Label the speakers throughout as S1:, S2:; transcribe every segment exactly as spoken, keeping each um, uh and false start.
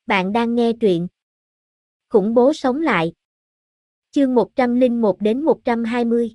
S1: Bạn đang nghe truyện Khủng bố sống lại. Chương một trăm lẻ một đến một trăm hai mươi.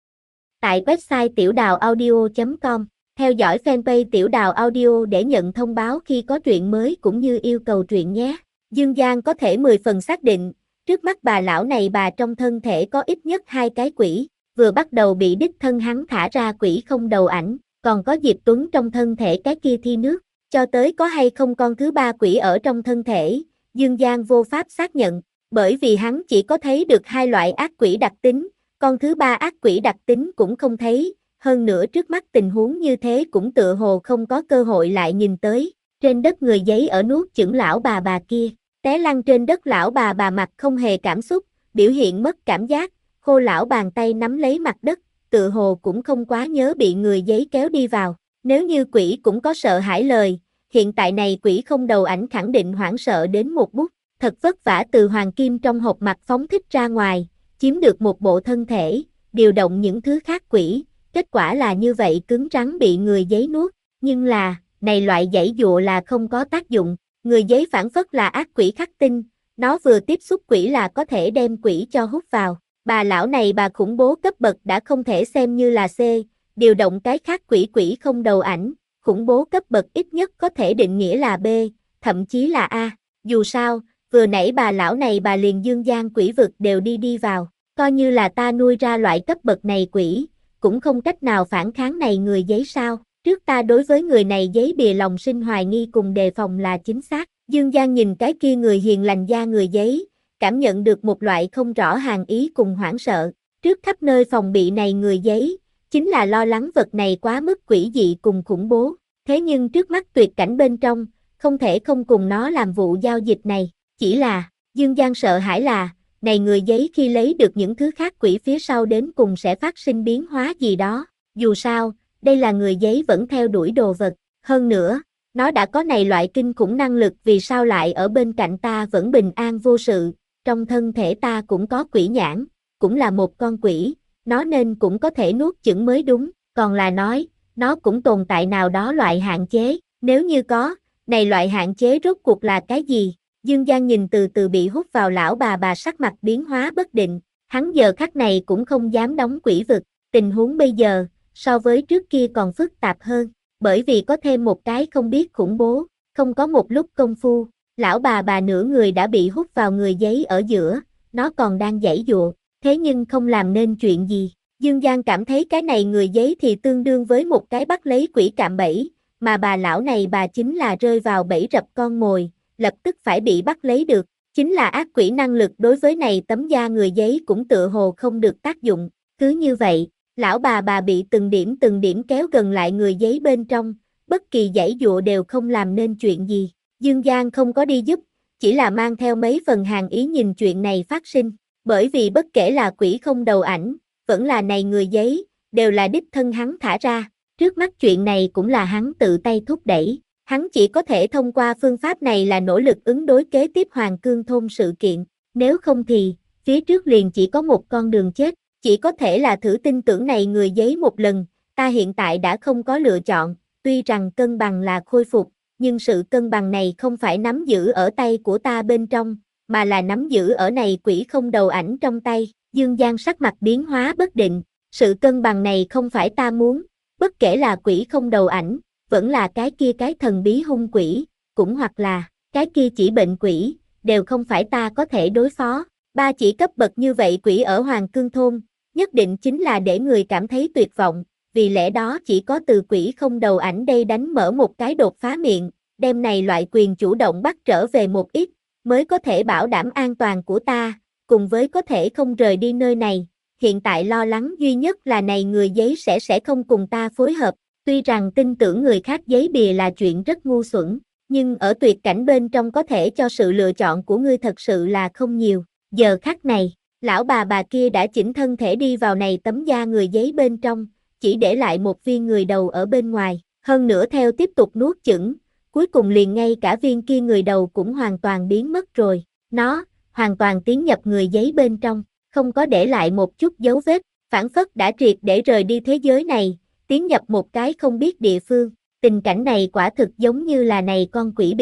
S1: Tại website tiểu đào audio chấm com, theo dõi fanpage Tiểu Đào Audio để nhận thông báo khi có truyện mới cũng như yêu cầu truyện nhé. Dương Giang có thể mười phần xác định, trước mắt bà lão này bà trong thân thể có ít nhất hai cái quỷ, vừa bắt đầu bị đích thân hắn thả ra quỷ không đầu ảnh, còn có Diệp Tuấn trong thân thể cái kia thi nước, cho tới có hay không con thứ ba quỷ ở trong thân thể, Dương Giang vô pháp xác nhận, bởi vì hắn chỉ có thấy được hai loại ác quỷ đặc tính, con thứ ba ác quỷ đặc tính cũng không thấy, hơn nữa trước mắt tình huống như thế cũng tựa hồ không có cơ hội lại nhìn tới. Trên đất người giấy ở nuốt chửng lão bà bà kia, té lăn trên đất lão bà bà mặt không hề cảm xúc, biểu hiện mất cảm giác, khô lão bàn tay nắm lấy mặt đất, tựa hồ cũng không quá nhớ bị người giấy kéo đi vào. Nếu như quỷ cũng có sợ hãi lời, hiện tại này quỷ không đầu ảnh khẳng định hoảng sợ đến một bút, thật vất vả từ hoàng kim trong hộp mặt phóng thích ra ngoài, chiếm được một bộ thân thể, điều động những thứ khác quỷ, kết quả là như vậy cứng rắn bị người giấy nuốt, nhưng là, này loại giãy dụa là không có tác dụng, người giấy phản phất là ác quỷ khắc tinh, nó vừa tiếp xúc quỷ là có thể đem quỷ cho hút vào, bà lão này bà khủng bố cấp bậc đã không thể xem như là C, điều động cái khác quỷ quỷ không đầu ảnh, khủng bố cấp bậc ít nhất có thể định nghĩa là B, thậm chí là A, dù sao, vừa nãy bà lão này bà liền Dương Giang quỷ vực đều đi đi vào, coi như là ta nuôi ra loại cấp bậc này quỷ, cũng không cách nào phản kháng này người giấy sao, trước ta đối với người này giấy bìa lòng sinh hoài nghi cùng đề phòng là chính xác, Dương Giang nhìn cái kia người hiền lành da người giấy, cảm nhận được một loại không rõ hàng ý cùng hoảng sợ, trước khắp nơi phòng bị này người giấy, chính là lo lắng vật này quá mức quỷ dị cùng khủng bố, thế nhưng trước mắt tuyệt cảnh bên trong, không thể không cùng nó làm vụ giao dịch này, chỉ là, Dương Giang sợ hãi là, này người giấy khi lấy được những thứ khác quỷ phía sau đến cùng sẽ phát sinh biến hóa gì đó, dù sao, đây là người giấy vẫn theo đuổi đồ vật, hơn nữa, nó đã có này loại kinh khủng năng lực vì sao lại ở bên cạnh ta vẫn bình an vô sự, trong thân thể ta cũng có quỷ nhãn, cũng là một con quỷ, nó nên cũng có thể nuốt chửng mới đúng, còn là nói, nó cũng tồn tại nào đó loại hạn chế, nếu như có, này loại hạn chế rốt cuộc là cái gì? Dương Giang nhìn từ từ bị hút vào lão bà bà sắc mặt biến hóa bất định, hắn giờ khắc này cũng không dám đóng quỷ vực, tình huống bây giờ, so với trước kia còn phức tạp hơn, bởi vì có thêm một cái không biết khủng bố, không có một lúc công phu, lão bà bà nửa người đã bị hút vào người giấy ở giữa, nó còn đang giãy giụa, thế nhưng không làm nên chuyện gì. Dương Giang cảm thấy cái này người giấy thì tương đương với một cái bắt lấy quỷ cạm bẫy, mà bà lão này bà chính là rơi vào bẫy rập con mồi, lập tức phải bị bắt lấy được, chính là ác quỷ năng lực đối với này tấm da người giấy cũng tựa hồ không được tác dụng, cứ như vậy, lão bà bà bị từng điểm từng điểm kéo gần lại người giấy bên trong, bất kỳ giãy dụa đều không làm nên chuyện gì, Dương Giang không có đi giúp, chỉ là mang theo mấy phần hàng ý nhìn chuyện này phát sinh, bởi vì bất kể là quỷ không đầu ảnh, vẫn là này người giấy, đều là đích thân hắn thả ra, trước mắt chuyện này cũng là hắn tự tay thúc đẩy. Hắn chỉ có thể thông qua phương pháp này là nỗ lực ứng đối kế tiếp Hoàng Cương thôn sự kiện, nếu không thì, phía trước liền chỉ có một con đường chết, chỉ có thể là thử tin tưởng này người giấy một lần, ta hiện tại đã không có lựa chọn, tuy rằng cân bằng là khôi phục, nhưng sự cân bằng này không phải nắm giữ ở tay của ta bên trong, mà là nắm giữ ở này quỷ không đầu ảnh trong tay, Dương Giang sắc mặt biến hóa bất định, sự cân bằng này không phải ta muốn, bất kể là quỷ không đầu ảnh, vẫn là cái kia cái thần bí hung quỷ, cũng hoặc là, cái kia chỉ bệnh quỷ, đều không phải ta có thể đối phó. Ba chỉ cấp bậc như vậy quỷ ở Hoàng Cương thôn, nhất định chính là để người cảm thấy tuyệt vọng, vì lẽ đó chỉ có từ quỷ không đầu ảnh đây đánh mở một cái đột phá miệng, đem này loại quyền chủ động bắt trở về một ít, mới có thể bảo đảm an toàn của ta, cùng với có thể không rời đi nơi này. Hiện tại lo lắng duy nhất là này người giấy sẽ sẽ không cùng ta phối hợp. Tuy rằng tin tưởng người khác giấy bìa là chuyện rất ngu xuẩn, nhưng ở tuyệt cảnh bên trong có thể cho sự lựa chọn của ngươi thật sự là không nhiều. Giờ khắc này, lão bà bà kia đã chỉnh thân thể đi vào này tấm da người giấy bên trong, chỉ để lại một viên người đầu ở bên ngoài. Hơn nữa theo tiếp tục nuốt chửng, cuối cùng liền ngay cả viên kia người đầu cũng hoàn toàn biến mất rồi. Nó, hoàn toàn tiến nhập người giấy bên trong, không có để lại một chút dấu vết, phảng phất đã triệt để rời đi thế giới này. Tiến nhập một cái không biết địa phương, tình cảnh này quả thực giống như là này con quỷ bị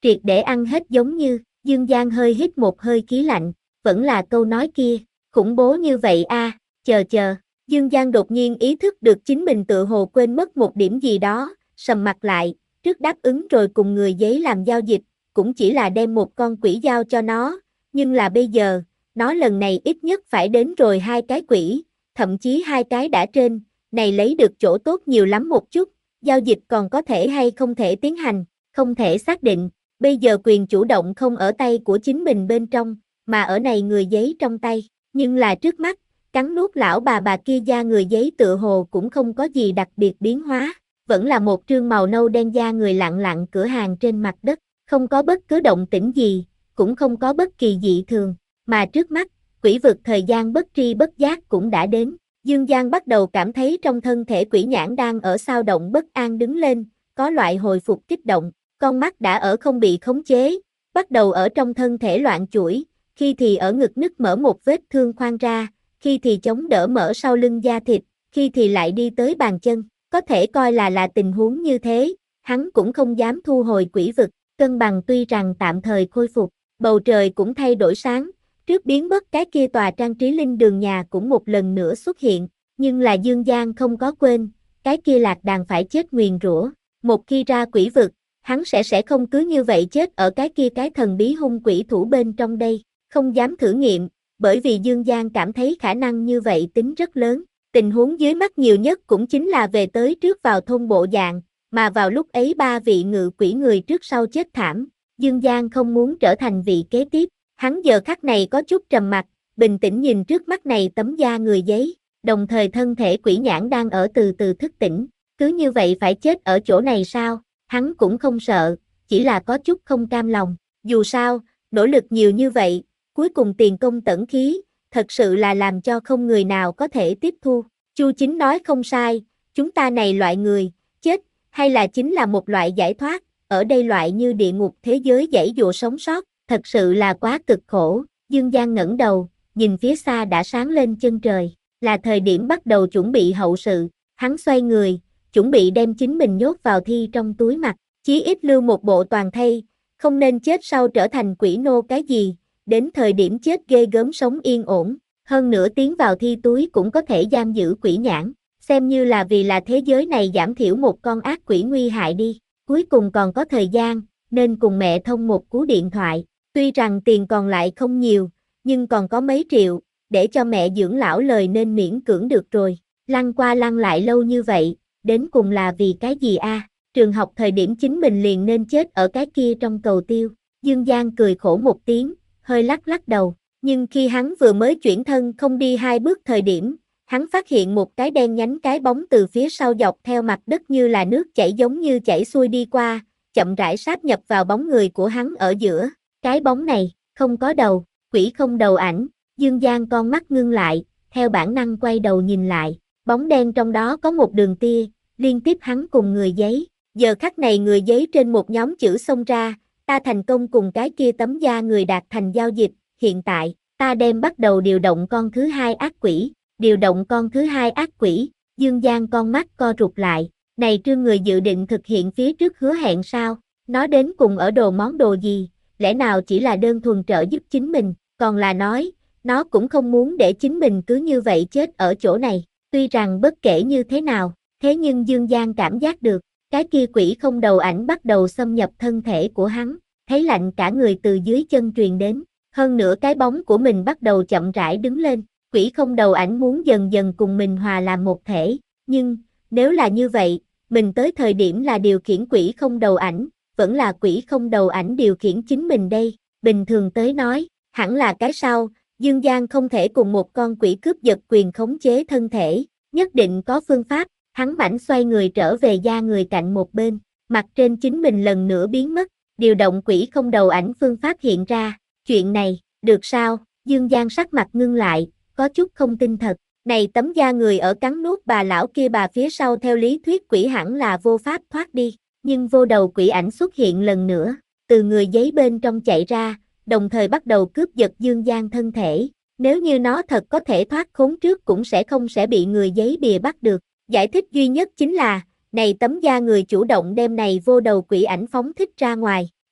S1: triệt để ăn hết giống như, Dương Giang hơi hít một hơi khí lạnh, vẫn là câu nói kia, khủng bố như vậy a, à, chờ chờ, Dương Giang đột nhiên ý thức được chính mình tự hồ quên mất một điểm gì đó, sầm mặt lại, trước đáp ứng rồi cùng người giấy làm giao dịch, cũng chỉ là đem một con quỷ giao cho nó, nhưng là bây giờ, nó lần này ít nhất phải đến rồi hai cái quỷ, thậm chí hai cái đã trên, này lấy được chỗ tốt nhiều lắm một chút, giao dịch còn có thể hay không thể tiến hành, không thể xác định, bây giờ quyền chủ động không ở tay của chính mình bên trong, mà ở này người giấy trong tay, nhưng là trước mắt, cắn nuốt lão bà bà kia da người giấy tựa hồ cũng không có gì đặc biệt biến hóa, vẫn là một trương màu nâu đen da người lặng lặng cửa hàng trên mặt đất, không có bất cứ động tĩnh gì, cũng không có bất kỳ dị thường, mà trước mắt, quỷ vực thời gian bất tri bất giác cũng đã đến, Dương Giang bắt đầu cảm thấy trong thân thể quỷ nhãn đang ở sao động bất an đứng lên, có loại hồi phục kích động, con mắt đã ở không bị khống chế, bắt đầu ở trong thân thể loạn chuỗi, khi thì ở ngực nứt mở một vết thương khoan ra, khi thì chống đỡ mở sau lưng da thịt, khi thì lại đi tới bàn chân, có thể coi là là tình huống như thế, hắn cũng không dám thu hồi quỷ vực, cân bằng tuy rằng tạm thời khôi phục, bầu trời cũng thay đổi sáng, trước biến mất cái kia tòa trang trí linh đường nhà cũng một lần nữa xuất hiện, nhưng là Dương Giang không có quên, cái kia lạc đàn phải chết nguyền rủa, một khi ra quỷ vực, hắn sẽ sẽ không cứ như vậy chết ở cái kia cái thần bí hung quỷ thủ bên trong đây, không dám thử nghiệm, bởi vì Dương Giang cảm thấy khả năng như vậy tính rất lớn, tình huống dưới mắt nhiều nhất cũng chính là về tới trước vào thôn bộ dạng, mà vào lúc ấy ba vị ngự quỷ người trước sau chết thảm, Dương Giang không muốn trở thành vị kế tiếp, hắn giờ khắc này có chút trầm mặc, bình tĩnh nhìn trước mắt này tấm da người giấy, đồng thời thân thể quỷ nhãn đang ở từ từ thức tỉnh, cứ như vậy phải chết ở chỗ này sao, hắn cũng không sợ, chỉ là có chút không cam lòng, dù sao, nỗ lực nhiều như vậy, cuối cùng tiền công tẩn khí, thật sự là làm cho không người nào có thể tiếp thu, Chu Chính nói không sai, chúng ta này loại người, chết, hay là chính là một loại giải thoát, ở đây loại như địa ngục thế giới giãy dụa sống sót, thật sự là quá cực khổ, Dương Giang ngẩng đầu, nhìn phía xa đã sáng lên chân trời, là thời điểm bắt đầu chuẩn bị hậu sự, hắn xoay người, chuẩn bị đem chính mình nhốt vào thi trong túi mặt, chí ít lưu một bộ toàn thây, không nên chết sau trở thành quỷ nô cái gì, đến thời điểm chết ghê gớm sống yên ổn, hơn nữa tiến vào thi túi cũng có thể giam giữ quỷ nhãn, xem như là vì là thế giới này giảm thiểu một con ác quỷ nguy hại đi, cuối cùng còn có thời gian, nên cùng mẹ thông một cú điện thoại, tuy rằng tiền còn lại không nhiều, nhưng còn có mấy triệu, để cho mẹ dưỡng lão lời nên miễn cưỡng được rồi, lăn qua lăn lại lâu như vậy, đến cùng là vì cái gì a? À? Trường học thời điểm chính mình liền nên chết ở cái kia trong cầu tiêu, Dương Giang cười khổ một tiếng, hơi lắc lắc đầu, nhưng khi hắn vừa mới chuyển thân không đi hai bước thời điểm, hắn phát hiện một cái đen nhánh cái bóng từ phía sau dọc theo mặt đất như là nước chảy giống như chảy xuôi đi qua, chậm rãi sáp nhập vào bóng người của hắn ở giữa, cái bóng này, không có đầu, quỷ không đầu ảnh, Dương Giang con mắt ngưng lại, theo bản năng quay đầu nhìn lại, bóng đen trong đó có một đường tia, liên tiếp hắn cùng người giấy, giờ khắc này người giấy trên một nhóm chữ xông ra, ta thành công cùng cái kia tấm da người đạt thành giao dịch, hiện tại, ta đem bắt đầu điều động con thứ hai ác quỷ, điều động con thứ hai ác quỷ, Dương Giang con mắt co rụt lại, này trương người dự định thực hiện phía trước hứa hẹn sao, nó đến cùng ở đồ món đồ gì, lẽ nào chỉ là đơn thuần trợ giúp chính mình, còn là nói, nó cũng không muốn để chính mình cứ như vậy chết ở chỗ này, tuy rằng bất kể như thế nào, thế nhưng Dương Giang cảm giác được, cái kia quỷ không đầu ảnh bắt đầu xâm nhập thân thể của hắn, thấy lạnh cả người từ dưới chân truyền đến, hơn nữa cái bóng của mình bắt đầu chậm rãi đứng lên, quỷ không đầu ảnh muốn dần dần cùng mình hòa làm một thể, nhưng, nếu là như vậy, mình tới thời điểm là điều khiển quỷ không đầu ảnh, vẫn là quỷ không đầu ảnh điều khiển chính mình đây, bình thường tới nói, hẳn là cái sau, Dương Giang không thể cùng một con quỷ cướp giật quyền khống chế thân thể, nhất định có phương pháp, hắn mảnh xoay người trở về da người cạnh một bên, mặt trên chính mình lần nữa biến mất, điều động quỷ không đầu ảnh phương pháp hiện ra, chuyện này, được sao, Dương Giang sắc mặt ngưng lại, có chút không tin thật, này tấm da người ở cắn nuốt bà lão kia bà phía sau theo lý thuyết quỷ hẳn là vô pháp thoát đi, nhưng vô đầu quỷ ảnh xuất hiện lần nữa, từ người giấy bên trong chạy ra, đồng thời bắt đầu cướp giật Dương Giang thân thể, nếu như nó thật có thể thoát khốn trước cũng sẽ không sẽ bị người giấy bìa bắt được, giải thích duy nhất chính là, này tấm da người chủ động đem này vô đầu quỷ ảnh phóng thích ra ngoài,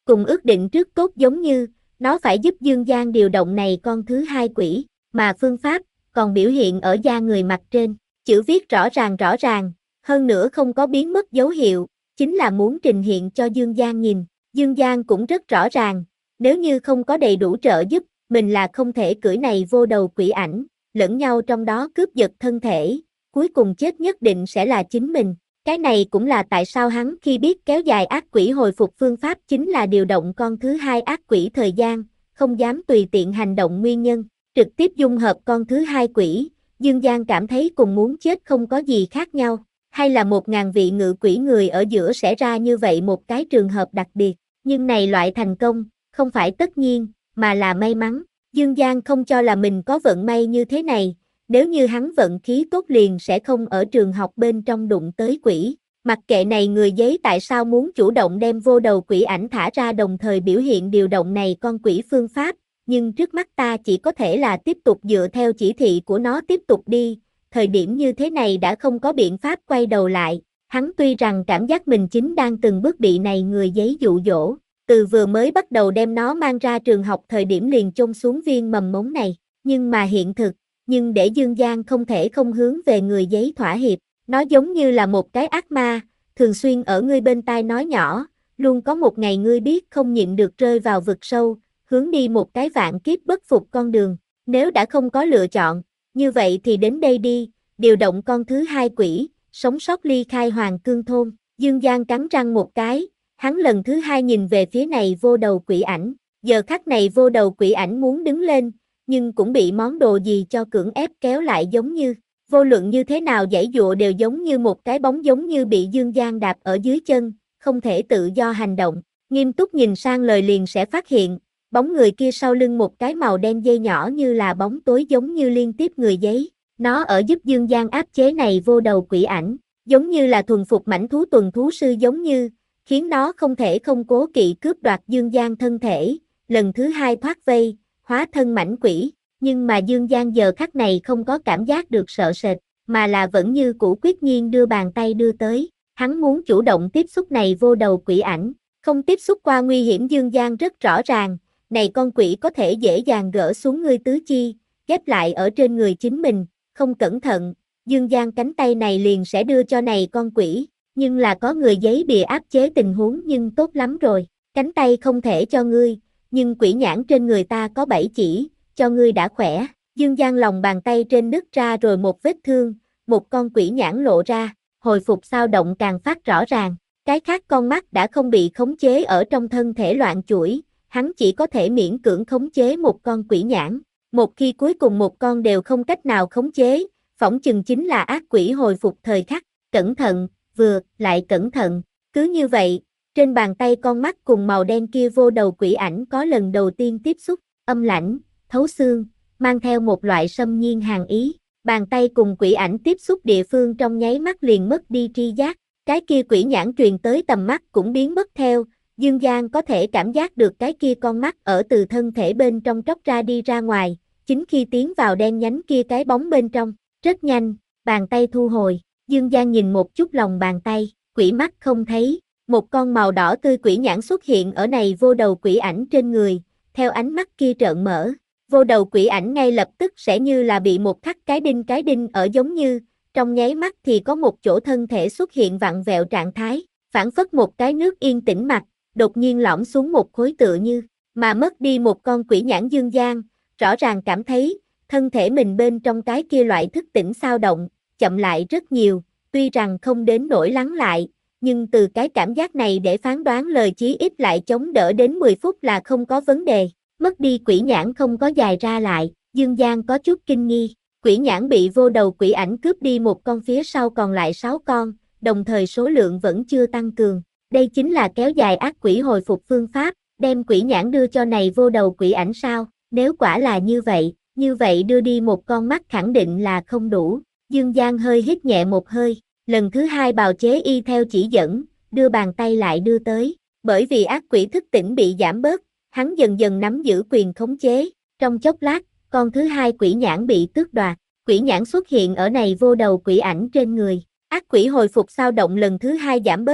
S1: Cùng ước định trước tốt giống như, nó phải giúp Dương Giang điều động này con thứ hai quỷ, mà phương pháp, còn biểu hiện ở da người mặt trên, chữ viết rõ ràng rõ ràng, hơn nữa không có biến mất dấu hiệu, chính là muốn trình hiện cho Dương Giang nhìn. Dương Giang cũng rất rõ ràng, nếu như không có đầy đủ trợ giúp, mình là không thể cưỡi này vô đầu quỷ ảnh, lẫn nhau trong đó cướp giật thân thể, cuối cùng chết nhất định sẽ là chính mình. Cái này cũng là tại sao hắn khi biết kéo dài ác quỷ hồi phục phương pháp chính là điều động con thứ hai ác quỷ thời gian, không dám tùy tiện hành động nguyên nhân, trực tiếp dung hợp con thứ hai quỷ, Dương Giang cảm thấy cùng muốn chết không có gì khác nhau, hay là một ngàn vị ngự quỷ người ở giữa sẽ ra như vậy một cái trường hợp đặc biệt, nhưng này loại thành công, không phải tất nhiên, mà là may mắn, Dương Giang không cho là mình có vận may như thế này. Nếu như hắn vận khí tốt liền sẽ không ở trường học bên trong đụng tới quỷ. Mặc kệ này người giấy tại sao muốn chủ động đem vô đầu quỷ ảnh thả ra đồng thời biểu hiện điều động này con quỷ phương pháp, nhưng trước mắt ta chỉ có thể là tiếp tục dựa theo chỉ thị của nó tiếp tục đi. Thời điểm như thế này đã không có biện pháp quay đầu lại. Hắn tuy rằng cảm giác mình chính đang từng bước bị này người giấy dụ dỗ, từ vừa mới bắt đầu đem nó mang ra trường học thời điểm liền chôn xuống viên mầm mống này, nhưng mà hiện thực, nhưng để Dương Giang không thể không hướng về người giấy thỏa hiệp, nó giống như là một cái ác ma, thường xuyên ở ngươi bên tai nói nhỏ, luôn có một ngày ngươi biết không nhịn được rơi vào vực sâu, hướng đi một cái vạn kiếp bất phục con đường, nếu đã không có lựa chọn, như vậy thì đến đây đi, điều động con thứ hai quỷ, sống sót ly khai Hoàng Cương Thôn, Dương Giang cắn răng một cái, hắn lần thứ hai nhìn về phía này vô đầu quỷ ảnh, giờ khắc này vô đầu quỷ ảnh muốn đứng lên, nhưng cũng bị món đồ gì cho cưỡng ép kéo lại giống như, vô luận như thế nào giãy dụa đều giống như một cái bóng giống như bị Dương Giang đạp ở dưới chân, không thể tự do hành động, nghiêm túc nhìn sang lời liền sẽ phát hiện, bóng người kia sau lưng một cái màu đen dây nhỏ như là bóng tối giống như liên tiếp người giấy, nó ở giúp Dương Giang áp chế này vô đầu quỷ ảnh, giống như là thuần phục mãnh thú tuần thú sư giống như, khiến nó không thể không cố kỵ cướp đoạt Dương Giang thân thể, lần thứ hai thoát vây, hóa thân mãnh quỷ, nhưng mà Dương Giang giờ khắc này không có cảm giác được sợ sệt, mà là vẫn như cũ quyết nhiên đưa bàn tay đưa tới, hắn muốn chủ động tiếp xúc này vô đầu quỷ ảnh, không tiếp xúc qua nguy hiểm Dương Giang rất rõ ràng, này con quỷ có thể dễ dàng gỡ xuống ngươi tứ chi, ghép lại ở trên người chính mình, không cẩn thận, Dương Giang cánh tay này liền sẽ đưa cho này con quỷ, nhưng là có người giấy bìa áp chế tình huống nhưng tốt lắm rồi, cánh tay không thể cho ngươi, nhưng quỷ nhãn trên người ta có bảy chỉ, cho ngươi đã khỏe, Dương Giang lòng bàn tay trên nứt ra rồi một vết thương, một con quỷ nhãn lộ ra, hồi phục sao động càng phát rõ ràng, cái khác con mắt đã không bị khống chế ở trong thân thể loạn chuỗi, hắn chỉ có thể miễn cưỡng khống chế một con quỷ nhãn, một khi cuối cùng một con đều không cách nào khống chế, phỏng chừng chính là ác quỷ hồi phục thời khắc, cẩn thận, vừa, lại cẩn thận, cứ như vậy. Trên bàn tay con mắt cùng màu đen kia vô đầu quỷ ảnh có lần đầu tiên tiếp xúc, âm lãnh, thấu xương, mang theo một loại xâm nhiên hàn ý. Bàn tay cùng quỷ ảnh tiếp xúc địa phương trong nháy mắt liền mất đi tri giác. Cái kia quỷ nhãn truyền tới tầm mắt cũng biến mất theo. Dương Giang có thể cảm giác được cái kia con mắt ở từ thân thể bên trong tróc ra đi ra ngoài. Chính khi tiến vào đen nhánh kia cái bóng bên trong. Rất nhanh, bàn tay thu hồi. Dương Giang nhìn một chút lòng bàn tay, quỷ mắt không thấy. Một con màu đỏ tươi quỷ nhãn xuất hiện ở này vô đầu quỷ ảnh trên người, theo ánh mắt kia trợn mở, vô đầu quỷ ảnh ngay lập tức sẽ như là bị một khắc cái đinh cái đinh ở giống như, trong nháy mắt thì có một chỗ thân thể xuất hiện vặn vẹo trạng thái, phản phất một cái nước yên tĩnh mặt, đột nhiên lõm xuống một khối tựa như, mà mất đi một con quỷ nhãn Dương Giang, rõ ràng cảm thấy, thân thể mình bên trong cái kia loại thức tỉnh sao động, chậm lại rất nhiều, tuy rằng không đến nỗi lắng lại, nhưng từ cái cảm giác này để phán đoán lời chí ít lại chống đỡ đến mười phút là không có vấn đề. Mất đi quỷ nhãn không có dài ra lại, Dương Giang có chút kinh nghi. Quỷ nhãn bị vô đầu quỷ ảnh cướp đi một con phía sau còn lại sáu con, đồng thời số lượng vẫn chưa tăng cường. Đây chính là kéo dài ác quỷ hồi phục phương pháp, đem quỷ nhãn đưa cho này vô đầu quỷ ảnh sao? Nếu quả là như vậy, như vậy đưa đi một con mắt khẳng định là không đủ. Dương Giang hơi hít nhẹ một hơi. Lần thứ hai bào chế y theo chỉ dẫn, đưa bàn tay lại đưa tới, bởi vì ác quỷ thức tỉnh bị giảm bớt, hắn dần dần nắm giữ quyền khống chế, trong chốc lát, con thứ hai quỷ nhãn bị tước đoạt, quỷ nhãn xuất hiện ở này vô đầu quỷ ảnh trên người, ác quỷ hồi phục sao động lần thứ hai giảm bớt,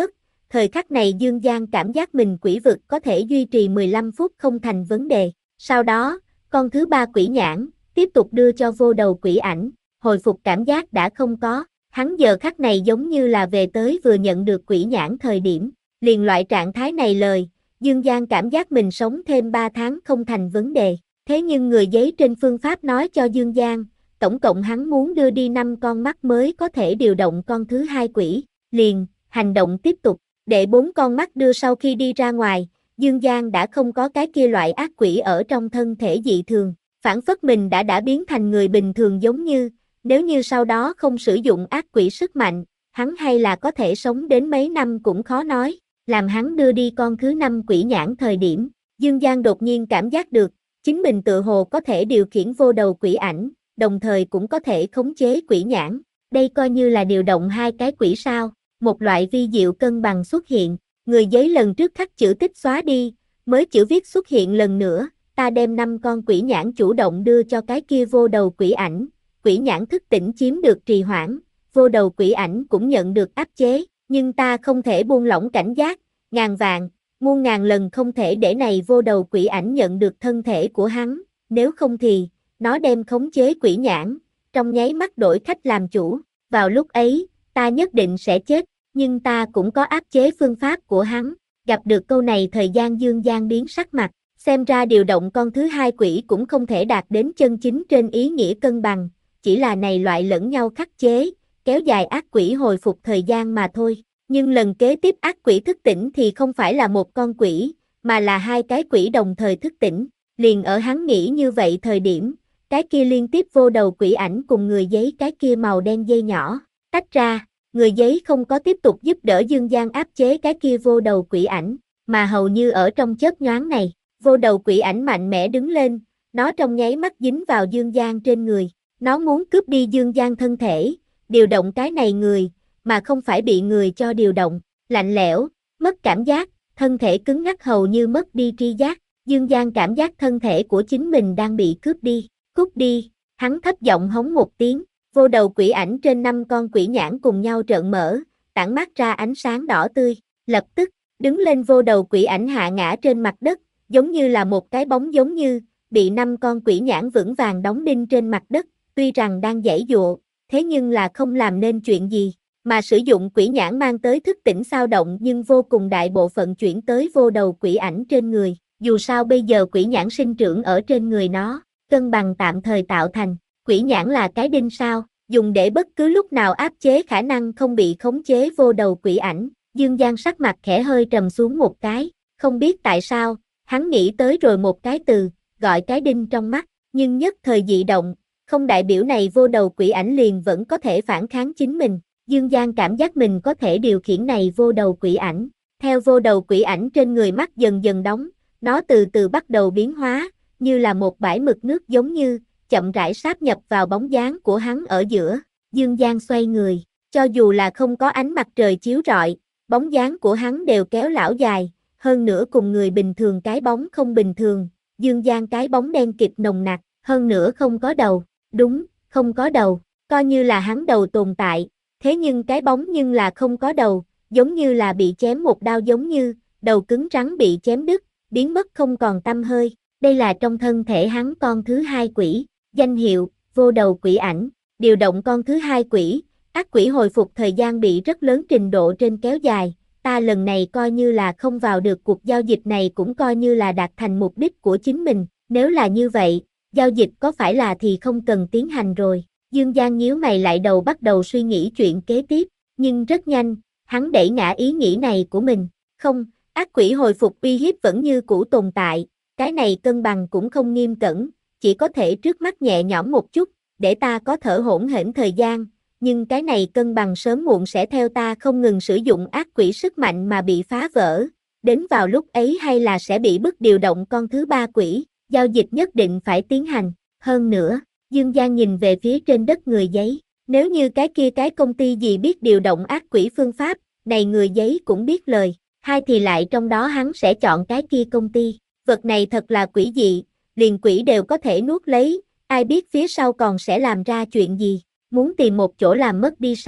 S1: Thời khắc này Dương Giang cảm giác mình quỷ vực có thể duy trì mười lăm phút không thành vấn đề. Sau đó, con thứ ba quỷ nhãn, tiếp tục đưa cho vô đầu quỷ ảnh, hồi phục cảm giác đã không có. Hắn giờ khắc này giống như là về tới vừa nhận được quỷ nhãn thời điểm. Liền loại trạng thái này lời, Dương Giang cảm giác mình sống thêm ba tháng không thành vấn đề. Thế nhưng người giấy trên phương pháp nói cho Dương Giang, tổng cộng hắn muốn đưa đi năm con mắt mới có thể điều động con thứ hai quỷ. Liền, hành động tiếp tục, để bốn con mắt đưa sau khi đi ra ngoài, Dương Giang đã không có cái kia loại ác quỷ ở trong thân thể dị thường. Phản phất mình đã đã biến thành người bình thường giống như, nếu như sau đó không sử dụng ác quỷ sức mạnh, hắn hay là có thể sống đến mấy năm cũng khó nói. Làm hắn đưa đi con thứ năm quỷ nhãn thời điểm, Dương Giang đột nhiên cảm giác được, chính mình tự hồ có thể điều khiển vô đầu quỷ ảnh, đồng thời cũng có thể khống chế quỷ nhãn. Đây coi như là điều động hai cái quỷ sao, một loại vi diệu cân bằng xuất hiện, người giấy lần trước khắc chữ tích xóa đi, mới chữ viết xuất hiện lần nữa, ta đem năm con quỷ nhãn chủ động đưa cho cái kia vô đầu quỷ ảnh, quỷ nhãn thức tỉnh chiếm được trì hoãn, vô đầu quỷ ảnh cũng nhận được áp chế, nhưng ta không thể buông lỏng cảnh giác, ngàn vạn, muôn ngàn lần không thể để này vô đầu quỷ ảnh nhận được thân thể của hắn, nếu không thì, nó đem khống chế quỷ nhãn, trong nháy mắt đổi khách làm chủ, vào lúc ấy, ta nhất định sẽ chết, nhưng ta cũng có áp chế phương pháp của hắn, gặp được câu này thời gian Dương Giang biến sắc mặt, xem ra điều động con thứ hai quỷ cũng không thể đạt đến chân chính trên ý nghĩa cân bằng, chỉ là này loại lẫn nhau khắc chế, kéo dài ác quỷ hồi phục thời gian mà thôi. Nhưng lần kế tiếp ác quỷ thức tỉnh thì không phải là một con quỷ, mà là hai cái quỷ đồng thời thức tỉnh. Liền ở hắn nghĩ như vậy thời điểm, cái kia liên tiếp vô đầu quỷ ảnh cùng người giấy cái kia màu đen dây nhỏ, tách ra, người giấy không có tiếp tục giúp đỡ Dương Giang áp chế cái kia vô đầu quỷ ảnh, mà hầu như ở trong chớp nhoáng này, vô đầu quỷ ảnh mạnh mẽ đứng lên, nó trong nháy mắt dính vào Dương Giang trên người, nó muốn cướp đi Dương Giang thân thể, điều động cái này người, mà không phải bị người cho điều động, lạnh lẽo, mất cảm giác, thân thể cứng ngắc hầu như mất đi tri giác, Dương Giang cảm giác thân thể của chính mình đang bị cướp đi, cút đi, hắn thấp giọng hống một tiếng, vô đầu quỷ ảnh trên năm con quỷ nhãn cùng nhau trợn mở, tản mát ra ánh sáng đỏ tươi, lập tức, đứng lên vô đầu quỷ ảnh hạ ngã trên mặt đất, giống như là một cái bóng giống như, bị năm con quỷ nhãn vững vàng đóng đinh trên mặt đất, tuy rằng đang giãy giụa, thế nhưng là không làm nên chuyện gì. Mà sử dụng quỷ nhãn mang tới thức tỉnh sao động nhưng vô cùng đại bộ phận chuyển tới vô đầu quỷ ảnh trên người, dù sao bây giờ quỷ nhãn sinh trưởng ở trên người nó, cân bằng tạm thời tạo thành, quỷ nhãn là cái đinh sao, dùng để bất cứ lúc nào áp chế khả năng không bị khống chế vô đầu quỷ ảnh, Dương Giang sắc mặt khẽ hơi trầm xuống một cái, không biết tại sao, hắn nghĩ tới rồi một cái từ, gọi cái đinh trong mắt, nhưng nhất thời dị động, không đại biểu này vô đầu quỷ ảnh liền vẫn có thể phản kháng chính mình. Dương Giang cảm giác mình có thể điều khiển này vô đầu quỷ ảnh, theo vô đầu quỷ ảnh trên người mắt dần dần đóng, nó từ từ bắt đầu biến hóa, như là một bãi mực nước giống như, chậm rãi sáp nhập vào bóng dáng của hắn ở giữa, Dương Giang xoay người, cho dù là không có ánh mặt trời chiếu rọi, bóng dáng của hắn đều kéo lão dài, hơn nữa cùng người bình thường cái bóng không bình thường, Dương Giang cái bóng đen kịt nồng nặc, hơn nữa không có đầu, đúng, không có đầu, coi như là hắn đầu tồn tại. Thế nhưng cái bóng nhưng là không có đầu, giống như là bị chém một đao giống như, đầu cứng rắn bị chém đứt, biến mất không còn tăm hơi. Đây là trong thân thể hắn con thứ hai quỷ, danh hiệu, vô đầu quỷ ảnh, điều động con thứ hai quỷ, ác quỷ hồi phục thời gian bị rất lớn trình độ trên kéo dài. Ta lần này coi như là không vào được cuộc giao dịch này cũng coi như là đạt thành mục đích của chính mình. Nếu là như vậy, giao dịch có phải là thì không cần tiến hành rồi. Dương Giang nhíu mày lại đầu bắt đầu suy nghĩ chuyện kế tiếp, nhưng rất nhanh, hắn đẩy ngã ý nghĩ này của mình. Không, ác quỷ hồi phục uy hiếp vẫn như cũ tồn tại, cái này cân bằng cũng không nghiêm cẩn, chỉ có thể trước mắt nhẹ nhõm một chút, để ta có thở hổn hển thời gian, nhưng cái này cân bằng sớm muộn sẽ theo ta không ngừng sử dụng ác quỷ sức mạnh mà bị phá vỡ, đến vào lúc ấy hay là sẽ bị bức điều động con thứ ba quỷ, giao dịch nhất định phải tiến hành, hơn nữa. Dương Giang nhìn về phía trên đất người giấy, nếu như cái kia cái công ty gì biết điều động ác quỷ phương pháp, này người giấy cũng biết lời, hai thì lại trong đó hắn sẽ chọn cái kia công ty, vật này thật là quỷ dị, liền quỷ đều có thể nuốt lấy, ai biết phía sau còn sẽ làm ra chuyện gì, muốn tìm một chỗ làm mất đi sao,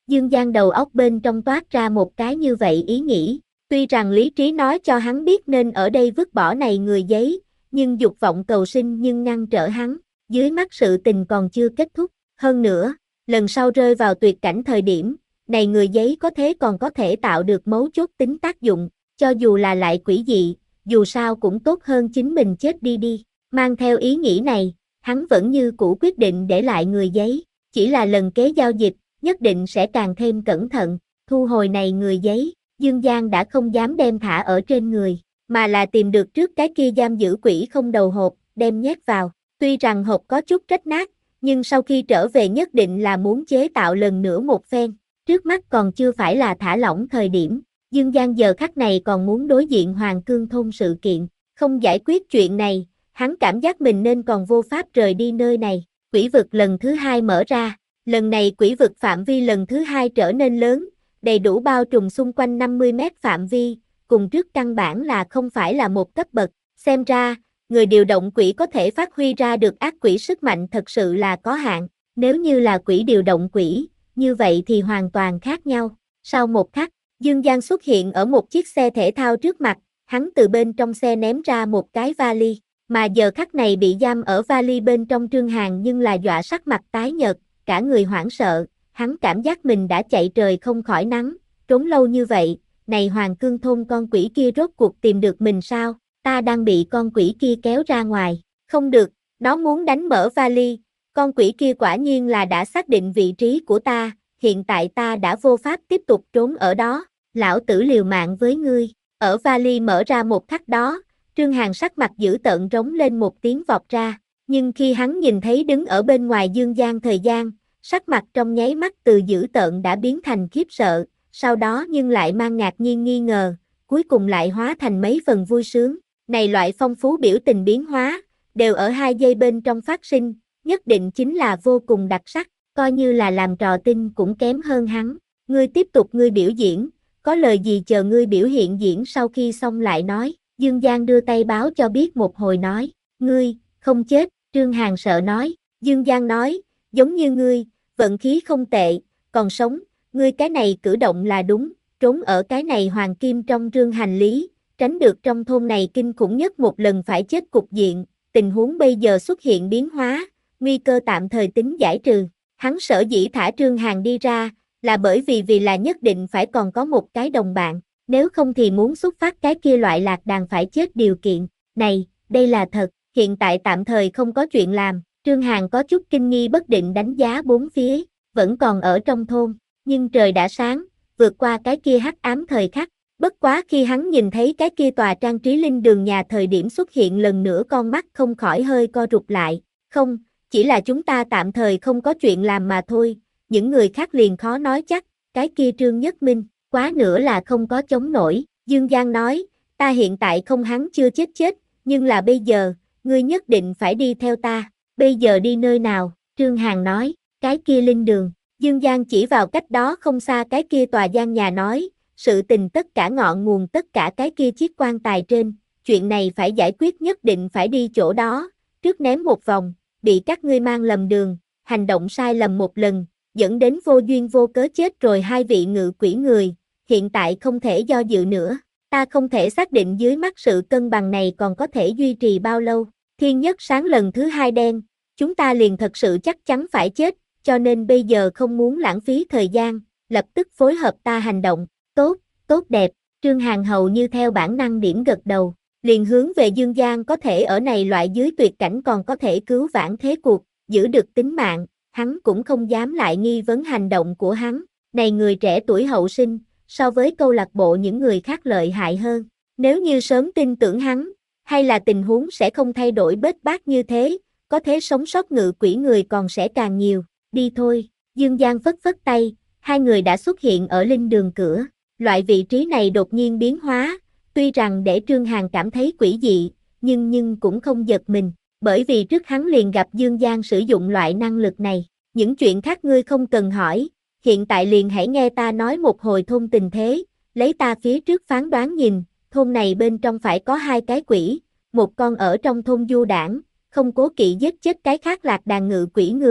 S1: Dương Giang đầu óc bên trong toát ra một cái như vậy ý nghĩ, tuy rằng lý trí nói cho hắn biết nên ở đây vứt bỏ này người giấy, nhưng dục vọng cầu sinh nhưng ngăn trở hắn, dưới mắt sự tình còn chưa kết thúc, hơn nữa, lần sau rơi vào tuyệt cảnh thời điểm, này người giấy có thế còn có thể tạo được mấu chốt tính tác dụng, cho dù là lại quỷ dị, dù sao cũng tốt hơn chính mình chết đi đi, mang theo ý nghĩ này, hắn vẫn như cũ quyết định để lại người giấy, chỉ là lần kế giao dịch, nhất định sẽ càng thêm cẩn thận, thu hồi này người giấy, Dương Giang đã không dám đem thả ở trên người, mà là tìm được trước cái kia giam giữ quỷ không đầu hộp, đem nhét vào, tuy rằng hộp có chút rách nát, nhưng sau khi trở về nhất định là muốn chế tạo lần nữa một phen, trước mắt còn chưa phải là thả lỏng thời điểm, Dương Giang giờ khắc này còn muốn đối diện Hoàng Cương thôn sự kiện, không giải quyết chuyện này, hắn cảm giác mình nên còn vô pháp rời đi nơi này, quỷ vực lần thứ hai mở ra, lần này quỷ vực phạm vi lần thứ hai trở nên lớn, đầy đủ bao trùm xung quanh năm mươi mét phạm vi, cùng trước căn bản là không phải là một cấp bậc, xem ra, người điều động quỷ có thể phát huy ra được ác quỷ sức mạnh thật sự là có hạn, nếu như là quỷ điều động quỷ, như vậy thì hoàn toàn khác nhau, sau một khắc, Dương Giang xuất hiện ở một chiếc xe thể thao trước mặt, hắn từ bên trong xe ném ra một cái vali, mà giờ khắc này bị giam ở vali bên trong Trương Hàn nhưng là dọa sắc mặt tái nhợt, cả người hoảng sợ, hắn cảm giác mình đã chạy trời không khỏi nắng, trốn lâu như vậy, này Hoàng Cương thôn con quỷ kia rốt cuộc tìm được mình sao, ta đang bị con quỷ kia kéo ra ngoài, không được, nó muốn đánh mở vali, con quỷ kia quả nhiên là đã xác định vị trí của ta, hiện tại ta đã vô pháp tiếp tục trốn ở đó, lão tử liều mạng với ngươi, ở vali mở ra một khắc đó, Trương Hàn sắc mặt dữ tợn rống lên một tiếng vọt ra, nhưng khi hắn nhìn thấy đứng ở bên ngoài Dương Giang thời gian, sắc mặt trong nháy mắt từ dữ tợn đã biến thành khiếp sợ, sau đó nhưng lại mang ngạc nhiên nghi ngờ, cuối cùng lại hóa thành mấy phần vui sướng, này loại phong phú biểu tình biến hóa, đều ở hai giây bên trong phát sinh, nhất định chính là vô cùng đặc sắc, coi như là làm trò tin cũng kém hơn hắn, ngươi tiếp tục ngươi biểu diễn, có lời gì chờ ngươi biểu hiện diễn sau khi xong lại nói, Dương Giang đưa tay báo cho biết một hồi nói, ngươi, không chết, Trương Hàn sợ nói, Dương Giang nói, giống như ngươi, vận khí không tệ, còn sống, ngươi cái này cử động là đúng, trốn ở cái này hoàng kim trong rương hành lý, tránh được trong thôn này kinh khủng nhất một lần phải chết cục diện, tình huống bây giờ xuất hiện biến hóa, nguy cơ tạm thời tính giải trừ, hắn sở dĩ thả Trương Hàn đi ra, là bởi vì vì là nhất định phải còn có một cái đồng bạn, nếu không thì muốn xuất phát cái kia loại lạc đàn phải chết điều kiện, này, đây là thật, hiện tại tạm thời không có chuyện làm, Trương Hàn có chút kinh nghi bất định đánh giá bốn phía, vẫn còn ở trong thôn, nhưng trời đã sáng, vượt qua cái kia hắc ám thời khắc, bất quá khi hắn nhìn thấy cái kia tòa trang trí linh đường nhà thời điểm xuất hiện lần nữa con mắt không khỏi hơi co rụt lại, không, chỉ là chúng ta tạm thời không có chuyện làm mà thôi, những người khác liền khó nói chắc, cái kia Trương Nhất Minh, quá nữa là không có chống nổi, Dương Giang nói, ta hiện tại không hắn chưa chết chết, nhưng là bây giờ, ngươi nhất định phải đi theo ta, bây giờ đi nơi nào, Trương Hàn nói, cái kia linh đường, Dương Giang chỉ vào cách đó không xa cái kia tòa gian nhà nói, sự tình tất cả ngọn nguồn tất cả cái kia chiếc quan tài trên, chuyện này phải giải quyết nhất định phải đi chỗ đó, trước ném một vòng, bị các ngươi mang lầm đường, hành động sai lầm một lần, dẫn đến vô duyên vô cớ chết rồi hai vị ngự quỷ người, hiện tại không thể do dự nữa, ta không thể xác định dưới mắt sự cân bằng này còn có thể duy trì bao lâu, thiên nhất sáng lần thứ hai đen, chúng ta liền thật sự chắc chắn phải chết, cho nên bây giờ không muốn lãng phí thời gian, lập tức phối hợp ta hành động, tốt, tốt đẹp, Trương Hàn hầu như theo bản năng điểm gật đầu, liền hướng về Dương Giang có thể ở này loại dưới tuyệt cảnh còn có thể cứu vãn thế cuộc, giữ được tính mạng, hắn cũng không dám lại nghi vấn hành động của hắn, này người trẻ tuổi hậu sinh, so với câu lạc bộ những người khác lợi hại hơn, nếu như sớm tin tưởng hắn, hay là tình huống sẽ không thay đổi bết bát như thế, có thế sống sót ngự quỷ người còn sẽ càng nhiều, đi thôi, Dương Giang phất phất tay, hai người đã xuất hiện ở linh đường cửa, loại vị trí này đột nhiên biến hóa, tuy rằng để Trương Hàn cảm thấy quỷ dị, nhưng nhưng cũng không giật mình, bởi vì trước hắn liền gặp Dương Giang sử dụng loại năng lực này, những chuyện khác ngươi không cần hỏi, hiện tại liền hãy nghe ta nói một hồi thôn tình thế, lấy ta phía trước phán đoán nhìn, thôn này bên trong phải có hai cái quỷ, một con ở trong thôn du đảng, không cố kỵ giết chết cái khác lạc đàn ngự quỷ người,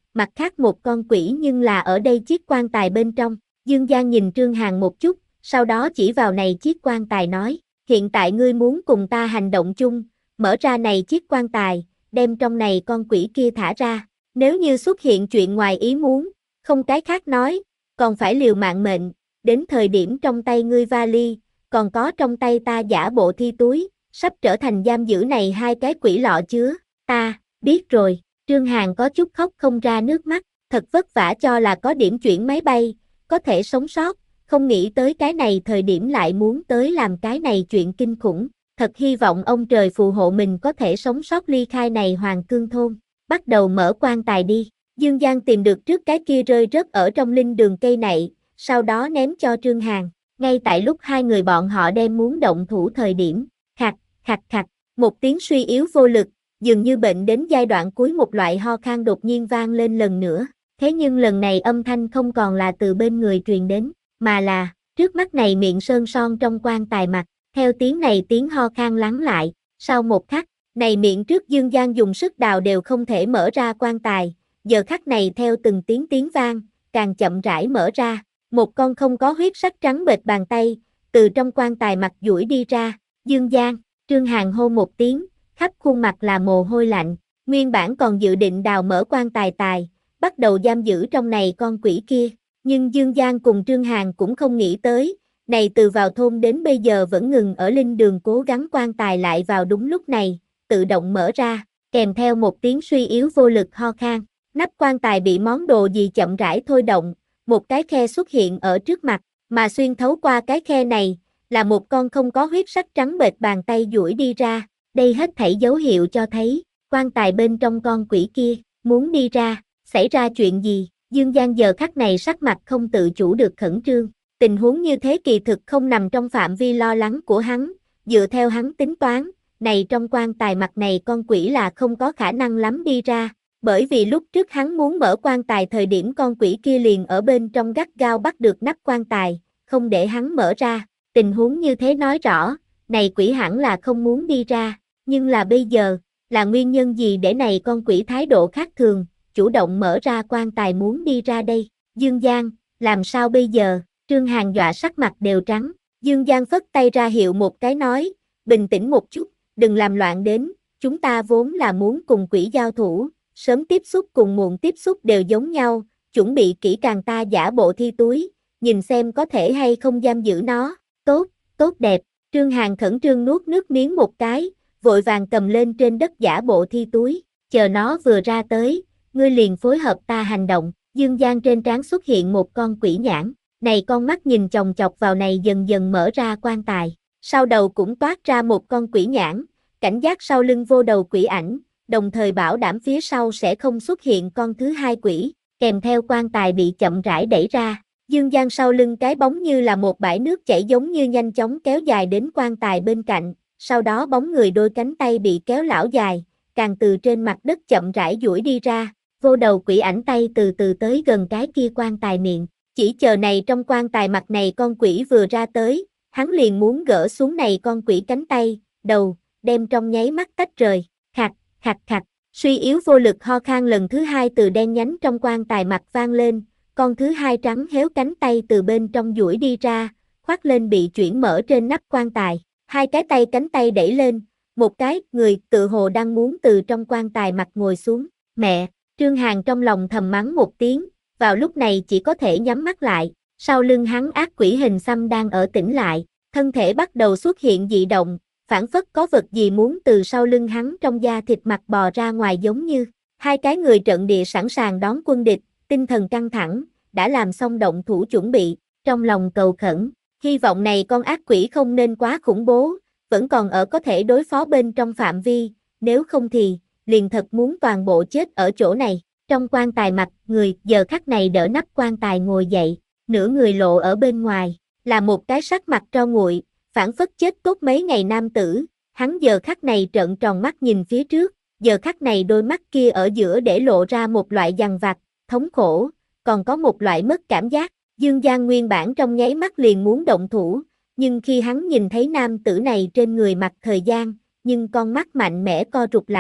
S1: mặt khác một con quỷ nhưng là ở đây chiếc quan tài bên trong. Dương Giang nhìn Trương Hàn một chút, sau đó chỉ vào này chiếc quan tài nói, hiện tại ngươi muốn cùng ta hành động chung, mở ra này chiếc quan tài, đem trong này con quỷ kia thả ra. Nếu như xuất hiện chuyện ngoài ý muốn, không cái khác nói, còn phải liều mạng mệnh, đến thời điểm trong tay ngươi vali, còn có trong tay ta giả bộ thi túi, sắp trở thành giam giữ này hai cái quỷ lọ chứa. Ta, biết rồi, Trương Hàn có chút khóc không ra nước mắt, thật vất vả cho là có điểm chuyển máy bay, có thể sống sót, không nghĩ tới cái này thời điểm lại muốn tới làm cái này chuyện kinh khủng, thật hy vọng ông trời phù hộ mình có thể sống sót ly khai này Hoàng Cương thôn. Bắt đầu mở quan tài đi. Dương Giang tìm được trước cái kia rơi rớt ở trong linh đường cây nạy, sau đó ném cho Trương Hàn. Ngay tại lúc hai người bọn họ đem muốn động thủ thời điểm, khạc, khạc khạc, một tiếng suy yếu vô lực, dường như bệnh đến giai đoạn cuối một loại ho khan đột nhiên vang lên lần nữa. Thế nhưng lần này âm thanh không còn là từ bên người truyền đến, mà là, trước mắt này miệng sơn son trong quan tài mặt. Theo tiếng này tiếng ho khan lắng lại, sau một khắc, này miệng trước Dương Giang dùng sức đào đều không thể mở ra quan tài, giờ khắc này theo từng tiếng tiếng vang, càng chậm rãi mở ra, một con không có huyết sắc trắng bệch bàn tay, từ trong quan tài mặt duỗi đi ra. Dương Giang, Trương Hàn hô một tiếng, khắp khuôn mặt là mồ hôi lạnh, nguyên bản còn dự định đào mở quan tài tài, bắt đầu giam giữ trong này con quỷ kia, nhưng Dương Giang cùng Trương Hàn cũng không nghĩ tới, này từ vào thôn đến bây giờ vẫn ngừng ở linh đường cố gắng quan tài lại vào đúng lúc này, tự động mở ra, kèm theo một tiếng suy yếu vô lực ho khan, nắp quan tài bị món đồ gì chậm rãi thôi động, một cái khe xuất hiện ở trước mặt, mà xuyên thấu qua cái khe này, là một con không có huyết sắc trắng bệch bàn tay duỗi đi ra, đây hết thảy dấu hiệu cho thấy, quan tài bên trong con quỷ kia, muốn đi ra, xảy ra chuyện gì, Dương Giang giờ khắc này sắc mặt không tự chủ được khẩn trương, tình huống như thế kỳ thực không nằm trong phạm vi lo lắng của hắn, dựa theo hắn tính toán, này trong quan tài mặt này con quỷ là không có khả năng lắm đi ra, bởi vì lúc trước hắn muốn mở quan tài thời điểm con quỷ kia liền ở bên trong gắt gao bắt được nắp quan tài, không để hắn mở ra, tình huống như thế nói rõ, này quỷ hẳn là không muốn đi ra, nhưng là bây giờ, là nguyên nhân gì để này con quỷ thái độ khác thường, chủ động mở ra quan tài muốn đi ra đây, Dương Giang, làm sao bây giờ, Trương Hàn dọa sắc mặt đều trắng, Dương Giang phất tay ra hiệu một cái nói, bình tĩnh một chút, đừng làm loạn đến, chúng ta vốn là muốn cùng quỷ giao thủ, sớm tiếp xúc cùng muộn tiếp xúc đều giống nhau, chuẩn bị kỹ càng ta giả bộ thi túi, nhìn xem có thể hay không giam giữ nó, tốt, tốt đẹp, Trương Hàn khẩn trương nuốt nước miếng một cái, vội vàng cầm lên trên đất giả bộ thi túi, chờ nó vừa ra tới, ngươi liền phối hợp ta hành động, Dương Giang trên trán xuất hiện một con quỷ nhãn, này con mắt nhìn chòng chọc vào này dần dần mở ra quan tài, sau đầu cũng toát ra một con quỷ nhãn, cảnh giác sau lưng vô đầu quỷ ảnh, đồng thời bảo đảm phía sau sẽ không xuất hiện con thứ hai quỷ, kèm theo quan tài bị chậm rãi đẩy ra, Dương Giang sau lưng cái bóng như là một bãi nước chảy giống như nhanh chóng kéo dài đến quan tài bên cạnh, sau đó bóng người đôi cánh tay bị kéo lão dài, càng từ trên mặt đất chậm rãi duỗi đi ra, vô đầu quỷ ảnh tay từ từ tới gần cái kia quan tài miệng, chỉ chờ này trong quan tài mặt này con quỷ vừa ra tới, hắn liền muốn gỡ xuống này con quỷ cánh tay, đầu, đem trong nháy mắt tách rời, khạc, khạc khạc, suy yếu vô lực ho khan lần thứ hai từ đen nhánh trong quan tài mặt vang lên, con thứ hai trắng héo cánh tay từ bên trong duỗi đi ra, khoác lên bị chuyển mở trên nắp quan tài, hai cái tay cánh tay đẩy lên, một cái người tự hồ đang muốn từ trong quan tài mặt ngồi xuống, mẹ, Trương Hàn trong lòng thầm mắng một tiếng, vào lúc này chỉ có thể nhắm mắt lại, sau lưng hắn ác quỷ hình xăm đang ở tỉnh lại, thân thể bắt đầu xuất hiện dị động, phảng phất có vật gì muốn từ sau lưng hắn trong da thịt mặt bò ra ngoài giống như, hai cái người trận địa sẵn sàng đón quân địch, tinh thần căng thẳng, đã làm xong động thủ chuẩn bị, trong lòng cầu khẩn, hy vọng này con ác quỷ không nên quá khủng bố, vẫn còn ở có thể đối phó bên trong phạm vi, nếu không thì, liền thật muốn toàn bộ chết ở chỗ này. Trong quan tài mặt, người giờ khắc này đỡ nắp quan tài ngồi dậy, nửa người lộ ở bên ngoài, là một cái sắc mặt tro nguội, phảng phất chết tốt mấy ngày nam tử, hắn giờ khắc này trợn tròn mắt nhìn phía trước, giờ khắc này đôi mắt kia ở giữa để lộ ra một loại dằn vặt, thống khổ, còn có một loại mất cảm giác, Dương Giang nguyên bản trong nháy mắt liền muốn động thủ, nhưng khi hắn nhìn thấy nam tử này trên người mặt thời gian, nhưng con mắt mạnh mẽ co rụt lại,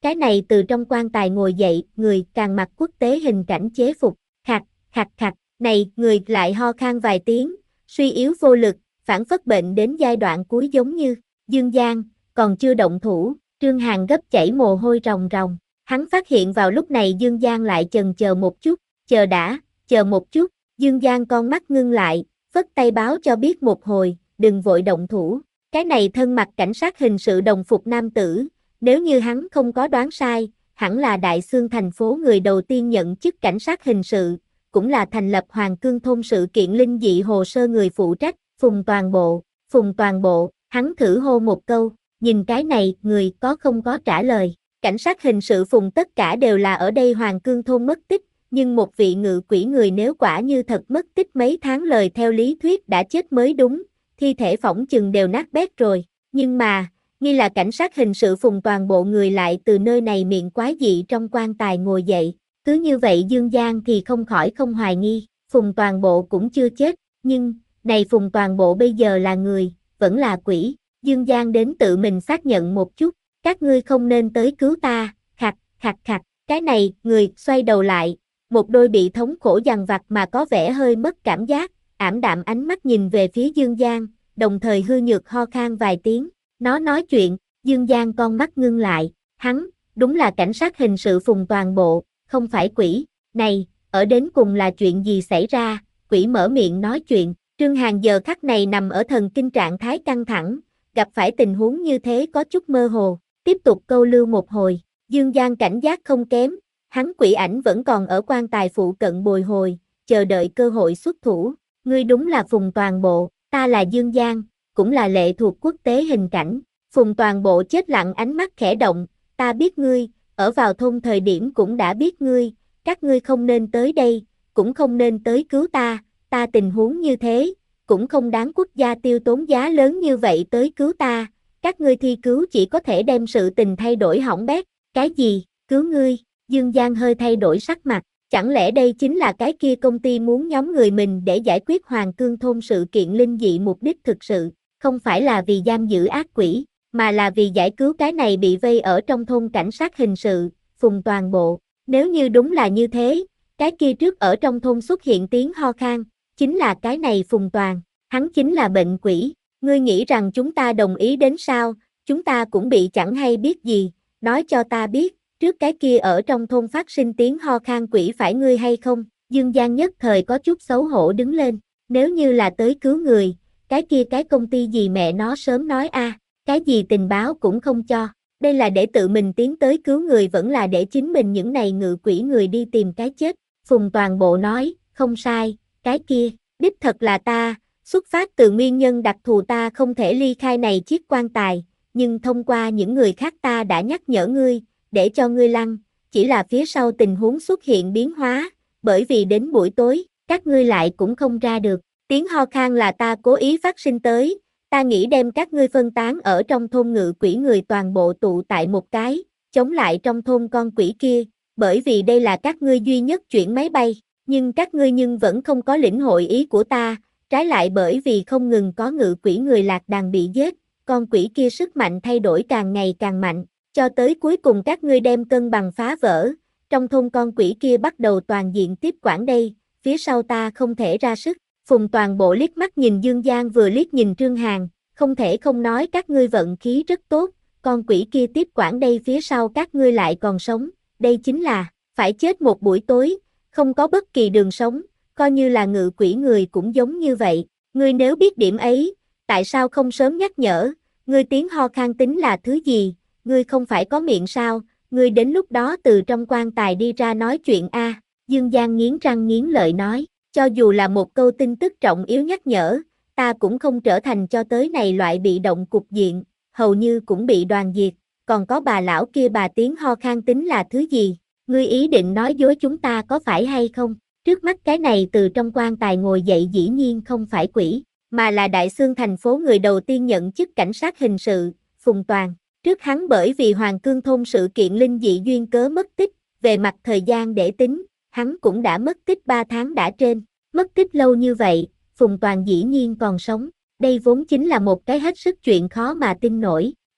S1: Cái này từ trong quan tài ngồi dậy, người càng mặc quốc tế hình cảnh chế phục, khạc, khạc khạc, này, người lại ho khan vài tiếng, suy yếu vô lực, phản phất bệnh đến giai đoạn cuối giống như, Dương Giang, còn chưa động thủ, Trương Hàn gấp chảy mồ hôi ròng ròng, hắn phát hiện vào lúc này Dương Giang lại chần chờ một chút, chờ đã, chờ một chút, Dương Giang con mắt ngưng lại, phất tay báo cho biết một hồi, đừng vội động thủ, cái này thân mặc cảnh sát hình sự đồng phục nam tử, nếu như hắn không có đoán sai, hẳn là Đại Xương thành phố người đầu tiên nhận chức cảnh sát hình sự, cũng là thành lập Hoàng Cương thôn sự kiện linh dị hồ sơ người phụ trách, Phùng Toàn Bộ, Phùng Toàn Bộ, hắn thử hô một câu, nhìn cái này, người có không có trả lời, cảnh sát hình sự Phùng tất cả đều là ở đây Hoàng Cương thôn mất tích, nhưng một vị ngự quỷ người nếu quả như thật mất tích mấy tháng lời theo lý thuyết đã chết mới đúng, thi thể phỏng chừng đều nát bét rồi, nhưng mà, nghi là cảnh sát hình sự Phùng Toàn Bộ người lại từ nơi này miệng quái dị trong quan tài ngồi dậy, cứ như vậy Dương Giang thì không khỏi không hoài nghi, Phùng Toàn Bộ cũng chưa chết, nhưng, này Phùng Toàn Bộ bây giờ là người, vẫn là quỷ, Dương Giang đến tự mình xác nhận một chút, các ngươi không nên tới cứu ta, khặt, khặt khặt, cái này, người, xoay đầu lại, một đôi bị thống khổ dằn vặt mà có vẻ hơi mất cảm giác, ảm đạm ánh mắt nhìn về phía Dương Giang, đồng thời hư nhược ho khan vài tiếng, nó nói chuyện, Dương Giang con mắt ngưng lại, hắn, đúng là cảnh sát hình sự Phùng Toàn Bộ, không phải quỷ, này, ở đến cùng là chuyện gì xảy ra, quỷ mở miệng nói chuyện, Trương Hàn giờ khắc này nằm ở thần kinh trạng thái căng thẳng, gặp phải tình huống như thế có chút mơ hồ, tiếp tục câu lưu một hồi, Dương Giang cảnh giác không kém, hắn quỷ ảnh vẫn còn ở quan tài phụ cận bồi hồi, chờ đợi cơ hội xuất thủ, ngươi đúng là Phùng Toàn Bộ, ta là Dương Giang, cũng là lệ thuộc quốc tế hình cảnh, Phùng Toàn Bộ chết lặng ánh mắt khẽ động, ta biết ngươi, ở vào thôn thời điểm cũng đã biết ngươi, các ngươi không nên tới đây, cũng không nên tới cứu ta, ta tình huống như thế, cũng không đáng quốc gia tiêu tốn giá lớn như vậy tới cứu ta, các ngươi thi cứu chỉ có thể đem sự tình thay đổi hỏng bét, cái gì, cứu ngươi, Dương Giang hơi thay đổi sắc mặt, chẳng lẽ đây chính là cái kia công ty muốn nhóm người mình để giải quyết Hoàng Cương thôn sự kiện linh dị mục đích thực sự, không phải là vì giam giữ ác quỷ, mà là vì giải cứu cái này bị vây ở trong thôn cảnh sát hình sự, Phùng Toàn Bộ, nếu như đúng là như thế, cái kia trước ở trong thôn xuất hiện tiếng ho khan, chính là cái này Phùng Toàn, hắn chính là bệnh quỷ, ngươi nghĩ rằng chúng ta đồng ý đến sao, chúng ta cũng bị chẳng hay biết gì, nói cho ta biết, trước cái kia ở trong thôn phát sinh tiếng ho khan quỷ phải ngươi hay không, Dương Giang nhất thời có chút xấu hổ đứng lên, nếu như là tới cứu người, cái kia cái công ty gì mẹ nó sớm nói a, cái gì tình báo cũng không cho, đây là để tự mình tiến tới cứu người vẫn là để chính mình những này ngự quỷ người đi tìm cái chết, Phùng Toàn Bộ nói, không sai, cái kia, đích thật là ta, xuất phát từ nguyên nhân đặc thù ta không thể ly khai này chiếc quan tài, nhưng thông qua những người khác ta đã nhắc nhở ngươi, để cho ngươi lăn, chỉ là phía sau tình huống xuất hiện biến hóa, bởi vì đến buổi tối, các ngươi lại cũng không ra được, tiếng ho khan là ta cố ý phát sinh tới, ta nghĩ đem các ngươi phân tán ở trong thôn ngự quỷ người toàn bộ tụ tại một cái, chống lại trong thôn con quỷ kia, bởi vì đây là các ngươi duy nhất chuyển máy bay, nhưng các ngươi nhưng vẫn không có lĩnh hội ý của ta, trái lại bởi vì không ngừng có ngự quỷ người lạc đàn bị giết, con quỷ kia sức mạnh thay đổi càng ngày càng mạnh, cho tới cuối cùng các ngươi đem cân bằng phá vỡ, trong thôn con quỷ kia bắt đầu toàn diện tiếp quản đây, phía sau ta không thể ra sức. Phùng Toàn Bộ liếc mắt nhìn Dương Giang vừa liếc nhìn Trương Hàn, không thể không nói các ngươi vận khí rất tốt, con quỷ kia tiếp quản đây phía sau các ngươi lại còn sống, đây chính là, phải chết một buổi tối, không có bất kỳ đường sống, coi như là ngự quỷ người cũng giống như vậy, ngươi nếu biết điểm ấy, tại sao không sớm nhắc nhở, ngươi tiếng ho khan tính là thứ gì, ngươi không phải có miệng sao, ngươi đến lúc đó từ trong quan tài đi ra nói chuyện a. Dương Giang nghiến răng nghiến lợi nói. Cho dù là một câu tin tức trọng yếu nhắc nhở, ta cũng không trở thành cho tới này loại bị động cục diện, hầu như cũng bị đoàn diệt, còn có bà lão kia bà tiếng ho khan tính là thứ gì, ngươi ý định nói dối chúng ta có phải hay không, trước mắt cái này từ trong quan tài ngồi dậy dĩ nhiên không phải quỷ, mà là Đại Xương thành phố người đầu tiên nhận chức cảnh sát hình sự, Phùng Toàn, trước hắn bởi vì Hoàng Cương thôn sự kiện linh dị duyên cớ mất tích, về mặt thời gian để tính, hắn cũng đã mất tích ba tháng đã trên, mất tích lâu như vậy, Phùng Toàn dĩ nhiên còn sống, đây vốn chính là một cái hết sức chuyện khó mà tin nổi,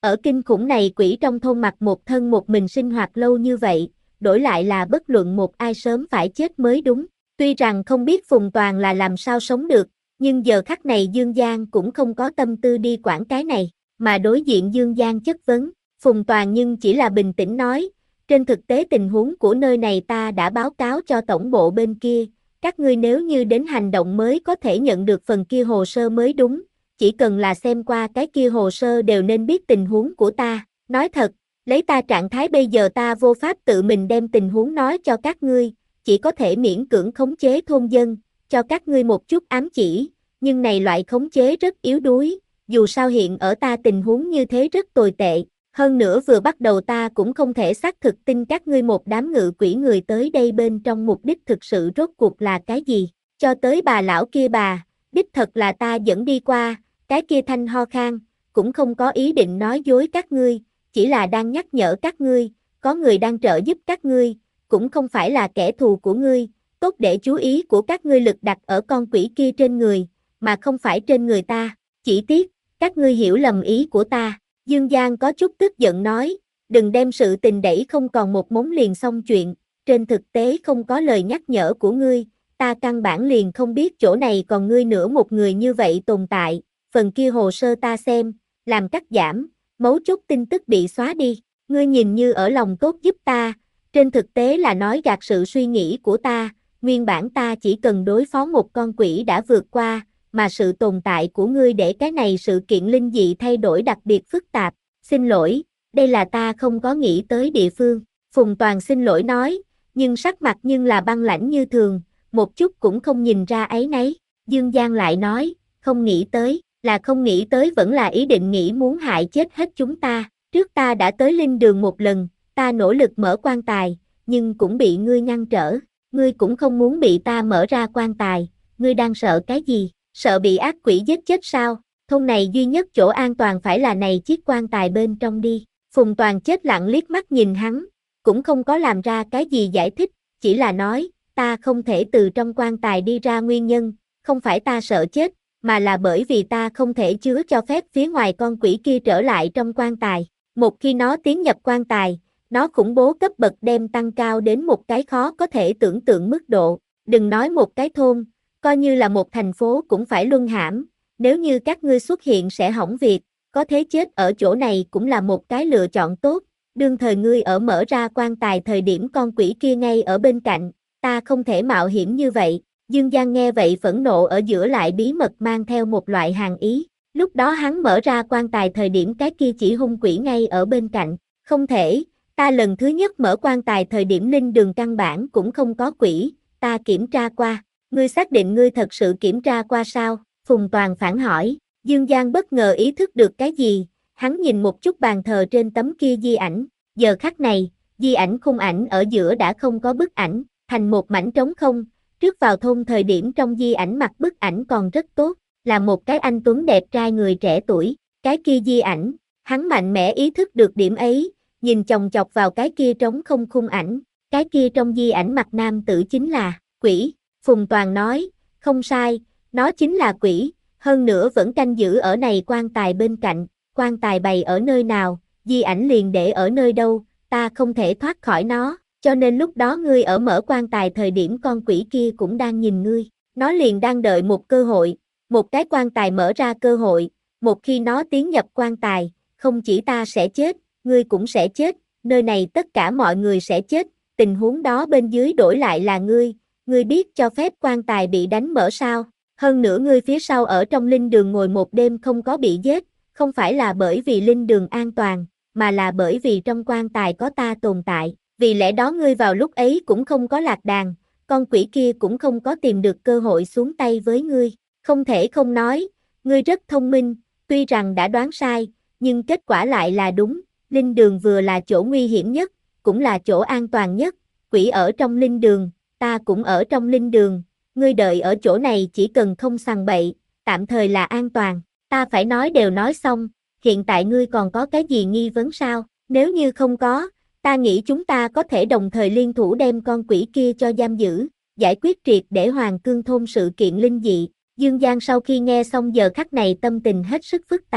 S1: Ở kinh khủng này quỷ trong thôn mặc một thân một mình sinh hoạt lâu như vậy, đổi lại là bất luận một ai sớm phải chết mới đúng. Tuy rằng không biết Phùng Toàn là làm sao sống được, nhưng giờ khắc này Dương Giang cũng không có tâm tư đi quản cái này, mà đối diện Dương Giang chất vấn, Phùng Toàn nhưng chỉ là bình tĩnh nói, trên thực tế tình huống của nơi này ta đã báo cáo cho tổng bộ bên kia, các ngươi nếu như đến hành động mới có thể nhận được phần kia hồ sơ mới đúng, chỉ cần là xem qua cái kia hồ sơ đều nên biết tình huống của ta, nói thật, lấy ta trạng thái bây giờ ta vô pháp tự mình đem tình huống nói cho các ngươi, chỉ có thể miễn cưỡng khống chế thôn dân, cho các ngươi một chút ám chỉ, nhưng này loại khống chế rất yếu đuối, dù sao hiện ở ta tình huống như thế rất tồi tệ, hơn nữa vừa bắt đầu ta cũng không thể xác thực tin các ngươi một đám ngự quỷ người tới đây bên trong mục đích thực sự rốt cuộc là cái gì, cho tới bà lão kia bà, đích thật là ta dẫn đi qua, cái kia thanh ho khan, cũng không có ý định nói dối các ngươi, chỉ là đang nhắc nhở các ngươi, có người đang trợ giúp các ngươi, cũng không phải là kẻ thù của ngươi, tốt để chú ý của các ngươi lực đặt ở con quỷ kia trên người, mà không phải trên người ta, chỉ tiếc, các ngươi hiểu lầm ý của ta. Dương Giang có chút tức giận nói, đừng đem sự tình đẩy không còn một mống liền xong chuyện, trên thực tế không có lời nhắc nhở của ngươi, ta căn bản liền không biết chỗ này còn ngươi nữa một người như vậy tồn tại, phần kia hồ sơ ta xem, làm cắt giảm, mấu chốt tin tức bị xóa đi, ngươi nhìn như ở lòng tốt giúp ta, trên thực tế là nói gạt sự suy nghĩ của ta, nguyên bản ta chỉ cần đối phó một con quỷ đã vượt qua, mà sự tồn tại của ngươi để cái này sự kiện linh dị thay đổi đặc biệt phức tạp, xin lỗi, đây là ta không có nghĩ tới địa phương, Phùng Toàn xin lỗi nói, nhưng sắc mặt nhưng là băng lãnh như thường, một chút cũng không nhìn ra áy náy, Dương Giang lại nói, không nghĩ tới, là không nghĩ tới vẫn là ý định nghĩ muốn hại chết hết chúng ta, trước ta đã tới linh đường một lần, ta nỗ lực mở quan tài, nhưng cũng bị ngươi ngăn trở, ngươi cũng không muốn bị ta mở ra quan tài, ngươi đang sợ cái gì? Sợ bị ác quỷ giết chết sao, thôn này duy nhất chỗ an toàn phải là này chiếc quan tài bên trong đi, Phùng Toàn chết lặng liếc mắt nhìn hắn, cũng không có làm ra cái gì giải thích, chỉ là nói, ta không thể từ trong quan tài đi ra nguyên nhân, không phải ta sợ chết, mà là bởi vì ta không thể chứa cho phép phía ngoài con quỷ kia trở lại trong quan tài, một khi nó tiến nhập quan tài, nó khủng bố cấp bậc đem tăng cao đến một cái khó có thể tưởng tượng mức độ, đừng nói một cái thôn, coi như là một thành phố cũng phải luân hãm, nếu như các ngươi xuất hiện sẽ hỏng việc, có thế chết ở chỗ này cũng là một cái lựa chọn tốt, đương thời ngươi ở mở ra quan tài thời điểm con quỷ kia ngay ở bên cạnh, ta không thể mạo hiểm như vậy, Dương Giang nghe vậy phẫn nộ ở giữa lại bí mật mang theo một loại hàn ý, lúc đó hắn mở ra quan tài thời điểm cái kia chỉ hung quỷ ngay ở bên cạnh, không thể, ta lần thứ nhất mở quan tài thời điểm linh đường căn bản cũng không có quỷ, ta kiểm tra qua. Ngươi xác định ngươi thật sự kiểm tra qua sao? Phùng Toàn phản hỏi, Dương Giang bất ngờ ý thức được cái gì, hắn nhìn một chút bàn thờ trên tấm kia di ảnh, giờ khắc này, di ảnh khung ảnh ở giữa đã không có bức ảnh, thành một mảnh trống không, trước vào thôn thời điểm trong di ảnh mặt bức ảnh còn rất tốt, là một cái anh tuấn đẹp trai người trẻ tuổi, cái kia di ảnh, hắn mạnh mẽ ý thức được điểm ấy, nhìn chòng chọc vào cái kia trống không khung ảnh, cái kia trong di ảnh mặt nam tử chính là, quỷ. Phùng Toàn nói, không sai, nó chính là quỷ, hơn nữa vẫn canh giữ ở này quan tài bên cạnh, quan tài bày ở nơi nào, di ảnh liền để ở nơi đâu, ta không thể thoát khỏi nó, cho nên lúc đó ngươi ở mở quan tài thời điểm con quỷ kia cũng đang nhìn ngươi, nó liền đang đợi một cơ hội, một cái quan tài mở ra cơ hội, một khi nó tiến nhập quan tài, không chỉ ta sẽ chết, ngươi cũng sẽ chết, nơi này tất cả mọi người sẽ chết, tình huống đó bên dưới đổi lại là ngươi. Ngươi biết cho phép quan tài bị đánh mở sao, hơn nữa ngươi phía sau ở trong linh đường ngồi một đêm không có bị giết, không phải là bởi vì linh đường an toàn, mà là bởi vì trong quan tài có ta tồn tại, vì lẽ đó ngươi vào lúc ấy cũng không có lạc đàn, con quỷ kia cũng không có tìm được cơ hội xuống tay với ngươi, không thể không nói, ngươi rất thông minh, tuy rằng đã đoán sai, nhưng kết quả lại là đúng, linh đường vừa là chỗ nguy hiểm nhất, cũng là chỗ an toàn nhất, quỷ ở trong linh đường. Ta cũng ở trong linh đường, ngươi đợi ở chỗ này chỉ cần không sằng bậy, tạm thời là an toàn, ta phải nói đều nói xong, hiện tại ngươi còn có cái gì nghi vấn sao, nếu như không có, ta nghĩ chúng ta có thể đồng thời liên thủ đem con quỷ kia cho giam giữ, giải quyết triệt để Hoàng Cương thôn sự kiện linh dị, Dương Giang sau khi nghe xong giờ khắc này tâm tình hết sức phức tạp,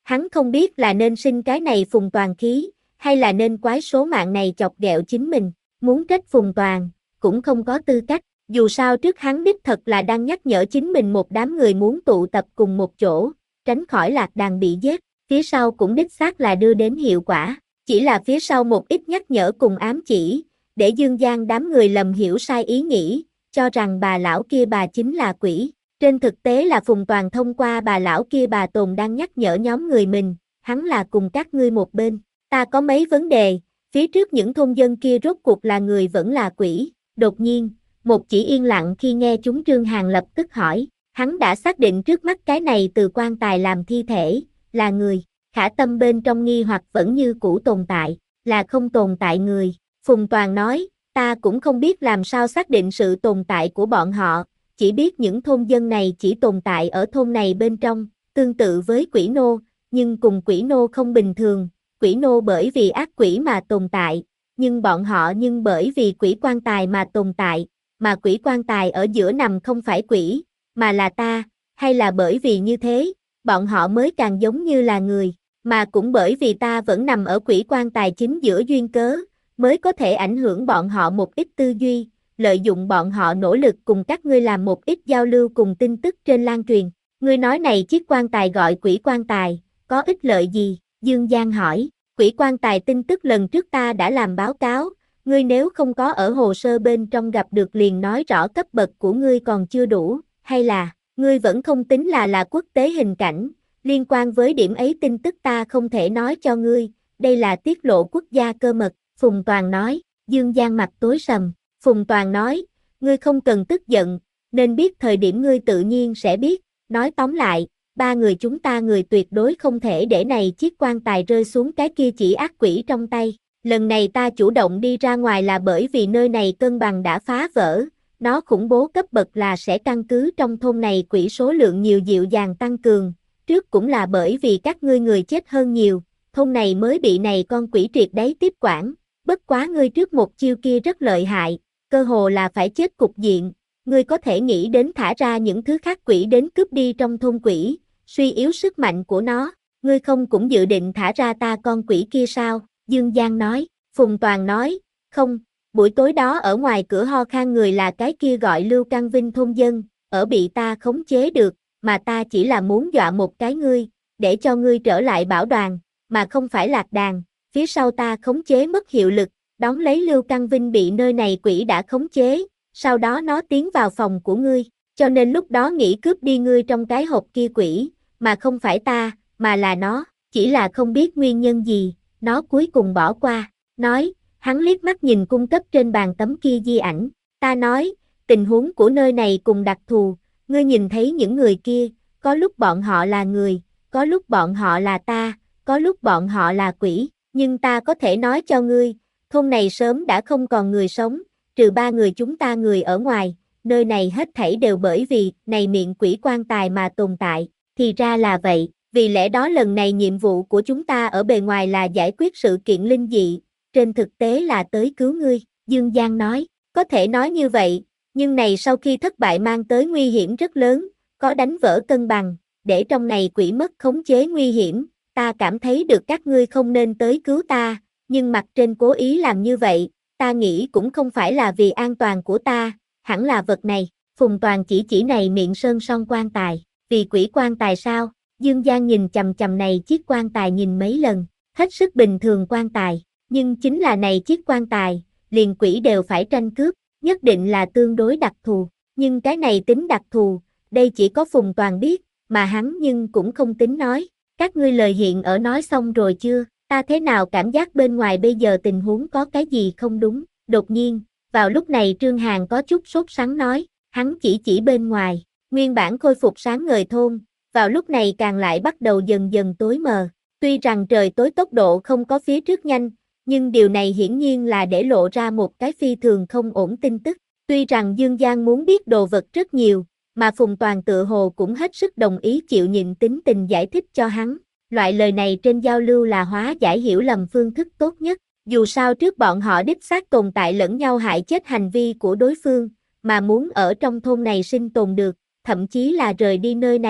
S1: Hắn không biết là nên sinh cái này Phùng Toàn khí, hay là nên quái số mạng này chọc ghẹo chính mình, muốn trách Phùng Toàn, cũng không có tư cách, dù sao trước hắn đích thật là đang nhắc nhở chính mình một đám người muốn tụ tập cùng một chỗ, tránh khỏi lạc đàn bị giết, phía sau cũng đích xác là đưa đến hiệu quả, chỉ là phía sau một ít nhắc nhở cùng ám chỉ, để Dương Giang đám người lầm hiểu sai ý nghĩ, cho rằng bà lão kia bà chính là quỷ. Trên thực tế là Phùng Toàn thông qua bà lão kia bà Tồn đang nhắc nhở nhóm người mình, hắn là cùng các ngươi một bên. Ta có mấy vấn đề, phía trước những thôn dân kia rốt cuộc là người vẫn là quỷ. Đột nhiên, một chỉ yên lặng khi nghe chúng Trương Hàn lập tức hỏi, hắn đã xác định trước mắt cái này từ quan tài làm thi thể, là người. Khả tâm bên trong nghi hoặc vẫn như cũ tồn tại, là không tồn tại người. Phùng Toàn nói, ta cũng không biết làm sao xác định sự tồn tại của bọn họ, chỉ biết những thôn dân này chỉ tồn tại ở thôn này bên trong, tương tự với quỷ nô, nhưng cùng quỷ nô không bình thường, quỷ nô bởi vì ác quỷ mà tồn tại, nhưng bọn họ nhưng bởi vì quỷ quan tài mà tồn tại, mà quỷ quan tài ở giữa nằm không phải quỷ, mà là ta, hay là bởi vì như thế, bọn họ mới càng giống như là người, mà cũng bởi vì ta vẫn nằm ở quỷ quan tài chính giữa duyên cớ, mới có thể ảnh hưởng bọn họ một ít tư duy, lợi dụng bọn họ nỗ lực cùng các ngươi làm một ít giao lưu cùng tin tức trên lan truyền. Ngươi nói này chiếc quan tài gọi quỷ quan tài, có ích lợi gì? Dương Giang hỏi, quỷ quan tài tin tức lần trước ta đã làm báo cáo, ngươi nếu không có ở hồ sơ bên trong gặp được liền nói rõ cấp bậc của ngươi còn chưa đủ, hay là, ngươi vẫn không tính là là quốc tế hình cảnh, liên quan với điểm ấy tin tức ta không thể nói cho ngươi, đây là tiết lộ quốc gia cơ mật, Phùng Toàn nói. Dương Giang mặt tối sầm, Phùng Toàn nói, ngươi không cần tức giận, nên biết thời điểm ngươi tự nhiên sẽ biết, nói tóm lại, ba người chúng ta người tuyệt đối không thể để này chiếc quan tài rơi xuống cái kia chỉ ác quỷ trong tay, lần này ta chủ động đi ra ngoài là bởi vì nơi này cân bằng đã phá vỡ, nó khủng bố cấp bậc là sẽ căn cứ trong thôn này quỷ số lượng nhiều dịu dàng tăng cường, trước cũng là bởi vì các ngươi người chết hơn nhiều, thôn này mới bị này con quỷ triệt đáy tiếp quản, bất quá ngươi trước một chiêu kia rất lợi hại, cơ hồ là phải chết cục diện, ngươi có thể nghĩ đến thả ra những thứ khác quỷ đến cướp đi trong thôn quỷ, suy yếu sức mạnh của nó, ngươi không cũng dự định thả ra ta con quỷ kia sao? Dương Giang nói, Phùng Toàn nói, không, buổi tối đó ở ngoài cửa ho khan người là cái kia gọi Lưu Căn Vinh thôn dân, ở bị ta khống chế được, mà ta chỉ là muốn dọa một cái ngươi, để cho ngươi trở lại bảo đoàn, mà không phải lạc đàn, phía sau ta khống chế mất hiệu lực, đón lấy Lưu Căn Vinh bị nơi này quỷ đã khống chế, sau đó nó tiến vào phòng của ngươi, cho nên lúc đó nghĩ cướp đi ngươi trong cái hộp kia quỷ, mà không phải ta, mà là nó, chỉ là không biết nguyên nhân gì, nó cuối cùng bỏ qua, nói, hắn liếc mắt nhìn cung cấp trên bàn tấm kia di ảnh, ta nói, tình huống của nơi này cùng đặc thù, ngươi nhìn thấy những người kia, có lúc bọn họ là người, có lúc bọn họ là ta, có lúc bọn họ là quỷ, nhưng ta có thể nói cho ngươi, thôn này sớm đã không còn người sống, trừ ba người chúng ta người ở ngoài, nơi này hết thảy đều bởi vì này miệng quỷ quan tài mà tồn tại, thì ra là vậy, vì lẽ đó lần này nhiệm vụ của chúng ta ở bề ngoài là giải quyết sự kiện linh dị, trên thực tế là tới cứu ngươi, Dương Giang nói, có thể nói như vậy, nhưng này sau khi thất bại mang tới nguy hiểm rất lớn, có đánh vỡ cân bằng, để trong này quỷ mất khống chế nguy hiểm, ta cảm thấy được các ngươi không nên tới cứu ta, nhưng mặt trên cố ý làm như vậy, ta nghĩ cũng không phải là vì an toàn của ta, hẳn là vật này, Phùng Toàn chỉ chỉ này miệng sơn son quan tài, vì quỷ quan tài sao, Dương Giang nhìn chầm chầm này chiếc quan tài nhìn mấy lần, hết sức bình thường quan tài, nhưng chính là này chiếc quan tài, liền quỷ đều phải tranh cướp, nhất định là tương đối đặc thù, nhưng cái này tính đặc thù, đây chỉ có Phùng Toàn biết, mà hắn nhưng cũng không tính nói, các ngươi lời hiện ở nói xong rồi chưa, ta thế nào cảm giác bên ngoài bây giờ tình huống có cái gì không đúng, đột nhiên, vào lúc này Trương Hàn có chút sốt sắng nói, hắn chỉ chỉ bên ngoài, nguyên bản khôi phục sáng ngời thôn, vào lúc này càng lại bắt đầu dần dần tối mờ, tuy rằng trời tối tốc độ không có phía trước nhanh, nhưng điều này hiển nhiên là để lộ ra một cái phi thường không ổn tin tức, tuy rằng Dương Giang muốn biết đồ vật rất nhiều, mà Phùng Toàn tự hồ cũng hết sức đồng ý chịu nhịn tính tình giải thích cho hắn, loại lời này trên giao lưu là hóa giải hiểu lầm phương thức tốt nhất, dù sao trước bọn họ đích xác tồn tại lẫn nhau hại chết hành vi của đối phương, mà muốn ở trong thôn này sinh tồn được, thậm chí là rời đi nơi này,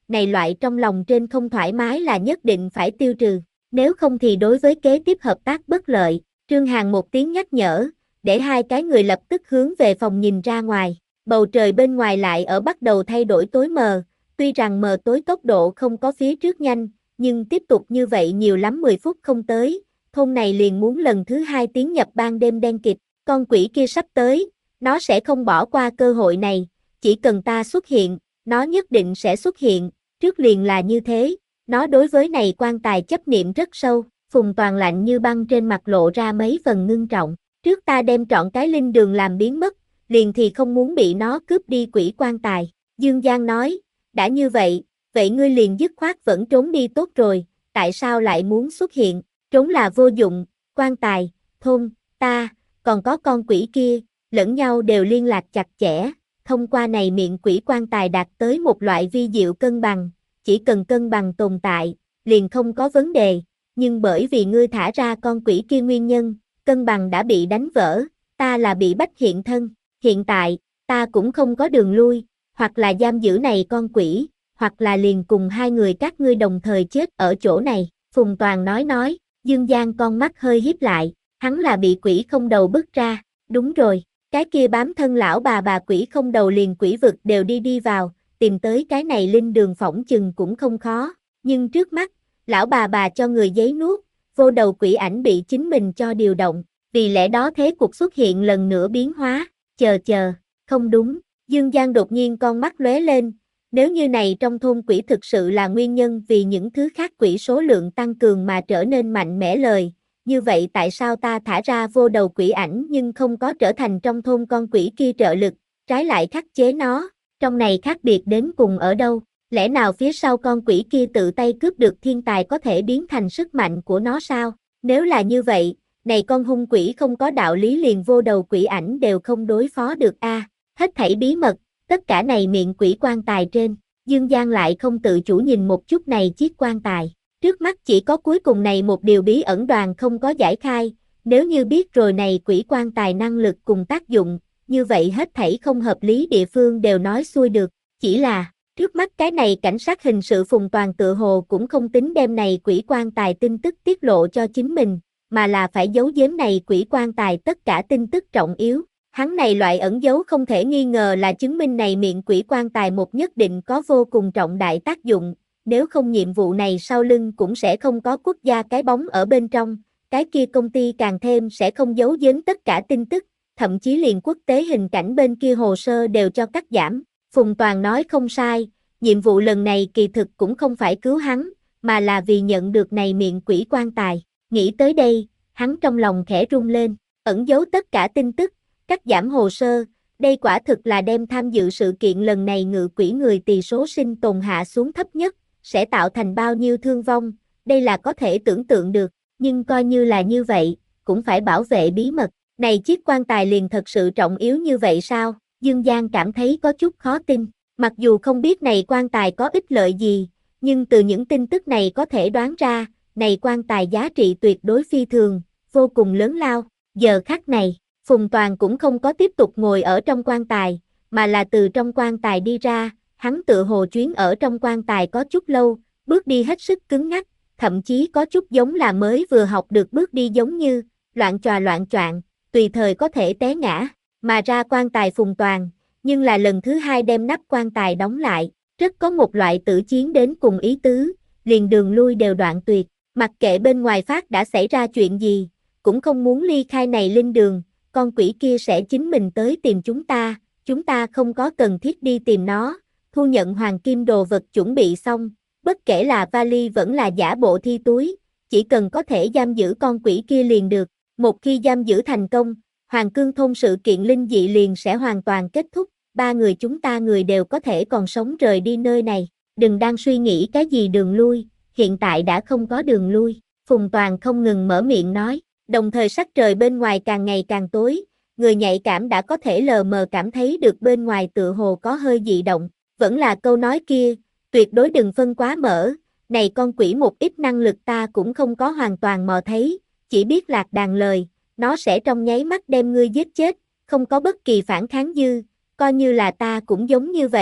S1: này loại trong lòng trên không thoải mái là nhất định phải tiêu trừ, nếu không thì đối với kế tiếp hợp tác bất lợi. Trương Hàn một tiếng nhắc nhở, để hai cái người lập tức hướng về phòng nhìn ra ngoài, bầu trời bên ngoài lại ở bắt đầu thay đổi tối mờ, tuy rằng mờ tối tốc độ không có phía trước nhanh, nhưng tiếp tục như vậy nhiều lắm mười phút không tới, thôn này liền muốn lần thứ hai tiến nhập ban đêm đen kịt, con quỷ kia sắp tới, nó sẽ không bỏ qua cơ hội này, chỉ cần ta xuất hiện, nó nhất định sẽ xuất hiện, trước liền là như thế, nó đối với này quan tài chấp niệm rất sâu. Phùng Toàn lạnh như băng trên mặt lộ ra mấy phần ngưng trọng, trước ta đem trọn cái linh đường làm biến mất, liền thì không muốn bị nó cướp đi quỷ quan tài. Dương Giang nói, đã như vậy, vậy ngươi liền dứt khoát vẫn trốn đi tốt rồi, tại sao lại muốn xuất hiện, trốn là vô dụng, quan tài, thôn, ta, còn có con quỷ kia, lẫn nhau đều liên lạc chặt chẽ, thông qua này miệng quỷ quan tài đạt tới một loại vi diệu cân bằng, chỉ cần cân bằng tồn tại, liền không có vấn đề. Nhưng bởi vì ngươi thả ra con quỷ kia nguyên nhân, cân bằng đã bị đánh vỡ, ta là bị bách hiện thân, hiện tại, ta cũng không có đường lui, hoặc là giam giữ này con quỷ, hoặc là liền cùng hai người các ngươi đồng thời chết ở chỗ này, Phùng Toàn nói nói, Dương Giang con mắt hơi híp lại, hắn là bị quỷ không đầu bức ra, đúng rồi, cái kia bám thân lão bà bà quỷ không đầu liền quỷ vực đều đi đi vào, tìm tới cái này linh đường phỏng chừng cũng không khó, nhưng trước mắt, lão bà bà cho người giấy nuốt, vô đầu quỷ ảnh bị chính mình cho điều động, vì lẽ đó thế cuộc xuất hiện lần nữa biến hóa, chờ chờ, không đúng, Dương Giang đột nhiên con mắt lóe lên, nếu như này trong thôn quỷ thực sự là nguyên nhân vì những thứ khác quỷ số lượng tăng cường mà trở nên mạnh mẽ lời, như vậy tại sao ta thả ra vô đầu quỷ ảnh nhưng không có trở thành trong thôn con quỷ kia trợ lực, trái lại khắc chế nó, trong này khác biệt đến cùng ở đâu? Lẽ nào phía sau con quỷ kia tự tay cướp được thiên tài có thể biến thành sức mạnh của nó sao? Nếu là như vậy, này con hung quỷ không có đạo lý liền vô đầu quỷ ảnh đều không đối phó được a. À, hết thảy bí mật, tất cả này miệng quỷ quan tài trên, Dương Giang lại không tự chủ nhìn một chút này chiếc quan tài. Trước mắt chỉ có cuối cùng này một điều bí ẩn đoàn không có giải khai, nếu như biết rồi này quỷ quan tài năng lực cùng tác dụng, như vậy hết thảy không hợp lý địa phương đều nói xuôi được, chỉ là trước mắt cái này cảnh sát hình sự Phùng Toàn tự hồ cũng không tính đem này quỷ quan tài tin tức tiết lộ cho chính mình, mà là phải giấu giếm này quỷ quan tài tất cả tin tức trọng yếu. Hắn này loại ẩn giấu không thể nghi ngờ là chứng minh này miệng quỷ quan tài một nhất định có vô cùng trọng đại tác dụng, nếu không nhiệm vụ này sau lưng cũng sẽ không có quốc gia cái bóng ở bên trong, cái kia công ty càng thêm sẽ không giấu giếm tất cả tin tức, thậm chí liền quốc tế hình cảnh bên kia hồ sơ đều cho cắt giảm. Phùng Toàn nói không sai, nhiệm vụ lần này kỳ thực cũng không phải cứu hắn, mà là vì nhận được này miệng quỷ quan tài. Nghĩ tới đây, hắn trong lòng khẽ rung lên, ẩn giấu tất cả tin tức, cắt giảm hồ sơ, đây quả thực là đem tham dự sự kiện lần này ngự quỷ người tỳ số sinh tồn hạ xuống thấp nhất, sẽ tạo thành bao nhiêu thương vong, đây là có thể tưởng tượng được, nhưng coi như là như vậy, cũng phải bảo vệ bí mật. Này chiếc quan tài liền thật sự trọng yếu như vậy sao? Dương Giang cảm thấy có chút khó tin, mặc dù không biết này quan tài có ích lợi gì, nhưng từ những tin tức này có thể đoán ra, này quan tài giá trị tuyệt đối phi thường, vô cùng lớn lao. Giờ khắc này, Phùng Toàn cũng không có tiếp tục ngồi ở trong quan tài, mà là từ trong quan tài đi ra, hắn tự hồ chuyến ở trong quan tài có chút lâu, bước đi hết sức cứng ngắc, thậm chí có chút giống là mới vừa học được bước đi giống như, loạn tròa loạn choạng, tùy thời có thể té ngã, mà ra quan tài Phùng Toàn, nhưng là lần thứ hai đem nắp quan tài đóng lại, rất có một loại tử chiến đến cùng ý tứ, liền đường lui đều đoạn tuyệt, mặc kệ bên ngoài phát đã xảy ra chuyện gì, cũng không muốn ly khai này linh đường, con quỷ kia sẽ chính mình tới tìm chúng ta, chúng ta không có cần thiết đi tìm nó, thu nhận hoàng kim đồ vật chuẩn bị xong, bất kể là vali vẫn là giả bộ thi túi, chỉ cần có thể giam giữ con quỷ kia liền được, một khi giam giữ thành công, Hoàng Cương thôn sự kiện linh dị liền sẽ hoàn toàn kết thúc, ba người chúng ta người đều có thể còn sống rời đi nơi này, đừng đang suy nghĩ cái gì đường lui, hiện tại đã không có đường lui, Phùng Toàn không ngừng mở miệng nói, đồng thời sắc trời bên ngoài càng ngày càng tối, người nhạy cảm đã có thể lờ mờ cảm thấy được bên ngoài tựa hồ có hơi dị động, vẫn là câu nói kia, tuyệt đối đừng phân quá mở, này con quỷ một ít năng lực ta cũng không có hoàn toàn mò thấy, chỉ biết lạc đàn lời, nó sẽ trong nháy mắt đem ngươi giết chết, không có bất kỳ phản kháng dư, coi như là ta cũng giống như vậy,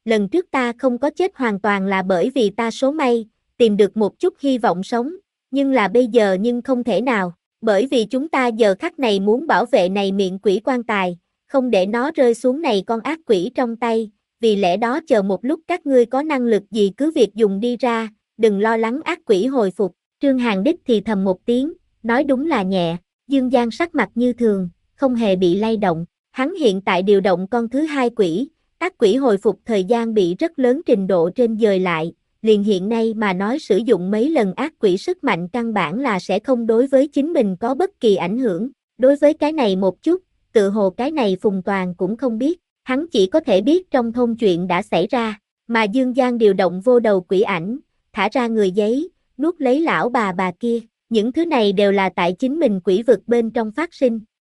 S1: lần trước ta không có chết hoàn toàn là bởi vì ta số may, tìm được một chút hy vọng sống, nhưng là bây giờ nhưng không thể nào, bởi vì chúng ta giờ khắc này muốn bảo vệ này miệng quỷ quan tài, không để nó rơi xuống này con ác quỷ trong tay, vì lẽ đó chờ một lúc các ngươi có năng lực gì cứ việc dùng đi ra, đừng lo lắng ác quỷ hồi phục. Trương Hàn đích thì thầm một tiếng, nói đúng là nhẹ, Dương Giang sắc mặt như thường, không hề bị lay động, hắn hiện tại điều động con thứ hai quỷ, ác quỷ hồi phục thời gian bị rất lớn trình độ trên dời lại, liền hiện nay mà nói sử dụng mấy lần ác quỷ sức mạnh căn bản là sẽ không đối với chính mình có bất kỳ ảnh hưởng, đối với cái này một chút, tự hồ cái này Phùng Toàn cũng không biết, hắn chỉ có thể biết trong thôn chuyện đã xảy ra, mà Dương Giang điều động vô đầu quỷ ảnh, thả ra người giấy, nuốt lấy lão bà bà kia, những thứ này đều là tại chính mình quỷ vực bên trong phát sinh.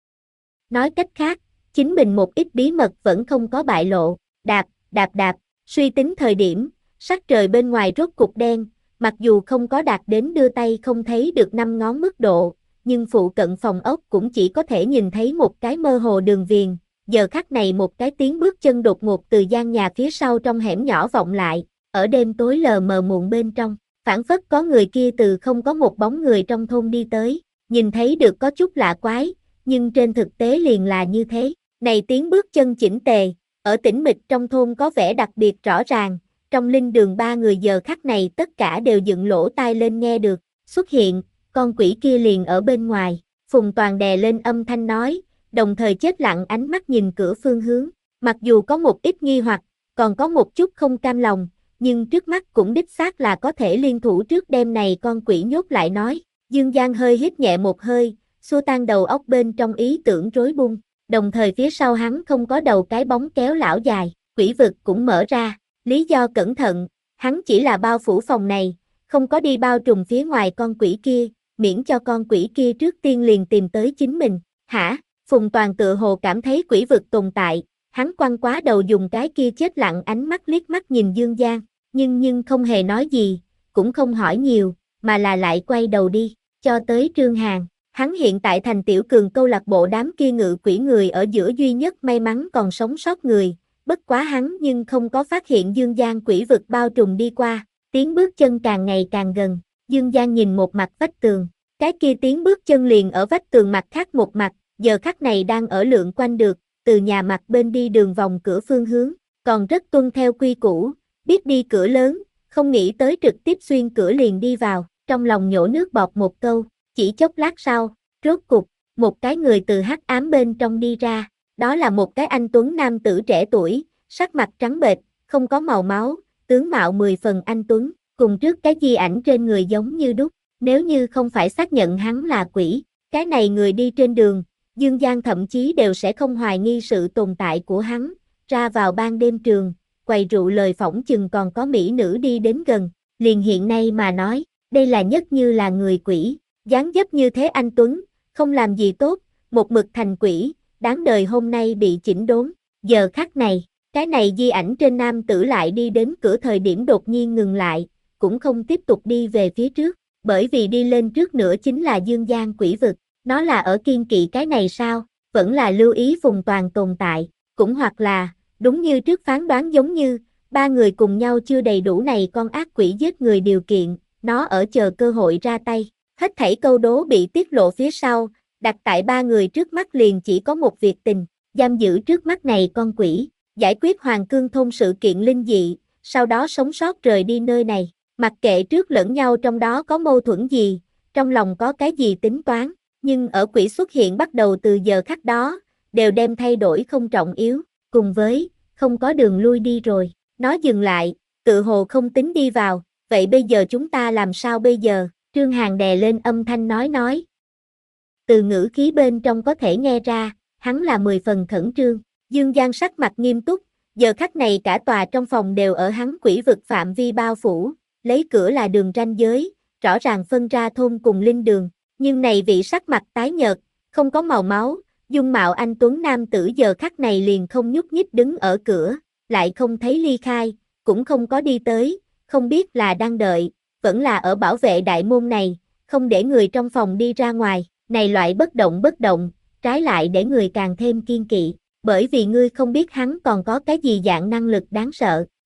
S1: Nói cách khác, chính mình một ít bí mật vẫn không có bại lộ, đạp, đạp đạp, suy tính thời điểm, sắc trời bên ngoài rốt cục đen, mặc dù không có đạt đến đưa tay không thấy được năm ngón mức độ, nhưng phụ cận phòng ốc cũng chỉ có thể nhìn thấy một cái mơ hồ đường viền, giờ khắc này một cái tiếng bước chân đột ngột từ gian nhà phía sau trong hẻm nhỏ vọng lại, ở đêm tối lờ mờ muộn bên trong, phảng phất có người kia từ không có một bóng người trong thôn đi tới, nhìn thấy được có chút lạ quái, nhưng trên thực tế liền là như thế, này tiếng bước chân chỉnh tề, ở tĩnh mịch trong thôn có vẻ đặc biệt rõ ràng, trong linh đường ba người giờ khắc này tất cả đều dựng lỗ tai lên nghe được, xuất hiện, con quỷ kia liền ở bên ngoài, Phùng Toàn đè lên âm thanh nói, đồng thời chết lặng ánh mắt nhìn cửa phương hướng, mặc dù có một ít nghi hoặc, còn có một chút không cam lòng, nhưng trước mắt cũng đích xác là có thể liên thủ trước đêm này con quỷ nhốt lại nói, Dương Giang hơi hít nhẹ một hơi, xua tan đầu óc bên trong ý tưởng rối bung, đồng thời phía sau hắn không có đầu cái bóng kéo lão dài, quỷ vực cũng mở ra, lý do cẩn thận, hắn chỉ là bao phủ phòng này, không có đi bao trùm phía ngoài con quỷ kia, miễn cho con quỷ kia trước tiên liền tìm tới chính mình, hả? Phùng Toàn tự hồ cảm thấy quỷ vực tồn tại, hắn quăng quá đầu dùng cái kia chết lặng ánh mắt liếc mắt nhìn Dương Giang, nhưng nhưng không hề nói gì, cũng không hỏi nhiều, mà là lại quay đầu đi, cho tới Trương Hàn, hắn hiện tại thành tiểu cường câu lạc bộ đám kia ngự quỷ người ở giữa duy nhất may mắn còn sống sót người, bất quá hắn nhưng không có phát hiện Dương Giang quỷ vực bao trùm đi qua, tiếng bước chân càng ngày càng gần, Dương Giang nhìn một mặt vách tường, cái kia tiếng bước chân liền ở vách tường mặt khác một mặt, giờ khắc này đang ở lượn quanh được, từ nhà mặt bên đi đường vòng cửa phương hướng, còn rất tuân theo quy củ, biết đi cửa lớn, không nghĩ tới trực tiếp xuyên cửa liền đi vào, trong lòng nhổ nước bọt một câu, chỉ chốc lát sau, rốt cục, một cái người từ hắc ám bên trong đi ra, đó là một cái anh tuấn nam tử trẻ tuổi, sắc mặt trắng bệch, không có màu máu, tướng mạo mười phần anh tuấn, cùng trước cái di ảnh trên người giống như đúc, nếu như không phải xác nhận hắn là quỷ, cái này người đi trên đường, Dương Giang thậm chí đều sẽ không hoài nghi sự tồn tại của hắn, ra vào ban đêm trường, quầy rượu lời phỏng chừng còn có mỹ nữ đi đến gần, liền hiện nay mà nói, đây là nhất như là người quỷ, dáng dấp như thế anh tuấn, không làm gì tốt, một mực thành quỷ, đáng đời hôm nay bị chỉnh đốn, giờ khắc này, cái này di ảnh trên nam tử lại đi đến cửa thời điểm đột nhiên ngừng lại, cũng không tiếp tục đi về phía trước, bởi vì đi lên trước nữa chính là Dương Giang quỷ vực, nó là ở kiên kỵ cái này sao, vẫn là lưu ý Phùng Toàn tồn tại, cũng hoặc là, đúng như trước phán đoán giống như, ba người cùng nhau chưa đầy đủ này con ác quỷ giết người điều kiện, nó ở chờ cơ hội ra tay, hết thảy câu đố bị tiết lộ phía sau, đặt tại ba người trước mắt liền chỉ có một việc tình, giam giữ trước mắt này con quỷ, giải quyết Hoàng Cương thôn sự kiện linh dị, sau đó sống sót rời đi nơi này, mặc kệ trước lẫn nhau trong đó có mâu thuẫn gì, trong lòng có cái gì tính toán, nhưng ở quỷ xuất hiện bắt đầu từ giờ khắc đó, đều đem thay đổi không trọng yếu, cùng với, không có đường lui đi rồi, nó dừng lại, tự hồ không tính đi vào, vậy bây giờ chúng ta làm sao bây giờ, Trương Hàn đè lên âm thanh nói nói. Từ ngữ khí bên trong có thể nghe ra, hắn là mười phần khẩn trương, Dương Giang sắc mặt nghiêm túc, giờ khắc này cả tòa trong phòng đều ở hắn quỷ vực phạm vi bao phủ, lấy cửa là đường ranh giới, rõ ràng phân ra thôn cùng linh đường, nhưng này vị sắc mặt tái nhợt, không có màu máu, dung mạo anh tuấn nam tử giờ khắc này liền không nhúc nhích đứng ở cửa, lại không thấy ly khai, cũng không có đi tới, không biết là đang đợi, vẫn là ở bảo vệ đại môn này, không để người trong phòng đi ra ngoài, này loại bất động bất động, trái lại để người càng thêm kiên kỵ, bởi vì ngươi không biết hắn còn có cái gì dạng năng lực đáng sợ,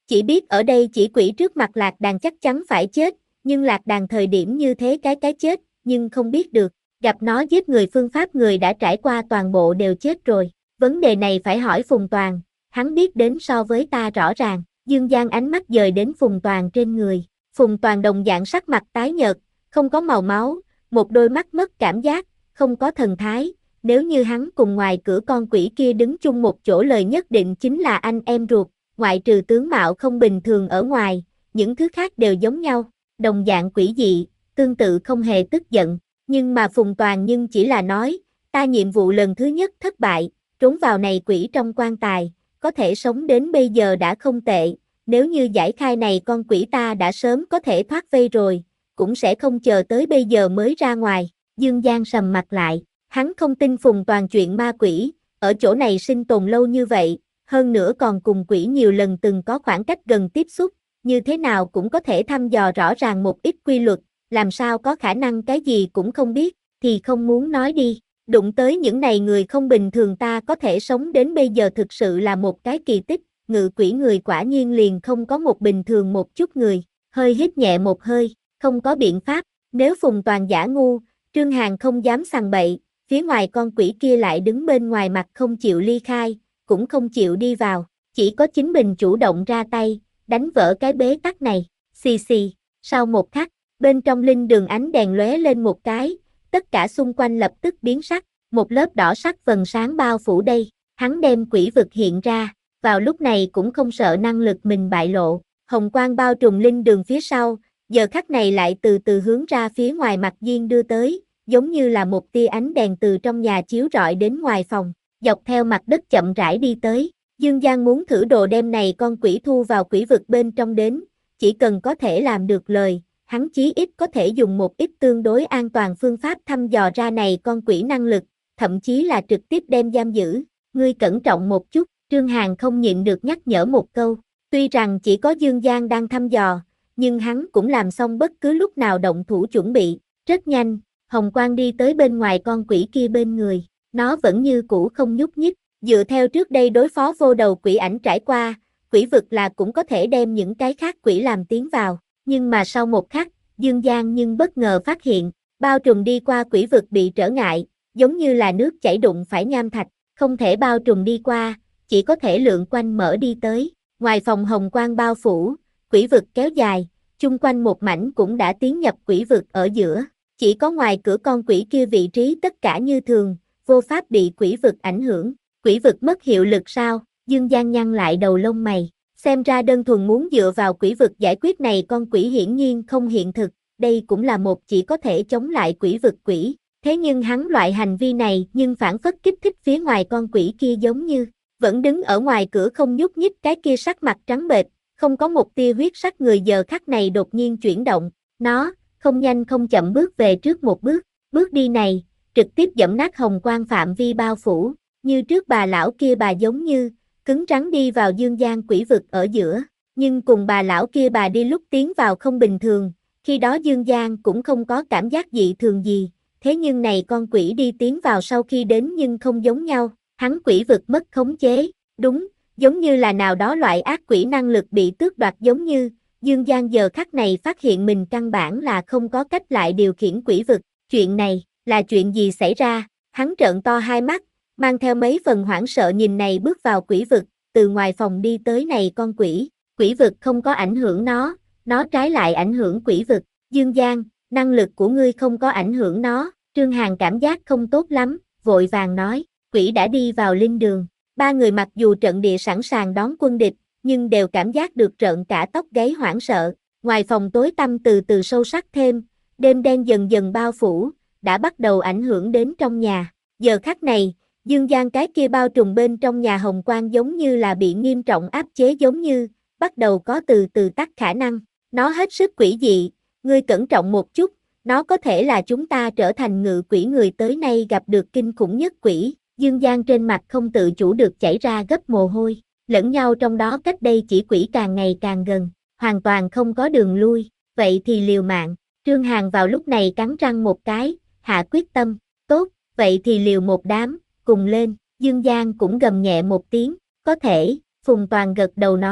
S1: Chỉ biết ở đây chỉ quỷ trước mặt lạc đàn chắc chắn phải chết, nhưng lạc đàn thời điểm như thế cái cái chết, nhưng không biết được, gặp nó giết người phương pháp người đã trải qua toàn bộ đều chết rồi. Vấn đề này phải hỏi Phùng Toàn, hắn biết đến so với ta rõ ràng. Dương Giang ánh mắt dời đến Phùng Toàn trên người. Phùng Toàn đồng dạng sắc mặt tái nhợt, không có màu máu, một đôi mắt mất cảm giác, không có thần thái. Nếu như hắn cùng ngoài cửa con quỷ kia đứng chung một chỗ lời nhất định chính là anh em ruột, ngoại trừ tướng mạo không bình thường ở ngoài, những thứ khác đều giống nhau, đồng dạng quỷ dị, tương tự không hề tức giận. Nhưng mà Phùng Toàn nhưng chỉ là nói, ta nhiệm vụ lần thứ nhất thất bại, trốn vào này quỷ trong quan tài, có thể sống đến bây giờ đã không tệ, nếu như giải khai này con quỷ ta đã sớm có thể thoát vây rồi, cũng sẽ không chờ tới bây giờ mới ra ngoài. Dương Giang sầm mặt lại, hắn không tin Phùng Toàn chuyện ma quỷ, ở chỗ này sinh tồn lâu như vậy, hơn nữa còn cùng quỷ nhiều lần từng có khoảng cách gần tiếp xúc, như thế nào cũng có thể thăm dò rõ ràng một ít quy luật, làm sao có khả năng cái gì cũng không biết, thì không muốn nói đi. Đụng tới những này người không bình thường ta có thể sống đến bây giờ thực sự là một cái kỳ tích, ngự quỷ người quả nhiên liền không có một bình thường một chút người, hơi hít nhẹ một hơi, không có biện pháp, nếu Phùng Toàn giả ngu, Trương Hàn không dám sằng bậy, phía ngoài con quỷ kia lại đứng bên ngoài mặt không chịu ly khai, cũng không chịu đi vào, chỉ có chính mình chủ động ra tay, đánh vỡ cái bế tắc này, xì xì, sau một khắc, bên trong linh đường ánh đèn lóe lên một cái, tất cả xung quanh lập tức biến sắc, một lớp đỏ sắc vầng sáng bao phủ đây, hắn đem quỷ vực hiện ra, vào lúc này cũng không sợ năng lực mình bại lộ, hồng quang bao trùm linh đường phía sau, giờ khắc này lại từ từ hướng ra phía ngoài mặt Diên đưa tới, giống như là một tia ánh đèn từ trong nhà chiếu rọi đến ngoài phòng, dọc theo mặt đất chậm rãi đi tới, Dương Giang muốn thử đồ đem này con quỷ thu vào quỷ vực bên trong đến, chỉ cần có thể làm được lời, hắn chí ít có thể dùng một ít tương đối an toàn phương pháp thăm dò ra này con quỷ năng lực, thậm chí là trực tiếp đem giam giữ, ngươi cẩn trọng một chút, Trương Hàn không nhịn được nhắc nhở một câu, tuy rằng chỉ có Dương Giang đang thăm dò, nhưng hắn cũng làm xong bất cứ lúc nào động thủ chuẩn bị, rất nhanh, hồng quang đi tới bên ngoài con quỷ kia bên người, nó vẫn như cũ không nhúc nhích, dựa theo trước đây đối phó vô đầu quỷ ảnh trải qua, quỷ vực là cũng có thể đem những cái khác quỷ làm tiến vào, nhưng mà sau một khắc, Dương Giang nhưng bất ngờ phát hiện, bao trùm đi qua quỷ vực bị trở ngại, giống như là nước chảy đụng phải nham thạch, không thể bao trùm đi qua, chỉ có thể lượn quanh mở đi tới, ngoài phòng hồng quang bao phủ, quỷ vực kéo dài, chung quanh một mảnh cũng đã tiến nhập quỷ vực ở giữa, chỉ có ngoài cửa con quỷ kia vị trí tất cả như thường, vô pháp bị quỷ vực ảnh hưởng, quỷ vực mất hiệu lực sao, Dương Giang nhăn lại đầu lông mày, xem ra đơn thuần muốn dựa vào quỷ vực giải quyết này con quỷ hiển nhiên không hiện thực, đây cũng là một chỉ có thể chống lại quỷ vực quỷ, thế nhưng hắn loại hành vi này nhưng phản phất kích thích phía ngoài con quỷ kia giống như, vẫn đứng ở ngoài cửa không nhúc nhích cái kia sắc mặt trắng bệch, không có một tia huyết sắc người giờ khắc này đột nhiên chuyển động, nó, không nhanh không chậm bước về trước một bước, bước đi này, trực tiếp dẫm nát hồng quang phạm vi bao phủ, như trước bà lão kia bà giống như, cứng rắn đi vào Dương Giang quỷ vực ở giữa, nhưng cùng bà lão kia bà đi lúc tiến vào không bình thường, khi đó Dương Giang cũng không có cảm giác dị thường gì, thế nhưng này con quỷ đi tiến vào sau khi đến nhưng không giống nhau, hắn quỷ vực mất khống chế, đúng, giống như là nào đó loại ác quỷ năng lực bị tước đoạt giống như, Dương Giang giờ khắc này phát hiện mình căn bản là không có cách lại điều khiển quỷ vực, chuyện này, là chuyện gì xảy ra, hắn trợn to hai mắt, mang theo mấy phần hoảng sợ nhìn này bước vào quỷ vực, từ ngoài phòng đi tới này con quỷ, quỷ vực không có ảnh hưởng nó, nó trái lại ảnh hưởng quỷ vực, Dương Giang, năng lực của ngươi không có ảnh hưởng nó, Trương Hàn cảm giác không tốt lắm, vội vàng nói, quỷ đã đi vào linh đường, ba người mặc dù trận địa sẵn sàng đón quân địch, nhưng đều cảm giác được trợn cả tóc gáy hoảng sợ, ngoài phòng tối tăm từ từ sâu sắc thêm, đêm đen dần dần bao phủ, đã bắt đầu ảnh hưởng đến trong nhà, giờ khắc này, Dương Giang cái kia bao trùm bên trong nhà hồng quang giống như là bị nghiêm trọng áp chế giống như, bắt đầu có từ từ tắt khả năng, nó hết sức quỷ dị, ngươi cẩn trọng một chút, nó có thể là chúng ta trở thành ngự quỷ người tới nay gặp được kinh khủng nhất quỷ, Dương Giang trên mặt không tự chủ được chảy ra gấp mồ hôi, lẫn nhau trong đó cách đây chỉ quỷ càng ngày càng gần, hoàn toàn không có đường lui, vậy thì liều mạng, Trương Hàn vào lúc này cắn răng một cái, hạ quyết tâm, tốt, vậy thì liều một đám, cùng lên, Dương Giang cũng gầm nhẹ một tiếng, có thể, Phùng Toàn gật đầu nói,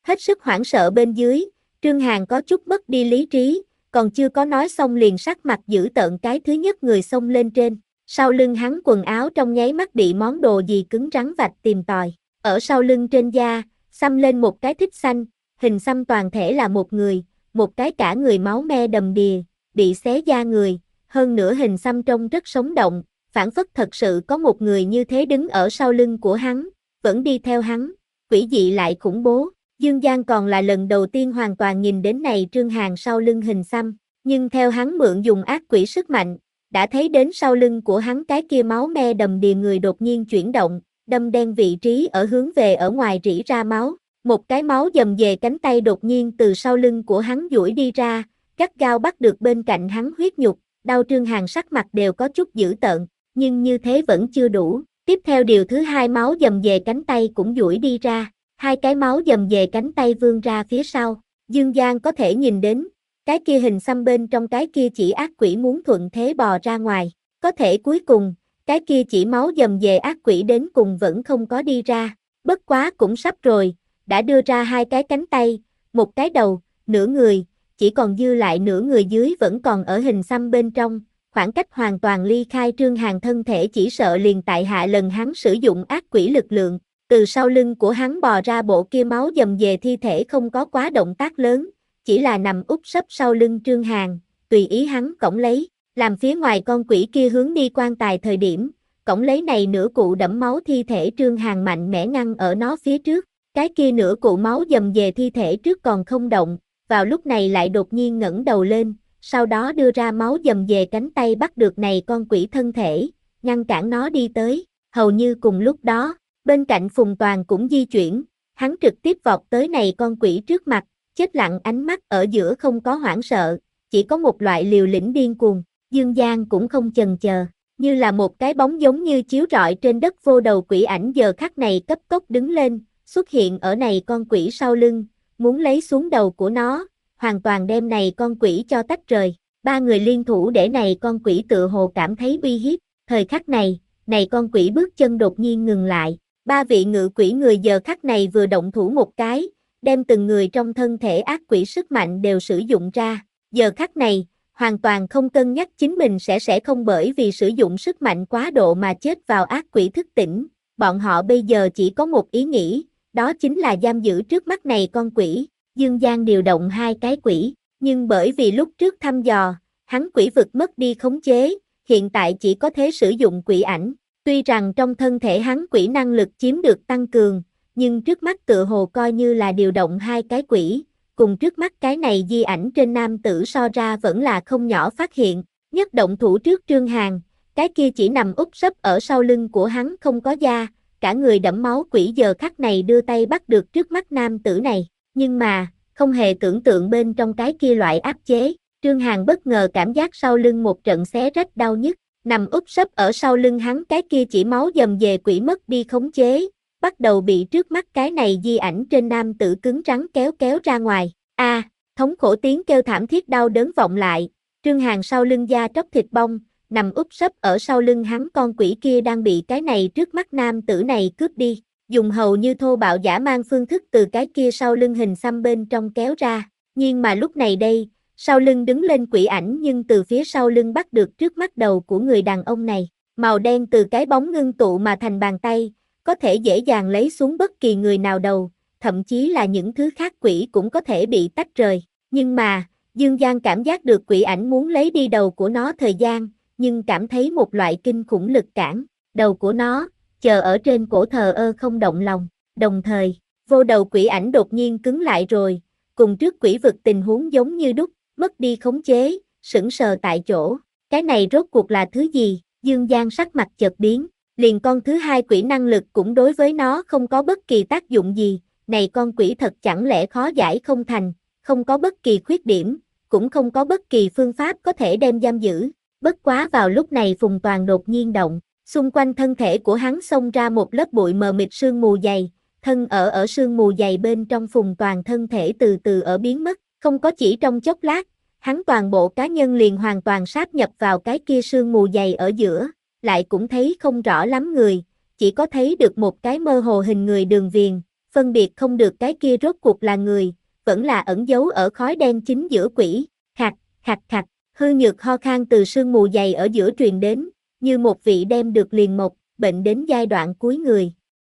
S1: Hết sức hoảng sợ bên dưới, Trương Hàn có chút mất đi lý trí, còn chưa có nói xong liền sắc mặt dữ tợn cái thứ nhất người xông lên trên. Sau lưng hắn quần áo trong nháy mắt bị món đồ gì cứng rắn vạch tìm tòi. Ở sau lưng trên da, xăm lên một cái thích xanh, hình xăm toàn thể là một người, một cái cả người máu me đầm đìa, bị xé da người, hơn nữa hình xăm trông rất sống động, phảng phất thật sự có một người như thế đứng ở sau lưng của hắn, vẫn đi theo hắn, quỷ dị lại khủng bố. Dương Giang còn là lần đầu tiên hoàn toàn nhìn đến này Trương Hàn sau lưng hình xăm, nhưng theo hắn mượn dùng ác quỷ sức mạnh, đã thấy đến sau lưng của hắn cái kia máu me đầm đìa người đột nhiên chuyển động, đâm đen vị trí ở hướng về ở ngoài rỉ ra máu, một cái máu dầm về cánh tay đột nhiên từ sau lưng của hắn duỗi đi ra, gắt gao bắt được bên cạnh hắn huyết nhục, đau Trương Hàn sắc mặt đều có chút dữ tợn, nhưng như thế vẫn chưa đủ, tiếp theo điều thứ hai máu dầm về cánh tay cũng duỗi đi ra, hai cái máu dầm về cánh tay vươn ra phía sau, Dương Giang có thể nhìn đến, cái kia hình xăm bên trong cái kia chỉ ác quỷ muốn thuận thế bò ra ngoài, có thể cuối cùng, cái kia chỉ máu dầm về ác quỷ đến cùng vẫn không có đi ra, bất quá cũng sắp rồi, đã đưa ra hai cái cánh tay, một cái đầu, nửa người, chỉ còn dư lại nửa người dưới vẫn còn ở hình xăm bên trong, khoảng cách hoàn toàn ly khai Trương Hàn thân thể chỉ sợ liền tại hạ lần hắn sử dụng ác quỷ lực lượng, từ sau lưng của hắn bò ra bộ kia máu dầm về thi thể không có quá động tác lớn, chỉ là nằm úp sấp sau lưng Trương Hàn, tùy ý hắn cõng lấy, làm phía ngoài con quỷ kia hướng đi quan tài thời điểm, cõng lấy này nửa cụ đẫm máu thi thể Trương Hàn mạnh mẽ ngăn ở nó phía trước, cái kia nửa cụ máu dầm về thi thể trước còn không động, vào lúc này lại đột nhiên ngẩng đầu lên, sau đó đưa ra máu dầm về cánh tay bắt được này con quỷ thân thể, ngăn cản nó đi tới, hầu như cùng lúc đó, bên cạnh Phùng Toàn cũng di chuyển, hắn trực tiếp vọt tới này con quỷ trước mặt, chết lặng ánh mắt ở giữa không có hoảng sợ, chỉ có một loại liều lĩnh điên cuồng, Dương Giang cũng không chần chờ, như là một cái bóng giống như chiếu rọi trên đất vô đầu quỷ ảnh giờ khắc này cấp tốc đứng lên, xuất hiện ở này con quỷ sau lưng, muốn lấy xuống đầu của nó, hoàn toàn đem này con quỷ cho tách rời, ba người liên thủ để này con quỷ tự hồ cảm thấy uy hiếp, thời khắc này, này con quỷ bước chân đột nhiên ngừng lại, ba vị ngự quỷ người giờ khắc này vừa động thủ một cái, đem từng người trong thân thể ác quỷ sức mạnh đều sử dụng ra, giờ khắc này, hoàn toàn không cân nhắc chính mình sẽ sẽ không bởi vì sử dụng sức mạnh quá độ mà chết vào ác quỷ thức tỉnh, bọn họ bây giờ chỉ có một ý nghĩ, đó chính là giam giữ trước mắt này con quỷ, Dương Giang điều động hai cái quỷ, nhưng bởi vì lúc trước thăm dò, hắn quỷ vực mất đi khống chế, hiện tại chỉ có thể sử dụng quỷ ảnh, tuy rằng trong thân thể hắn quỷ năng lực chiếm được tăng cường, nhưng trước mắt tựa hồ coi như là điều động hai cái quỷ, cùng trước mắt cái này di ảnh trên nam tử so ra vẫn là không nhỏ phát hiện, nhất động thủ trước Trương Hàn, cái kia chỉ nằm úp sấp ở sau lưng của hắn không có da, cả người đẫm máu quỷ giờ khắc này đưa tay bắt được trước mắt nam tử này, nhưng mà, không hề tưởng tượng bên trong cái kia loại áp chế, Trương Hàn bất ngờ cảm giác sau lưng một trận xé rách đau nhức, nằm úp sấp ở sau lưng hắn cái kia chỉ máu dầm về quỷ mất đi khống chế, bắt đầu bị trước mắt cái này di ảnh trên nam tử cứng rắn kéo kéo ra ngoài, a à, thống khổ tiếng kêu thảm thiết đau đớn vọng lại, Trương Hàn sau lưng da tróc thịt bong, nằm úp sấp ở sau lưng hắn con quỷ kia đang bị cái này trước mắt nam tử này cướp đi, dùng hầu như thô bạo dã man phương thức từ cái kia sau lưng hình xăm bên trong kéo ra, nhưng mà lúc này đây, sau lưng đứng lên quỷ ảnh nhưng từ phía sau lưng bắt được trước mắt đầu của người đàn ông này, màu đen từ cái bóng ngưng tụ mà thành bàn tay, có thể dễ dàng lấy xuống bất kỳ người nào đầu, thậm chí là những thứ khác quỷ cũng có thể bị tách rời, nhưng mà, Dương Giang cảm giác được quỷ ảnh muốn lấy đi đầu của nó thời gian, nhưng cảm thấy một loại kinh khủng lực cản, đầu của nó, chờ ở trên cổ thờ ơ không động lòng, đồng thời, vô đầu quỷ ảnh đột nhiên cứng lại rồi, cùng trước quỷ vực tình huống giống như đúc, mất đi khống chế, sững sờ tại chỗ, cái này rốt cuộc là thứ gì, Dương Giang sắc mặt chợt biến, liền con thứ hai quỷ năng lực cũng đối với nó không có bất kỳ tác dụng gì, này con quỷ thật chẳng lẽ khó giải không thành, không có bất kỳ khuyết điểm, cũng không có bất kỳ phương pháp có thể đem giam giữ, bất quá vào lúc này Phùng Toàn đột nhiên động, xung quanh thân thể của hắn xông ra một lớp bụi mờ mịt sương mù dày, thân ở ở sương mù dày bên trong Phùng Toàn thân thể từ từ ở biến mất, không có chỉ trong chốc lát, hắn toàn bộ cá nhân liền hoàn toàn sáp nhập vào cái kia sương mù dày ở giữa, lại cũng thấy không rõ lắm người, chỉ có thấy được một cái mơ hồ hình người đường viền, phân biệt không được cái kia rốt cuộc là người, vẫn là ẩn giấu ở khói đen chính giữa quỷ, khạc, khạc khạc, hư nhược ho khan từ sương mù dày ở giữa truyền đến, như một vị đem được liền mộc, bệnh đến giai đoạn cuối người.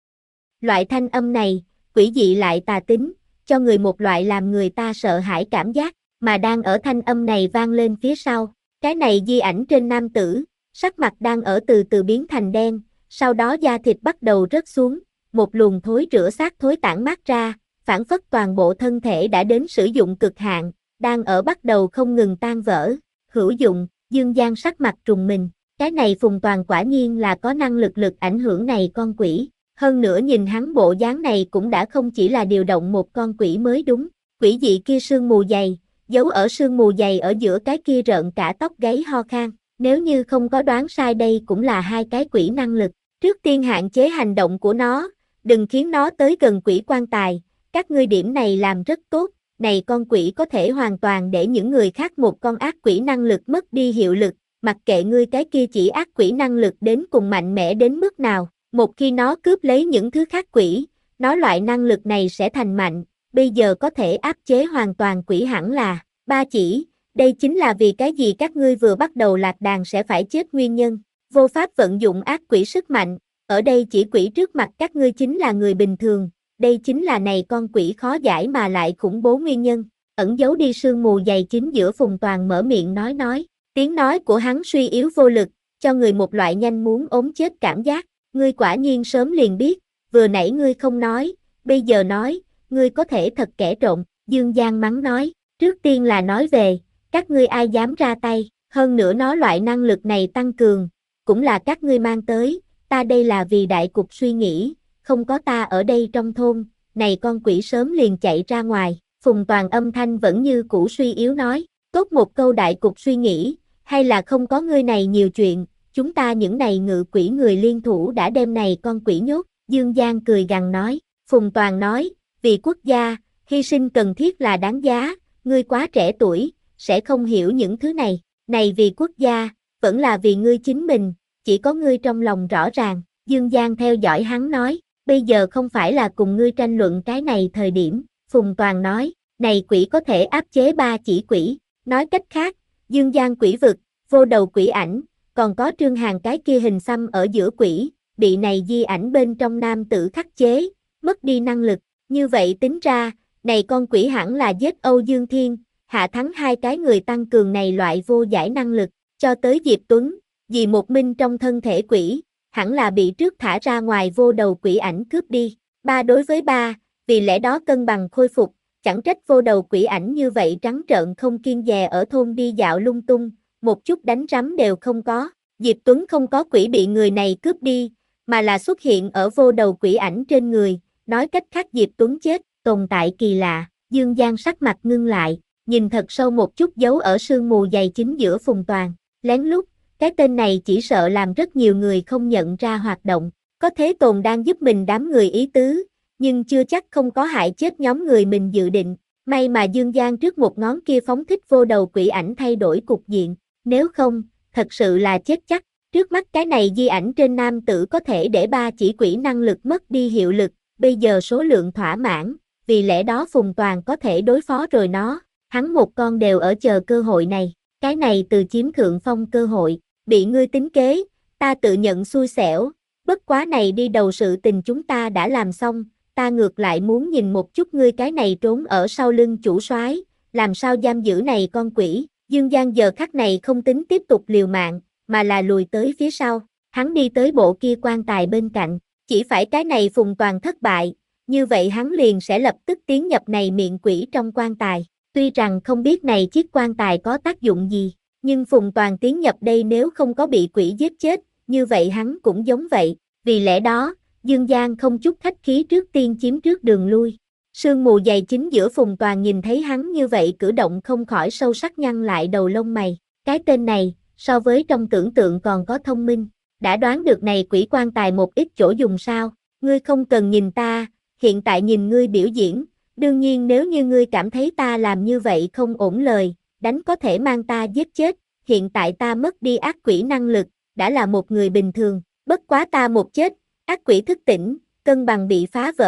S1: Loại thanh âm này, quỷ dị lại tà tính, cho người một loại làm người ta sợ hãi cảm giác, mà đang ở thanh âm này vang lên phía sau, cái này di ảnh trên nam tử, sắc mặt đang ở từ từ biến thành đen, sau đó da thịt bắt đầu rớt xuống, một luồng thối rữa xác thối tản mát ra, phản phất toàn bộ thân thể đã đến sử dụng cực hạn, đang ở bắt đầu không ngừng tan vỡ, hữu dụng, Dương Giang sắc mặt trùng mình, cái này Phùng Toàn quả nhiên là có năng lực lực ảnh hưởng này con quỷ, hơn nữa nhìn hắn bộ dáng này cũng đã không chỉ là điều động một con quỷ mới đúng, quỷ dị kia sương mù dày, giấu ở sương mù dày ở giữa cái kia rợn cả tóc gáy ho khan, nếu như không có đoán sai đây cũng là hai cái quỷ năng lực, trước tiên hạn chế hành động của nó, đừng khiến nó tới gần quỷ quan tài, các ngươi điểm này làm rất tốt, này con quỷ có thể hoàn toàn để những người khác một con ác quỷ năng lực mất đi hiệu lực, mặc kệ ngươi cái kia chỉ ác quỷ năng lực đến cùng mạnh mẽ đến mức nào, một khi nó cướp lấy những thứ khác quỷ, nó loại năng lực này sẽ thành mạnh, bây giờ có thể áp chế hoàn toàn quỷ hẳn là, ba chỉ, đây chính là vì cái gì các ngươi vừa bắt đầu lạc đàn sẽ phải chết nguyên nhân, vô pháp vận dụng ác quỷ sức mạnh, ở đây chỉ quỷ trước mặt các ngươi chính là người bình thường, đây chính là này con quỷ khó giải mà lại khủng bố nguyên nhân, ẩn giấu đi sương mù dày chính giữa Phùng Toàn mở miệng nói nói, tiếng nói của hắn suy yếu vô lực, cho người một loại nhanh muốn ốm chết cảm giác, ngươi quả nhiên sớm liền biết, vừa nãy ngươi không nói, bây giờ nói, ngươi có thể thật kẻ trộm, Dương Giang mắng nói, trước tiên là nói về, các ngươi ai dám ra tay, hơn nữa nó loại năng lực này tăng cường, cũng là các ngươi mang tới, ta đây là vì đại cục suy nghĩ, không có ta ở đây trong thôn, này con quỷ sớm liền chạy ra ngoài, Phùng Toàn âm thanh vẫn như cũ suy yếu nói, tốt một câu đại cục suy nghĩ, hay là không có ngươi này nhiều chuyện, chúng ta những này ngự quỷ người liên thủ đã đem này con quỷ nhốt, Dương Giang cười gằn nói, Phùng Toàn nói, vì quốc gia, hy sinh cần thiết là đáng giá, ngươi quá trẻ tuổi, sẽ không hiểu những thứ này, này vì quốc gia, vẫn là vì ngươi chính mình, chỉ có ngươi trong lòng rõ ràng, Dương Giang theo dõi hắn nói, bây giờ không phải là cùng ngươi tranh luận cái này thời điểm, Phùng Toàn nói, này quỷ có thể áp chế ba chỉ quỷ, nói cách khác, Dương Giang quỷ vực, vô đầu quỷ ảnh, còn có Trương Hàn cái kia hình xăm ở giữa quỷ, bị này di ảnh bên trong nam tử khắc chế, mất đi năng lực, như vậy tính ra, này con quỷ hẳn là giết Âu Dương Thiên, hạ thắng hai cái người tăng cường này loại vô giải năng lực, cho tới Diệp Tuấn, vì một minh trong thân thể quỷ, hẳn là bị trước thả ra ngoài vô đầu quỷ ảnh cướp đi, ba đối với ba, vì lẽ đó cân bằng khôi phục, chẳng trách vô đầu quỷ ảnh như vậy trắng trợn không kiêng dè ở thôn đi dạo lung tung, một chút đánh rắm đều không có, Diệp Tuấn không có quỷ bị người này cướp đi, mà là xuất hiện ở vô đầu quỷ ảnh trên người, nói cách khác Diệp Tuấn chết, tồn tại kỳ lạ, Dương Giang sắc mặt ngưng lại, nhìn thật sâu một chút giấu ở sương mù dày chính giữa Phùng Toàn, lén lút, cái tên này chỉ sợ làm rất nhiều người không nhận ra hoạt động, có thế tồn đang giúp mình đám người ý tứ, nhưng chưa chắc không có hại chết nhóm người mình dự định, may mà Dương Giang trước một ngón kia phóng thích vô đầu quỷ ảnh thay đổi cục diện, nếu không, thật sự là chết chắc, trước mắt cái này di ảnh trên nam tử có thể để ba chỉ quỷ năng lực mất đi hiệu lực, bây giờ số lượng thỏa mãn, vì lẽ đó Phùng Toàn có thể đối phó rồi nó, hắn một con đều ở chờ cơ hội này, cái này từ chiếm thượng phong cơ hội, bị ngươi tính kế, ta tự nhận xui xẻo, bất quá này đi đầu sự tình chúng ta đã làm xong, ta ngược lại muốn nhìn một chút ngươi cái này trốn ở sau lưng chủ soái, làm sao giam giữ này con quỷ, Dương Giang giờ khắc này không tính tiếp tục liều mạng, mà là lùi tới phía sau, hắn đi tới bộ kia quan tài bên cạnh, chỉ phải cái này Phùng Toàn thất bại, như vậy hắn liền sẽ lập tức tiến nhập này miệng quỷ trong quan tài, tuy rằng không biết này chiếc quan tài có tác dụng gì, nhưng Phùng Toàn tiến nhập đây nếu không có bị quỷ giết chết, như vậy hắn cũng giống vậy, vì lẽ đó, Dương Giang không chút khách khí trước tiên chiếm trước đường lui. Sương mù dày chính giữa Phùng Toàn nhìn thấy hắn như vậy cử động không khỏi sâu sắc nhăn lại đầu lông mày, cái tên này, so với trong tưởng tượng còn có thông minh, đã đoán được này quỷ quan tài một ít chỗ dùng sao, ngươi không cần nhìn ta, hiện tại nhìn ngươi biểu diễn, đương nhiên nếu như ngươi cảm thấy ta làm như vậy không ổn lời, đánh có thể mang ta giết chết, hiện tại ta mất đi ác quỷ năng lực, đã là một người bình thường, bất quá ta một chết, ác quỷ thức tỉnh, cân bằng bị phá vỡ,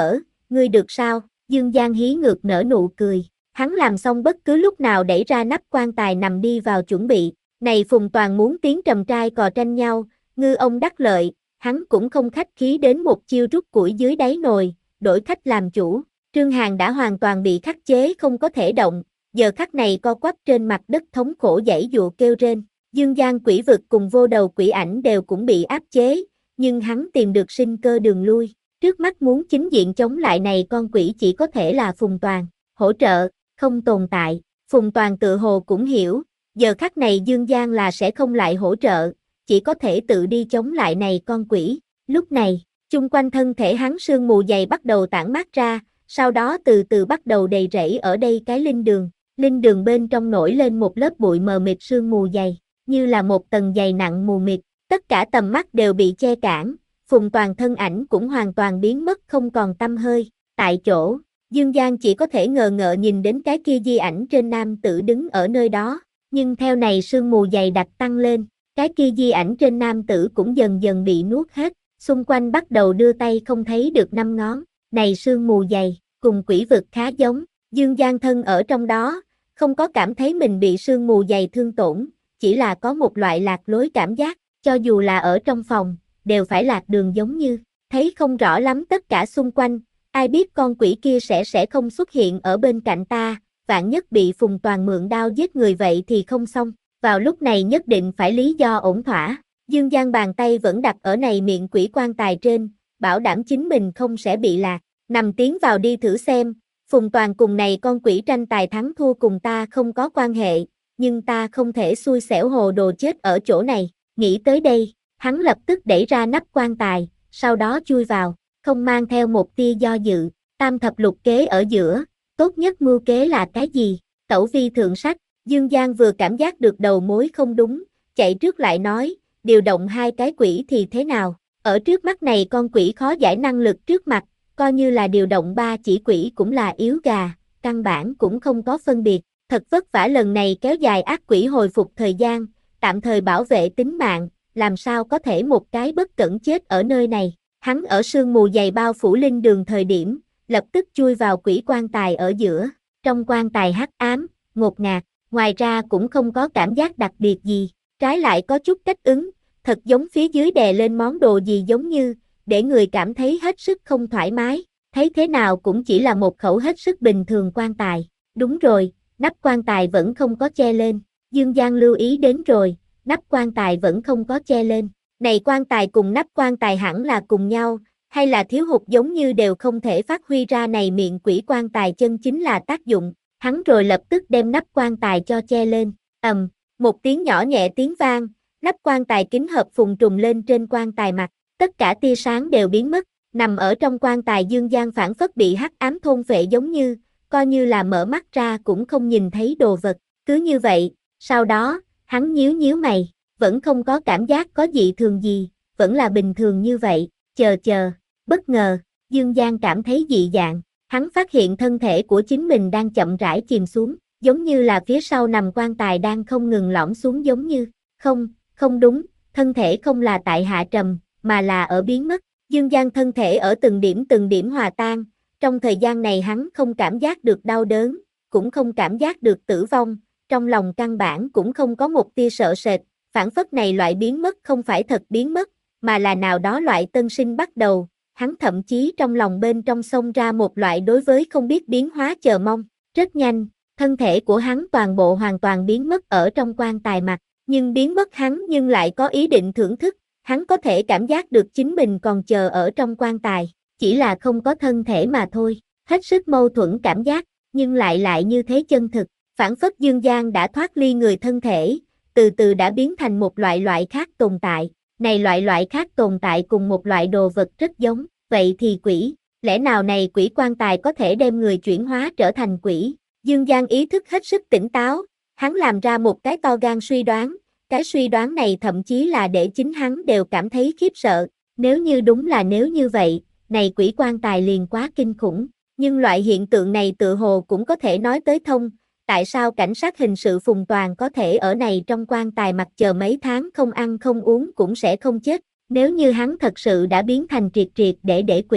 S1: ngươi được sao? Dương Giang hí ngược nở nụ cười, hắn làm xong bất cứ lúc nào đẩy ra nắp quan tài nằm đi vào chuẩn bị, này Phùng Toàn muốn tiếng trầm trai cò tranh nhau, ngư ông đắc lợi, hắn cũng không khách khí đến một chiêu rút củi dưới đáy nồi, đổi khách làm chủ, Trương Hàn đã hoàn toàn bị khắc chế không có thể động, giờ khắc này co quắp trên mặt đất thống khổ giãy dụa kêu rên, Dương Giang quỷ vực cùng vô đầu quỷ ảnh đều cũng bị áp chế, nhưng hắn tìm được sinh cơ đường lui, trước mắt muốn chính diện chống lại này con quỷ chỉ có thể là Phùng Toàn, hỗ trợ, không tồn tại, Phùng Toàn tự hồ cũng hiểu, giờ khắc này Dương Giang là sẽ không lại hỗ trợ, chỉ có thể tự đi chống lại này con quỷ, lúc này, chung quanh thân thể hắn sương mù dày bắt đầu tản mát ra, sau đó từ từ bắt đầu đầy rẫy ở đây cái linh đường, linh đường bên trong nổi lên một lớp bụi mờ mịt sương mù dày, như là một tầng dày nặng mù mịt, tất cả tầm mắt đều bị che cản, Phùng Toàn thân ảnh cũng hoàn toàn biến mất không còn tăm hơi, tại chỗ, Dương Giang chỉ có thể ngờ ngợ nhìn đến cái kia di ảnh trên nam tử đứng ở nơi đó, nhưng theo này sương mù dày đặc tăng lên, cái kia di ảnh trên nam tử cũng dần dần bị nuốt hết, xung quanh bắt đầu đưa tay không thấy được năm ngón, này sương mù dày, cùng quỷ vực khá giống, Dương Giang thân ở trong đó, không có cảm thấy mình bị sương mù dày thương tổn, chỉ là có một loại lạc lối cảm giác, cho dù là ở trong phòng, đều phải lạc đường giống như, thấy không rõ lắm tất cả xung quanh, ai biết con quỷ kia sẽ sẽ không xuất hiện ở bên cạnh ta, vạn nhất bị Phùng Toàn mượn đao giết người vậy thì không xong, vào lúc này nhất định phải lý do ổn thỏa, Dương Giang bàn tay vẫn đặt ở này miệng quỷ quan tài trên, bảo đảm chính mình không sẽ bị lạc, nằm tiến vào đi thử xem, Phùng Toàn cùng này con quỷ tranh tài thắng thua cùng ta không có quan hệ, nhưng ta không thể xui xẻo hồ đồ chết ở chỗ này, nghĩ tới đây, hắn lập tức đẩy ra nắp quan tài, sau đó chui vào, không mang theo một tia do dự, tam thập lục kế ở giữa, tốt nhất mưu kế là cái gì, tẩu vi thượng sách, Dương Giang vừa cảm giác được đầu mối không đúng, chạy trước lại nói, điều động hai cái quỷ thì thế nào, ở trước mắt này con quỷ khó giải năng lực trước mặt, coi như là điều động ba chỉ quỷ cũng là yếu gà, căn bản cũng không có phân biệt, thật vất vả lần này kéo dài ác quỷ hồi phục thời gian, tạm thời bảo vệ tính mạng, làm sao có thể một cái bất cẩn chết ở nơi này, hắn ở sương mù dày bao phủ linh đường thời điểm, lập tức chui vào quỷ quan tài ở giữa, trong quan tài hắc ám, ngột ngạt, ngoài ra cũng không có cảm giác đặc biệt gì, trái lại có chút cách ứng, thật giống phía dưới đè lên món đồ gì giống như, để người cảm thấy hết sức không thoải mái, thấy thế nào cũng chỉ là một khẩu hết sức bình thường quan tài, đúng rồi, nắp quan tài vẫn không có che lên, Dương Giang lưu ý đến rồi, nắp quan tài vẫn không có che lên, này quan tài cùng nắp quan tài hẳn là cùng nhau, hay là thiếu hụt giống như đều không thể phát huy ra này miệng quỷ quan tài chân chính là tác dụng, hắn rồi lập tức đem nắp quan tài cho che lên, ầm, một tiếng nhỏ nhẹ tiếng vang, nắp quan tài kính hợp phùng trùng lên trên quan tài mặt, tất cả tia sáng đều biến mất, nằm ở trong quan tài Dương Giang phản phất bị hắc ám thôn phệ giống như, coi như là mở mắt ra cũng không nhìn thấy đồ vật, cứ như vậy, sau đó, hắn nhíu nhíu mày, vẫn không có cảm giác có dị thường gì, vẫn là bình thường như vậy, chờ chờ, bất ngờ, Dương Giang cảm thấy dị dạng, hắn phát hiện thân thể của chính mình đang chậm rãi chìm xuống, giống như là phía sau nằm quan tài đang không ngừng lõm xuống giống như, không, không đúng, thân thể không là tại hạ trầm, mà là ở biến mất, Dương Giang thân thể ở từng điểm từng điểm hòa tan, trong thời gian này hắn không cảm giác được đau đớn, cũng không cảm giác được tử vong, trong lòng căn bản cũng không có một tia sợ sệt, phản phất này loại biến mất không phải thật biến mất, mà là nào đó loại tân sinh bắt đầu, hắn thậm chí trong lòng bên trong xông ra một loại đối với không biết biến hóa chờ mong, rất nhanh, thân thể của hắn toàn bộ hoàn toàn biến mất ở trong quan tài mặt, nhưng biến mất hắn nhưng lại có ý định thưởng thức, hắn có thể cảm giác được chính mình còn chờ ở trong quan tài, chỉ là không có thân thể mà thôi, hết sức mâu thuẫn cảm giác, nhưng lại lại như thế chân thực, phản phất Dương Giang đã thoát ly người thân thể, từ từ đã biến thành một loại loại khác tồn tại, này loại loại khác tồn tại cùng một loại đồ vật rất giống, vậy thì quỷ, lẽ nào này quỷ quan tài có thể đem người chuyển hóa trở thành quỷ, Dương Giang ý thức hết sức tỉnh táo, hắn làm ra một cái to gan suy đoán, cái suy đoán này thậm chí là để chính hắn đều cảm thấy khiếp sợ, nếu như đúng là nếu như vậy, này quỷ quan tài liền quá kinh khủng, nhưng loại hiện tượng này tự hồ cũng có thể nói tới thông, tại sao cảnh sát hình sự Phùng Toàn có thể ở này trong quan tài mặt chờ mấy tháng không ăn không uống cũng sẽ không chết, nếu như hắn thật sự đã biến thành triệt triệt để để quỷ,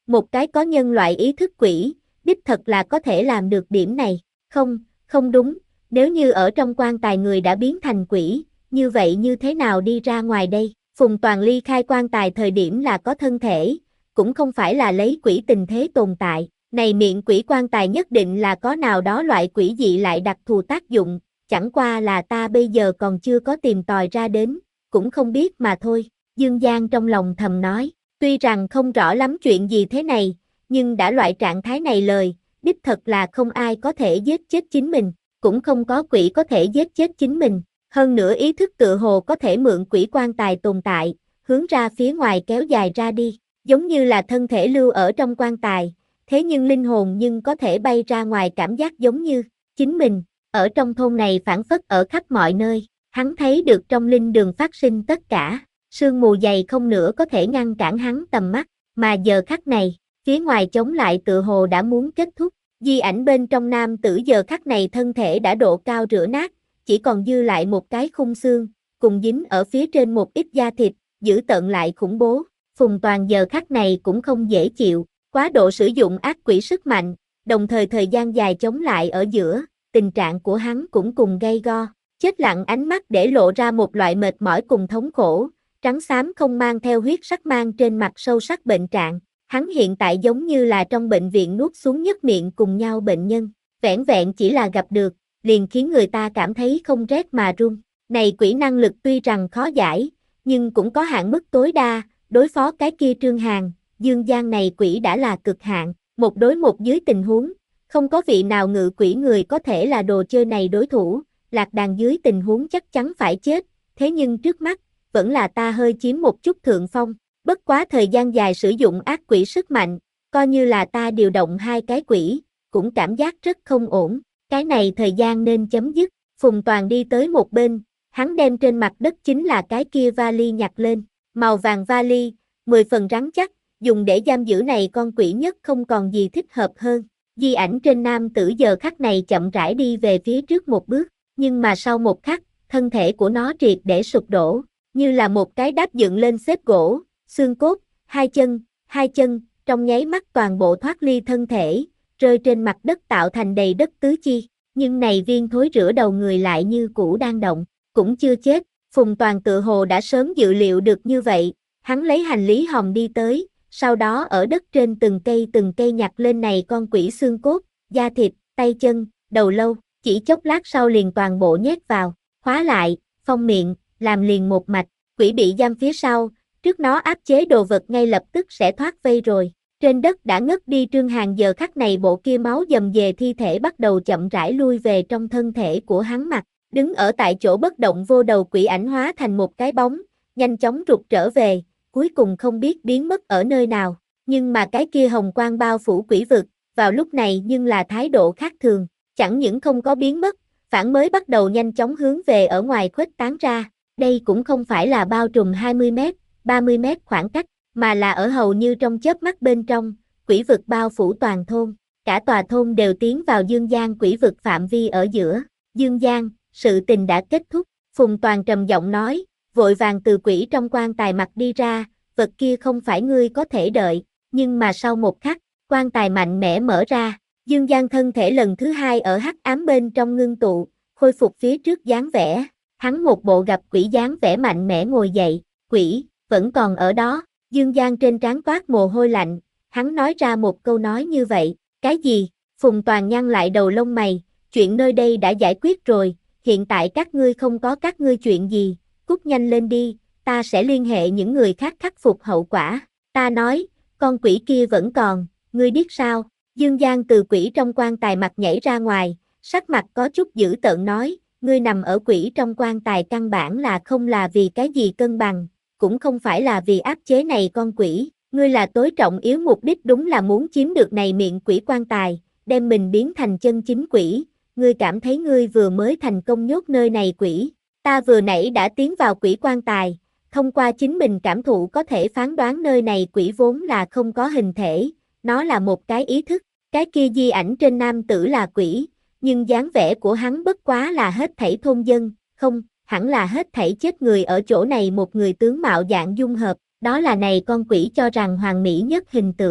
S1: Một cái có nhân loại ý thức quỷ, đích thật là có thể làm được điểm này. Không, không đúng, nếu như ở trong quan tài người đã biến thành quỷ, như vậy như thế nào đi ra ngoài đây? Phùng Toàn ly khai quan tài thời điểm là có thân thể, cũng không phải là lấy quỷ tình thế tồn tại. Này miệng quỷ quan tài nhất định là có nào đó loại quỷ dị lại đặc thù tác dụng, chẳng qua là ta bây giờ còn chưa có tìm tòi ra đến, cũng không biết mà thôi. Dương Giang trong lòng thầm nói, tuy rằng không rõ lắm chuyện gì thế này, nhưng đã loại trạng thái này lời, đích thật là không ai có thể giết chết chính mình, cũng không có quỷ có thể giết chết chính mình. Hơn nữa ý thức tự hồ có thể mượn quỷ quan tài tồn tại, hướng ra phía ngoài kéo dài ra đi, giống như là thân thể lưu ở trong quan tài, thế nhưng linh hồn nhưng có thể bay ra ngoài, cảm giác giống như chính mình, ở trong thôn này phản phất ở khắp mọi nơi, hắn thấy được trong linh đường phát sinh tất cả, sương mù dày không nữa có thể ngăn cản hắn tầm mắt, mà giờ khắc này, phía ngoài chống lại tự hồ đã muốn kết thúc, di ảnh bên trong nam tử giờ khắc này thân thể đã độ cao rửa nát, chỉ còn dư lại một cái khung xương, cùng dính ở phía trên một ít da thịt, dữ tợn lại khủng bố. Phùng Toàn giờ khắc này cũng không dễ chịu, quá độ sử dụng ác quỷ sức mạnh, đồng thời thời gian dài chống lại ở giữa, tình trạng của hắn cũng cùng gay go, chết lặng ánh mắt để lộ ra một loại mệt mỏi cùng thống khổ, trắng xám không mang theo huyết sắc mang trên mặt sâu sắc bệnh trạng. Hắn hiện tại giống như là trong bệnh viện nuốt xuống nhất miệng cùng nhau bệnh nhân, vẻn vẹn chỉ là gặp được, liền khiến người ta cảm thấy không rét mà run. Này quỷ năng lực tuy rằng khó giải, nhưng cũng có hạn mức tối đa, đối phó cái kia Trương Hàn, Dương Giang này quỷ đã là cực hạn, một đối một dưới tình huống, không có vị nào ngự quỷ người có thể là đồ chơi này đối thủ, lạc đàn dưới tình huống chắc chắn phải chết, thế nhưng trước mắt, vẫn là ta hơi chiếm một chút thượng phong, bất quá thời gian dài sử dụng ác quỷ sức mạnh, coi như là ta điều động hai cái quỷ, cũng cảm giác rất không ổn, cái này thời gian nên chấm dứt. Phùng Toàn đi tới một bên, hắn đem trên mặt đất chính là cái kia vali nhặt lên, màu vàng vali, mười phần rắn chắc, dùng để giam giữ này con quỷ nhất không còn gì thích hợp hơn. Di ảnh trên nam tử giờ khắc này chậm rãi đi về phía trước một bước, nhưng mà sau một khắc, thân thể của nó triệt để sụp đổ, như là một cái đáp dựng lên xếp gỗ, xương cốt, hai chân, hai chân, trong nháy mắt toàn bộ thoát ly thân thể, rơi trên mặt đất tạo thành đầy đất tứ chi, nhưng này viên thối rữa đầu người lại như cũ đang động, cũng chưa chết. Phùng Toàn tự hồ đã sớm dự liệu được như vậy, hắn lấy hành lý hòm đi tới, sau đó ở đất trên từng cây từng cây nhặt lên này con quỷ xương cốt, da thịt, tay chân, đầu lâu, chỉ chốc lát sau liền toàn bộ nhét vào, khóa lại, phong miệng, làm liền một mạch, quỷ bị giam phía sau, trước nó áp chế đồ vật ngay lập tức sẽ thoát vây rồi. Trên đất đã ngất đi Trương Hàn giờ khắc này bộ kia máu dầm về thi thể bắt đầu chậm rãi lui về trong thân thể của hắn mặt, đứng ở tại chỗ bất động vô đầu quỷ ảnh hóa thành một cái bóng, nhanh chóng rụt trở về, cuối cùng không biết biến mất ở nơi nào, nhưng mà cái kia hồng quang bao phủ quỷ vực, vào lúc này nhưng là thái độ khác thường, chẳng những không có biến mất, phản mới bắt đầu nhanh chóng hướng về ở ngoài khuếch tán ra, đây cũng không phải là bao trùm hai mươi mét, ba mươi mét khoảng cách, mà là ở hầu như trong chớp mắt bên trong, quỷ vực bao phủ toàn thôn, cả tòa thôn đều tiến vào Dương Giang quỷ vực phạm vi ở giữa. Dương Giang, sự tình đã kết thúc, Phùng Toàn trầm giọng nói, vội vàng từ quỷ trong quan tài mặt đi ra, vật kia không phải ngươi có thể đợi, nhưng mà sau một khắc, quan tài mạnh mẽ mở ra, Dương Giang thân thể lần thứ hai ở hắc ám bên trong ngưng tụ, khôi phục phía trước dáng vẻ, hắn một bộ gặp quỷ dáng vẻ mạnh mẽ ngồi dậy, quỷ, vẫn còn ở đó. Dương Giang trên trán toát mồ hôi lạnh, hắn nói ra một câu nói như vậy, cái gì? Phùng Toàn nhăn lại đầu lông mày, chuyện nơi đây đã giải quyết rồi, hiện tại các ngươi không có các ngươi chuyện gì, cút nhanh lên đi, ta sẽ liên hệ những người khác khắc phục hậu quả. Ta nói, con quỷ kia vẫn còn, ngươi biết sao? Dương Giang từ quỷ trong quan tài mặt nhảy ra ngoài, sắc mặt có chút dữ tợn nói, ngươi nằm ở quỷ trong quan tài căn bản là không là vì cái gì cân bằng, cũng không phải là vì áp chế này con quỷ, ngươi là tối trọng yếu mục đích đúng là muốn chiếm được này miệng quỷ quan tài, đem mình biến thành chân chính quỷ, ngươi cảm thấy ngươi vừa mới thành công nhốt nơi này quỷ, ta vừa nãy đã tiến vào quỷ quan tài, thông qua chính mình cảm thụ có thể phán đoán nơi này quỷ vốn là không có hình thể, nó là một cái ý thức, cái kia di ảnh trên nam tử là quỷ, nhưng dáng vẻ của hắn bất quá là hết thảy thôn dân, không, hẳn là hết thảy chết người ở chỗ này một người tướng mạo dạng dung hợp, đó là này con quỷ cho rằng hoàn mỹ nhất hình tượng,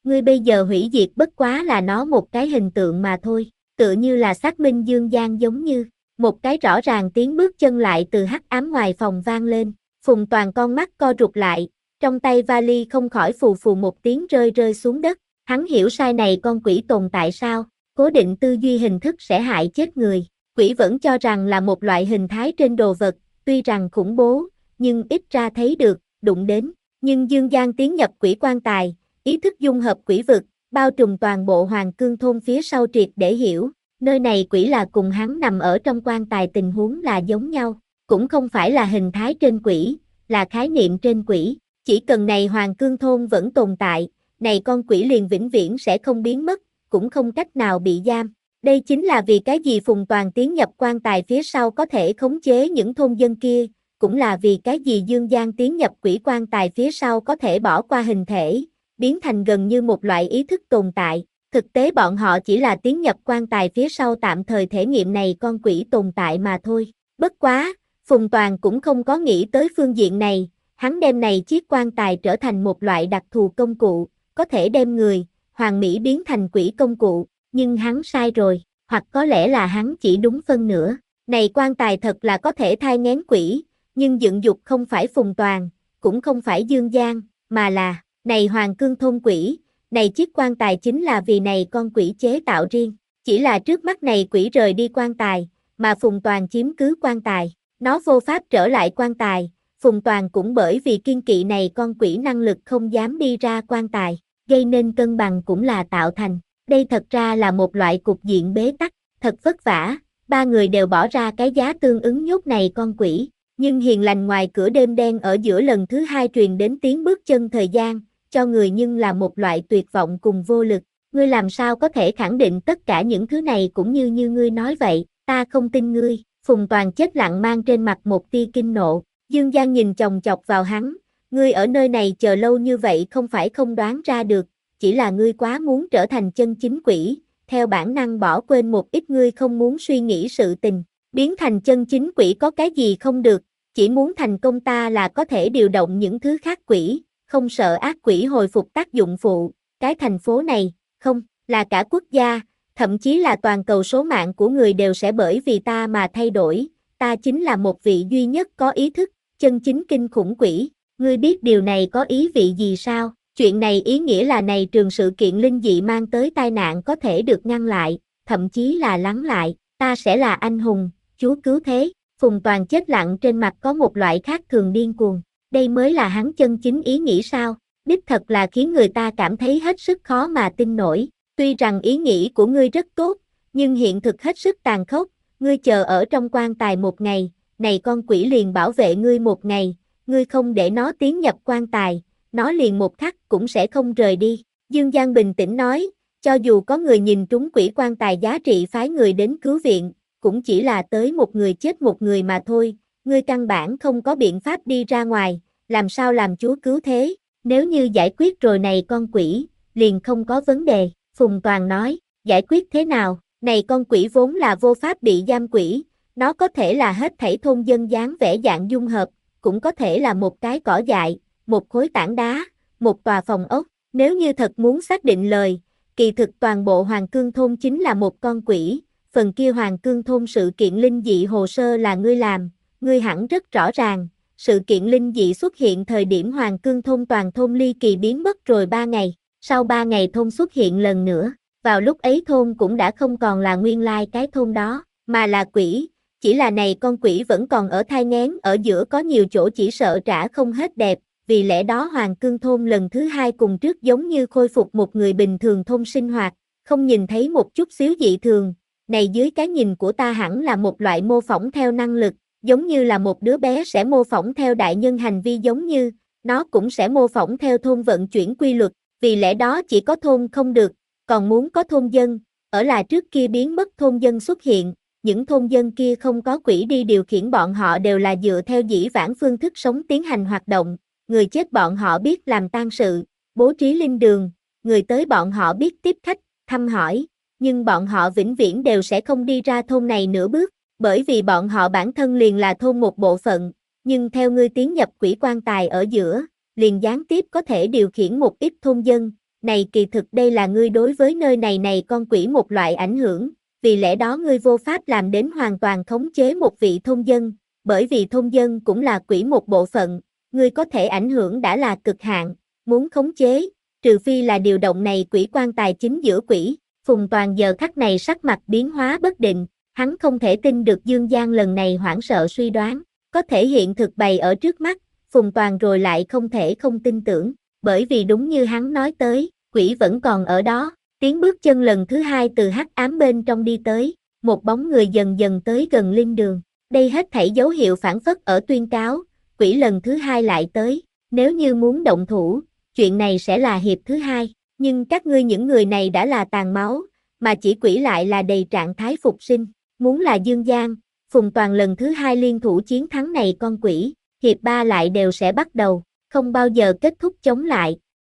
S1: ngươi bây giờ hủy diệt bất quá là nó một cái hình tượng mà thôi, tựa như là xác minh dương gian giống như, một cái rõ ràng tiếng bước chân lại từ hắc ám ngoài phòng vang lên, Phùng Toàn con mắt co rụt lại, trong tay vali không khỏi phù phù một tiếng rơi rơi xuống đất, hắn hiểu sai này con quỷ tồn tại sao, cố định tư duy hình thức sẽ hại chết người, quỷ vẫn cho rằng là một loại hình thái trên đồ vật, tuy rằng khủng bố, nhưng ít ra thấy được, đụng đến, nhưng dương gian tiến nhập quỷ quan tài, ý thức dung hợp quỷ vực, bao trùm toàn bộ Hoàng Cương thôn phía sau triệt để hiểu, nơi này quỷ là cùng hắn nằm ở trong quan tài tình huống là giống nhau, cũng không phải là hình thái trên quỷ, là khái niệm trên quỷ, chỉ cần này Hoàng Cương thôn vẫn tồn tại, này con quỷ liền vĩnh viễn sẽ không biến mất, cũng không cách nào bị giam. Đây chính là vì cái gì Phùng Toàn tiến nhập quan tài phía sau có thể khống chế những thôn dân kia, cũng là vì cái gì Dương Giang tiến nhập quỷ quan tài phía sau có thể bỏ qua hình thể, biến thành gần như một loại ý thức tồn tại. Thực tế bọn họ chỉ là tiến nhập quan tài phía sau tạm thời thể nghiệm này con quỷ tồn tại mà thôi. Bất quá, Phùng Toàn cũng không có nghĩ tới phương diện này, hắn đem này chiếc quan tài trở thành một loại đặc thù công cụ, có thể đem người, hoàng mỹ biến thành quỷ công cụ, nhưng hắn sai rồi, hoặc có lẽ là hắn chỉ đúng phân nửa. Này quan tài thật là có thể thai nghén quỷ, nhưng dựng dục không phải Phùng Toàn, cũng không phải Dương Giang, mà là, này Hoàng Cương thôn quỷ, này chiếc quan tài chính là vì này con quỷ chế tạo riêng, chỉ là trước mắt này quỷ rời đi quan tài, mà Phùng Toàn chiếm cứ quan tài, nó vô pháp trở lại quan tài, Phùng Toàn cũng bởi vì kiên kỵ này con quỷ năng lực không dám đi ra quan tài, gây nên cân bằng cũng là tạo thành, đây thật ra là một loại cục diện bế tắc, thật vất vả, ba người đều bỏ ra cái giá tương ứng nhốt này con quỷ, nhưng hiền lành ngoài cửa đêm đen ở giữa lần thứ hai truyền đến tiếng bước chân thời gian, cho người nhưng là một loại tuyệt vọng cùng vô lực, ngươi làm sao có thể khẳng định tất cả những thứ này cũng như như ngươi nói vậy, ta không tin ngươi, Phùng Toàn chết lặng mang trên mặt một tia kinh nộ, Dương Giang nhìn chòng chọc vào hắn, ngươi ở nơi này chờ lâu như vậy không phải không đoán ra được, chỉ là ngươi quá muốn trở thành chân chính quỷ, theo bản năng bỏ quên một ít ngươi không muốn suy nghĩ sự tình, biến thành chân chính quỷ có cái gì không được, chỉ muốn thành công ta là có thể điều động những thứ khác quỷ, không sợ ác quỷ hồi phục tác dụng phụ, cái thành phố này, không, là cả quốc gia, thậm chí là toàn cầu số mạng của người đều sẽ bởi vì ta mà thay đổi, ta chính là một vị duy nhất có ý thức, chân chính kinh khủng quỷ, ngươi biết điều này có ý vị gì sao? Chuyện này ý nghĩa là này trường sự kiện linh dị mang tới tai nạn có thể được ngăn lại, thậm chí là lắng lại, ta sẽ là anh hùng, Chúa cứu thế, Phùng Toàn chết lặng trên mặt có một loại khác thường điên cuồng, đây mới là hắn chân chính ý nghĩ sao, đích thật là khiến người ta cảm thấy hết sức khó mà tin nổi, tuy rằng ý nghĩ của ngươi rất tốt, nhưng hiện thực hết sức tàn khốc, ngươi chờ ở trong quan tài một ngày, này con quỷ liền bảo vệ ngươi một ngày, ngươi không để nó tiến nhập quan tài, nó liền một khắc cũng sẽ không rời đi. Dương Giang bình tĩnh nói, cho dù có người nhìn trúng quỷ quan tài giá trị phái người đến cứu viện, cũng chỉ là tới một người chết một người mà thôi, ngươi căn bản không có biện pháp đi ra ngoài, làm sao làm Chúa cứu thế, nếu như giải quyết rồi này con quỷ, liền không có vấn đề, Phùng Toàn nói, giải quyết thế nào, này con quỷ vốn là vô pháp bị giam quỷ, nó có thể là hết thảy thôn dân dáng vẻ dạng dung hợp, cũng có thể là một cái cỏ dại, một khối tảng đá, một tòa phòng ốc, nếu như thật muốn xác định lời, kỳ thực toàn bộ Hoàng Cương thôn chính là một con quỷ, phần kia Hoàng Cương thôn sự kiện linh dị hồ sơ là ngươi làm, ngươi hẳn rất rõ ràng, sự kiện linh dị xuất hiện thời điểm Hoàng Cương thôn toàn thôn ly kỳ biến mất rồi ba ngày, sau ba ngày thôn xuất hiện lần nữa, vào lúc ấy thôn cũng đã không còn là nguyên lai cái thôn đó, mà là quỷ, chỉ là này con quỷ vẫn còn ở thai nghén ở giữa có nhiều chỗ chỉ sợ trả không hết đẹp, vì lẽ đó Hoàng Cương thôn lần thứ hai cùng trước giống như khôi phục một người bình thường thôn sinh hoạt, không nhìn thấy một chút xíu dị thường, này dưới cái nhìn của ta hẳn là một loại mô phỏng theo năng lực, giống như là một đứa bé sẽ mô phỏng theo đại nhân hành vi giống như, nó cũng sẽ mô phỏng theo thôn vận chuyển quy luật, vì lẽ đó chỉ có thôn không được, còn muốn có thôn dân, ở là trước kia biến mất thôn dân xuất hiện, những thôn dân kia không có quỷ đi điều khiển bọn họ đều là dựa theo dĩ vãng phương thức sống tiến hành hoạt động, người chết bọn họ biết làm tang sự, bố trí linh đường, người tới bọn họ biết tiếp khách, thăm hỏi, nhưng bọn họ vĩnh viễn đều sẽ không đi ra thôn này nửa bước, bởi vì bọn họ bản thân liền là thôn một bộ phận, nhưng theo ngươi tiến nhập quỷ quan tài ở giữa, liền gián tiếp có thể điều khiển một ít thôn dân, này kỳ thực đây là ngươi đối với nơi này này con quỷ một loại ảnh hưởng, vì lẽ đó ngươi vô pháp làm đến hoàn toàn khống chế một vị thôn dân, bởi vì thôn dân cũng là quỷ một bộ phận, ngươi có thể ảnh hưởng đã là cực hạn, muốn khống chế, trừ phi là điều động này quỷ quan tài chính giữa quỷ. Phùng Toàn giờ khắc này sắc mặt biến hóa bất định, hắn không thể tin được Dương Giang lần này hoảng sợ suy đoán, có thể hiện thực bày ở trước mắt, Phùng Toàn rồi lại không thể không tin tưởng, bởi vì đúng như hắn nói tới, quỷ vẫn còn ở đó. Tiếng bước chân lần thứ hai từ hắc ám bên trong đi tới, một bóng người dần dần tới gần linh đường. Đây hết thảy dấu hiệu phản phất ở tuyên cáo, quỷ lần thứ hai lại tới, nếu như muốn động thủ, chuyện này sẽ là hiệp thứ hai, nhưng các ngươi những người này đã là tàn máu, mà chỉ quỷ lại là đầy trạng thái phục sinh, muốn là Dương Giang, Phùng Toàn lần thứ hai liên thủ chiến thắng này con quỷ, hiệp ba lại đều sẽ bắt đầu, không bao giờ kết thúc chống lại.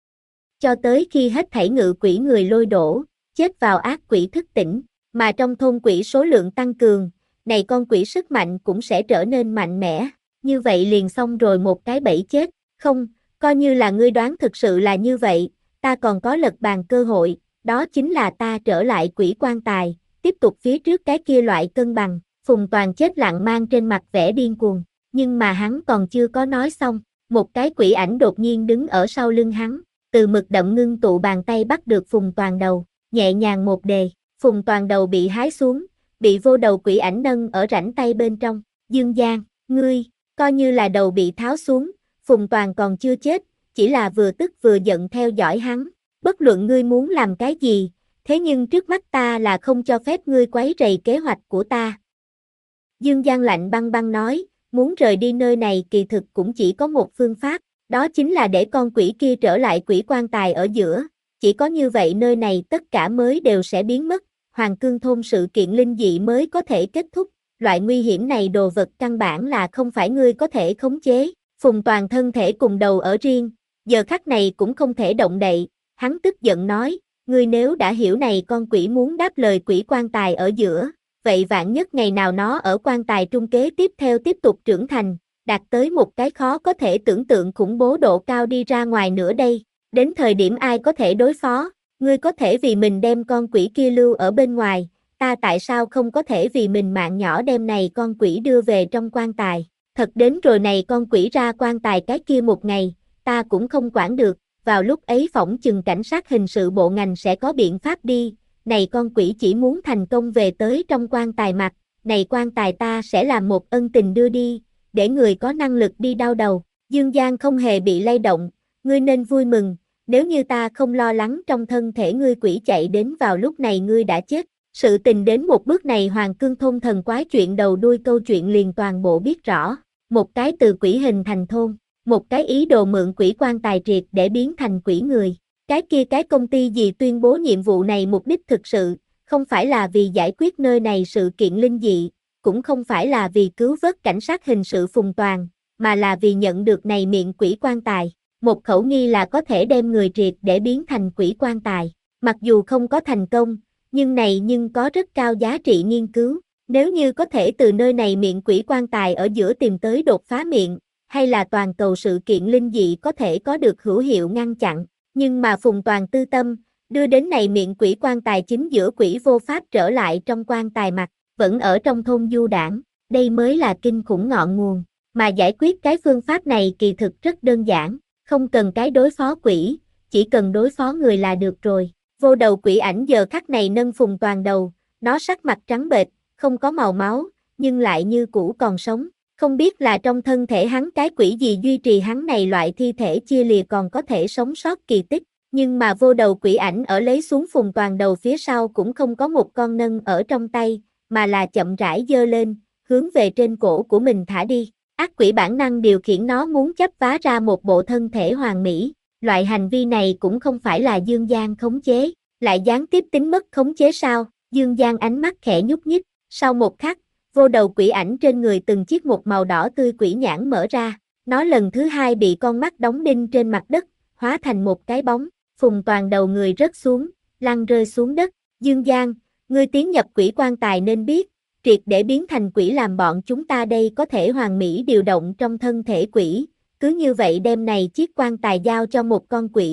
S1: Cho tới khi hết thảy ngự quỷ người lôi đổ, chết vào ác quỷ thức tỉnh, mà trong thôn quỷ số lượng tăng cường, này con quỷ sức mạnh cũng sẽ trở nên mạnh mẽ, như vậy liền xong rồi một cái bẫy chết, không, coi như là ngươi đoán thực sự là như vậy, ta còn có lật bàn cơ hội, đó chính là ta trở lại quỷ quan tài, tiếp tục phía trước cái kia loại cân bằng. Phùng Toàn chết lặng mang trên mặt vẻ điên cuồng, nhưng mà hắn còn chưa có nói xong, một cái quỷ ảnh đột nhiên đứng ở sau lưng hắn, từ mực đậm ngưng tụ bàn tay bắt được Phùng Toàn đầu, nhẹ nhàng một đề, Phùng Toàn đầu bị hái xuống, bị vô đầu quỷ ảnh nâng ở rãnh tay bên trong. Dương Giang, ngươi, coi như là đầu bị tháo xuống, Phùng Toàn còn chưa chết, chỉ là vừa tức vừa giận theo dõi hắn, bất luận ngươi muốn làm cái gì, thế nhưng trước mắt ta là không cho phép ngươi quấy rầy kế hoạch của ta. Dương Giang lạnh băng băng nói, muốn rời đi nơi này kỳ thực cũng chỉ có một phương pháp, đó chính là để con quỷ kia trở lại quỷ quan tài ở giữa, chỉ có như vậy nơi này tất cả mới đều sẽ biến mất, Hoàng Cương thôn sự kiện linh dị mới có thể kết thúc, loại nguy hiểm này đồ vật căn bản là không phải ngươi có thể khống chế. Phùng Toàn thân thể cùng đầu ở riêng, giờ khắc này cũng không thể động đậy, hắn tức giận nói, ngươi nếu đã hiểu này con quỷ muốn đáp lời quỷ quan tài ở giữa, vậy vạn nhất ngày nào nó ở quan tài trung kế tiếp theo tiếp tục trưởng thành, đạt tới một cái khó có thể tưởng tượng khủng bố độ cao đi ra ngoài nữa đây, đến thời điểm ai có thể đối phó, ngươi có thể vì mình đem con quỷ kia lưu ở bên ngoài, ta tại sao không có thể vì mình mạng nhỏ đem này con quỷ đưa về trong quan tài, thật đến rồi này con quỷ ra quan tài cái kia một ngày, ta cũng không quản được, vào lúc ấy phỏng chừng cảnh sát hình sự bộ ngành sẽ có biện pháp đi, này con quỷ chỉ muốn thành công về tới trong quan tài mặt, này quan tài ta sẽ làm một ân tình đưa đi, để người có năng lực đi đau đầu. Dương Giang không hề bị lay động, ngươi nên vui mừng, nếu như ta không lo lắng trong thân thể ngươi quỷ chạy đến vào lúc này ngươi đã chết. Sự tình đến một bước này Hoàng Cương thôn thần quái chuyện đầu đuôi câu chuyện liền toàn bộ biết rõ, một cái từ quỷ hình thành thôn, một cái ý đồ mượn quỷ quan tài triệt để biến thành quỷ người. Cái kia cái công ty gì tuyên bố nhiệm vụ này mục đích thực sự, không phải là vì giải quyết nơi này sự kiện linh dị, cũng không phải là vì cứu vớt cảnh sát hình sự Phùng Toàn, mà là vì nhận được này miệng quỷ quan tài. Một khẩu nghi là có thể đem người triệt để biến thành quỷ quan tài. Mặc dù không có thành công, nhưng này nhưng có rất cao giá trị nghiên cứu. Nếu như có thể từ nơi này miệng quỷ quan tài ở giữa tìm tới đột phá miệng, hay là toàn cầu sự kiện linh dị có thể có được hữu hiệu ngăn chặn. Nhưng mà Phùng Toàn tư tâm, đưa đến này miệng quỷ quan tài chính giữa quỷ vô pháp trở lại trong quan tài mặt, vẫn ở trong thôn du đảng, đây mới là kinh khủng ngọn nguồn. Mà giải quyết cái phương pháp này kỳ thực rất đơn giản, không cần cái đối phó quỷ, chỉ cần đối phó người là được rồi. Vô đầu quỷ ảnh giờ khắc này nâng Phùng Toàn đầu, nó sắc mặt trắng bệch, không có màu máu, nhưng lại như cũ còn sống. Không biết là trong thân thể hắn cái quỷ gì duy trì hắn này loại thi thể chia lìa còn có thể sống sót kỳ tích, nhưng mà vô đầu quỷ ảnh ở lấy xuống Phùng Toàn đầu phía sau cũng không có một con nâng ở trong tay, mà là chậm rãi giơ lên, hướng về trên cổ của mình thả đi. Ác quỷ bản năng điều khiển nó muốn chấp vá ra một bộ thân thể hoàn mỹ, loại hành vi này cũng không phải là Dương Giang khống chế, lại gián tiếp tính mất khống chế sao? Dương Giang ánh mắt khẽ nhúc nhích, sau một khắc, vô đầu quỷ ảnh trên người từng chiếc một màu đỏ tươi quỷ nhãn mở ra, nó lần thứ hai bị con mắt đóng đinh trên mặt đất, hóa thành một cái bóng, Phùng Toàn đầu người rớt xuống, lăn rơi xuống đất. Dương Giang, ngươi tiến nhập quỷ quan tài nên biết, triệt để biến thành quỷ làm bọn chúng ta đây có thể hoàn mỹ điều động trong thân thể quỷ, cứ như vậy đem này chiếc quan tài giao cho một con quỷ,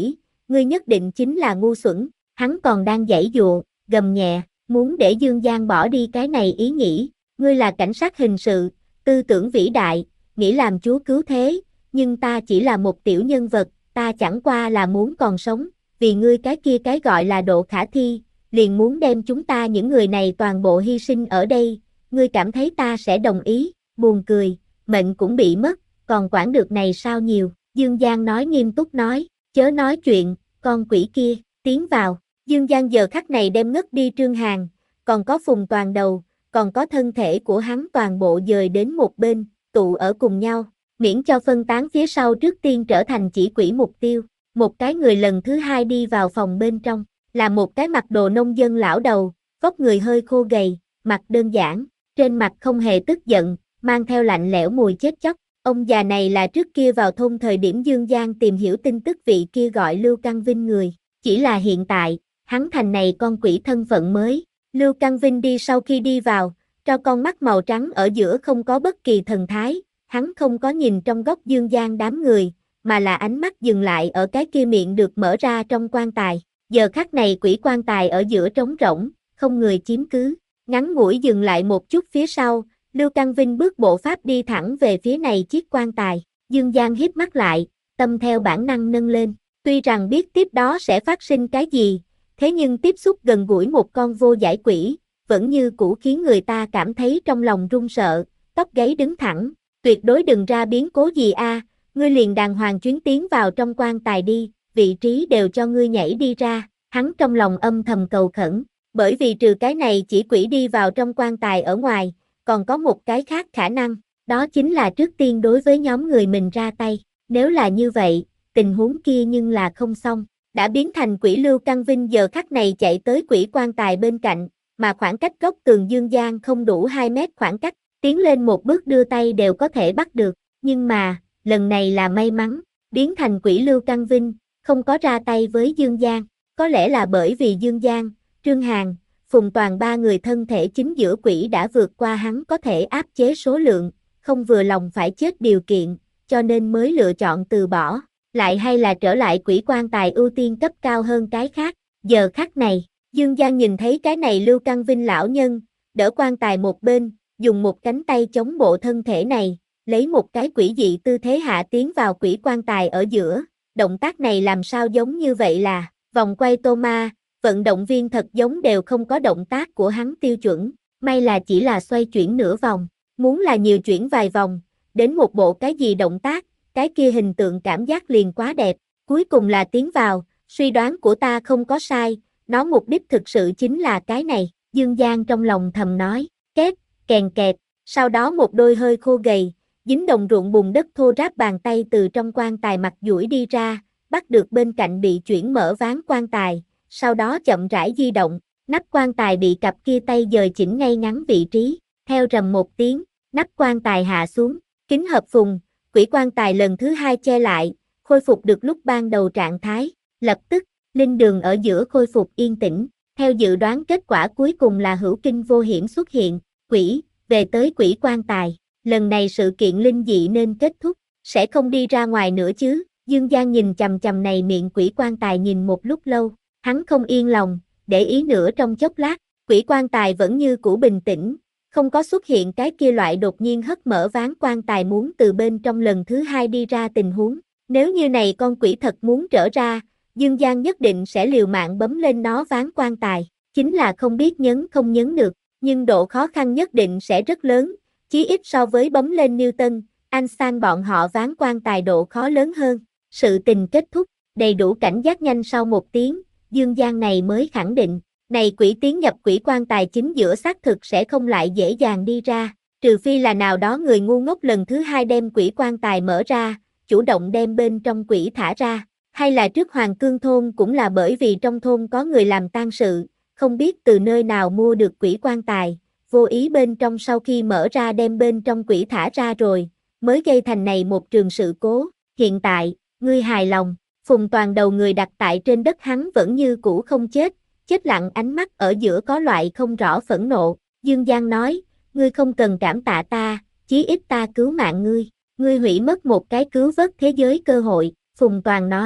S1: ngươi nhất định chính là ngu xuẩn, hắn còn đang giãy giụa, gầm nhẹ, muốn để Dương Giang bỏ đi cái này ý nghĩ, ngươi là cảnh sát hình sự, tư tưởng vĩ đại, nghĩ làm chúa cứu thế, nhưng ta chỉ là một tiểu nhân vật, ta chẳng qua là muốn còn sống, vì ngươi cái kia cái gọi là độ khả thi, liền muốn đem chúng ta những người này toàn bộ hy sinh ở đây, ngươi cảm thấy ta sẽ đồng ý, buồn cười, mệnh cũng bị mất, còn quản được này sao nhiều, Dương Giang nói nghiêm túc nói, chớ nói chuyện, con quỷ kia, tiến vào, Dương Giang giờ khắc này đem ngất đi Trương Hàn, còn có Phùng Toàn đầu, còn có thân thể của hắn toàn bộ dời đến một bên, tụ ở cùng nhau, miễn cho phân tán phía sau trước tiên trở thành chỉ quỷ mục tiêu, một cái người lần thứ hai đi vào phòng bên trong, là một cái mặc đồ nông dân lão đầu, vóc người hơi khô gầy, mặt đơn giản, trên mặt không hề tức giận, mang theo lạnh lẽo mùi chết chóc. Ông già này là trước kia vào thôn thời điểm Dương Giang tìm hiểu tin tức vị kia gọi Lưu Căng Vinh người, chỉ là hiện tại, hắn thành này con quỷ thân phận mới. Lưu Căng Vinh đi sau khi đi vào, cho con mắt màu trắng ở giữa không có bất kỳ thần thái, hắn không có nhìn trong góc Dương Giang đám người, mà là ánh mắt dừng lại ở cái kia miệng được mở ra trong quan tài. Giờ khắc này quỷ quan tài ở giữa trống rỗng, không người chiếm cứ, ngắn ngủi dừng lại một chút phía sau, Lưu Căng Vinh bước bộ pháp đi thẳng về phía này chiếc quan tài, Dương Giang híp mắt lại, tâm theo bản năng nâng lên, tuy rằng biết tiếp đó sẽ phát sinh cái gì, thế nhưng tiếp xúc gần gũi một con vô giải quỷ, vẫn như cũ khiến người ta cảm thấy trong lòng run sợ, tóc gáy đứng thẳng, tuyệt đối đừng ra biến cố gì a, ngươi liền đàng hoàng chuyến tiến vào trong quan tài đi, vị trí đều cho ngươi nhảy đi ra, hắn trong lòng âm thầm cầu khẩn, bởi vì trừ cái này chỉ quỷ đi vào trong quan tài ở ngoài, còn có một cái khác khả năng, đó chính là trước tiên đối với nhóm người mình ra tay, nếu là như vậy, tình huống kia nhưng là không xong, đã biến thành quỷ Lưu Căng Vinh giờ khắc này chạy tới quỷ quan tài bên cạnh, mà khoảng cách góc tường Dương Giang không đủ hai mét khoảng cách, tiến lên một bước đưa tay đều có thể bắt được, nhưng mà, lần này là may mắn, biến thành quỷ Lưu Căng Vinh, không có ra tay với Dương Giang, có lẽ là bởi vì Dương Giang, Trương Hàn, Phùng Toàn ba người thân thể chính giữa quỷ đã vượt qua hắn có thể áp chế số lượng, không vừa lòng phải chết điều kiện, cho nên mới lựa chọn từ bỏ, lại hay là trở lại quỷ quan tài ưu tiên cấp cao hơn cái khác, giờ khắc này, Dương Giang nhìn thấy cái này Lưu Căng Vinh lão nhân, đỡ quan tài một bên, dùng một cánh tay chống bộ thân thể này, lấy một cái quỷ dị tư thế hạ tiến vào quỷ quan tài ở giữa, động tác này làm sao giống như vậy là, vòng quay Thomas, vận động viên thật giống đều không có động tác của hắn tiêu chuẩn, may là chỉ là xoay chuyển nửa vòng, muốn là nhiều chuyển vài vòng, đến một bộ cái gì động tác, cái kia hình tượng cảm giác liền quá đẹp, cuối cùng là tiến vào, suy đoán của ta không có sai, nó mục đích thực sự chính là cái này, Dương Giang trong lòng thầm nói, két, kèn kẹt, sau đó một đôi hơi khô gầy, dính đồng ruộng bùn đất thô ráp bàn tay từ trong quan tài mặt duỗi đi ra, bắt được bên cạnh bị chuyển mở ván quan tài, sau đó chậm rãi di động, nắp quan tài bị cặp kia tay dời chỉnh ngay ngắn vị trí, theo rầm một tiếng, nắp quan tài hạ xuống, kính hợp phùng, quỷ quan tài lần thứ hai che lại, khôi phục được lúc ban đầu trạng thái, lập tức, linh đường ở giữa khôi phục yên tĩnh, theo dự đoán kết quả cuối cùng là hữu kinh vô hiểm xuất hiện, quỷ, về tới quỷ quan tài, lần này sự kiện linh dị nên kết thúc, sẽ không đi ra ngoài nữa chứ, Dương Giang nhìn chằm chằm này miệng quỷ quan tài nhìn một lúc lâu, hắn không yên lòng, để ý nữa trong chốc lát, quỷ quan tài vẫn như cũ bình tĩnh, không có xuất hiện cái kia loại đột nhiên hất mở ván quan tài muốn từ bên trong lần thứ hai đi ra tình huống, nếu như này con quỷ thật muốn trở ra, Dương Giang nhất định sẽ liều mạng bấm lên nó ván quan tài, chính là không biết nhấn không nhấn được, nhưng độ khó khăn nhất định sẽ rất lớn, chí ít so với bấm lên Newton, Einstein bọn họ ván quan tài độ khó lớn hơn, sự tình kết thúc, đầy đủ cảnh giác nhanh sau một tiếng, Dương Giang này mới khẳng định, này quỷ tiến nhập quỷ quan tài chính giữa xác thực sẽ không lại dễ dàng đi ra, trừ phi là nào đó người ngu ngốc lần thứ hai đem quỷ quan tài mở ra, chủ động đem bên trong quỷ thả ra, hay là trước Hoàng Cương thôn cũng là bởi vì trong thôn có người làm tang sự, không biết từ nơi nào mua được quỷ quan tài, vô ý bên trong sau khi mở ra đem bên trong quỷ thả ra rồi, mới gây thành này một trường sự cố, hiện tại, ngươi hài lòng. Phùng Toàn đầu người đặt tại trên đất hắn vẫn như cũ không chết, chết lặng ánh mắt ở giữa có loại không rõ phẫn nộ, Dương Giang nói, ngươi không cần cảm tạ ta, chí ít ta cứu mạng ngươi, ngươi hủy mất một cái cứu vớt thế giới cơ hội, Phùng Toàn nói,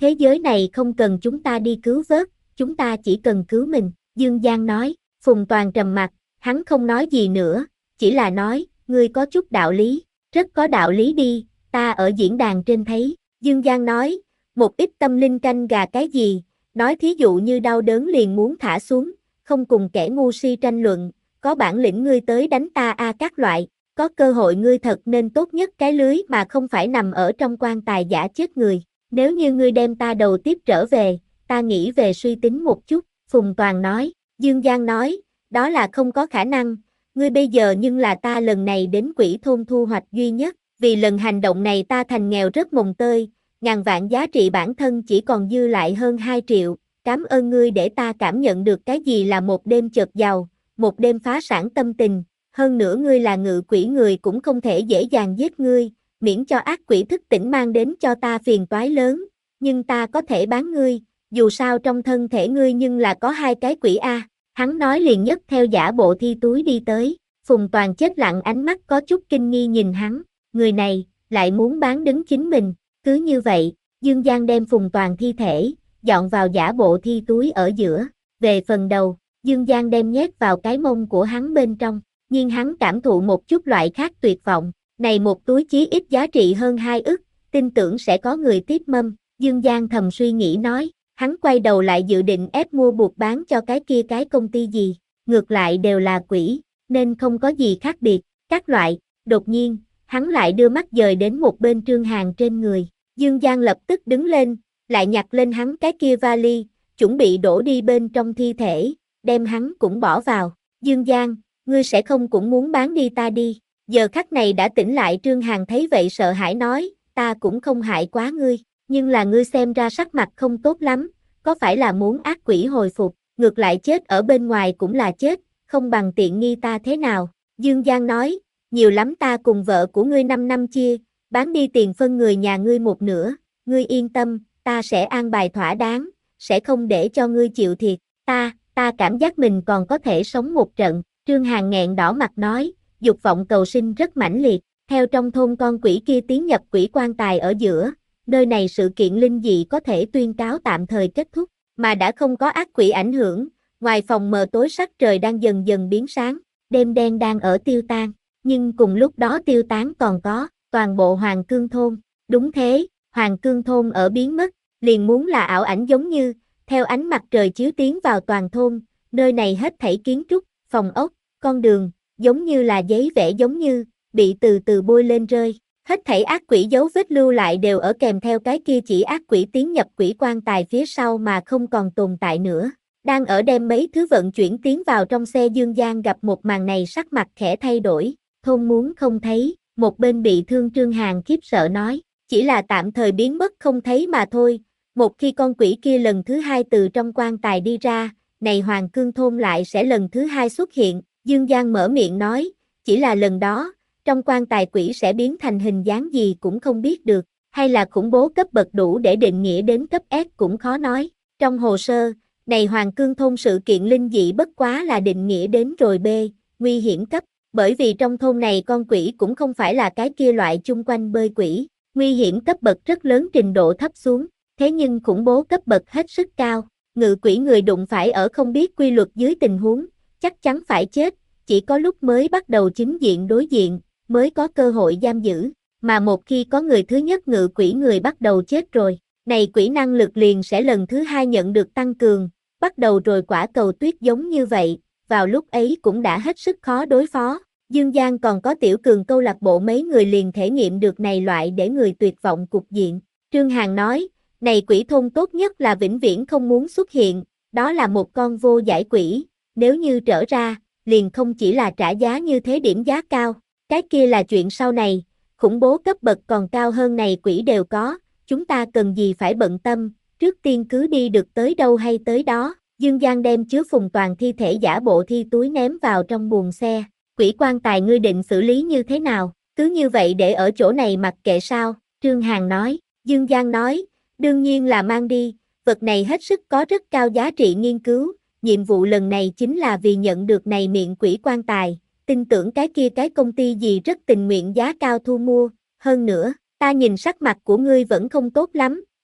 S1: Thế giới này không cần chúng ta đi cứu vớt, chúng ta chỉ cần cứu mình, Dương Giang nói. Phùng Toàn trầm mặt, hắn không nói gì nữa, chỉ là nói, ngươi có chút đạo lý, rất có đạo lý đi, ta ở diễn đàn trên thấy. Dương Giang nói, một ít tâm linh canh gà cái gì, nói thí dụ như đau đớn liền muốn thả xuống, không cùng kẻ ngu si tranh luận, có bản lĩnh ngươi tới đánh ta a các loại, có cơ hội ngươi thật nên tốt nhất cái lưới mà không phải nằm ở trong quan tài giả chết người, nếu như ngươi đem ta đầu tiếp trở về, ta nghĩ về suy tính một chút, Phùng Toàn nói. Dương Giang nói, đó là không có khả năng, ngươi bây giờ nhưng là ta lần này đến quỷ thôn thu hoạch duy nhất, vì lần hành động này ta thành nghèo rất mồng tơi, ngàn vạn giá trị bản thân chỉ còn dư lại hơn hai triệu, cảm ơn ngươi để ta cảm nhận được cái gì là một đêm chợt giàu, một đêm phá sản tâm tình, hơn nữa ngươi là ngự quỷ người cũng không thể dễ dàng giết ngươi, miễn cho ác quỷ thức tỉnh mang đến cho ta phiền toái lớn, nhưng ta có thể bán ngươi, dù sao trong thân thể ngươi nhưng là có hai cái quỷ a. Hắn nói liền nhấc theo giả bộ thi túi đi tới, Phùng Toàn chết lặng ánh mắt có chút kinh nghi nhìn hắn, người này, lại muốn bán đứng chính mình, cứ như vậy, Dương Giang đem Phùng Toàn thi thể, dọn vào giả bộ thi túi ở giữa, về phần đầu, Dương Giang đem nhét vào cái mông của hắn bên trong, nhưng hắn cảm thụ một chút loại khác tuyệt vọng, này một túi chí ít giá trị hơn hai ức, tin tưởng sẽ có người tiếp mâm, Dương Giang thầm suy nghĩ nói. Hắn quay đầu lại dự định ép mua buộc bán cho cái kia cái công ty gì, ngược lại đều là quỷ, nên không có gì khác biệt, các loại, đột nhiên, hắn lại đưa mắt dời đến một bên Trương Hàn trên người, Dương Giang lập tức đứng lên, lại nhặt lên hắn cái kia vali, chuẩn bị đổ đi bên trong thi thể, đem hắn cũng bỏ vào, Dương Giang, ngươi sẽ không cũng muốn bán đi ta đi, giờ khắc này đã tỉnh lại Trương Hàn thấy vậy sợ hãi nói, ta cũng không hại quá ngươi. Nhưng là ngươi xem ra sắc mặt không tốt lắm, có phải là muốn ác quỷ hồi phục, ngược lại chết ở bên ngoài cũng là chết, không bằng tiện nghi ta thế nào, Dương Giang nói, nhiều lắm ta cùng vợ của ngươi năm năm chia, bán đi tiền phân người nhà ngươi một nửa, ngươi yên tâm, ta sẽ an bài thỏa đáng, sẽ không để cho ngươi chịu thiệt, ta, ta cảm giác mình còn có thể sống một trận, Trương Hàn nghẹn đỏ mặt nói, dục vọng cầu sinh rất mãnh liệt, theo trong thôn con quỷ kia tiến nhập quỷ quan tài ở giữa. Nơi này sự kiện linh dị có thể tuyên cáo tạm thời kết thúc, mà đã không có ác quỷ ảnh hưởng, ngoài phòng mờ tối sắc trời đang dần dần biến sáng, đêm đen đang ở tiêu tan, nhưng cùng lúc đó tiêu tán còn có, toàn bộ Hoàng Cương thôn, đúng thế, Hoàng Cương thôn ở biến mất, liền muốn là ảo ảnh giống như, theo ánh mặt trời chiếu tiến vào toàn thôn, nơi này hết thảy kiến trúc, phòng ốc, con đường, giống như là giấy vẽ giống như, bị từ từ bôi lên rơi. Hết thảy ác quỷ dấu vết lưu lại đều ở kèm theo cái kia chỉ ác quỷ tiến nhập quỷ quan tài phía sau mà không còn tồn tại nữa. Đang ở đem mấy thứ vận chuyển tiến vào trong xe Dương Giang gặp một màn này sắc mặt khẽ thay đổi, thôn muốn không thấy, một bên bị thương Trương Hàn khiếp sợ nói, chỉ là tạm thời biến mất không thấy mà thôi, một khi con quỷ kia lần thứ hai từ trong quan tài đi ra, này Hoàng Cương thôn lại sẽ lần thứ hai xuất hiện, Dương Giang mở miệng nói, chỉ là lần đó, trong quan tài quỷ sẽ biến thành hình dáng gì cũng không biết được, hay là khủng bố cấp bậc đủ để định nghĩa đến cấp S cũng khó nói. Trong hồ sơ, này Hoàng Cương thôn sự kiện linh dị bất quá là định nghĩa đến rồi B, nguy hiểm cấp, bởi vì trong thôn này con quỷ cũng không phải là cái kia loại chung quanh bơi quỷ, nguy hiểm cấp bậc rất lớn trình độ thấp xuống, thế nhưng khủng bố cấp bậc hết sức cao, ngự quỷ người đụng phải ở không biết quy luật dưới tình huống, chắc chắn phải chết, chỉ có lúc mới bắt đầu chính diện đối diện, mới có cơ hội giam giữ, mà một khi có người thứ nhất ngự quỷ người bắt đầu chết rồi, này quỷ năng lực liền sẽ lần thứ hai nhận được tăng cường, bắt đầu rồi quả cầu tuyết giống như vậy, vào lúc ấy cũng đã hết sức khó đối phó. Dương Giang còn có tiểu cường câu lạc bộ mấy người liền thể nghiệm được này loại để người tuyệt vọng cục diện. Trương Hàn nói, này quỷ thôn tốt nhất là vĩnh viễn không muốn xuất hiện, đó là một con vô giải quỷ, nếu như trở ra, liền không chỉ là trả giá như thế điểm giá cao. Cái kia là chuyện sau này, khủng bố cấp bậc còn cao hơn này quỷ đều có, chúng ta cần gì phải bận tâm, trước tiên cứ đi được tới đâu hay tới đó. Dương Giang đem chứa Phùng Toàn thi thể giả bộ thi túi ném vào trong buồng xe, quỷ quan tài ngươi định xử lý như thế nào, cứ như vậy để ở chỗ này mặc kệ sao, Trương Hàn nói, Dương Giang nói, đương nhiên là mang đi, vật này hết sức có rất cao giá trị nghiên cứu, nhiệm vụ lần này chính là vì nhận được này miệng quỷ quan tài. Tin tưởng cái kia cái công ty gì rất tình nguyện giá cao thu mua, hơn nữa, ta nhìn sắc mặt của ngươi vẫn không tốt lắm,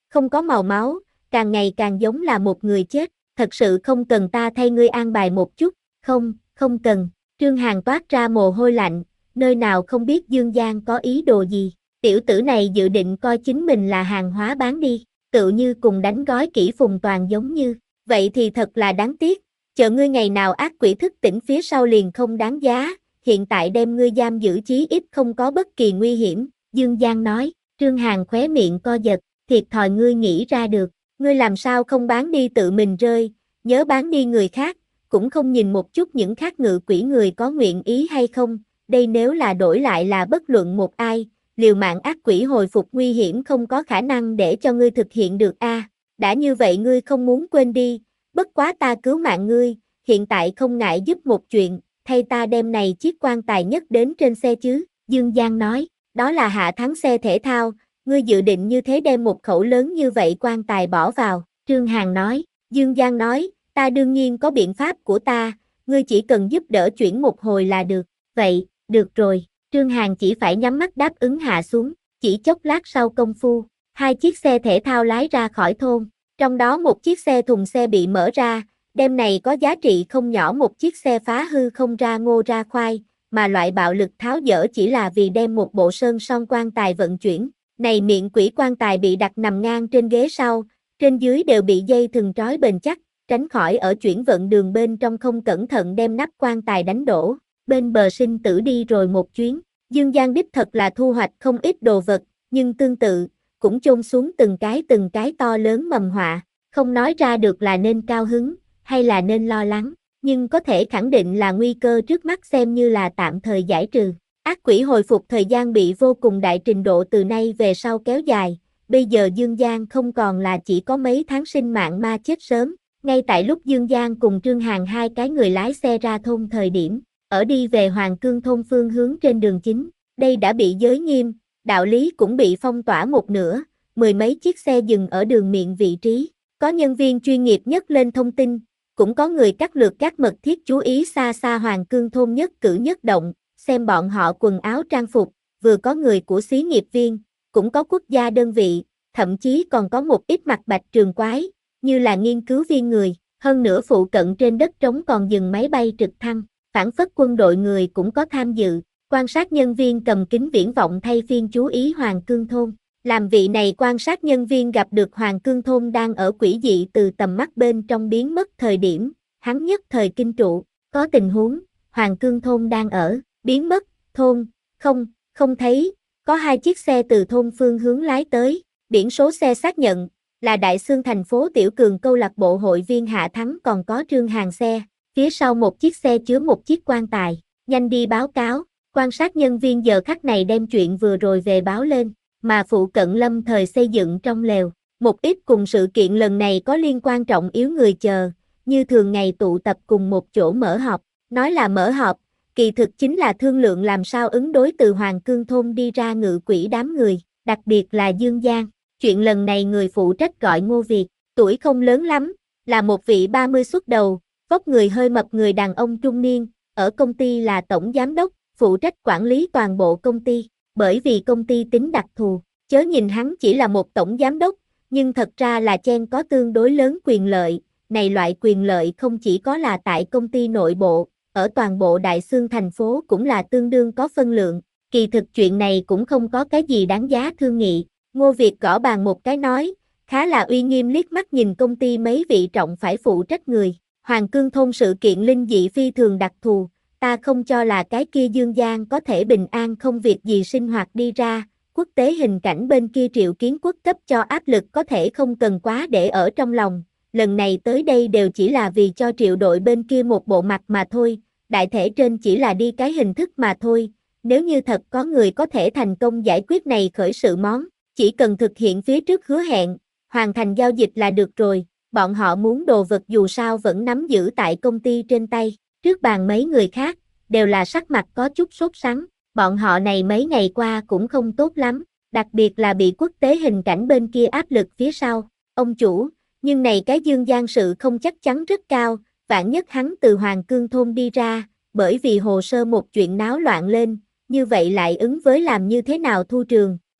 S1: không có màu máu, càng ngày càng giống là một người chết, thật sự không cần ta thay ngươi an bài một chút, không, không cần, Trương Hàn toát ra mồ hôi lạnh, nơi nào không biết Dương Giang có ý đồ gì, tiểu tử này dự định coi chính mình là hàng hóa bán đi, tự như cùng đánh gói kỹ Phùng Toàn giống như, vậy thì thật là đáng tiếc, chờ ngươi ngày nào ác quỷ thức tỉnh phía sau liền không đáng giá, hiện tại đem ngươi giam giữ chí ít không có bất kỳ nguy hiểm, Dương Giang nói, Trương Hàn khóe miệng co giật, thiệt thòi ngươi nghĩ ra được, ngươi làm sao không bán đi tự mình rơi, nhớ bán đi người khác, cũng không nhìn một chút những khác ngự quỷ người có nguyện ý hay không, đây nếu là đổi lại là bất luận một ai, liều mạng ác quỷ hồi phục nguy hiểm không có khả năng để cho ngươi thực hiện được a. À, đã như vậy ngươi không muốn quên đi, bất quá ta cứu mạng ngươi, hiện tại không ngại giúp một chuyện, thay ta đem này chiếc quan tài nhất đến trên xe chứ, Dương Giang nói, đó là hạ thắng xe thể thao, ngươi dự định như thế đem một khẩu lớn như vậy quan tài bỏ vào, Trương Hàn nói, Dương Giang nói, ta đương nhiên có biện pháp của ta, ngươi chỉ cần giúp đỡ chuyển một hồi là được, vậy, được rồi, Trương Hàn chỉ phải nhắm mắt đáp ứng hạ xuống, chỉ chốc lát sau công phu, hai chiếc xe thể thao lái ra khỏi thôn, trong đó một chiếc xe thùng xe bị mở ra, đêm này có giá trị không nhỏ một chiếc xe phá hư không ra ngô ra khoai, mà loại bạo lực tháo dỡ chỉ là vì đem một bộ sơn son quan tài vận chuyển, này miệng quỷ quan tài bị đặt nằm ngang trên ghế sau, trên dưới đều bị dây thừng trói bền chắc, tránh khỏi ở chuyển vận đường bên trong không cẩn thận đem nắp quan tài đánh đổ, bên bờ sinh tử đi rồi một chuyến, Dương Giang đích thật là thu hoạch không ít đồ vật, nhưng tương tự, cũng chôn xuống từng cái từng cái to lớn mầm họa, không nói ra được là nên cao hứng, hay là nên lo lắng, nhưng có thể khẳng định là nguy cơ trước mắt xem như là tạm thời giải trừ. Ác quỷ hồi phục thời gian bị vô cùng đại trình độ từ nay về sau kéo dài, bây giờ Dương Giang không còn là chỉ có mấy tháng sinh mạng ma chết sớm, ngay tại lúc Dương Giang cùng Trương Hàn hai cái người lái xe ra thôn thời điểm, ở đi về Hoàng Cương thôn phương hướng trên đường chính, đây đã bị giới nghiêm, đạo lý cũng bị phong tỏa một nửa, mười mấy chiếc xe dừng ở đường miệng vị trí, có nhân viên chuyên nghiệp nhất lên thông tin, cũng có người cắt lượt các mật thiết chú ý xa xa Hoàng Cương thôn nhất cử nhất động, xem bọn họ quần áo trang phục, vừa có người của xí nghiệp viên, cũng có quốc gia đơn vị, thậm chí còn có một ít mặt bạch trường quái, như là nghiên cứu viên người, hơn nữa phụ cận trên đất trống còn dừng máy bay trực thăng, phản phất quân đội người cũng có tham dự, quan sát nhân viên cầm kính viễn vọng thay phiên chú ý Hoàng Cương thôn. Làm vị này quan sát nhân viên gặp được Hoàng Cương thôn đang ở quỷ dị từ tầm mắt bên trong biến mất thời điểm, hắn nhất thời kinh trụ, có tình huống, Hoàng Cương thôn đang ở, biến mất, thôn, không, không thấy, có hai chiếc xe từ thôn phương hướng lái tới, biển số xe xác nhận, là Đại Xương thành phố Tiểu Cường câu lạc bộ hội viên Hạ Thắng còn có Trương Hàn xe, phía sau một chiếc xe chứa một chiếc quan tài, nhanh đi báo cáo, quan sát nhân viên giờ khắc này đem chuyện vừa rồi về báo lên. Mà phụ cận lâm thời xây dựng trong lều, một ít cùng sự kiện lần này có liên quan trọng yếu người chờ, như thường ngày tụ tập cùng một chỗ mở họp, nói là mở họp, kỳ thực chính là thương lượng làm sao ứng đối từ Hoàng Cương thôn đi ra ngự quỷ đám người, đặc biệt là Dương Giang, chuyện lần này người phụ trách gọi Ngô Việt, tuổi không lớn lắm, là một vị ba mươi xuất đầu, vóc người hơi mập người đàn ông trung niên, ở công ty là tổng giám đốc, phụ trách quản lý toàn bộ công ty. Bởi vì công ty tính đặc thù, chớ nhìn hắn chỉ là một tổng giám đốc, nhưng thật ra là Chen có tương đối lớn quyền lợi, này loại quyền lợi không chỉ có là tại công ty nội bộ, ở toàn bộ Đại Xương thành phố cũng là tương đương có phân lượng, kỳ thực chuyện này cũng không có cái gì đáng giá thương nghị, Ngô Việt gõ bàn một cái nói, khá là uy nghiêm liếc mắt nhìn công ty mấy vị trọng phải phụ trách người, Hoàng Cương thôn sự kiện linh dị phi thường đặc thù. Ta không cho là cái kia Dương Giang có thể bình an không việc gì sinh hoạt đi ra, quốc tế hình cảnh bên kia Triệu Kiến Quốc cấp cho áp lực có thể không cần quá để ở trong lòng, lần này tới đây đều chỉ là vì cho Triệu đội bên kia một bộ mặt mà thôi, đại thể trên chỉ là đi cái hình thức mà thôi, nếu như thật có người có thể thành công giải quyết này khởi sự món, chỉ cần thực hiện phía trước hứa hẹn, hoàn thành giao dịch là được rồi, bọn họ muốn đồ vật dù sao vẫn nắm giữ tại công ty trên tay. Trước bàn mấy người khác, đều là sắc mặt có chút sốt sắng, bọn họ này mấy ngày qua cũng không tốt lắm, đặc biệt là bị quốc tế hình cảnh bên kia áp lực phía sau, ông chủ, nhưng này cái Dương Giang sự không chắc chắn rất cao, vạn nhất hắn từ Hoàng Cương thôn đi ra, bởi vì hồ sơ một chuyện náo loạn lên, như vậy lại ứng với làm như thế nào thu trường,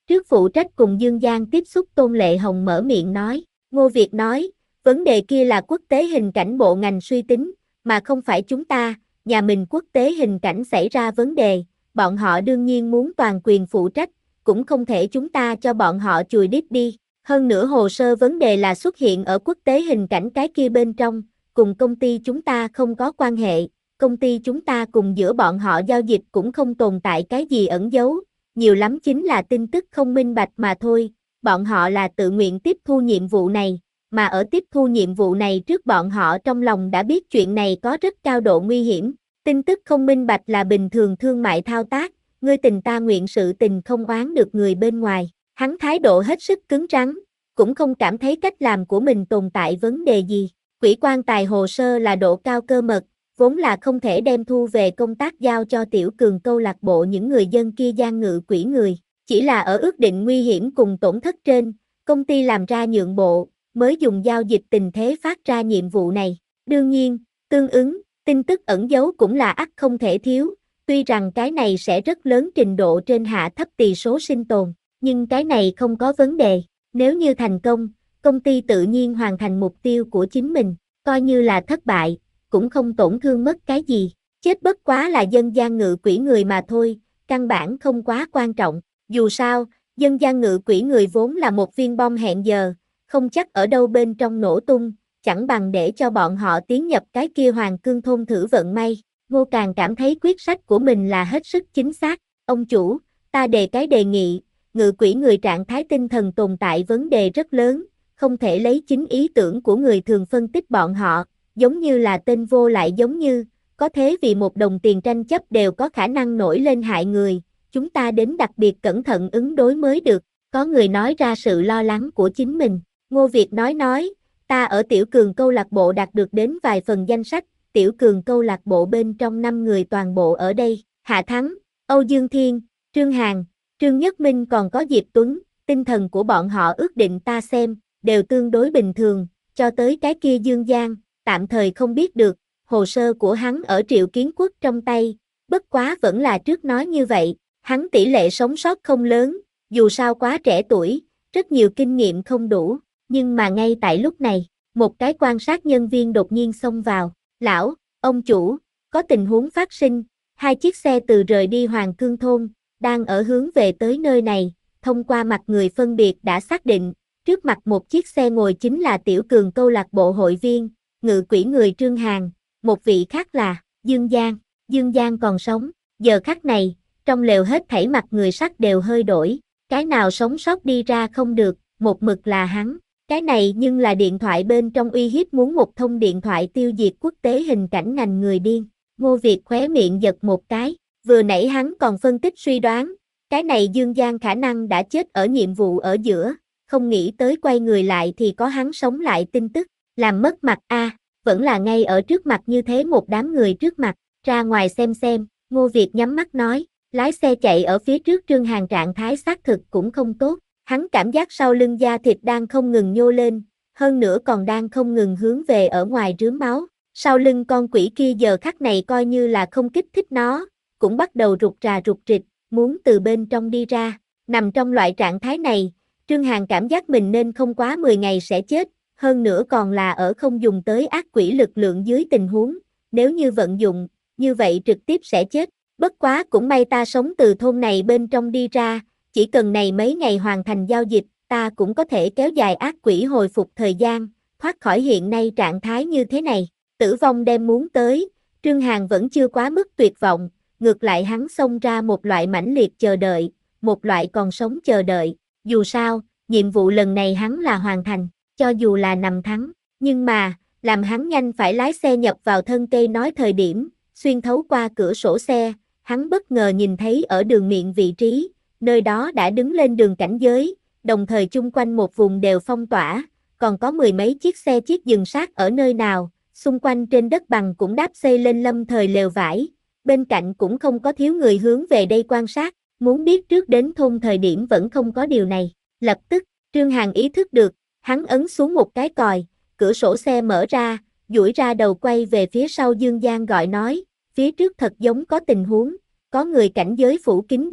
S1: trước phụ trách cùng Dương Giang tiếp xúc Tôn Lệ Hồng mở miệng nói. Ngô Việt nói, vấn đề kia là quốc tế hình cảnh bộ ngành suy tính, mà không phải chúng ta, nhà mình quốc tế hình cảnh xảy ra vấn đề, bọn họ đương nhiên muốn toàn quyền phụ trách, cũng không thể chúng ta cho bọn họ chùi đít đi. Hơn nữa hồ sơ vấn đề là xuất hiện ở quốc tế hình cảnh cái kia bên trong, cùng công ty chúng ta không có quan hệ, công ty chúng ta cùng giữa bọn họ giao dịch cũng không tồn tại cái gì ẩn giấu, nhiều lắm chính là tin tức không minh bạch mà thôi, bọn họ là tự nguyện tiếp thu nhiệm vụ này, mà ở tiếp thu nhiệm vụ này trước bọn họ trong lòng đã biết chuyện này có rất cao độ nguy hiểm, tin tức không minh bạch là bình thường thương mại thao tác, ngươi tình ta nguyện sự tình không oán được người bên ngoài, hắn thái độ hết sức cứng rắn, cũng không cảm thấy cách làm của mình tồn tại vấn đề gì, quỹ quan tài hồ sơ là độ cao cơ mật, vốn là không thể đem thu về công tác giao cho tiểu cường câu lạc bộ những người dân kia gian ngự quỹ người, chỉ là ở ước định nguy hiểm cùng tổn thất trên, công ty làm ra nhượng bộ, mới dùng giao dịch tình thế phát ra nhiệm vụ này, đương nhiên, tương ứng, tin tức ẩn giấu cũng là ắt không thể thiếu, tuy rằng cái này sẽ rất lớn trình độ trên hạ thấp tỳ số sinh tồn, nhưng cái này không có vấn đề, nếu như thành công, công ty tự nhiên hoàn thành mục tiêu của chính mình, coi như là thất bại, cũng không tổn thương mất cái gì, chết bất quá là dân gian ngự quỹ người mà thôi, căn bản không quá quan trọng, dù sao, dân gian ngự quỹ người vốn là một viên bom hẹn giờ, không chắc ở đâu bên trong nổ tung, chẳng bằng để cho bọn họ tiến nhập cái kia hoàng cương thôn thử vận may, Ngô Càng cảm thấy quyết sách của mình là hết sức chính xác, ông chủ, ta đề cái đề nghị, ngự quỹ người trạng thái tinh thần tồn tại vấn đề rất lớn, không thể lấy chính ý tưởng của người thường phân tích bọn họ, giống như là tên vô lại giống như, có thế vì một đồng tiền tranh chấp đều có khả năng nổi lên hại người, chúng ta đến đặc biệt cẩn thận ứng đối mới được, có người nói ra sự lo lắng của chính mình, Ngô Việt nói nói, ta ở tiểu cường câu lạc bộ đạt được đến vài phần danh sách, tiểu cường câu lạc bộ bên trong năm người toàn bộ ở đây, Hạ Thắng, Âu Dương Thiên, Trương Hàn, Trương Nhất Minh còn có Diệp Tuấn, tinh thần của bọn họ ước định ta xem, đều tương đối bình thường, cho tới cái kia Dương Giang, tạm thời không biết được, hồ sơ của hắn ở Triệu Kiến Quốc trong tay, bất quá vẫn là trước nói như vậy, hắn tỷ lệ sống sót không lớn, dù sao quá trẻ tuổi, rất nhiều kinh nghiệm không đủ, nhưng mà ngay tại lúc này, một cái quan sát nhân viên đột nhiên xông vào, lão, ông chủ, có tình huống phát sinh, hai chiếc xe từ rời đi Hoàng Cương Thôn, đang ở hướng về tới nơi này, thông qua mặt người phân biệt đã xác định, trước mặt một chiếc xe ngồi chính là tiểu cường câu lạc bộ hội viên, ngự quỹ người Trương Hàn, một vị khác là, Dương Giang, Dương Giang còn sống, giờ khắc này, trong lều hết thảy mặt người sắc đều hơi đổi, cái nào sống sót đi ra không được, một mực là hắn, cái này nhưng là điện thoại bên trong uy hiếp muốn một thông điện thoại tiêu diệt quốc tế hình cảnh ngành người điên, Ngô Việt khóe miệng giật một cái, vừa nãy hắn còn phân tích suy đoán, cái này Dương Giang khả năng đã chết ở nhiệm vụ ở giữa, không nghĩ tới quay người lại thì có hắn sống lại tin tức, làm mất mặt a, à, vẫn là ngay ở trước mặt như thế một đám người trước mặt, ra ngoài xem xem, Ngô Việt nhắm mắt nói, lái xe chạy ở phía trước Trương Hàn trạng thái xác thực cũng không tốt, hắn cảm giác sau lưng da thịt đang không ngừng nhô lên, hơn nữa còn đang không ngừng hướng về ở ngoài rướm máu, sau lưng con quỷ kia giờ khắc này coi như là không kích thích nó, cũng bắt đầu rụt rà rụt rịch, muốn từ bên trong đi ra, nằm trong loại trạng thái này, Trương Hàn cảm giác mình nên không quá mười ngày sẽ chết, hơn nữa còn là ở không dùng tới ác quỷ lực lượng dưới tình huống, nếu như vận dụng, như vậy trực tiếp sẽ chết, bất quá cũng may ta sống từ thôn này bên trong đi ra, chỉ cần này mấy ngày hoàn thành giao dịch, ta cũng có thể kéo dài ác quỷ hồi phục thời gian, thoát khỏi hiện nay trạng thái như thế này, tử vong đem muốn tới, Trương Hàn vẫn chưa quá mức tuyệt vọng, ngược lại hắn xông ra một loại mãnh liệt chờ đợi, một loại còn sống chờ đợi, dù sao, nhiệm vụ lần này hắn là hoàn thành, cho dù là nằm thắng, nhưng mà, làm hắn nhanh phải lái xe nhập vào thân cây nói thời điểm, xuyên thấu qua cửa sổ xe, hắn bất ngờ nhìn thấy ở đường miệng vị trí, nơi đó đã đứng lên đường cảnh giới, đồng thời chung quanh một vùng đều phong tỏa, còn có mười mấy chiếc xe chiếc dừng sát ở nơi nào, xung quanh trên đất bằng cũng đáp xây lên lâm thời lều vải, bên cạnh cũng không có thiếu người hướng về đây quan sát, muốn biết trước đến thôn thời điểm vẫn không có điều này, lập tức, Trương Hàn ý thức được, hắn ấn xuống một cái còi, cửa sổ xe mở ra, duỗi ra đầu quay về phía sau Dương Giang gọi nói, phía trước thật giống có tình huống, có người cảnh giới phủ kín đường,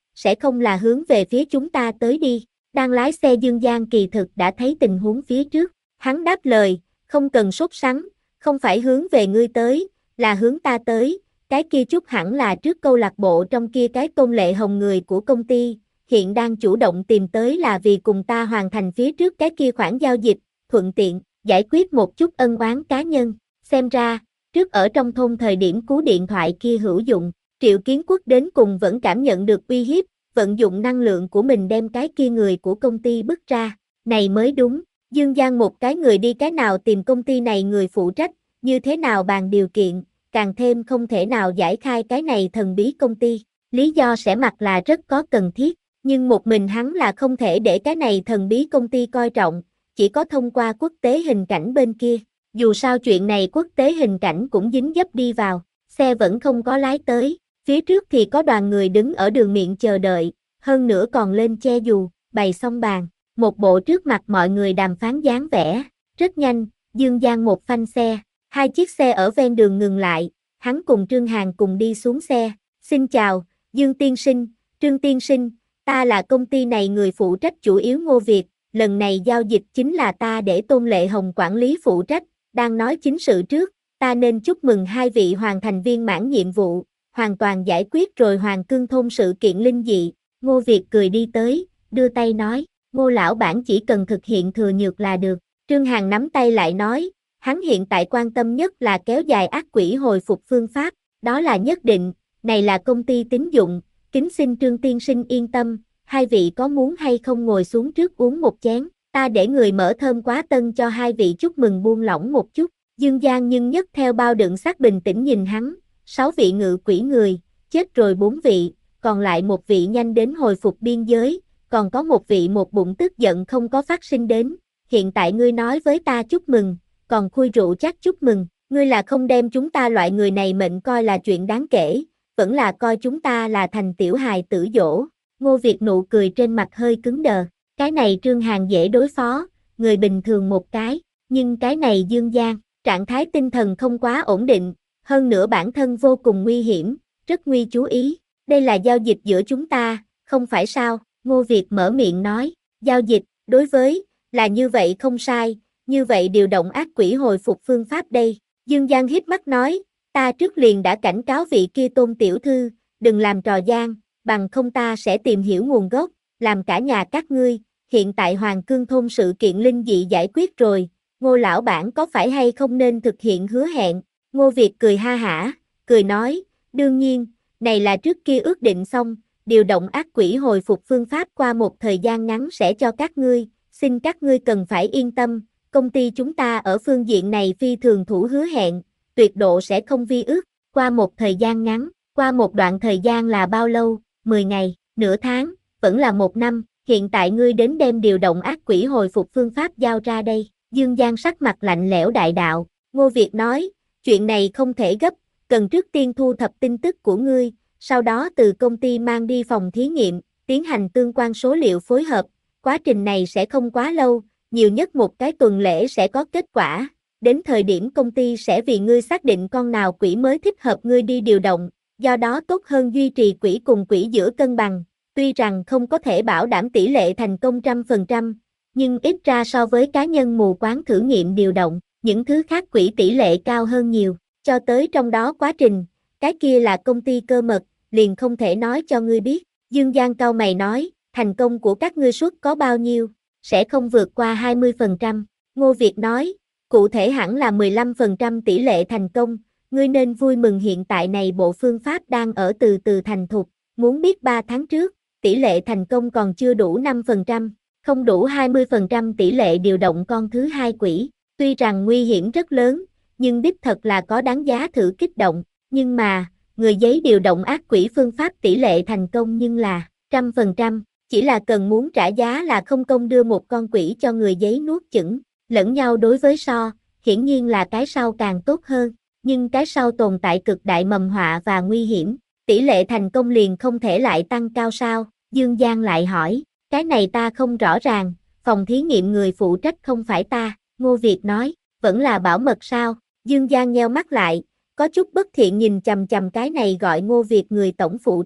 S1: sẽ không là hướng về phía chúng ta tới đi. Đang lái xe Dương Giang kỳ thực đã thấy tình huống phía trước. Hắn đáp lời, không cần sốt sắng, không phải hướng về ngươi tới, là hướng ta tới. Cái kia chút hẳn là trước câu lạc bộ trong kia cái Tôn Lệ Hồng người của công ty, hiện đang chủ động tìm tới là vì cùng ta hoàn thành phía trước cái kia khoản giao dịch, thuận tiện, giải quyết một chút ân oán cá nhân. Xem ra, trước ở trong thôn thời điểm cú điện thoại kia hữu dụng, Triệu Kiến Quốc đến cùng vẫn cảm nhận được uy hiếp, vận dụng năng lượng của mình đem cái kia người của công ty bức ra, này mới đúng. Dương Giang một cái người đi cái nào tìm công ty này người phụ trách, như thế nào bàn điều kiện, càng thêm không thể nào giải khai cái này thần bí công ty. Lý do sẽ mặc là rất có cần thiết, nhưng một mình hắn là không thể để cái này thần bí công ty coi trọng, chỉ có thông qua quốc tế hình cảnh bên kia. Dù sao chuyện này quốc tế hình cảnh cũng dính dấp đi vào, xe vẫn không có lái tới, phía trước thì có đoàn người đứng ở đường miệng chờ đợi, hơn nữa còn lên che dù, bày xong bàn, một bộ trước mặt mọi người đàm phán dáng vẻ. Rất nhanh, Dương Giang một phanh xe, hai chiếc xe ở ven đường ngừng lại, hắn cùng Trương Hàn cùng đi xuống xe. Xin chào, Dương tiên sinh, Trương tiên sinh, ta là công ty này người phụ trách chủ yếu Ngô Việt, lần này giao dịch chính là ta để Tôn Lệ Hồng quản lý phụ trách. Đang nói chính sự trước, ta nên chúc mừng hai vị hoàn thành viên mãn nhiệm vụ, hoàn toàn giải quyết rồi Hoàng Cương thôn sự kiện linh dị. Ngô Việt cười đi tới, đưa tay nói, Ngô lão bản chỉ cần thực hiện thừa nhược là được. Trương Hàn nắm tay lại nói, hắn hiện tại quan tâm nhất là kéo dài ác quỷ hồi phục phương pháp, đó là nhất định, này là công ty tín dụng, kính xin Trương tiên sinh yên tâm, hai vị có muốn hay không ngồi xuống trước uống một chén. Ta để người mở thơm quá tân cho hai vị chúc mừng buông lỏng một chút. Dương Giang nhưng nhất theo bao đựng xác bình tĩnh nhìn hắn, sáu vị ngự quỷ người, chết rồi bốn vị, còn lại một vị nhanh đến hồi phục biên giới, còn có một vị một bụng tức giận không có phát sinh đến. Hiện tại ngươi nói với ta chúc mừng, còn khui rượu chắc chúc mừng, ngươi là không đem chúng ta loại người này mệnh coi là chuyện đáng kể, vẫn là coi chúng ta là thành tiểu hài tử dỗ. Ngô Việt nụ cười trên mặt hơi cứng đờ. Cái này Trương Hàn dễ đối phó, người bình thường một cái, nhưng cái này Dương Giang, trạng thái tinh thần không quá ổn định, hơn nữa bản thân vô cùng nguy hiểm, rất nguy chú ý. Đây là giao dịch giữa chúng ta, không phải sao? Ngô Việt mở miệng nói, giao dịch, đối với, là như vậy không sai, như vậy điều động ác quỷ hồi phục phương pháp đây. Dương Giang híp mắt nói, ta trước liền đã cảnh cáo vị kia Tôn tiểu thư, đừng làm trò gian, bằng không ta sẽ tìm hiểu nguồn gốc, làm cả nhà các ngươi. Hiện tại Hoàng Cương thôn sự kiện linh dị giải quyết rồi, Ngô lão bản có phải hay không nên thực hiện hứa hẹn? Ngô Việt cười ha hả, cười nói, đương nhiên, này là trước kia ước định xong, điều động ác quỷ hồi phục phương pháp qua một thời gian ngắn sẽ cho các ngươi, xin các ngươi cần phải yên tâm, công ty chúng ta ở phương diện này phi thường thủ hứa hẹn, tuyệt độ sẽ không vi ước, qua một thời gian ngắn, qua một đoạn thời gian là bao lâu, mười ngày, nửa tháng, vẫn là một năm. Hiện tại ngươi đến đem điều động ác quỷ hồi phục phương pháp giao ra đây. Dương Giang sắc mặt lạnh lẽo đại đạo. Ngô Việt nói, chuyện này không thể gấp, cần trước tiên thu thập tin tức của ngươi, sau đó từ công ty mang đi phòng thí nghiệm, tiến hành tương quan số liệu phối hợp. Quá trình này sẽ không quá lâu, nhiều nhất một cái tuần lễ sẽ có kết quả. Đến thời điểm công ty sẽ vì ngươi xác định con nào quỷ mới thích hợp ngươi đi điều động, do đó tốt hơn duy trì quỷ cùng quỷ giữa cân bằng. Tuy rằng không có thể bảo đảm tỷ lệ thành công trăm phần trăm, nhưng ít ra so với cá nhân mù quáng thử nghiệm điều động, những thứ khác quỷ tỷ lệ cao hơn nhiều, cho tới trong đó quá trình, cái kia là công ty cơ mật, liền không thể nói cho ngươi biết. Dương Giang cau mày nói, thành công của các ngươi suất có bao nhiêu, sẽ không vượt qua hai mươi phần trăm. Ngô Việt nói, cụ thể hẳn là mười lăm phần trăm tỷ lệ thành công, ngươi nên vui mừng hiện tại này bộ phương pháp đang ở từ từ thành thục, muốn biết ba tháng trước, tỷ lệ thành công còn chưa đủ năm phần trăm, không đủ hai mươi phần trăm tỷ lệ điều động con thứ hai quỷ, tuy rằng nguy hiểm rất lớn, nhưng đích thật là có đáng giá thử kích động, nhưng mà, người giấy điều động ác quỷ phương pháp tỷ lệ thành công nhưng là trăm phần trăm, chỉ là cần muốn trả giá là không công đưa một con quỷ cho người giấy nuốt chửng, lẫn nhau đối với so, hiển nhiên là cái sau càng tốt hơn, nhưng cái sau tồn tại cực đại mầm họa và nguy hiểm. Tỷ lệ thành công liền không thể lại tăng cao sao? Dương Giang lại hỏi, cái này ta không rõ ràng, phòng thí nghiệm người phụ trách không phải ta, Ngô Việt nói, vẫn là bảo mật sao? Dương Giang nheo mắt lại, có chút bất thiện nhìn chằm chằm cái này gọi Ngô Việt người tổng phụ trách,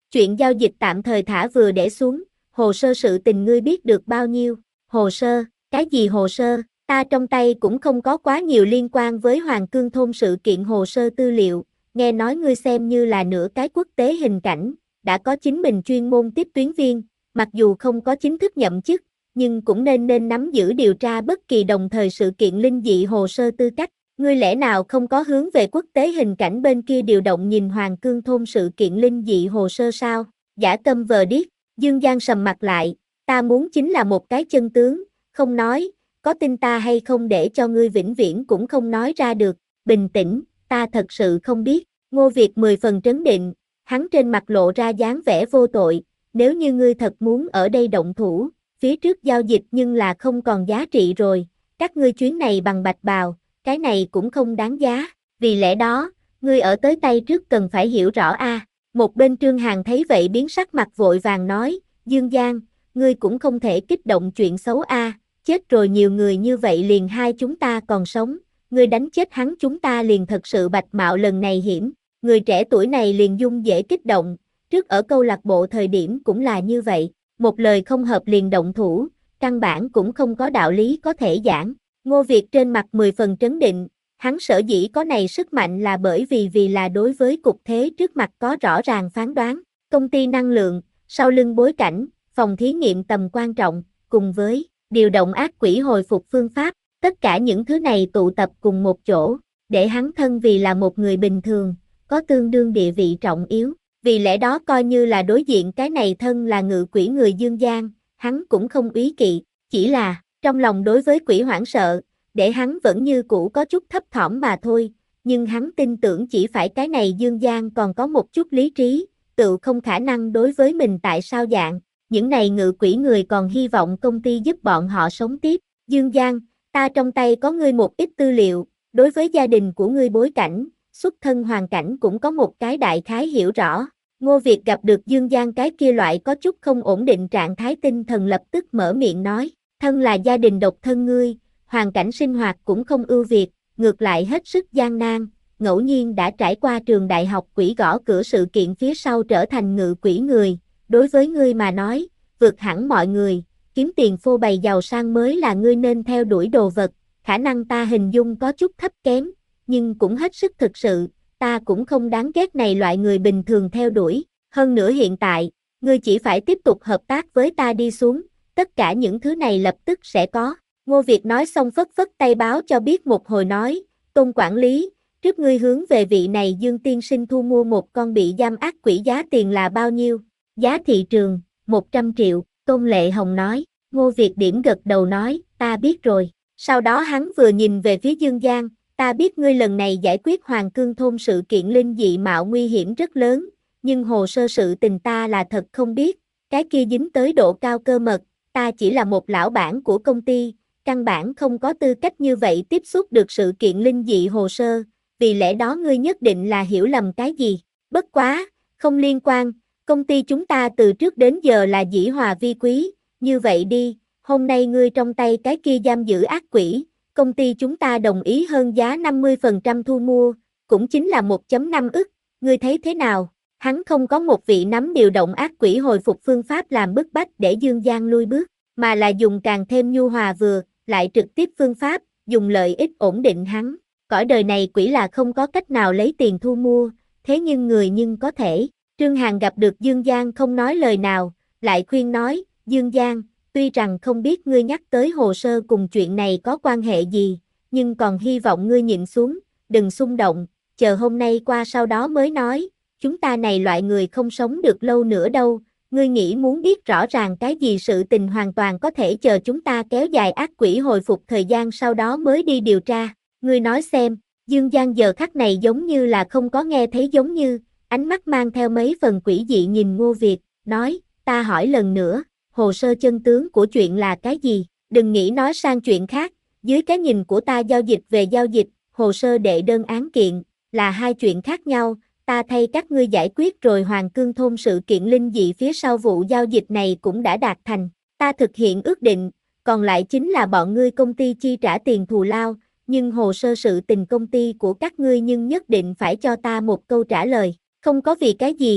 S1: Chuyện giao dịch tạm thời thả vừa để xuống, hồ sơ sự tình ngươi biết được bao nhiêu? Hồ sơ, cái gì hồ sơ? Ta trong tay cũng không có quá nhiều liên quan với Hoàng Cương thôn sự kiện hồ sơ tư liệu, nghe nói ngươi xem như là nửa cái quốc tế hình cảnh, đã có chính mình chuyên môn tiếp tuyến viên, mặc dù không có chính thức nhậm chức, nhưng cũng nên nên nắm giữ điều tra bất kỳ đồng thời sự kiện linh dị hồ sơ tư cách. Ngươi lẽ nào không có hướng về quốc tế hình cảnh bên kia điều động nhìn Hoàng Cương thôn sự kiện linh dị hồ sơ sao? Giả Câm vờ điếc, Dương Giang sầm mặt lại, ta muốn chính là một cái chân tướng, không nói, có tin ta hay không để cho ngươi vĩnh viễn cũng không nói ra được, bình tĩnh, ta thật sự không biết. Ngô Việt mười phần trấn định, hắn trên mặt lộ ra dáng vẻ vô tội, nếu như ngươi thật muốn ở đây động thủ, phía trước giao dịch nhưng là không còn giá trị rồi, các ngươi chuyến này bằng bạch bào, cái này cũng không đáng giá, vì lẽ đó, ngươi ở tới tay trước cần phải hiểu rõ a. À. Một bên Trương Hàn thấy vậy biến sắc mặt vội vàng nói, Dương Giang, ngươi cũng không thể kích động chuyện xấu a, à. Chết rồi nhiều người như vậy liền hai chúng ta còn sống, ngươi đánh chết hắn chúng ta liền thật sự bạch mạo lần này hiểm, người trẻ tuổi này liền dung dễ kích động, trước ở câu lạc bộ thời điểm cũng là như vậy, một lời không hợp liền động thủ, căn bản cũng không có đạo lý có thể giảng. Ngô Việt trên mặt mười phần trấn định, hắn sở dĩ có này sức mạnh là bởi vì vì là đối với cục thế trước mặt có rõ ràng phán đoán, công ty năng lượng, sau lưng bối cảnh, phòng thí nghiệm tầm quan trọng, cùng với điều động ác quỷ hồi phục phương pháp, tất cả những thứ này tụ tập cùng một chỗ, để hắn thân vì là một người bình thường, có tương đương địa vị trọng yếu, vì lẽ đó coi như là đối diện cái này thân là ngự quỷ người Dương Giang, hắn cũng không úy kỵ, chỉ là, trong lòng đối với quỷ hoảng sợ, để hắn vẫn như cũ có chút thấp thỏm mà thôi, nhưng hắn tin tưởng chỉ phải cái này Dương Giang còn có một chút lý trí, tự không khả năng đối với mình tại sao dạng, những này ngự quỷ người còn hy vọng công ty giúp bọn họ sống tiếp. Dương Giang, ta trong tay có ngươi một ít tư liệu, đối với gia đình của ngươi bối cảnh, xuất thân hoàn cảnh cũng có một cái đại khái hiểu rõ. Ngô Việt gặp được Dương Giang cái kia loại có chút không ổn định trạng thái tinh thần lập tức mở miệng nói, thân là gia đình độc thân ngươi, hoàn cảnh sinh hoạt cũng không ưu việt, ngược lại hết sức gian nan, ngẫu nhiên đã trải qua trường đại học quỷ gõ cửa sự kiện phía sau trở thành ngự quỷ người, đối với ngươi mà nói, vượt hẳn mọi người, kiếm tiền phô bày giàu sang mới là ngươi nên theo đuổi đồ vật, khả năng ta hình dung có chút thấp kém, nhưng cũng hết sức thực sự, ta cũng không đáng ghét này loại người bình thường theo đuổi, hơn nữa hiện tại, ngươi chỉ phải tiếp tục hợp tác với ta đi xuống, tất cả những thứ này lập tức sẽ có. Ngô Việt nói xong phất phất tay báo cho biết một hồi nói, Tôn quản lý, trước ngươi hướng về vị này Dương tiên sinh thu mua một con bị giam ác quỷ giá tiền là bao nhiêu? Giá thị trường, một trăm triệu, Tôn Lệ Hồng nói, Ngô Việt điểm gật đầu nói, ta biết rồi, sau đó hắn vừa nhìn về phía Dương Giang, ta biết ngươi lần này giải quyết Hoàng Cương thôn sự kiện linh dị mạo nguy hiểm rất lớn, nhưng hồ sơ sự tình ta là thật không biết, cái kia dính tới độ cao cơ mật, ta chỉ là một lão bản của công ty, căn bản không có tư cách như vậy tiếp xúc được sự kiện linh dị hồ sơ, vì lẽ đó ngươi nhất định là hiểu lầm cái gì, bất quá, không liên quan, công ty chúng ta từ trước đến giờ là dĩ hòa vi quý, như vậy đi, hôm nay ngươi trong tay cái kia giam giữ ác quỷ, công ty chúng ta đồng ý hơn giá năm mươi phần trăm thu mua, cũng chính là một phẩy năm ức, ngươi thấy thế nào? Hắn không có một vị nắm điều động ác quỷ hồi phục phương pháp làm bức bách để Dương Giang lui bước, mà là dùng càng thêm nhu hòa vừa, lại trực tiếp phương pháp, dùng lợi ích ổn định hắn. Cõi đời này quỷ là không có cách nào lấy tiền thu mua, thế nhưng người nhưng có thể. Trương Hàn gặp được Dương Giang không nói lời nào, lại khuyên nói, Dương Giang, tuy rằng không biết ngươi nhắc tới hồ sơ cùng chuyện này có quan hệ gì, nhưng còn hy vọng ngươi nhịn xuống, đừng xung động, chờ hôm nay qua sau đó mới nói, chúng ta này loại người không sống được lâu nữa đâu, ngươi nghĩ muốn biết rõ ràng cái gì sự tình hoàn toàn có thể chờ chúng ta kéo dài ác quỷ hồi phục thời gian sau đó mới đi điều tra, ngươi nói xem, Dương Giang giờ khắc này giống như là không có nghe thấy giống như, ánh mắt mang theo mấy phần quỷ dị nhìn Ngô Việt, nói, ta hỏi lần nữa, hồ sơ chân tướng của chuyện là cái gì, đừng nghĩ nói sang chuyện khác, dưới cái nhìn của ta giao dịch về giao dịch, hồ sơ đệ đơn án kiện, là hai chuyện khác nhau, ta thay các ngươi giải quyết rồi Hoàng Cương thôn sự kiện linh dị phía sau vụ giao dịch này cũng đã đạt thành, ta thực hiện ước định, còn lại chính là bọn ngươi công ty chi trả tiền thù lao, nhưng hồ sơ sự tình công ty của các ngươi nhưng nhất định phải cho ta một câu trả lời, không có vì cái gì,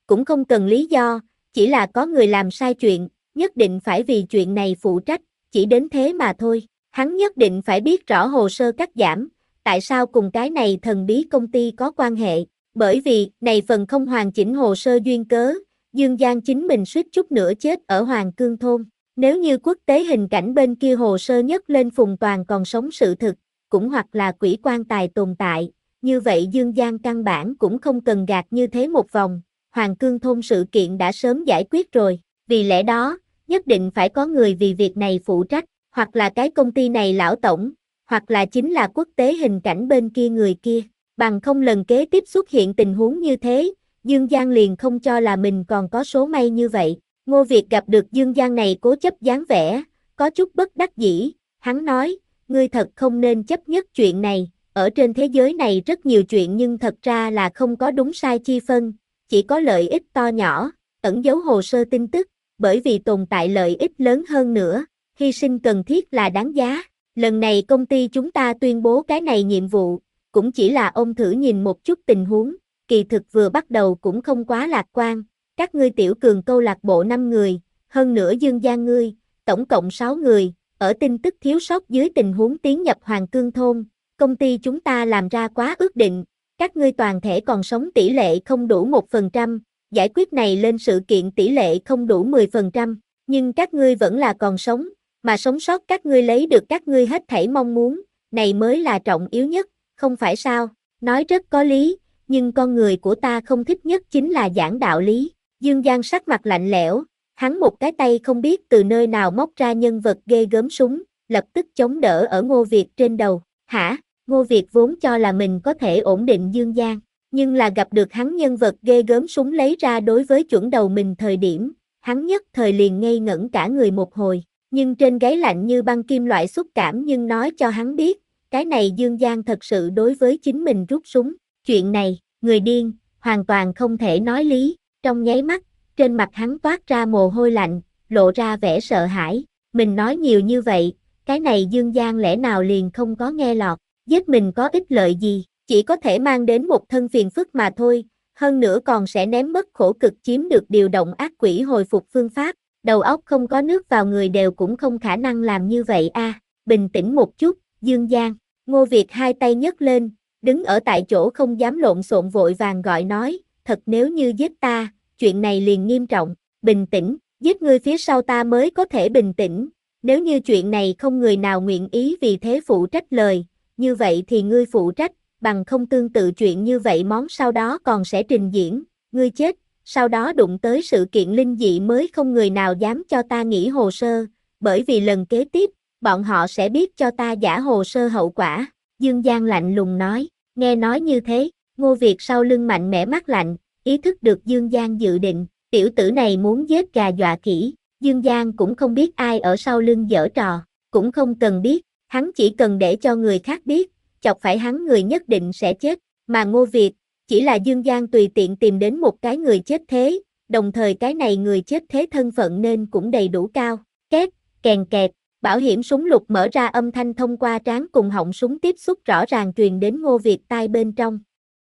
S1: cũng không cần lý do, chỉ là có người làm sai chuyện, nhất định phải vì chuyện này phụ trách, chỉ đến thế mà thôi. Hắn nhất định phải biết rõ hồ sơ cắt giảm, tại sao cùng cái này thần bí công ty có quan hệ, bởi vì, này phần không hoàn chỉnh hồ sơ duyên cớ, Dương Giang chính mình suýt chút nữa chết ở Hoàng Cương thôn. Nếu như quốc tế hình cảnh bên kia hồ sơ nhất lên Phùng Toàn còn sống sự thực, cũng hoặc là quỷ quan tài tồn tại, như vậy Dương Giang căn bản cũng không cần gạt như thế một vòng, Hoàng Cương thôn sự kiện đã sớm giải quyết rồi, vì lẽ đó, nhất định phải có người vì việc này phụ trách, hoặc là cái công ty này lão tổng, hoặc là chính là quốc tế hình cảnh bên kia người kia, bằng không lần kế tiếp xuất hiện tình huống như thế, Dương Giang liền không cho là mình còn có số may như vậy. Ngô Việt gặp được Dương Giang này cố chấp dáng vẻ, có chút bất đắc dĩ, hắn nói, ngươi thật không nên chấp nhất chuyện này, ở trên thế giới này rất nhiều chuyện nhưng thật ra là không có đúng sai chi phân, chỉ có lợi ích to nhỏ, ẩn giấu hồ sơ tin tức, bởi vì tồn tại lợi ích lớn hơn nữa, hy sinh cần thiết là đáng giá. Lần này công ty chúng ta tuyên bố cái này nhiệm vụ, cũng chỉ là ông thử nhìn một chút tình huống, kỳ thực vừa bắt đầu cũng không quá lạc quan. Các ngươi tiểu cường câu lạc bộ năm người, hơn nữa Dương Giang ngươi, tổng cộng sáu người, ở tin tức thiếu sót dưới tình huống tiến nhập Hoàng Cương thôn, công ty chúng ta làm ra quá ước định, các ngươi toàn thể còn sống tỷ lệ không đủ một phần trăm, giải quyết này lên sự kiện tỷ lệ không đủ mười phần trăm, nhưng các ngươi vẫn là còn sống, mà sống sót các ngươi lấy được các ngươi hết thảy mong muốn, này mới là trọng yếu nhất, không phải sao, nói rất có lý, nhưng con người của ta không thích nhất chính là giảng đạo lý. Dương Giang sắc mặt lạnh lẽo, hắn một cái tay không biết từ nơi nào móc ra nhân vật ghê gớm súng, lập tức chống đỡ ở Ngô Việt trên đầu. Hả? Ngô Việt vốn cho là mình có thể ổn định Dương Giang, nhưng là gặp được hắn nhân vật ghê gớm súng lấy ra đối với chuẩn đầu mình thời điểm, hắn nhất thời liền ngây ngẩn cả người một hồi, nhưng trên gáy lạnh như băng kim loại xúc cảm nhưng nói cho hắn biết, cái này Dương Giang thật sự đối với chính mình rút súng, chuyện này, người điên, hoàn toàn không thể nói lý. Trong nháy mắt, trên mặt hắn toát ra mồ hôi lạnh, lộ ra vẻ sợ hãi. Mình nói nhiều như vậy, cái này Dương Giang lẽ nào liền không có nghe lọt, giết mình có ích lợi gì, chỉ có thể mang đến một thân phiền phức mà thôi, hơn nữa còn sẽ ném mất khổ cực chiếm được điều động ác quỷ hồi phục phương pháp, đầu óc không có nước vào người đều cũng không khả năng làm như vậy a. À, bình tĩnh một chút, Dương Giang. Ngô Việt hai tay nhấc lên, đứng ở tại chỗ không dám lộn xộn vội vàng gọi nói, thật nếu như giết ta, chuyện này liền nghiêm trọng, bình tĩnh, giết ngươi phía sau ta mới có thể bình tĩnh, nếu như chuyện này không người nào nguyện ý vì thế phụ trách lời, như vậy thì ngươi phụ trách, bằng không tương tự chuyện như vậy món sau đó còn sẽ trình diễn, ngươi chết, sau đó đụng tới sự kiện linh dị mới không người nào dám cho ta nghỉ hồ sơ, bởi vì lần kế tiếp, bọn họ sẽ biết cho ta giả hồ sơ hậu quả, Dương Giang lạnh lùng nói, nghe nói như thế, Ngô Việt sau lưng mạnh mẽ mắt lạnh, ý thức được Dương Giang dự định, tiểu tử này muốn giết gà dọa khỉ, Dương Giang cũng không biết ai ở sau lưng giở trò, cũng không cần biết, hắn chỉ cần để cho người khác biết, chọc phải hắn người nhất định sẽ chết, mà Ngô Việt, chỉ là Dương Giang tùy tiện tìm đến một cái người chết thế, đồng thời cái này người chết thế thân phận nên cũng đầy đủ cao, két, kèn kẹt, bảo hiểm súng lục mở ra âm thanh thông qua trán cùng họng súng tiếp xúc rõ ràng truyền đến Ngô Việt tai bên trong.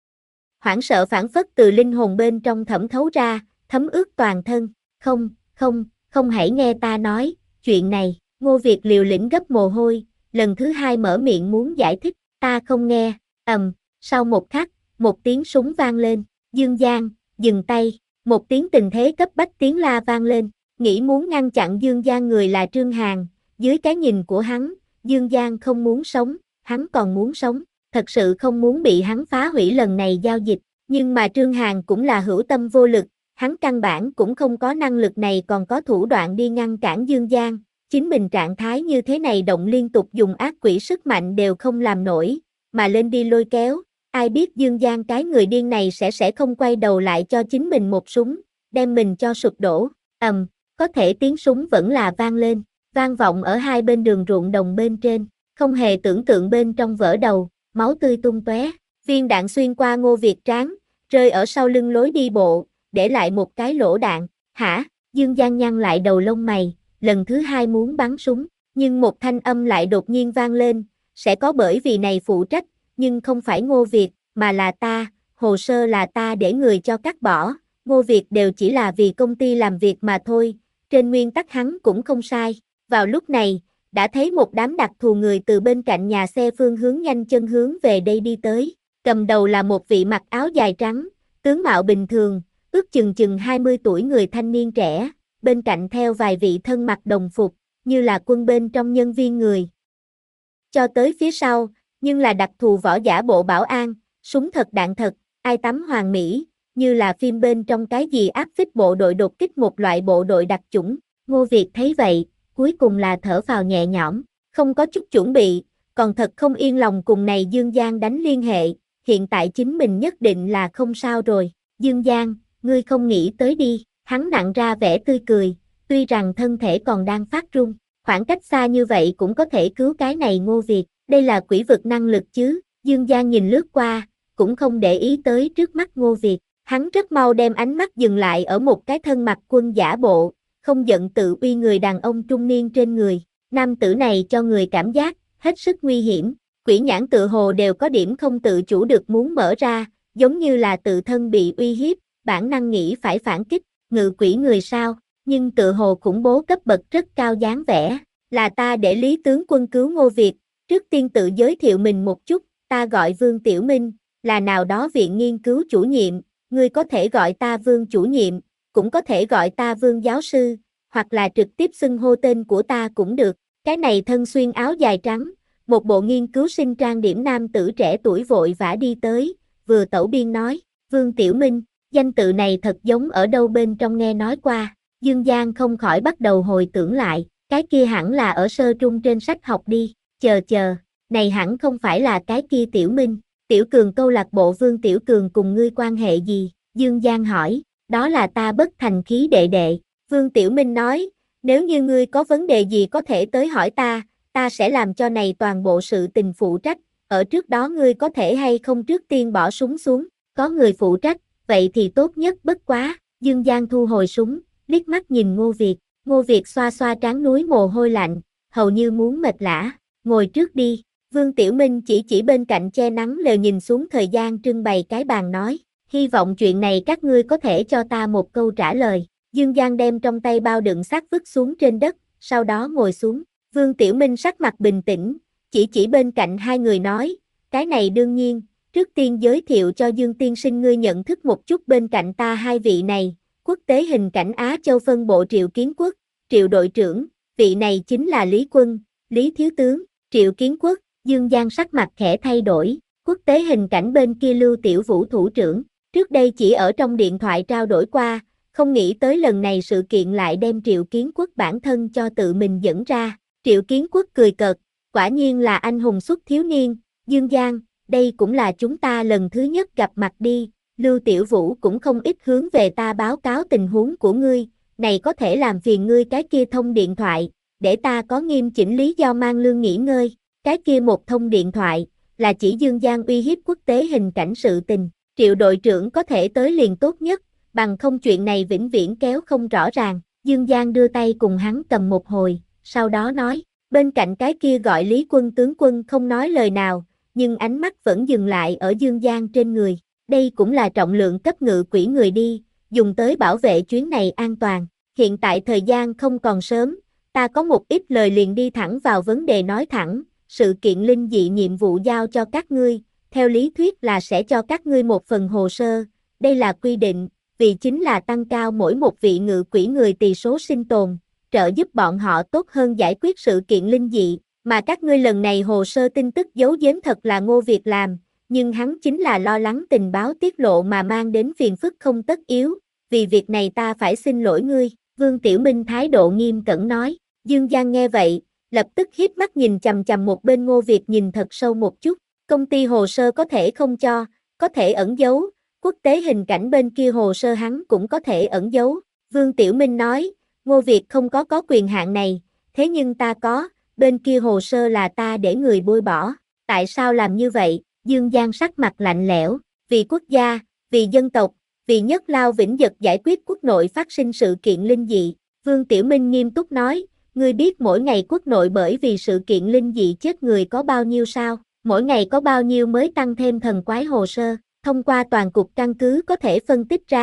S1: Hoảng sợ phản phất từ linh hồn bên trong thẩm thấu ra, thấm ướt toàn thân, không, không, không hãy nghe ta nói, chuyện này, Ngô Việt liều lĩnh gấp mồ hôi, lần thứ hai mở miệng muốn giải thích, ta không nghe, ầm, sau một khắc, một tiếng súng vang lên, Dương Giang, dừng tay, một tiếng tình thế cấp bách tiếng la vang lên, nghĩ muốn ngăn chặn Dương Giang người là Trương Hàn, dưới cái nhìn của hắn, Dương Giang không muốn sống, hắn còn muốn sống. Thật sự không muốn bị hắn phá hủy lần này giao dịch, nhưng mà Trương Hàn cũng là hữu tâm vô lực, hắn căn bản cũng không có năng lực này còn có thủ đoạn đi ngăn cản Dương Giang, chính mình trạng thái như thế này động liên tục dùng ác quỷ sức mạnh đều không làm nổi, mà lên đi lôi kéo, ai biết Dương Giang cái người điên này sẽ sẽ không quay đầu lại cho chính mình một súng, đem mình cho sụp đổ, ầm, có thể tiếng súng vẫn là vang lên, vang vọng ở hai bên đường ruộng đồng bên trên, không hề tưởng tượng bên trong vỡ đầu. Máu tươi tung tóe, viên đạn xuyên qua Ngô Việt trán, rơi ở sau lưng lối đi bộ, để lại một cái lỗ đạn, hả, Dương Giang nhăn lại đầu lông mày, lần thứ hai muốn bắn súng, nhưng một thanh âm lại đột nhiên vang lên, sẽ có bởi vì này phụ trách, nhưng không phải Ngô Việt, mà là ta, hồ sơ là ta để người cho cắt bỏ, Ngô Việt đều chỉ là vì công ty làm việc mà thôi, trên nguyên tắc hắn cũng không sai. Vào lúc này, đã thấy một đám đặc thù người từ bên cạnh nhà xe phương hướng nhanh chân hướng về đây đi tới. Cầm đầu là một vị mặc áo dài trắng, tướng mạo bình thường, ước chừng chừng hai mươi tuổi người thanh niên trẻ, bên cạnh theo vài vị thân mặc đồng phục, như là quân bên trong nhân viên người. Cho tới phía sau, nhưng là đặc thù võ giả bộ bảo an, súng thật đạn thật, ai tắm hoàng mỹ, như là phim bên trong cái gì áp phích bộ đội đột kích một loại bộ đội đặc chủng. Ngô Việt thấy vậy, cuối cùng là thở phào nhẹ nhõm, không có chút chuẩn bị, còn thật không yên lòng cùng này Dương Giang đánh liên hệ, hiện tại chính mình nhất định là không sao rồi. Dương Giang, ngươi không nghĩ tới đi, hắn nặn ra vẻ tươi cười, tuy rằng thân thể còn đang phát run, khoảng cách xa như vậy cũng có thể cứu cái này Ngô Việt, đây là quỷ vực năng lực chứ. Dương Giang nhìn lướt qua, cũng không để ý tới trước mắt Ngô Việt, hắn rất mau đem ánh mắt dừng lại ở một cái thân mặc quân giả bộ, không giận tự uy người đàn ông trung niên trên người. Nam tử này cho người cảm giác hết sức nguy hiểm, quỷ nhãn tự hồ đều có điểm không tự chủ được muốn mở ra, giống như là tự thân bị uy hiếp, bản năng nghĩ phải phản kích. Ngự quỷ người sao, nhưng tự hồ khủng bố cấp bậc rất cao dáng vẻ. Là ta để Lý tướng quân cứu Ngô Việt, trước tiên tự giới thiệu mình một chút, ta gọi Vương Tiểu Minh, là nào đó viện nghiên cứu chủ nhiệm, ngươi có thể gọi ta Vương chủ nhiệm, cũng có thể gọi ta Vương giáo sư, hoặc là trực tiếp xưng hô tên của ta cũng được. Cái này thân xuyên áo dài trắng, một bộ nghiên cứu sinh trang điểm nam tử trẻ tuổi vội vã đi tới, vừa tẩu biên nói, Vương Tiểu Minh, danh tự này thật giống ở đâu bên trong nghe nói qua. Dương Giang không khỏi bắt đầu hồi tưởng lại, cái kia hẳn là ở sơ trung trên sách học đi, chờ chờ, này hẳn không phải là cái kia Tiểu Minh. Tiểu Cường câu lạc bộ Vương Tiểu Cường cùng ngươi quan hệ gì? Dương Giang hỏi, đó là ta bất thành khí đệ đệ. Vương Tiểu Minh nói, nếu như ngươi có vấn đề gì có thể tới hỏi ta, ta sẽ làm cho này toàn bộ sự tình phụ trách, ở trước đó ngươi có thể hay không trước tiên bỏ súng xuống, có người phụ trách, vậy thì tốt nhất bất quá. Dương Giang thu hồi súng, liếc mắt nhìn Ngô Việt, Ngô Việt xoa xoa trán núi mồ hôi lạnh, hầu như muốn mệt lả, ngồi trước đi. Vương Tiểu Minh chỉ chỉ bên cạnh che nắng lều nhìn xuống thời gian trưng bày cái bàn nói, hy vọng chuyện này các ngươi có thể cho ta một câu trả lời. Dương Giang đem trong tay bao đựng xác vứt xuống trên đất, sau đó ngồi xuống. Vương Tiểu Minh sắc mặt bình tĩnh, chỉ chỉ bên cạnh hai người nói, cái này đương nhiên, trước tiên giới thiệu cho Dương tiên sinh ngươi nhận thức một chút bên cạnh ta hai vị này, quốc tế hình cảnh Á Châu phân bộ Triệu Kiến Quốc, Triệu đội trưởng, vị này chính là Lý Quân, Lý thiếu tướng. Triệu Kiến Quốc. Dương Giang sắc mặt khẽ thay đổi, quốc tế hình cảnh bên kia Lưu Tiểu Vũ thủ trưởng, trước đây chỉ ở trong điện thoại trao đổi qua, không nghĩ tới lần này sự kiện lại đem Triệu Kiến Quốc bản thân cho tự mình dẫn ra. Triệu Kiến Quốc cười cợt, quả nhiên là anh hùng xuất thiếu niên. Dương Giang, đây cũng là chúng ta lần thứ nhất gặp mặt đi, Lưu Tiểu Vũ cũng không ít hướng về ta báo cáo tình huống của ngươi, này có thể làm phiền ngươi cái kia thông điện thoại, để ta có nghiêm chỉnh lý do mang lương nghỉ ngơi. Cái kia một thông điện thoại, là chỉ Dương Giang uy hiếp quốc tế hình cảnh sự tình, Triệu đội trưởng có thể tới liền tốt nhất, bằng không chuyện này vĩnh viễn kéo không rõ ràng. Dương Giang đưa tay cùng hắn cầm một hồi, sau đó nói, bên cạnh cái kia gọi Lý Quân tướng quân không nói lời nào, nhưng ánh mắt vẫn dừng lại ở Dương Giang trên người, đây cũng là trọng lượng cấp ngự quỷ người đi, dùng tới bảo vệ chuyến này an toàn. Hiện tại thời gian không còn sớm, ta có một ít lời liền đi thẳng vào vấn đề nói thẳng. Sự kiện linh dị nhiệm vụ giao cho các ngươi, theo lý thuyết là sẽ cho các ngươi một phần hồ sơ, đây là quy định, vì chính là tăng cao mỗi một vị ngự quỷ người tỳ số sinh tồn, trợ giúp bọn họ tốt hơn giải quyết sự kiện linh dị, mà các ngươi lần này hồ sơ tin tức giấu giếm thật là Ngô Việt làm, nhưng hắn chính là lo lắng tình báo tiết lộ mà mang đến phiền phức không tất yếu, vì việc này ta phải xin lỗi ngươi. Vương Tiểu Minh thái độ nghiêm cẩn nói. Dương Giang nghe vậy, lập tức híp mắt nhìn chằm chằm một bên Ngô Việt nhìn thật sâu một chút, công ty hồ sơ có thể không cho, có thể ẩn giấu, quốc tế hình cảnh bên kia hồ sơ hắn cũng có thể ẩn giấu. Vương Tiểu Minh nói, Ngô Việt không có có quyền hạn này, thế nhưng ta có, bên kia hồ sơ là ta để người bôi bỏ, tại sao làm như vậy? Dương Giang sắc mặt lạnh lẽo, vì quốc gia, vì dân tộc, vì nhất lao vĩnh dật giải quyết quốc nội phát sinh sự kiện linh dị. Vương Tiểu Minh nghiêm túc nói, ngươi biết mỗi ngày quốc nội bởi vì sự kiện linh dị chết người có bao nhiêu sao? Mỗi ngày có bao nhiêu mới tăng thêm thần quái hồ sơ? Thông qua toàn cục căn cứ có thể phân tích ra,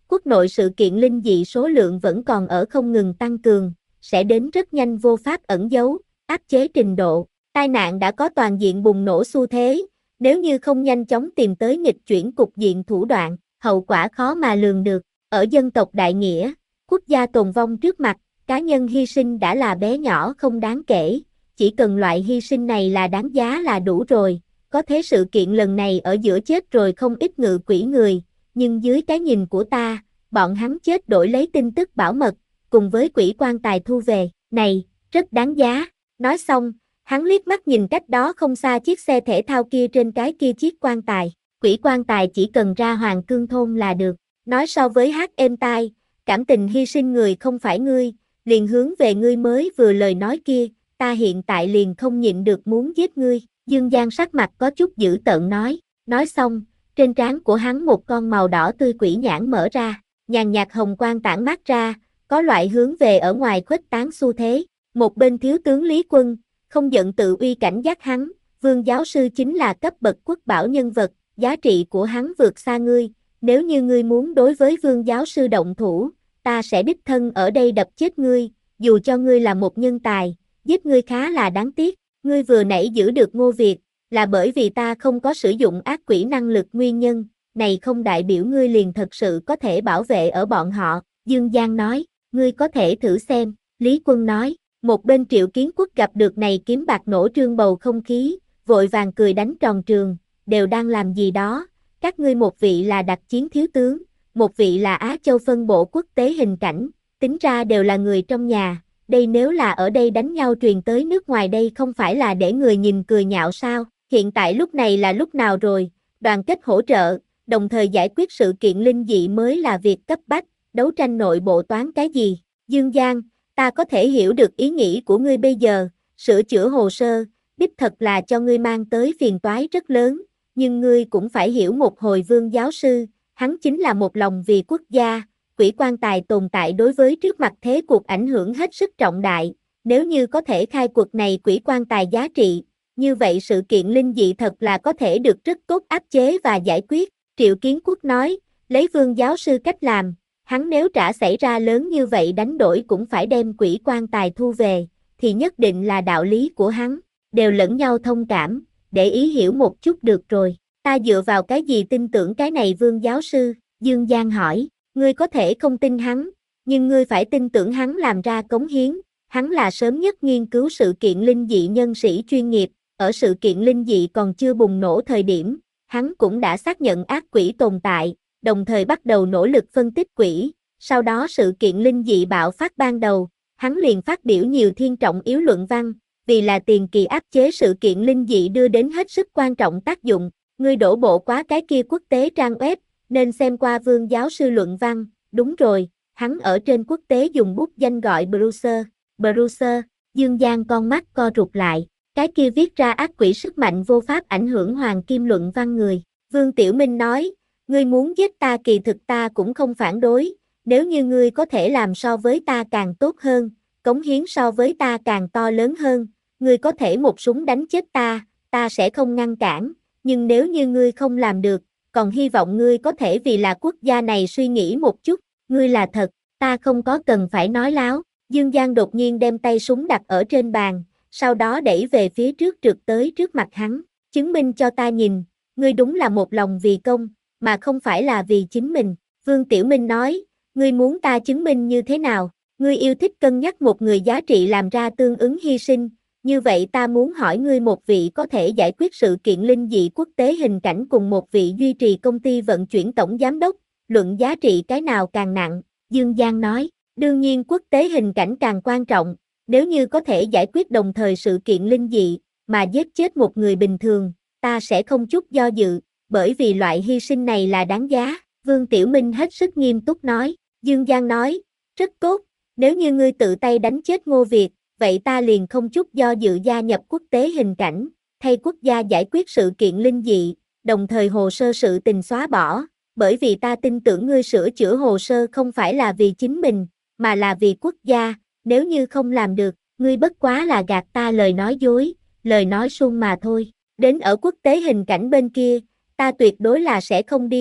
S1: quốc nội sự kiện linh dị số lượng vẫn còn ở không ngừng tăng cường, sẽ đến rất nhanh vô pháp ẩn giấu, áp chế trình độ. Tai nạn đã có toàn diện bùng nổ xu thế, nếu như không nhanh chóng tìm tới nghịch chuyển cục diện thủ đoạn, hậu quả khó mà lường được. Ở dân tộc đại nghĩa, quốc gia tồn vong trước mặt, cá nhân hy sinh đã là bé nhỏ không đáng kể, chỉ cần loại hy sinh này là đáng giá là đủ rồi. Có thế sự kiện lần này ở giữa chết rồi không ít ngự quỷ người, nhưng dưới cái nhìn của ta, bọn hắn chết đổi lấy tin tức bảo mật, cùng với quỷ quan tài thu về, này, rất đáng giá. Nói xong, hắn liếc mắt nhìn cách đó không xa chiếc xe thể thao kia trên cái kia chiếc quan tài. Quỷ quan tài chỉ cần ra Hoàng Cương thôn là được. Nói so với hát êm tai, cảm tình hy sinh người không phải ngươi, liền hướng về ngươi mới vừa lời nói kia, ta hiện tại liền không nhịn được muốn giết ngươi. Dương Giang sắc mặt có chút dữ tợn nói. Nói xong, trên trán của hắn một con màu đỏ tươi quỷ nhãn mở ra, nhàn nhạt hồng quang tản mát ra, có loại hướng về ở ngoài khuếch tán xu thế. Một bên thiếu tướng Lý Quân, không giận tự uy cảnh giác hắn, Vương giáo sư chính là cấp bậc quốc bảo nhân vật, giá trị của hắn vượt xa ngươi, nếu như ngươi muốn đối với Vương giáo sư động thủ, ta sẽ đích thân ở đây đập chết ngươi, dù cho ngươi là một nhân tài, giết ngươi khá là đáng tiếc, ngươi vừa nãy giữ được Ngô Việt, là bởi vì ta không có sử dụng ác quỷ năng lực nguyên nhân, này không đại biểu ngươi liền thật sự có thể bảo vệ ở bọn họ, Dương Giang nói, ngươi có thể thử xem, Lý Quân nói. Một bên Triệu Kiến Quốc gặp được này kiếm bạc nổ trương bầu không khí, vội vàng cười đánh tròn trường, đều đang làm gì đó, các ngươi một vị là đặc chiến thiếu tướng, một vị là Á Châu phân bộ quốc tế hình cảnh, tính ra đều là người trong nhà, đây nếu là ở đây đánh nhau truyền tới nước ngoài đây không phải là để người nhìn cười nhạo sao, hiện tại lúc này là lúc nào rồi, đoàn kết hỗ trợ, đồng thời giải quyết sự kiện linh dị mới là việc cấp bách, đấu tranh nội bộ toán cái gì, Dương Giang. Ta có thể hiểu được ý nghĩ của ngươi bây giờ, sửa chữa hồ sơ, đích thật là cho ngươi mang tới phiền toái rất lớn, nhưng ngươi cũng phải hiểu một hồi Vương giáo sư, hắn chính là một lòng vì quốc gia, quỷ quan tài tồn tại đối với trước mặt thế cuộc ảnh hưởng hết sức trọng đại, nếu như có thể khai cuộc này quỷ quan tài giá trị, như vậy sự kiện linh dị thật là có thể được rất tốt áp chế và giải quyết, Triệu Kiến Quốc nói, lấy Vương giáo sư cách làm. Hắn nếu trả xảy ra lớn như vậy đánh đổi cũng phải đem quỷ quan tài thu về, thì nhất định là đạo lý của hắn, đều lẫn nhau thông cảm, để ý hiểu một chút được rồi. Ta dựa vào cái gì tin tưởng cái này Vương giáo sư? Dương Giang hỏi, ngươi có thể không tin hắn, nhưng ngươi phải tin tưởng hắn làm ra cống hiến, hắn là sớm nhất nghiên cứu sự kiện linh dị nhân sĩ chuyên nghiệp, ở sự kiện linh dị còn chưa bùng nổ thời điểm, hắn cũng đã xác nhận ác quỷ tồn tại. Đồng thời bắt đầu nỗ lực phân tích quỷ, sau đó sự kiện linh dị bạo phát ban đầu, hắn liền phát biểu nhiều thiên trọng yếu luận văn, vì là tiền kỳ áp chế sự kiện linh dị đưa đến hết sức quan trọng tác dụng, ngươi đổ bộ quá cái kia quốc tế trang web, nên xem qua Vương giáo sư luận văn, đúng rồi, hắn ở trên quốc tế dùng bút danh gọi Brucer, Brucer, Dương Giang con mắt co rụt lại, cái kia viết ra ác quỷ sức mạnh vô pháp ảnh hưởng hoàng kim luận văn người, Vương Tiểu Minh nói, ngươi muốn giết ta kỳ thực ta cũng không phản đối, nếu như ngươi có thể làm so với ta càng tốt hơn, cống hiến so với ta càng to lớn hơn, ngươi có thể một súng đánh chết ta, ta sẽ không ngăn cản, nhưng nếu như ngươi không làm được, còn hy vọng ngươi có thể vì là quốc gia này suy nghĩ một chút, ngươi là thật, ta không có cần phải nói láo, Dương Giang đột nhiên đem tay súng đặt ở trên bàn, sau đó đẩy về phía trước trượt tới trước mặt hắn, chứng minh cho ta nhìn, ngươi đúng là một lòng vì công, mà không phải là vì chính mình. Vương Tiểu Minh nói, ngươi muốn ta chứng minh như thế nào? Ngươi yêu thích cân nhắc một người giá trị làm ra tương ứng hy sinh, như vậy ta muốn hỏi ngươi một vị có thể giải quyết sự kiện linh dị quốc tế hình cảnh cùng một vị duy trì công ty vận chuyển tổng giám đốc, luận giá trị cái nào càng nặng? Dương Giang nói, đương nhiên quốc tế hình cảnh càng quan trọng, nếu như có thể giải quyết đồng thời sự kiện linh dị, mà giết chết một người bình thường, ta sẽ không chút do dự. Bởi vì loại hy sinh này là đáng giá, Vương Tiểu Minh hết sức nghiêm túc nói, Dương Giang nói, rất tốt, nếu như ngươi tự tay đánh chết Ngô Việt, vậy ta liền không chút do dự gia nhập quốc tế hình cảnh, thay quốc gia giải quyết sự kiện linh dị, đồng thời hồ sơ sự tình xóa bỏ, bởi vì ta tin tưởng ngươi sửa chữa hồ sơ không phải là vì chính mình, mà là vì quốc gia, nếu như không làm được, ngươi bất quá là gạt ta lời nói dối, lời nói suông mà thôi, đến ở quốc tế hình cảnh bên kia, ta tuyệt đối là sẽ không đi,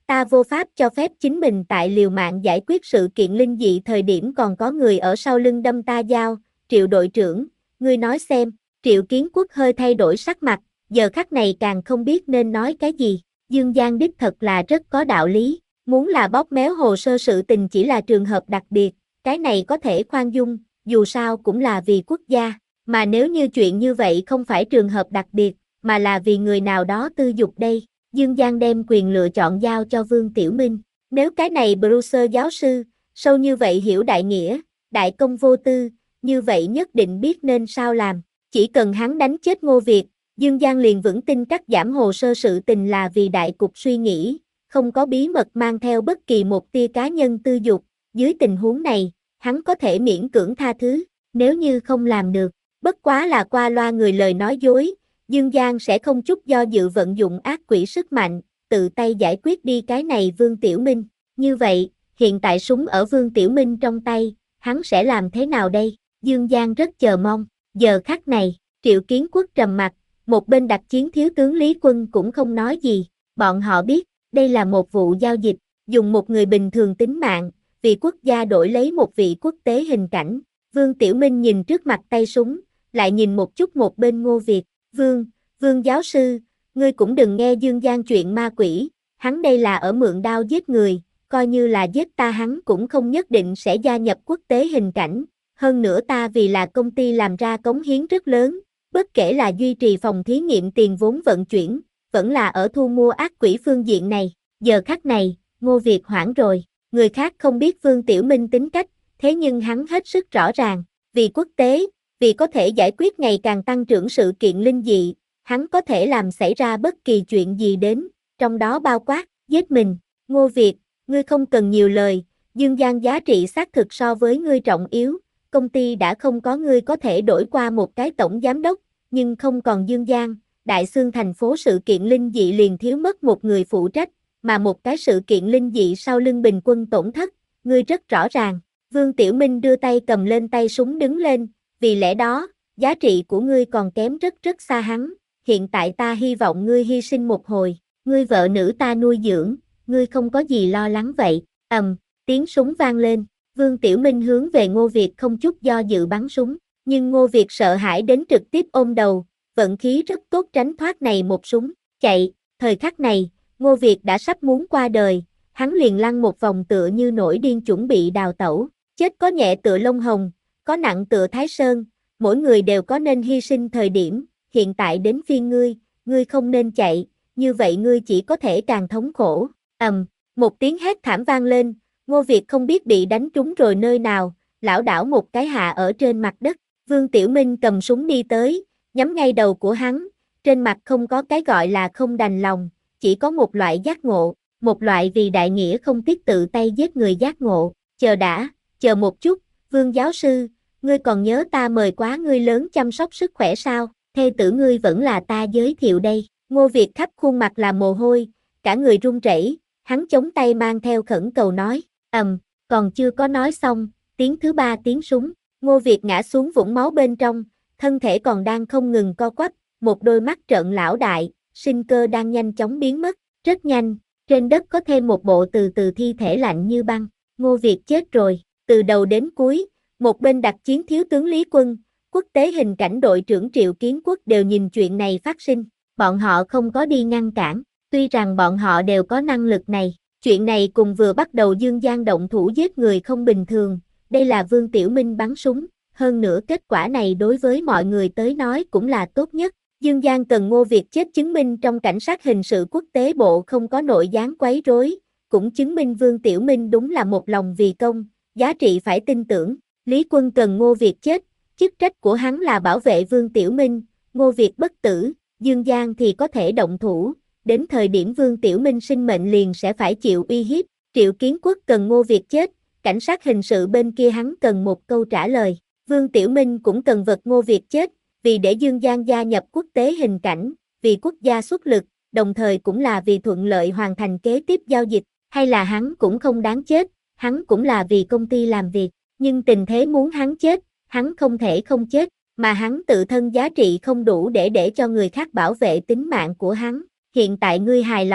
S1: Ta vô pháp cho phép chính mình tại liều mạng giải quyết sự kiện linh dị thời điểm còn có người ở sau lưng đâm ta dao, Triệu đội trưởng, ngươi nói xem, Triệu Kiến Quốc hơi thay đổi sắc mặt, giờ khắc này càng không biết nên nói cái gì, Dương Giang đích thật là rất có đạo lý, muốn là bóp méo hồ sơ sự tình chỉ là trường hợp đặc biệt, cái này có thể khoan dung, dù sao cũng là vì quốc gia, mà nếu như chuyện như vậy không phải trường hợp đặc biệt, mà là vì người nào đó tư dục đây. Dương Giang đem quyền lựa chọn giao cho Vương Tiểu Minh. Nếu cái này Bruce giáo sư, sâu như vậy hiểu đại nghĩa, đại công vô tư, như vậy nhất định biết nên sao làm. Chỉ cần hắn đánh chết Ngô Việt, Dương Giang liền vững tin cắt giảm hồ sơ sự tình là vì đại cục suy nghĩ, không có bí mật mang theo bất kỳ một tia cá nhân tư dục. Dưới tình huống này, hắn có thể miễn cưỡng tha thứ, nếu như không làm được, bất quá là qua loa người lời nói dối. Dương Giang sẽ không chút do dự vận dụng ác quỷ sức mạnh, tự tay giải quyết đi cái này Vương Tiểu Minh. Như vậy, hiện tại súng ở Vương Tiểu Minh trong tay, hắn sẽ làm thế nào đây? Dương Giang rất chờ mong. Giờ khắc này, Triệu Kiến Quốc trầm mặt, một bên đặc chiến thiếu tướng Lý Quân cũng không nói gì. Bọn họ biết, đây là một vụ giao dịch, dùng một người bình thường tính mạng, vì quốc gia đổi lấy một vị quốc tế hình cảnh. Vương Tiểu Minh nhìn trước mặt tay súng, lại nhìn một chút một bên Ngô Việt. Vương, Vương giáo sư, ngươi cũng đừng nghe Dương Giang chuyện ma quỷ, hắn đây là ở mượn đao giết người, coi như là giết ta hắn cũng không nhất định sẽ gia nhập quốc tế hình cảnh, hơn nữa ta vì là công ty làm ra cống hiến rất lớn, bất kể là duy trì phòng thí nghiệm tiền vốn vận chuyển, vẫn là ở thu mua ác quỷ phương diện này, giờ khắc này, Ngô Việt hoảng rồi, người khác không biết Vương Tiểu Minh tính cách, thế nhưng hắn hết sức rõ ràng, vì quốc tế, vì có thể giải quyết ngày càng tăng trưởng sự kiện linh dị, hắn có thể làm xảy ra bất kỳ chuyện gì đến, trong đó bao quát, giết mình. Ngô Việt, ngươi không cần nhiều lời, Dương Giang giá trị xác thực so với ngươi trọng yếu, công ty đã không có ngươi có thể đổi qua một cái tổng giám đốc, nhưng không còn Dương Giang, Đại Xương thành phố sự kiện linh dị liền thiếu mất một người phụ trách, mà một cái sự kiện linh dị sau lưng bình quân tổn thất, ngươi rất rõ ràng. Vương Tiểu Minh đưa tay cầm lên tay súng đứng lên, vì lẽ đó, giá trị của ngươi còn kém rất rất xa hắn, hiện tại ta hy vọng ngươi hy sinh một hồi, ngươi vợ nữ ta nuôi dưỡng, ngươi không có gì lo lắng vậy, ầm, tiếng súng vang lên, Vương Tiểu Minh hướng về Ngô Việt không chút do dự bắn súng, nhưng Ngô Việt sợ hãi đến trực tiếp ôm đầu, vận khí rất tốt tránh thoát này một súng, chạy, thời khắc này, Ngô Việt đã sắp muốn qua đời, hắn liền lăn một vòng tựa như nổi điên chuẩn bị đào tẩu, chết có nhẹ tựa lông hồng, có nặng tựa Thái Sơn, mỗi người đều có nên hy sinh thời điểm, hiện tại đến phiên ngươi, ngươi không nên chạy, như vậy ngươi chỉ có thể càng thống khổ. Ầm, một tiếng hét thảm vang lên, Ngô Việt không biết bị đánh trúng rồi nơi nào, lảo đảo một cái hạ ở trên mặt đất, Vương Tiểu Minh cầm súng đi tới, nhắm ngay đầu của hắn, trên mặt không có cái gọi là không đành lòng, chỉ có một loại giác ngộ, một loại vì đại nghĩa không tiếc tự tay giết người giác ngộ, chờ đã, chờ một chút, Vương giáo sư, ngươi còn nhớ ta mời quá ngươi lớn chăm sóc sức khỏe sao, thê tử ngươi vẫn là ta giới thiệu đây, Ngô Việt khắp khuôn mặt là mồ hôi, cả người run rẩy, hắn chống tay mang theo khẩn cầu nói, ầm, còn chưa có nói xong, tiếng thứ ba tiếng súng, Ngô Việt ngã xuống vũng máu bên trong, thân thể còn đang không ngừng co quắp, một đôi mắt trợn lão đại, sinh cơ đang nhanh chóng biến mất, rất nhanh, trên đất có thêm một bộ từ từ thi thể lạnh như băng, Ngô Việt chết rồi, từ đầu đến cuối, một bên đặc chiến thiếu tướng Lý Quân, quốc tế hình cảnh đội trưởng Triệu Kiến Quốc đều nhìn chuyện này phát sinh, bọn họ không có đi ngăn cản, tuy rằng bọn họ đều có năng lực này, chuyện này cùng vừa bắt đầu Dương Giang động thủ giết người không bình thường, đây là Vương Tiểu Minh bắn súng, hơn nữa kết quả này đối với mọi người tới nói cũng là tốt nhất. Dương Giang cần Ngô Việt chết chứng minh trong cảnh sát hình sự quốc tế bộ không có nội gián quấy rối, cũng chứng minh Vương Tiểu Minh đúng là một lòng vì công, giá trị phải tin tưởng. Lý Quân cần Ngô Việt chết, chức trách của hắn là bảo vệ Vương Tiểu Minh, Ngô Việt bất tử, Dương Giang thì có thể động thủ, đến thời điểm Vương Tiểu Minh sinh mệnh liền sẽ phải chịu uy hiếp. Triệu Kiến Quốc cần Ngô Việt chết, cảnh sát hình sự bên kia hắn cần một câu trả lời. Vương Tiểu Minh cũng cần vật Ngô Việt chết, vì để Dương Giang gia nhập quốc tế hình cảnh, vì quốc gia xuất lực, đồng thời cũng là vì thuận lợi hoàn thành kế tiếp giao dịch, hay là hắn cũng không đáng chết, hắn cũng là vì công ty làm việc, nhưng tình thế muốn hắn chết, hắn không thể không chết, mà hắn tự thân giá trị không đủ để để cho người khác bảo vệ tính mạng của hắn, hiện tại ngươi hài lòng,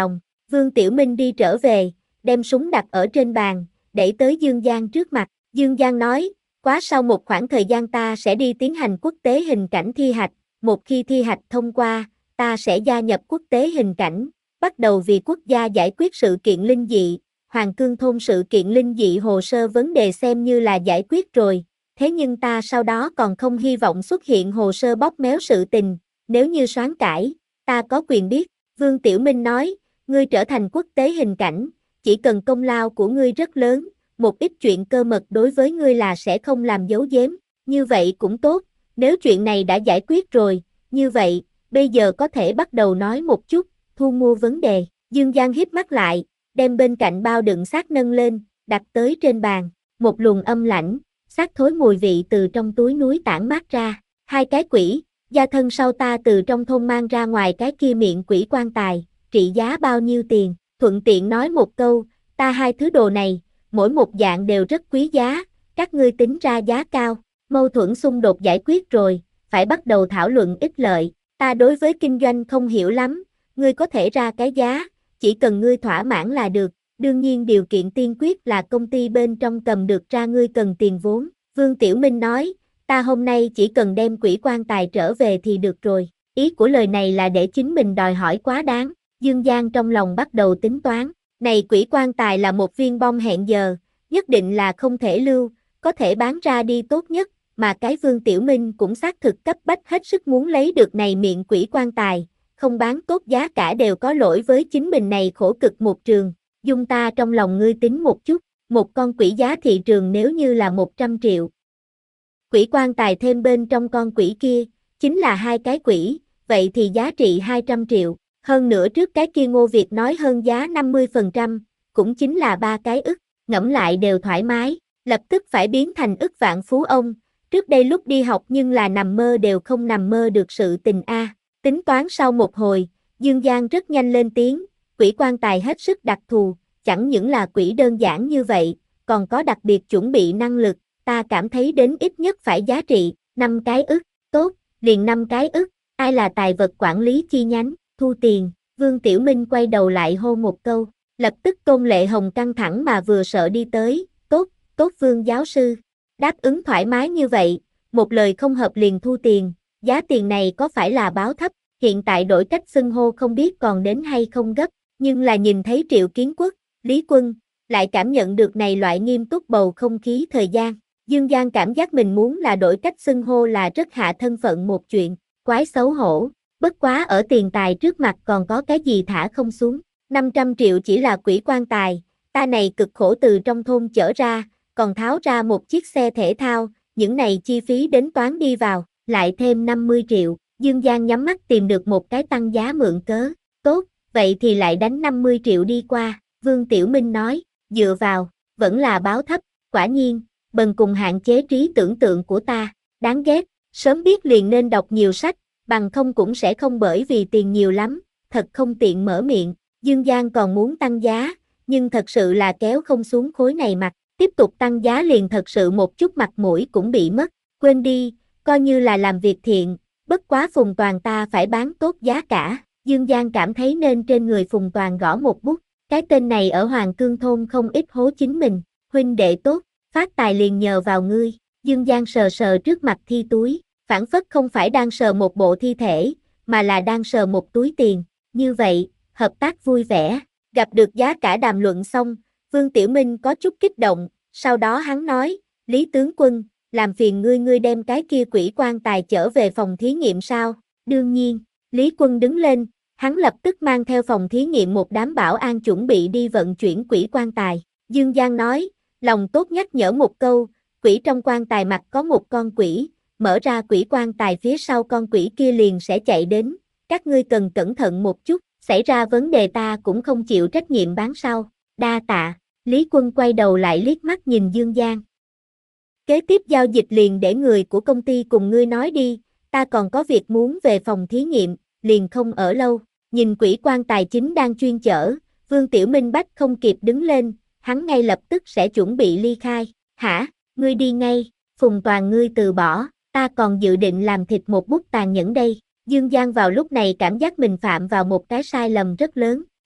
S1: Vương Tiểu Minh đi trở về, đem súng đặt ở trên bàn, đẩy tới Dương Giang trước mặt. Dương Giang nói, quá sau một khoảng thời gian ta sẽ đi tiến hành quốc tế hình cảnh thi hạch, một khi thi hạch thông qua, ta sẽ gia nhập quốc tế hình cảnh, bắt đầu vì quốc gia giải quyết sự kiện linh dị. Hoàng Cương thôn sự kiện linh dị hồ sơ vấn đề xem như là giải quyết rồi, thế nhưng ta sau đó còn không hy vọng xuất hiện hồ sơ bóp méo sự tình, nếu như soán cải, ta có quyền biết. Vương Tiểu Minh nói, ngươi trở thành quốc tế hình cảnh, chỉ cần công lao của ngươi rất lớn, một ít chuyện cơ mật đối với ngươi là sẽ không làm giấu giếm, như vậy cũng tốt, nếu chuyện này đã giải quyết rồi, như vậy, bây giờ có thể bắt đầu nói một chút, thu mua vấn đề. Dương Giang híp mắt lại, đem bên cạnh bao đựng xác nâng lên, đặt tới trên bàn, một luồng âm lãnh, xác thối mùi vị từ trong túi núi tản mát ra, hai cái quỷ, gia thân sau ta từ trong thôn mang ra ngoài cái kia miệng quỷ quan tài, trị giá bao nhiêu tiền, thuận tiện nói một câu, ta hai thứ đồ này, mỗi một dạng đều rất quý giá, các ngươi tính ra giá cao, mâu thuẫn xung đột giải quyết rồi, phải bắt đầu thảo luận ích lợi, ta đối với kinh doanh không hiểu lắm, ngươi có thể ra cái giá, chỉ cần ngươi thỏa mãn là được, đương nhiên điều kiện tiên quyết là công ty bên trong cầm được ra ngươi cần tiền vốn. Vương Tiểu Minh nói, ta hôm nay chỉ cần đem quỷ quan tài trở về thì được rồi, ý của lời này là để chính mình đòi hỏi quá đáng. Dương Giang trong lòng bắt đầu tính toán, này quỷ quan tài là một viên bom hẹn giờ, nhất định là không thể lưu, có thể bán ra đi tốt nhất, mà cái Vương Tiểu Minh cũng xác thực cấp bách hết sức muốn lấy được này miệng quỷ quan tài, không bán tốt giá cả đều có lỗi với chính mình này khổ cực một trường, dung ta trong lòng ngươi tính một chút, một con quỷ giá thị trường nếu như là một trăm triệu. Quỷ quan tài thêm bên trong con quỷ kia, chính là hai cái quỷ, vậy thì giá trị hai trăm triệu. Hơn nữa trước cái kia Ngô Việt nói hơn giá năm mươi phần trăm, cũng chính là ba cái ức, ngẫm lại đều thoải mái, lập tức phải biến thành ức vạn phú ông, trước đây lúc đi học nhưng là nằm mơ đều không nằm mơ được sự tình a. Tính toán sau một hồi, Dương Giang rất nhanh lên tiếng, quỷ quan tài hết sức đặc thù, chẳng những là quỷ đơn giản như vậy, còn có đặc biệt chuẩn bị năng lực, ta cảm thấy đến ít nhất phải giá trị năm cái ức, tốt, liền năm cái ức, ai là tài vật quản lý chi nhánh. Thu tiền, Vương Tiểu Minh quay đầu lại hô một câu, lập tức Tôn Lệ Hồng căng thẳng mà vừa sợ đi tới, tốt, tốt Vương giáo sư, đáp ứng thoải mái như vậy, một lời không hợp liền thu tiền, giá tiền này có phải là báo thấp, hiện tại đổi cách xưng hô không biết còn đến hay không gấp, nhưng là nhìn thấy Triệu Kiến Quốc, Lý Quân, lại cảm nhận được này loại nghiêm túc bầu không khí thời gian, Dương Giang cảm giác mình muốn là đổi cách xưng hô là rất hạ thân phận một chuyện, quái xấu hổ. Bất quá ở tiền tài trước mặt còn có cái gì thả không xuống, năm trăm triệu chỉ là quỷ quan tài, ta này cực khổ từ trong thôn chở ra, còn tháo ra một chiếc xe thể thao, những này chi phí đến toán đi vào, lại thêm năm mươi triệu, Dương Giang nhắm mắt tìm được một cái tăng giá mượn cớ, tốt, vậy thì lại đánh năm mươi triệu đi qua, Vương Tiểu Minh nói, dựa vào, vẫn là báo thấp, quả nhiên, bần cùng hạn chế trí tưởng tượng của ta, đáng ghét, sớm biết liền nên đọc nhiều sách, bằng không cũng sẽ không bởi vì tiền nhiều lắm, thật không tiện mở miệng, Dương Giang còn muốn tăng giá, nhưng thật sự là kéo không xuống khối này mặt, tiếp tục tăng giá liền thật sự một chút mặt mũi cũng bị mất, quên đi, coi như là làm việc thiện, bất quá Phùng Toàn ta phải bán tốt giá cả, Dương Giang cảm thấy nên trên người Phùng Toàn gõ một bút, cái tên này ở Hoàng Cương thôn không ít hố chính mình, huynh đệ tốt, phát tài liền nhờ vào ngươi, Dương Giang sờ sờ trước mặt thi túi. Phản phất không phải đang sờ một bộ thi thể, mà là đang sờ một túi tiền, như vậy, hợp tác vui vẻ, gặp được giá cả đàm luận xong, Vương Tiểu Minh có chút kích động, sau đó hắn nói, Lý tướng quân, làm phiền ngươi ngươi đem cái kia quỷ quan tài trở về phòng thí nghiệm sao, đương nhiên, Lý Quân đứng lên, hắn lập tức mang theo phòng thí nghiệm một đám bảo an chuẩn bị đi vận chuyển quỷ quan tài, Dương Giang nói, lòng tốt nhắc nhở một câu, quỷ trong quan tài mặt có một con quỷ, mở ra quỷ quan tài phía sau con quỷ kia liền sẽ chạy đến, các ngươi cần cẩn thận một chút, xảy ra vấn đề ta cũng không chịu trách nhiệm bán sau, đa tạ, Lý Quân quay đầu lại liếc mắt nhìn Dương Giang. Kế tiếp giao dịch liền để người của công ty cùng ngươi nói đi, ta còn có việc muốn về phòng thí nghiệm, liền không ở lâu, nhìn quỷ quan tài chính đang chuyên chở, Vương Tiểu Minh bách không kịp đứng lên, hắn ngay lập tức sẽ chuẩn bị ly khai, hả, ngươi đi ngay, Phùng Toàn ngươi từ bỏ. Ta còn dự định làm thịt một bút tàn nhẫn đây. Dương Giang vào lúc này cảm giác mình phạm vào một cái sai lầm rất lớn.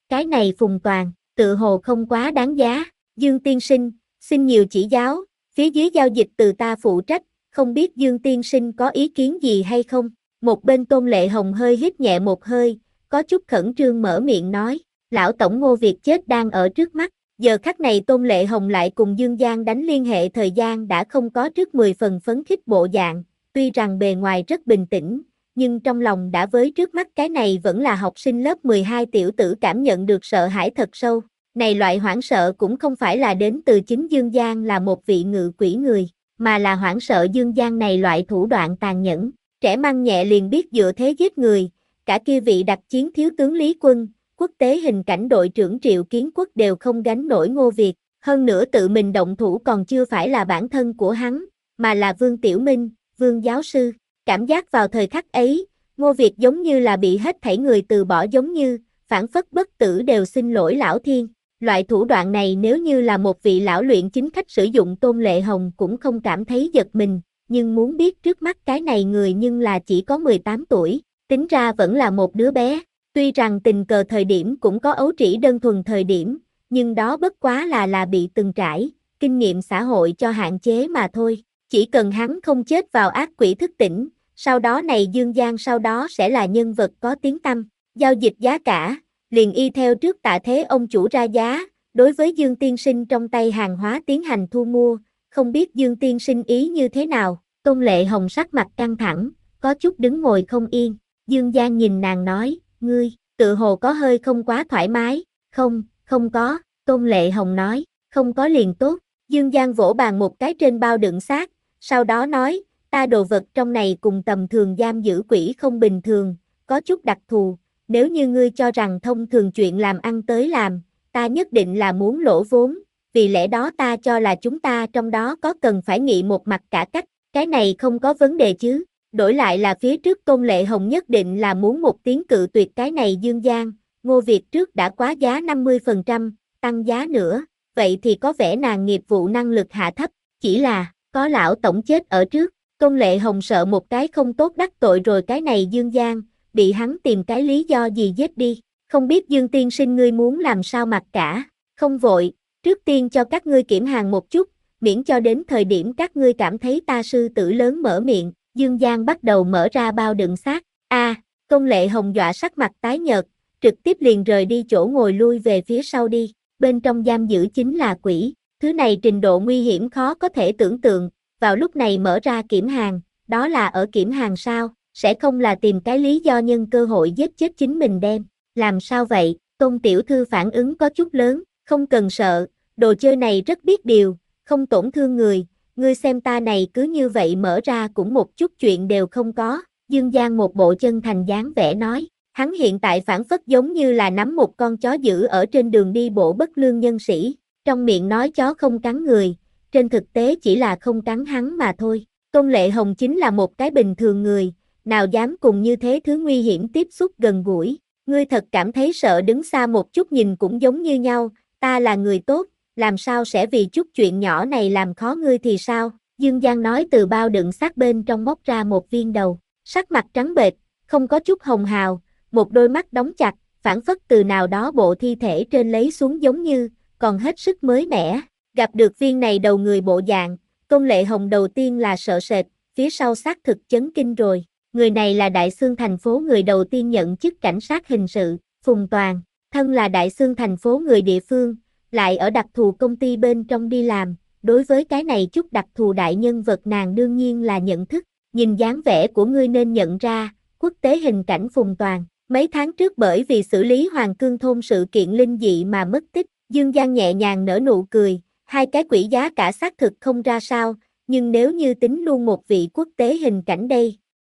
S1: cái này Phùng Toàn, tự hồ không quá đáng giá, Dương tiên sinh, xin nhiều chỉ giáo, phía dưới giao dịch từ ta phụ trách, không biết Dương tiên sinh có ý kiến gì hay không? Một bên Tôn Lệ Hồng hơi hít nhẹ một hơi, có chút khẩn trương mở miệng nói, lão tổng Ngô Việt chết đang ở trước mắt, giờ khắc này Tôn Lệ Hồng lại cùng Dương Giang đánh liên hệ thời gian đã không có trước mười phần phấn khích bộ dạng, tuy rằng bề ngoài rất bình tĩnh, nhưng trong lòng đã với trước mắt cái này vẫn là học sinh lớp mười hai tiểu tử cảm nhận được sợ hãi thật sâu. Này loại hoảng sợ cũng không phải là đến từ chính Dương Giang là một vị ngự quỷ người, mà là hoảng sợ Dương Giang này loại thủ đoạn tàn nhẫn, trẻ măng nhẹ liền biết dựa thế giết người, cả kia vị đặc chiến thiếu tướng Lý Quân, quốc tế hình cảnh đội trưởng Triệu Kiến Quốc đều không gánh nổi Ngô Việt, hơn nữa tự mình động thủ còn chưa phải là bản thân của hắn, mà là Vương Tiểu Minh, Vương giáo sư, cảm giác vào thời khắc ấy, Ngô Việt giống như là bị hết thảy người từ bỏ giống như, phản phất bất tử đều xin lỗi lão thiên. Loại thủ đoạn này nếu như là một vị lão luyện chính khách sử dụng Tôn Lệ Hồng cũng không cảm thấy giật mình, nhưng muốn biết trước mắt cái này người nhưng là chỉ có mười tám tuổi, tính ra vẫn là một đứa bé, tuy rằng tình cờ thời điểm cũng có ấu trĩ đơn thuần thời điểm, nhưng đó bất quá là là bị từng trải, kinh nghiệm xã hội cho hạn chế mà thôi, chỉ cần hắn không chết vào ác quỷ thức tỉnh, sau đó này Dương Giang sau đó sẽ là nhân vật có tiếng tăm, giao dịch giá cả. Liền y theo trước Tạ Thế ông chủ ra giá, đối với Dương tiên sinh trong tay hàng hóa tiến hành thu mua, không biết Dương tiên sinh ý như thế nào, Tôn Lệ Hồng sắc mặt căng thẳng, có chút đứng ngồi không yên, Dương Giang nhìn nàng nói, ngươi, tự hồ có hơi không quá thoải mái, không, không có, Tôn Lệ Hồng nói, không có liền tốt, Dương Giang vỗ bàn một cái trên bao đựng xác, sau đó nói, ta đồ vật trong này cùng tầm thường giam giữ quỷ không bình thường, có chút đặc thù. Nếu như ngươi cho rằng thông thường chuyện làm ăn tới làm, ta nhất định là muốn lỗ vốn, vì lẽ đó ta cho là chúng ta trong đó có cần phải nghị một mặt cả cách, cái này không có vấn đề chứ, đổi lại là phía trước Tôn Lệ Hồng nhất định là muốn một tiếng cự tuyệt cái này Dương Giang, Ngô Việt trước đã quá giá năm mươi phần trăm, tăng giá nữa, vậy thì có vẻ nàng nghiệp vụ năng lực hạ thấp, chỉ là, có lão tổng chết ở trước, Tôn Lệ Hồng sợ một cái không tốt đắc tội rồi cái này Dương Giang, bị hắn tìm cái lý do gì giết đi, không biết Dương tiên sinh ngươi muốn làm sao mặc cả, không vội, trước tiên cho các ngươi kiểm hàng một chút, miễn cho đến thời điểm các ngươi cảm thấy ta sư tử lớn mở miệng, Dương Giang bắt đầu mở ra bao đựng xác, a, à, Tôn Lệ Hồng dọa sắc mặt tái nhợt, trực tiếp liền rời đi chỗ ngồi lui về phía sau đi, bên trong giam giữ chính là quỷ, thứ này trình độ nguy hiểm khó có thể tưởng tượng, vào lúc này mở ra kiểm hàng, đó là ở kiểm hàng sao? Sẽ không là tìm cái lý do nhân cơ hội giết chết chính mình đem, làm sao vậy, Tôn tiểu thư phản ứng có chút lớn, không cần sợ, đồ chơi này rất biết điều, không tổn thương người, ngươi xem ta này cứ như vậy mở ra cũng một chút chuyện đều không có, Dương Giang một bộ chân thành dáng vẻ nói, hắn hiện tại phản phất giống như là nắm một con chó dữ ở trên đường đi bộ bất lương nhân sĩ, trong miệng nói chó không cắn người, trên thực tế chỉ là không cắn hắn mà thôi, Tôn Lệ Hồng chính là một cái bình thường người, nào dám cùng như thế thứ nguy hiểm tiếp xúc gần gũi, ngươi thật cảm thấy sợ đứng xa một chút nhìn cũng giống như nhau, ta là người tốt, làm sao sẽ vì chút chuyện nhỏ này làm khó ngươi thì sao, Dương Giang nói từ bao đựng xác bên trong móc ra một viên đầu, sắc mặt trắng bệch, không có chút hồng hào, một đôi mắt đóng chặt, phản phất từ nào đó bộ thi thể trên lấy xuống giống như, còn hết sức mới mẻ, gặp được viên này đầu người bộ dạng, Tôn Lệ Hồng đầu tiên là sợ sệt, phía sau xác thực chấn kinh rồi. Người này là Đại Xương thành phố người đầu tiên nhận chức cảnh sát hình sự, Phùng Toàn, thân là Đại Xương thành phố người địa phương, lại ở đặc thù công ty bên trong đi làm, đối với cái này chút đặc thù đại nhân vật nàng đương nhiên là nhận thức, nhìn dáng vẻ của ngươi nên nhận ra, quốc tế hình cảnh Phùng Toàn, mấy tháng trước bởi vì xử lý Hoàng Cương thôn sự kiện linh dị mà mất tích, Dương Giang nhẹ nhàng nở nụ cười, hai cái quỷ giá cả xác thực không ra sao, nhưng nếu như tính luôn một vị quốc tế hình cảnh đây,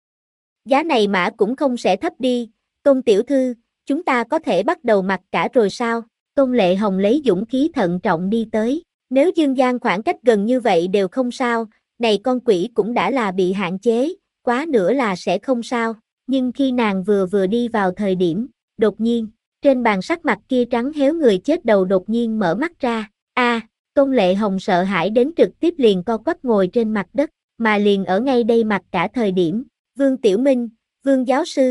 S1: giá này mã cũng không sẽ thấp đi, Tôn tiểu thư, chúng ta có thể bắt đầu mặc cả rồi sao? Tôn Lệ Hồng lấy dũng khí thận trọng đi tới, nếu Dương Giang khoảng cách gần như vậy đều không sao, này con quỷ cũng đã là bị hạn chế, quá nữa là sẽ không sao, nhưng khi nàng vừa vừa đi vào thời điểm, đột nhiên, trên bàn sắc mặt kia trắng héo người chết đầu đột nhiên mở mắt ra, a, à, Tôn Lệ Hồng sợ hãi đến trực tiếp liền co quắp ngồi trên mặt đất, mà liền ở ngay đây mặt cả thời điểm. Vương Tiểu Minh, Vương giáo sư,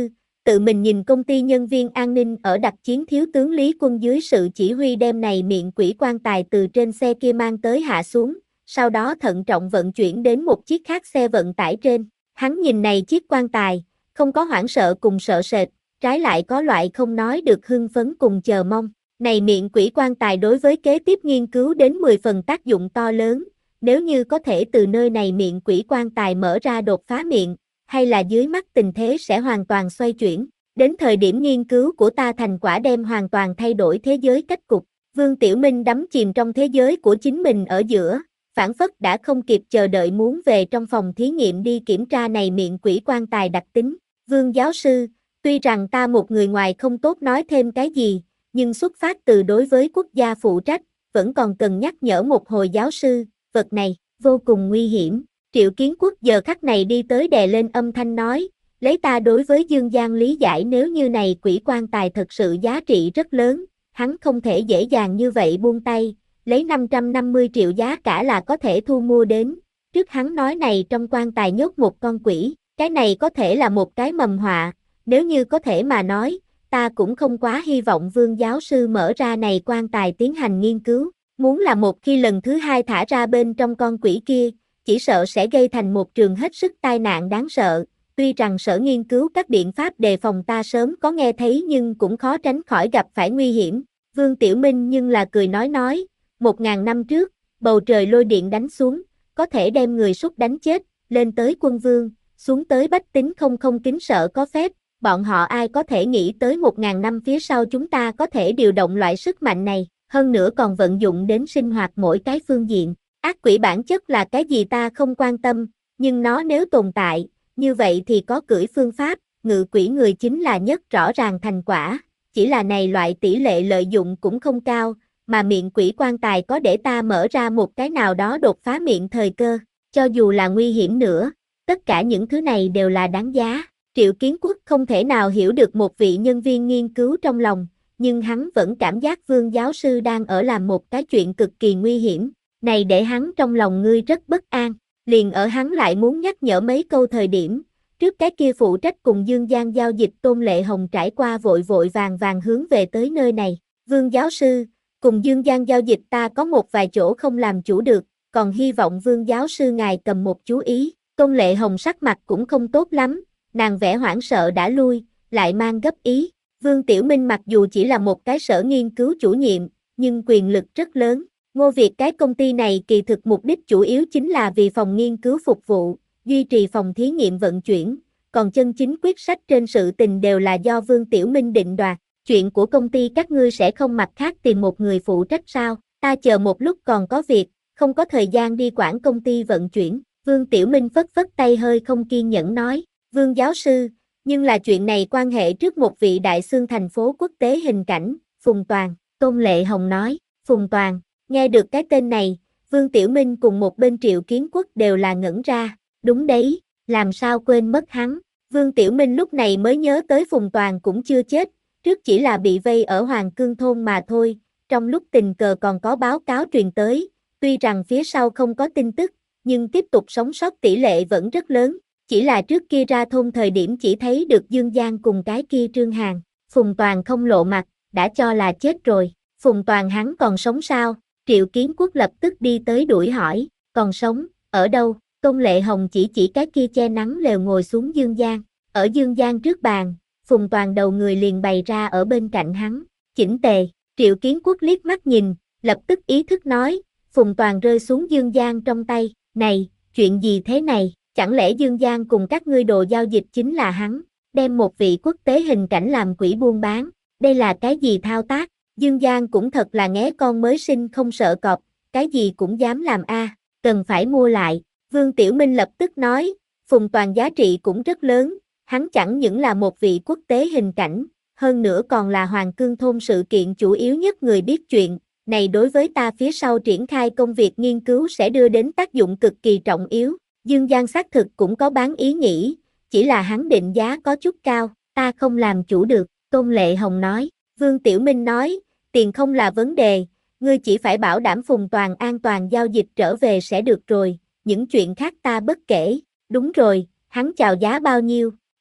S1: tự mình nhìn công ty nhân viên an ninh ở đặc chiến thiếu tướng Lý Quân dưới sự chỉ huy đem này miệng quỷ quan tài từ trên xe kia mang tới hạ xuống, sau đó thận trọng vận chuyển đến một chiếc khác xe vận tải trên. Hắn nhìn này chiếc quan tài, không có hoảng sợ cùng sợ sệt, trái lại có loại không nói được hưng phấn cùng chờ mong. Này miệng quỷ quan tài đối với kế tiếp nghiên cứu đến mười phần tác dụng to lớn, nếu như có thể từ nơi này miệng quỷ quan tài mở ra đột phá miệng, hay là dưới mắt tình thế sẽ hoàn toàn xoay chuyển. Đến thời điểm nghiên cứu của ta thành quả đem hoàn toàn thay đổi thế giới cách cục. Vương Tiểu Minh đắm chìm trong thế giới của chính mình ở giữa, phản phất đã không kịp chờ đợi muốn về trong phòng thí nghiệm đi kiểm tra này miệng quỷ quan tài đặc tính. Vương giáo sư, tuy rằng ta một người ngoài không tốt nói thêm cái gì, nhưng xuất phát từ đối với quốc gia phụ trách, vẫn còn cần nhắc nhở một hồi giáo sư, vật này, vô cùng nguy hiểm. Triệu Kiến Quốc giờ khắc này đi tới đè lên âm thanh nói, lấy ta đối với Dương Giang lý giải nếu như này quỷ quan tài thật sự giá trị rất lớn, hắn không thể dễ dàng như vậy buông tay, lấy năm trăm năm mươi triệu giá cả là có thể thu mua đến. Trước hắn nói này trong quan tài nhốt một con quỷ, cái này có thể là một cái mầm họa, nếu như có thể mà nói, ta cũng không quá hy vọng Vương giáo sư mở ra này quan tài tiến hành nghiên cứu, muốn là một khi lần thứ hai thả ra bên trong con quỷ kia, chỉ sợ sẽ gây thành một trường hết sức tai nạn đáng sợ. Tuy rằng sở nghiên cứu các biện pháp đề phòng ta sớm có nghe thấy nhưng cũng khó tránh khỏi gặp phải nguy hiểm. Vương Tiểu Minh nhưng là cười nói nói, một ngàn năm trước, bầu trời lôi điện đánh xuống, có thể đem người súc đánh chết, lên tới quân vương, xuống tới bách tính không không kính sợ có phép, bọn họ ai có thể nghĩ tới một ngàn năm phía sau chúng ta có thể điều động loại sức mạnh này, hơn nữa còn vận dụng đến sinh hoạt mỗi cái phương diện. Ác quỷ bản chất là cái gì ta không quan tâm, nhưng nó nếu tồn tại, như vậy thì có cưỡi phương pháp, ngự quỷ người chính là nhất rõ ràng thành quả, chỉ là này loại tỷ lệ lợi dụng cũng không cao, mà miệng quỷ quan tài có để ta mở ra một cái nào đó đột phá miệng thời cơ, cho dù là nguy hiểm nữa, tất cả những thứ này đều là đáng giá. Triệu Kiến Quốc không thể nào hiểu được một vị nhân viên nghiên cứu trong lòng, nhưng hắn vẫn cảm giác Vương giáo sư đang ở làm một cái chuyện cực kỳ nguy hiểm, này để hắn trong lòng ngươi rất bất an. Liền ở hắn lại muốn nhắc nhở mấy câu thời điểm, trước cái kia phụ trách cùng Dương Giang giao dịch Tôn Lệ Hồng trải qua vội vội vàng vàng hướng về tới nơi này. Vương giáo sư, cùng Dương Giang giao dịch ta có một vài chỗ không làm chủ được, còn hy vọng Vương giáo sư ngài cầm một chú ý. Tôn Lệ Hồng sắc mặt cũng không tốt lắm, nàng vẻ hoảng sợ đã lui, lại mang gấp ý. Vương Tiểu Minh mặc dù chỉ là một cái sở nghiên cứu chủ nhiệm, nhưng quyền lực rất lớn. Ngô Việt cái công ty này kỳ thực mục đích chủ yếu chính là vì phòng nghiên cứu phục vụ, duy trì phòng thí nghiệm vận chuyển, còn chân chính quyết sách trên sự tình đều là do Vương Tiểu Minh định đoạt. Chuyện của công ty các ngươi sẽ không mặt khác tìm một người phụ trách sao? Ta chờ một lúc còn có việc, không có thời gian đi quản công ty vận chuyển. Vương Tiểu Minh phất phất tay hơi không kiên nhẫn nói, Vương giáo sư, nhưng là chuyện này quan hệ trước một vị đại xương thành phố quốc tế hình cảnh, Phùng Toàn. Tôn Lệ Hồng nói, Phùng Toàn. Nghe được cái tên này, Vương Tiểu Minh cùng một bên Triệu Kiến Quốc đều là ngẩn ra, đúng đấy, làm sao quên mất hắn. Vương Tiểu Minh lúc này mới nhớ tới Phùng Toàn cũng chưa chết, trước chỉ là bị vây ở Hoàng Cương thôn mà thôi, trong lúc tình cờ còn có báo cáo truyền tới, tuy rằng phía sau không có tin tức, nhưng tiếp tục sống sót tỷ lệ vẫn rất lớn, chỉ là trước kia ra thôn thời điểm chỉ thấy được Dương Giang cùng cái kia Trương Hàn, Phùng Toàn không lộ mặt, đã cho là chết rồi, Phùng Toàn hắn còn sống sao? Triệu Kiến Quốc lập tức đi tới đuổi hỏi, còn sống, ở đâu? Tôn Lệ Hồng chỉ chỉ cái kia che nắng lều ngồi xuống Dương Giang, ở Dương Giang trước bàn, Phùng Toàn đầu người liền bày ra ở bên cạnh hắn, chỉnh tề. Triệu Kiến Quốc liếc mắt nhìn, lập tức ý thức nói, Phùng Toàn rơi xuống Dương Giang trong tay, này, chuyện gì thế này, chẳng lẽ Dương Giang cùng các ngươi đồ giao dịch chính là hắn, đem một vị quốc tế hình cảnh làm quỷ buôn bán, đây là cái gì thao tác? Dương Giang cũng thật là nghé con mới sinh không sợ cọp, cái gì cũng dám làm a, à, cần phải mua lại. Vương Tiểu Minh lập tức nói, Phùng Toàn giá trị cũng rất lớn, hắn chẳng những là một vị quốc tế hình cảnh, hơn nữa còn là Hoàng Cương thôn sự kiện chủ yếu nhất người biết chuyện, này đối với ta phía sau triển khai công việc nghiên cứu sẽ đưa đến tác dụng cực kỳ trọng yếu. Dương Giang xác thực cũng có bán ý nghĩ, chỉ là hắn định giá có chút cao, ta không làm chủ được, Tôn Lệ Hồng nói. Vương Tiểu Minh nói, tiền không là vấn đề, ngươi chỉ phải bảo đảm Phùng Toàn an toàn giao dịch trở về sẽ được rồi, những chuyện khác ta bất kể. Đúng rồi, hắn chào giá bao nhiêu?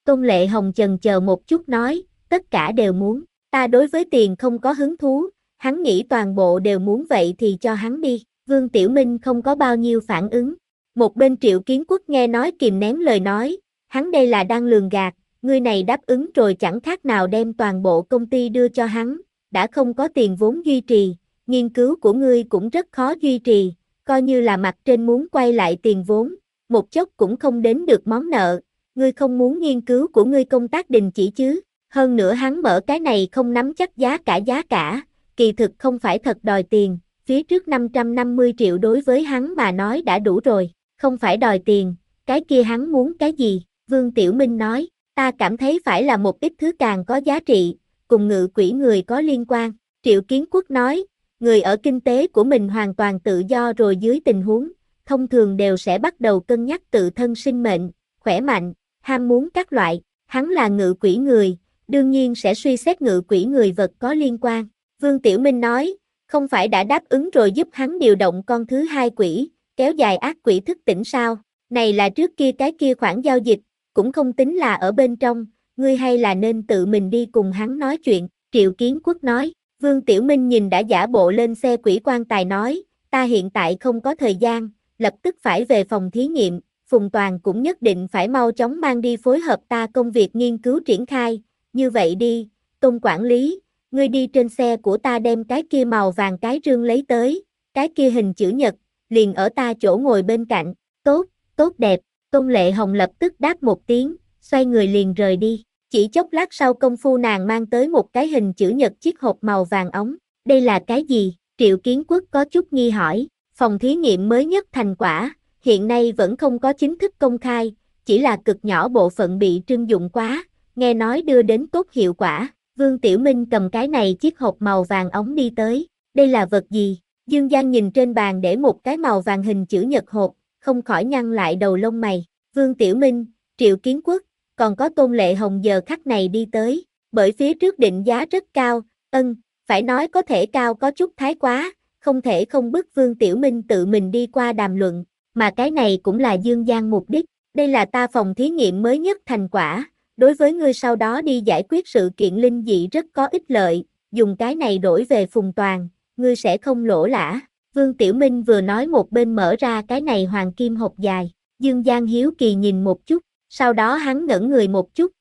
S1: Tôn Lệ Hồng chần chờ một chút nói, tất cả đều muốn, ta đối với tiền không có hứng thú, hắn nghĩ toàn bộ đều muốn vậy thì cho hắn đi, Vương Tiểu Minh không có bao nhiêu phản ứng. Một bên Triệu Kiến Quốc nghe nói kìm nén lời nói, hắn đây là đang lường gạt, người này đáp ứng rồi chẳng khác nào đem toàn bộ công ty đưa cho hắn, đã không có tiền vốn duy trì, nghiên cứu của ngươi cũng rất khó duy trì, coi như là mặt trên muốn quay lại tiền vốn, một chốc cũng không đến được món nợ, ngươi không muốn nghiên cứu của ngươi công tác đình chỉ chứ, hơn nữa hắn mở cái này không nắm chắc giá cả giá cả, kỳ thực không phải thật đòi tiền, phía trước năm trăm năm mươi triệu đối với hắn mà nói đã đủ rồi, không phải đòi tiền, cái kia hắn muốn cái gì, Vương Tiểu Minh nói, ta cảm thấy phải là một ít thứ càng có giá trị, cùng ngự quỹ người có liên quan, Triệu Kiến Quốc nói, người ở kinh tế của mình hoàn toàn tự do rồi dưới tình huống, thông thường đều sẽ bắt đầu cân nhắc tự thân sinh mệnh, khỏe mạnh, ham muốn các loại, hắn là ngự quỹ người, đương nhiên sẽ suy xét ngự quỹ người vật có liên quan. Vương Tiểu Minh nói, không phải đã đáp ứng rồi giúp hắn điều động con thứ hai quỹ, kéo dài ác quỹ thức tỉnh sao, này là trước kia cái kia khoản giao dịch, cũng không tính là ở bên trong, ngươi hay là nên tự mình đi cùng hắn nói chuyện, Triệu Kiến Quốc nói. Vương Tiểu Minh nhìn đã giả bộ lên xe quỹ quan tài nói, ta hiện tại không có thời gian, lập tức phải về phòng thí nghiệm, Phùng Toàn cũng nhất định phải mau chóng mang đi phối hợp ta công việc nghiên cứu triển khai, như vậy đi, Tôn quản lý, ngươi đi trên xe của ta đem cái kia màu vàng cái rương lấy tới, cái kia hình chữ nhật, liền ở ta chỗ ngồi bên cạnh, tốt, tốt đẹp, Tôn Lệ Hồng lập tức đáp một tiếng, xoay người liền rời đi. Chỉ chốc lát sau công phu nàng mang tới một cái hình chữ nhật chiếc hộp màu vàng ống. Đây là cái gì? Triệu Kiến Quốc có chút nghi hỏi. Phòng thí nghiệm mới nhất thành quả, hiện nay vẫn không có chính thức công khai, chỉ là cực nhỏ bộ phận bị trưng dụng quá, nghe nói đưa đến tốt hiệu quả. Vương Tiểu Minh cầm cái này chiếc hộp màu vàng ống đi tới. Đây là vật gì? Dương Giang nhìn trên bàn để một cái màu vàng hình chữ nhật hộp, không khỏi nhăn lại đầu lông mày. Vương Tiểu Minh, Triệu Kiến Quốc, còn có Tôn Lệ Hồng giờ khắc này đi tới, bởi phía trước định giá rất cao, ân, phải nói có thể cao có chút thái quá, không thể không bức Vương Tiểu Minh tự mình đi qua đàm luận, mà cái này cũng là Dương Giang mục đích, đây là ta phòng thí nghiệm mới nhất thành quả, đối với ngươi sau đó đi giải quyết sự kiện linh dị rất có ích lợi, dùng cái này đổi về Phùng Toàn, ngươi sẽ không lỗ lã. Vương Tiểu Minh vừa nói một bên mở ra cái này hoàng kim hộp dài, Dương Giang hiếu kỳ nhìn một chút. Sau đó hắn ngẩn người một chút.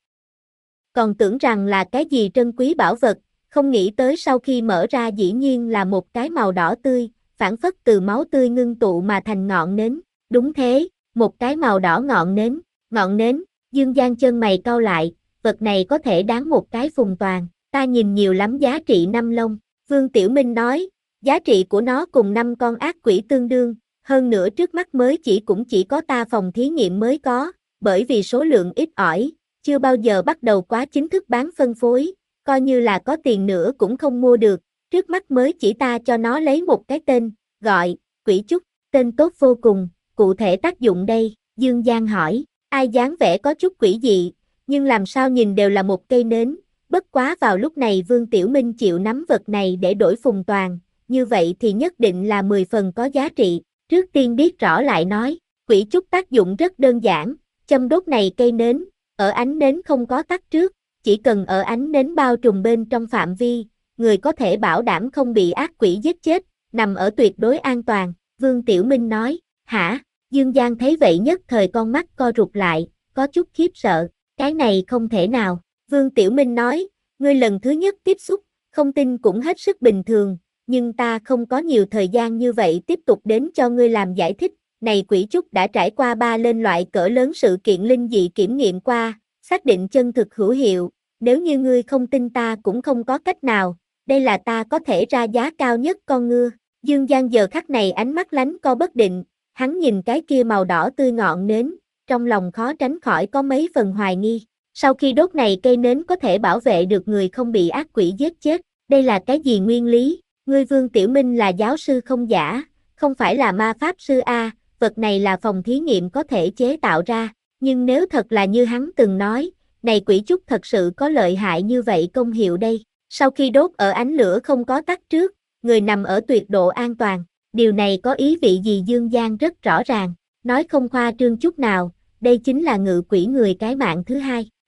S1: Còn tưởng rằng là cái gì trân quý bảo vật, không nghĩ tới sau khi mở ra dĩ nhiên là một cái màu đỏ tươi, phản phất từ máu tươi ngưng tụ mà thành ngọn nến. Đúng thế, một cái màu đỏ ngọn nến, ngọn nến, Dương Giang chân mày cau lại, vật này có thể đáng một cái Phùng Toàn, ta nhìn nhiều lắm giá trị năm lông. Vương Tiểu Minh nói, giá trị của nó cùng năm con ác quỷ tương đương, hơn nữa trước mắt mới chỉ cũng chỉ có ta phòng thí nghiệm mới có. Bởi vì số lượng ít ỏi, chưa bao giờ bắt đầu quá chính thức bán phân phối, coi như là có tiền nữa cũng không mua được, trước mắt mới chỉ ta cho nó lấy một cái tên, gọi, quỷ trúc, tên tốt vô cùng, cụ thể tác dụng đây, Dương Giang hỏi, ai dáng vẻ có chút quỷ dị, nhưng làm sao nhìn đều là một cây nến, bất quá vào lúc này Vương Tiểu Minh chịu nắm vật này để đổi Phùng Toàn, như vậy thì nhất định là mười phần có giá trị, trước tiên biết rõ lại nói, quỷ trúc tác dụng rất đơn giản. Châm đốt này cây nến, ở ánh nến không có tắt trước, chỉ cần ở ánh nến bao trùm bên trong phạm vi, người có thể bảo đảm không bị ác quỷ giết chết, nằm ở tuyệt đối an toàn, Vương Tiểu Minh nói, hả, Dương Giang thấy vậy nhất thời con mắt co rụt lại, có chút khiếp sợ, cái này không thể nào, Vương Tiểu Minh nói, ngươi lần thứ nhất tiếp xúc, không tin cũng hết sức bình thường, nhưng ta không có nhiều thời gian như vậy tiếp tục đến cho ngươi làm giải thích. Này quỷ trúc đã trải qua ba lên loại cỡ lớn sự kiện linh dị kiểm nghiệm qua, xác định chân thực hữu hiệu, nếu như ngươi không tin ta cũng không có cách nào, đây là ta có thể ra giá cao nhất con ngưa. Dương Giang giờ khắc này ánh mắt lánh co bất định, hắn nhìn cái kia màu đỏ tươi ngọn nến, trong lòng khó tránh khỏi có mấy phần hoài nghi. Sau khi đốt này cây nến có thể bảo vệ được người không bị ác quỷ giết chết, đây là cái gì nguyên lý? Ngươi Vương Tiểu Minh là giáo sư không giả, không phải là ma pháp sư A. Vật này là phòng thí nghiệm có thể chế tạo ra, nhưng nếu thật là như hắn từng nói, này quỷ trúc thật sự có lợi hại như vậy công hiệu đây, sau khi đốt ở ánh lửa không có tắt trước, người nằm ở tuyệt độ an toàn, điều này có ý vị gì Dương Giang rất rõ ràng, nói không khoa trương chút nào, đây chính là ngự quỷ người cái mạng thứ hai,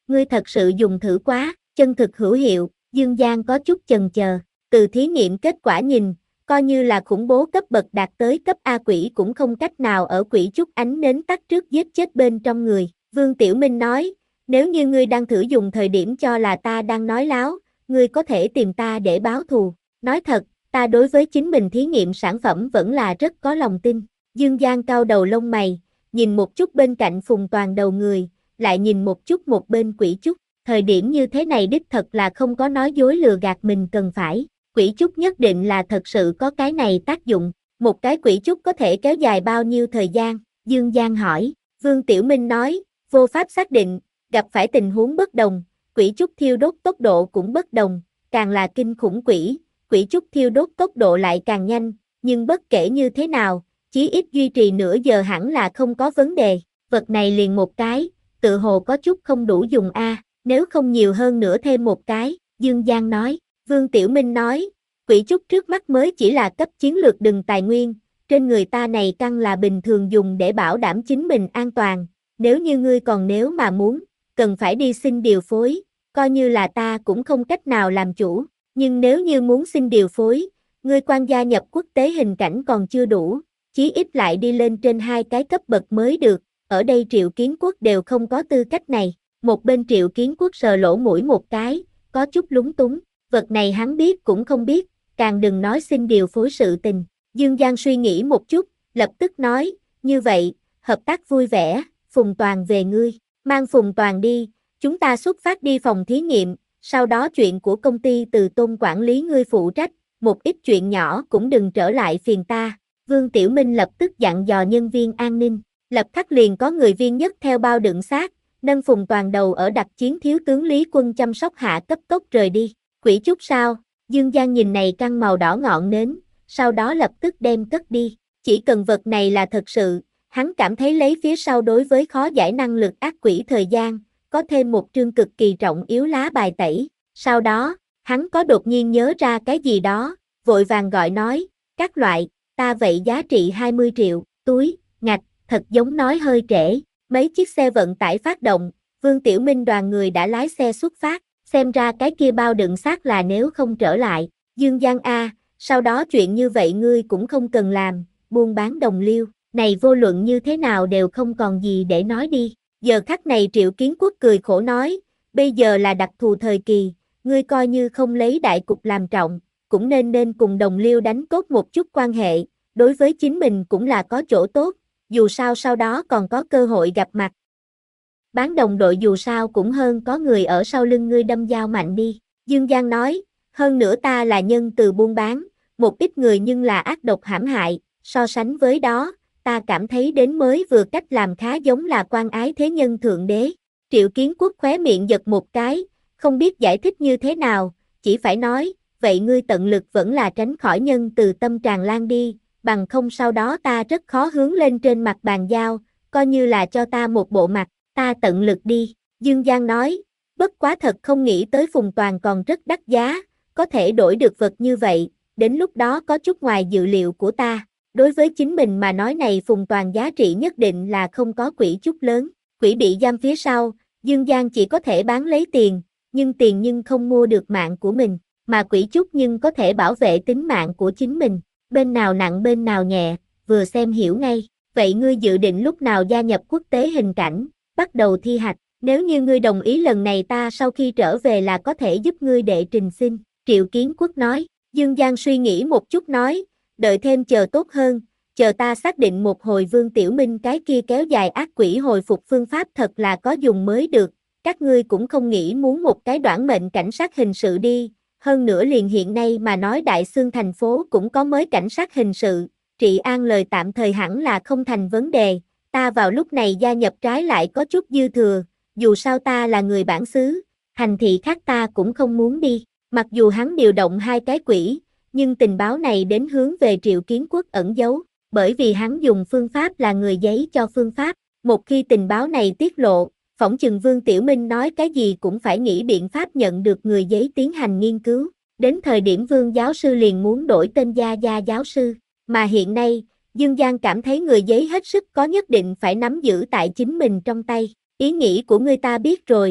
S1: ngươi thật sự dùng thử quá, chân thực hữu hiệu, Dương Giang có chút chần chờ, từ thí nghiệm kết quả nhìn, coi như là khủng bố cấp bậc đạt tới cấp A quỷ cũng không cách nào ở quỷ trúc ánh nến tắt trước giết chết bên trong người, Vương Tiểu Minh nói, nếu như ngươi đang thử dùng thời điểm cho là ta đang nói láo, ngươi có thể tìm ta để báo thù, nói thật, ta đối với chính mình thí nghiệm sản phẩm vẫn là rất có lòng tin, Dương Giang cau đầu lông mày, nhìn một chút bên cạnh Phùng Toàn đầu người, lại nhìn một chút một bên quỷ trúc, thời điểm như thế này đích thật là không có nói dối lừa gạt mình cần phải, quỷ trúc nhất định là thật sự có cái này tác dụng, một cái quỷ trúc có thể kéo dài bao nhiêu thời gian, Dương Giang hỏi, Vương Tiểu Minh nói, vô pháp xác định, gặp phải tình huống bất đồng, quỷ trúc thiêu đốt tốc độ cũng bất đồng, càng là kinh khủng quỷ, quỷ trúc thiêu đốt tốc độ lại càng nhanh, nhưng bất kể như thế nào, chí ít duy trì nửa giờ hẳn là không có vấn đề, vật này liền một cái, tự hồ có chút không đủ dùng a, nếu không nhiều hơn nữa thêm một cái, Dương Giang nói, Vương Tiểu Minh nói, quỷ trúc trước mắt mới chỉ là cấp chiến lược đừng tài nguyên, trên người ta này căn là bình thường dùng để bảo đảm chính mình an toàn, nếu như ngươi còn nếu mà muốn, cần phải đi xin điều phối, coi như là ta cũng không cách nào làm chủ, nhưng nếu như muốn xin điều phối, ngươi quan gia nhập quốc tế hình cảnh còn chưa đủ, chí ít lại đi lên trên hai cái cấp bậc mới được, ở đây Triệu Kiến Quốc đều không có tư cách này, một bên Triệu Kiến Quốc sờ lỗ mũi một cái, có chút lúng túng, vật này hắn biết cũng không biết, càng đừng nói xin điều phối sự tình, Dương Giang suy nghĩ một chút, lập tức nói, như vậy, hợp tác vui vẻ, Phùng Toàn về ngươi, mang Phùng Toàn đi, chúng ta xuất phát đi phòng thí nghiệm, sau đó chuyện của công ty Từ Tôn quản lý ngươi phụ trách, một ít chuyện nhỏ cũng đừng trở lại phiền ta, Vương Tiểu Minh lập tức dặn dò nhân viên an ninh, lập khắc liền có người viên nhất theo bao đựng xác, nâng Phùng Toàn đầu ở đặc chiến thiếu tướng Lý Quân chăm sóc hạ cấp tốc rời đi, quỷ trúc sao, Dương Giang nhìn này căn màu đỏ ngọn nến, sau đó lập tức đem cất đi, chỉ cần vật này là thật sự, hắn cảm thấy lấy phía sau đối với khó giải năng lực ác quỷ thời gian, có thêm một trương cực kỳ trọng yếu lá bài tẩy, sau đó, hắn có đột nhiên nhớ ra cái gì đó, vội vàng gọi nói, các loại, ta vậy giá trị hai mươi triệu, túi, ngạch, thật giống nói hơi trễ, mấy chiếc xe vận tải phát động, Vương Tiểu Minh đoàn người đã lái xe xuất phát, xem ra cái kia bao đựng xác là nếu không trở lại, Dương Giang A, sau đó chuyện như vậy ngươi cũng không cần làm, buôn bán đồng liêu, này vô luận như thế nào đều không còn gì để nói đi, giờ khắc này Triệu Kiến Quốc cười khổ nói, bây giờ là đặc thù thời kỳ, ngươi coi như không lấy đại cục làm trọng, cũng nên nên cùng đồng liêu đánh tốt một chút quan hệ, đối với chính mình cũng là có chỗ tốt, dù sao sau đó còn có cơ hội gặp mặt. Bán đồng đội dù sao cũng hơn có người ở sau lưng ngươi đâm dao mạnh đi, Dương Giang nói, hơn nữa ta là nhân từ buôn bán, một ít người nhưng là ác độc hãm hại, so sánh với đó, ta cảm thấy đến mới vừa cách làm khá giống là quan ái thế nhân thượng đế. Triệu Kiến Quốc khóe miệng giật một cái, không biết giải thích như thế nào, chỉ phải nói, vậy ngươi tận lực vẫn là tránh khỏi nhân từ tâm tràn lan đi, bằng không sau đó ta rất khó hướng lên trên mặt bàn giao, coi như là cho ta một bộ mặt, ta tận lực đi, Dương Giang nói, bất quá thật không nghĩ tới Phùng Toàn còn rất đắt giá, có thể đổi được vật như vậy, đến lúc đó có chút ngoài dự liệu của ta, đối với chính mình mà nói này Phùng Toàn giá trị nhất định là không có quỷ chút lớn, quỷ bị giam phía sau, Dương Giang chỉ có thể bán lấy tiền, nhưng tiền nhưng không mua được mạng của mình, mà quỷ chút nhưng có thể bảo vệ tính mạng của chính mình, bên nào nặng bên nào nhẹ, vừa xem hiểu ngay, vậy ngươi dự định lúc nào gia nhập quốc tế hình cảnh, bắt đầu thi hạch, nếu như ngươi đồng ý lần này ta sau khi trở về là có thể giúp ngươi đệ trình xin, Triệu Kiến Quốc nói, Dương Giang suy nghĩ một chút nói, đợi thêm chờ tốt hơn, chờ ta xác định một hồi Vương Tiểu Minh cái kia kéo dài ác quỷ hồi phục phương pháp thật là có dùng mới được, các ngươi cũng không nghĩ muốn một cái đoản mệnh cảnh sát hình sự đi, hơn nữa liền hiện nay mà nói Đại Xương thành phố cũng có mới cảnh sát hình sự, trị an lời tạm thời hẳn là không thành vấn đề, ta vào lúc này gia nhập trái lại có chút dư thừa, dù sao ta là người bản xứ, thành thị khác ta cũng không muốn đi, mặc dù hắn điều động hai cái quỷ, nhưng tình báo này đến hướng về Triệu Kiến Quốc ẩn giấu, bởi vì hắn dùng phương pháp là người giấy cho phương pháp, một khi tình báo này tiết lộ, phỏng chừng Vương Tiểu Minh nói cái gì cũng phải nghĩ biện pháp nhận được người giấy tiến hành nghiên cứu, đến thời điểm Vương giáo sư liền muốn đổi tên Gia Gia giáo sư, mà hiện nay, Dương Giang cảm thấy người giấy hết sức có nhất định phải nắm giữ tại chính mình trong tay, ý nghĩ của người ta biết rồi,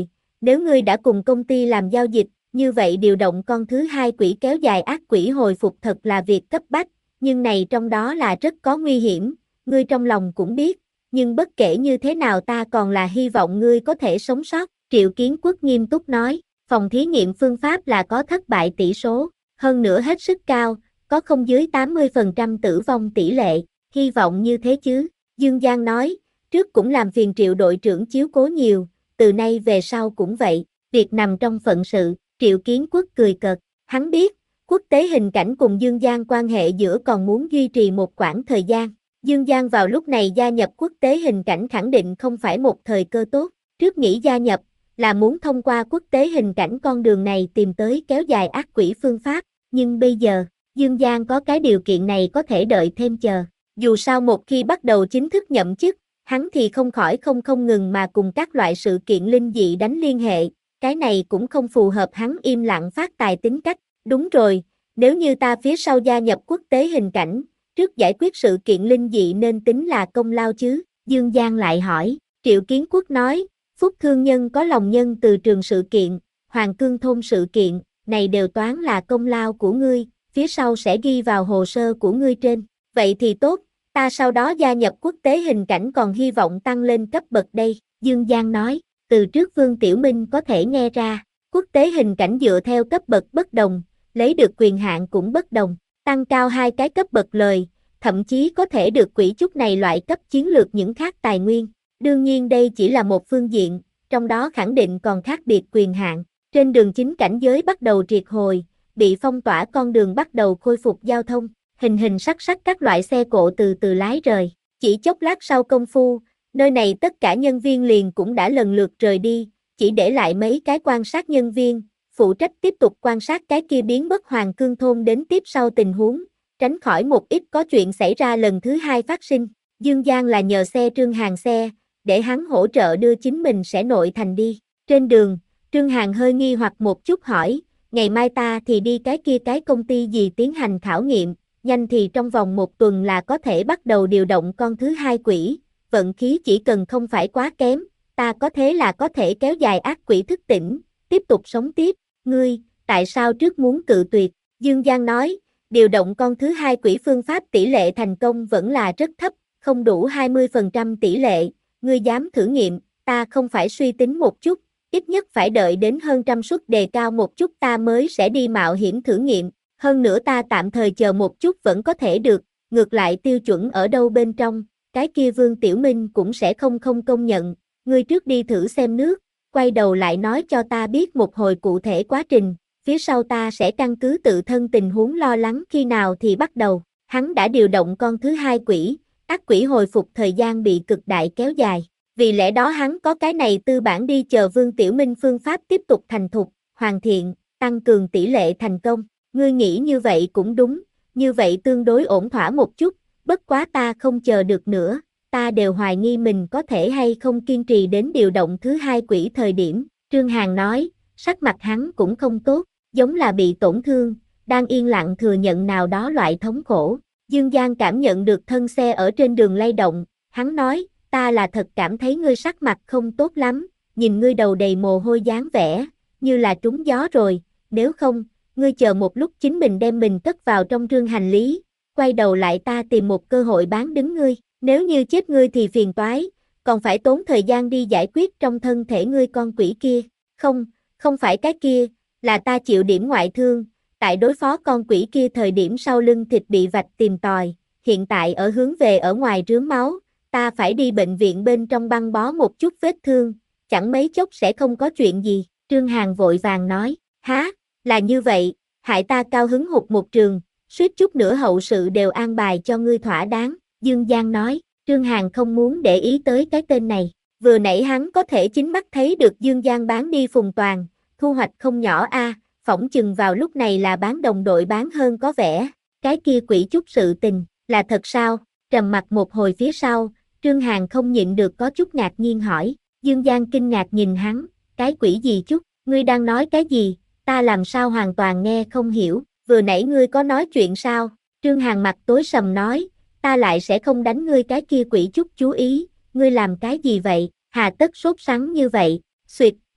S1: Nếu ngươi đã cùng công ty làm giao dịch, như vậy điều động con thứ hai quỷ kéo dài ác quỷ hồi phục thật là việc cấp bách, nhưng này trong đó là rất có nguy hiểm, ngươi trong lòng cũng biết, nhưng bất kể như thế nào ta còn là hy vọng ngươi có thể sống sót, Triệu Kiến Quốc nghiêm túc nói, phòng thí nghiệm phương pháp là có thất bại tỷ số, hơn nữa hết sức cao, có không dưới tám mươi phần trăm tử vong tỷ lệ, hy vọng như thế chứ, Dương Giang nói, trước cũng làm phiền Triệu đội trưởng chiếu cố nhiều, từ nay về sau cũng vậy, việc nằm trong phận sự, Triệu Kiến Quốc cười cợt, hắn biết, quốc tế hình cảnh cùng Dương Giang quan hệ giữa còn muốn duy trì một quãng thời gian. Dương Giang vào lúc này gia nhập quốc tế hình cảnh khẳng định không phải một thời cơ tốt, trước nghĩ gia nhập, là muốn thông qua quốc tế hình cảnh con đường này tìm tới kéo dài ác quỷ phương pháp, nhưng bây giờ, Dương Giang có cái điều kiện này có thể đợi thêm chờ, dù sao một khi bắt đầu chính thức nhậm chức, hắn thì không khỏi không không ngừng mà cùng các loại sự kiện linh dị đánh liên hệ, cái này cũng không phù hợp hắn im lặng phát tài tính cách, đúng rồi, nếu như ta phía sau gia nhập quốc tế hình cảnh, trước giải quyết sự kiện linh dị nên tính là công lao chứ, Dương Giang lại hỏi, Triệu Kiến Quốc nói, Phúc Thương Nhân có lòng nhân từ trường sự kiện, Hoàng Cương Thôn sự kiện, này đều toán là công lao của ngươi, phía sau sẽ ghi vào hồ sơ của ngươi trên, vậy thì tốt, ta sau đó gia nhập quốc tế hình cảnh còn hy vọng tăng lên cấp bậc đây, Dương Giang nói, từ trước Vương Tiểu Minh có thể nghe ra, quốc tế hình cảnh dựa theo cấp bậc bất đồng, lấy được quyền hạn cũng bất đồng, tăng cao hai cái cấp bậc lời, thậm chí có thể được quỹ chút này loại cấp chiến lược những khác tài nguyên. Đương nhiên đây chỉ là một phương diện, trong đó khẳng định còn khác biệt quyền hạn. Trên đường chính cảnh giới bắt đầu triệt hồi, bị phong tỏa con đường bắt đầu khôi phục giao thông, hình hình sắc sắc các loại xe cộ từ từ lái rời. Chỉ chốc lát sau công phu, nơi này tất cả nhân viên liền cũng đã lần lượt rời đi, chỉ để lại mấy cái quan sát nhân viên, phụ trách tiếp tục quan sát cái kia biến mất Hoàng Cương Thôn đến tiếp sau tình huống, tránh khỏi một ít có chuyện xảy ra lần thứ hai phát sinh. Dương Giang là nhờ xe Trương Hàn xe, để hắn hỗ trợ đưa chính mình sẽ nội thành đi. Trên đường, Trương Hàn hơi nghi hoặc một chút hỏi, ngày mai ta thì đi cái kia cái công ty gì tiến hành khảo nghiệm, nhanh thì trong vòng một tuần là có thể bắt đầu điều động con thứ hai quỷ, vận khí chỉ cần không phải quá kém, ta có thế là có thể kéo dài ác quỷ thức tỉnh, tiếp tục sống tiếp, ngươi, tại sao trước muốn cự tuyệt, Dương Giang nói, điều động con thứ hai quỷ phương pháp tỷ lệ thành công vẫn là rất thấp, không đủ hai mươi phần trăm tỷ lệ, ngươi dám thử nghiệm, ta không phải suy tính một chút, ít nhất phải đợi đến hơn trăm suất đề cao một chút ta mới sẽ đi mạo hiểm thử nghiệm, hơn nữa ta tạm thời chờ một chút vẫn có thể được, ngược lại tiêu chuẩn ở đâu bên trong, cái kia Vương Tiểu Minh cũng sẽ không không công nhận, ngươi trước đi thử xem nước, quay đầu lại nói cho ta biết một hồi cụ thể quá trình, phía sau ta sẽ căn cứ tự thân tình huống lo lắng khi nào thì bắt đầu, hắn đã điều động con thứ hai quỷ, ác quỷ hồi phục thời gian bị cực đại kéo dài, vì lẽ đó hắn có cái này tư bản đi chờ Vương Tiểu Minh phương pháp tiếp tục thành thục, hoàn thiện, tăng cường tỷ lệ thành công, ngươi nghĩ như vậy cũng đúng, như vậy tương đối ổn thỏa một chút, bất quá ta không chờ được nữa, ta đều hoài nghi mình có thể hay không kiên trì đến điều động thứ hai quỷ thời điểm, Trương Hàn nói, sắc mặt hắn cũng không tốt, giống là bị tổn thương, đang yên lặng thừa nhận nào đó loại thống khổ. Dương Giang cảm nhận được thân xe ở trên đường lay động, hắn nói, ta là thật cảm thấy ngươi sắc mặt không tốt lắm, nhìn ngươi đầu đầy mồ hôi dáng vẻ, như là trúng gió rồi, nếu không, ngươi chờ một lúc chính mình đem mình cất vào trong rương hành lý, quay đầu lại ta tìm một cơ hội bán đứng ngươi, nếu như chết ngươi thì phiền toái, còn phải tốn thời gian đi giải quyết trong thân thể ngươi con quỷ kia, không, không phải cái kia, là ta chịu điểm ngoại thương, tại đối phó con quỷ kia thời điểm sau lưng thịt bị vạch tìm tòi, hiện tại ở hướng về ở ngoài rướm máu, ta phải đi bệnh viện bên trong băng bó một chút vết thương, chẳng mấy chốc sẽ không có chuyện gì, Trương Hàn vội vàng nói, há, là như vậy, hại ta cao hứng hụt một trường, suýt chút nữa hậu sự đều an bài cho ngươi thỏa đáng, Dương Giang nói, Trương Hàn không muốn để ý tới cái tên này, vừa nãy hắn có thể chính mắt thấy được Dương Giang bán đi Phùng Toàn, thu hoạch không nhỏ a, phỏng chừng vào lúc này là bán đồng đội bán hơn có vẻ, cái kia quỷ chút sự tình, là thật sao, trầm mặt một hồi phía sau, Trương Hàn không nhịn được có chút ngạc nhiên hỏi, Dương Giang kinh ngạc nhìn hắn, cái quỷ gì chút, ngươi đang nói cái gì, ta làm sao hoàn toàn nghe không hiểu, vừa nãy ngươi có nói chuyện sao, Trương Hàn mặt tối sầm nói, ta lại sẽ không đánh ngươi cái kia quỷ chút chú ý, ngươi làm cái gì vậy, hà tất sốt sắng như vậy, xuyệt,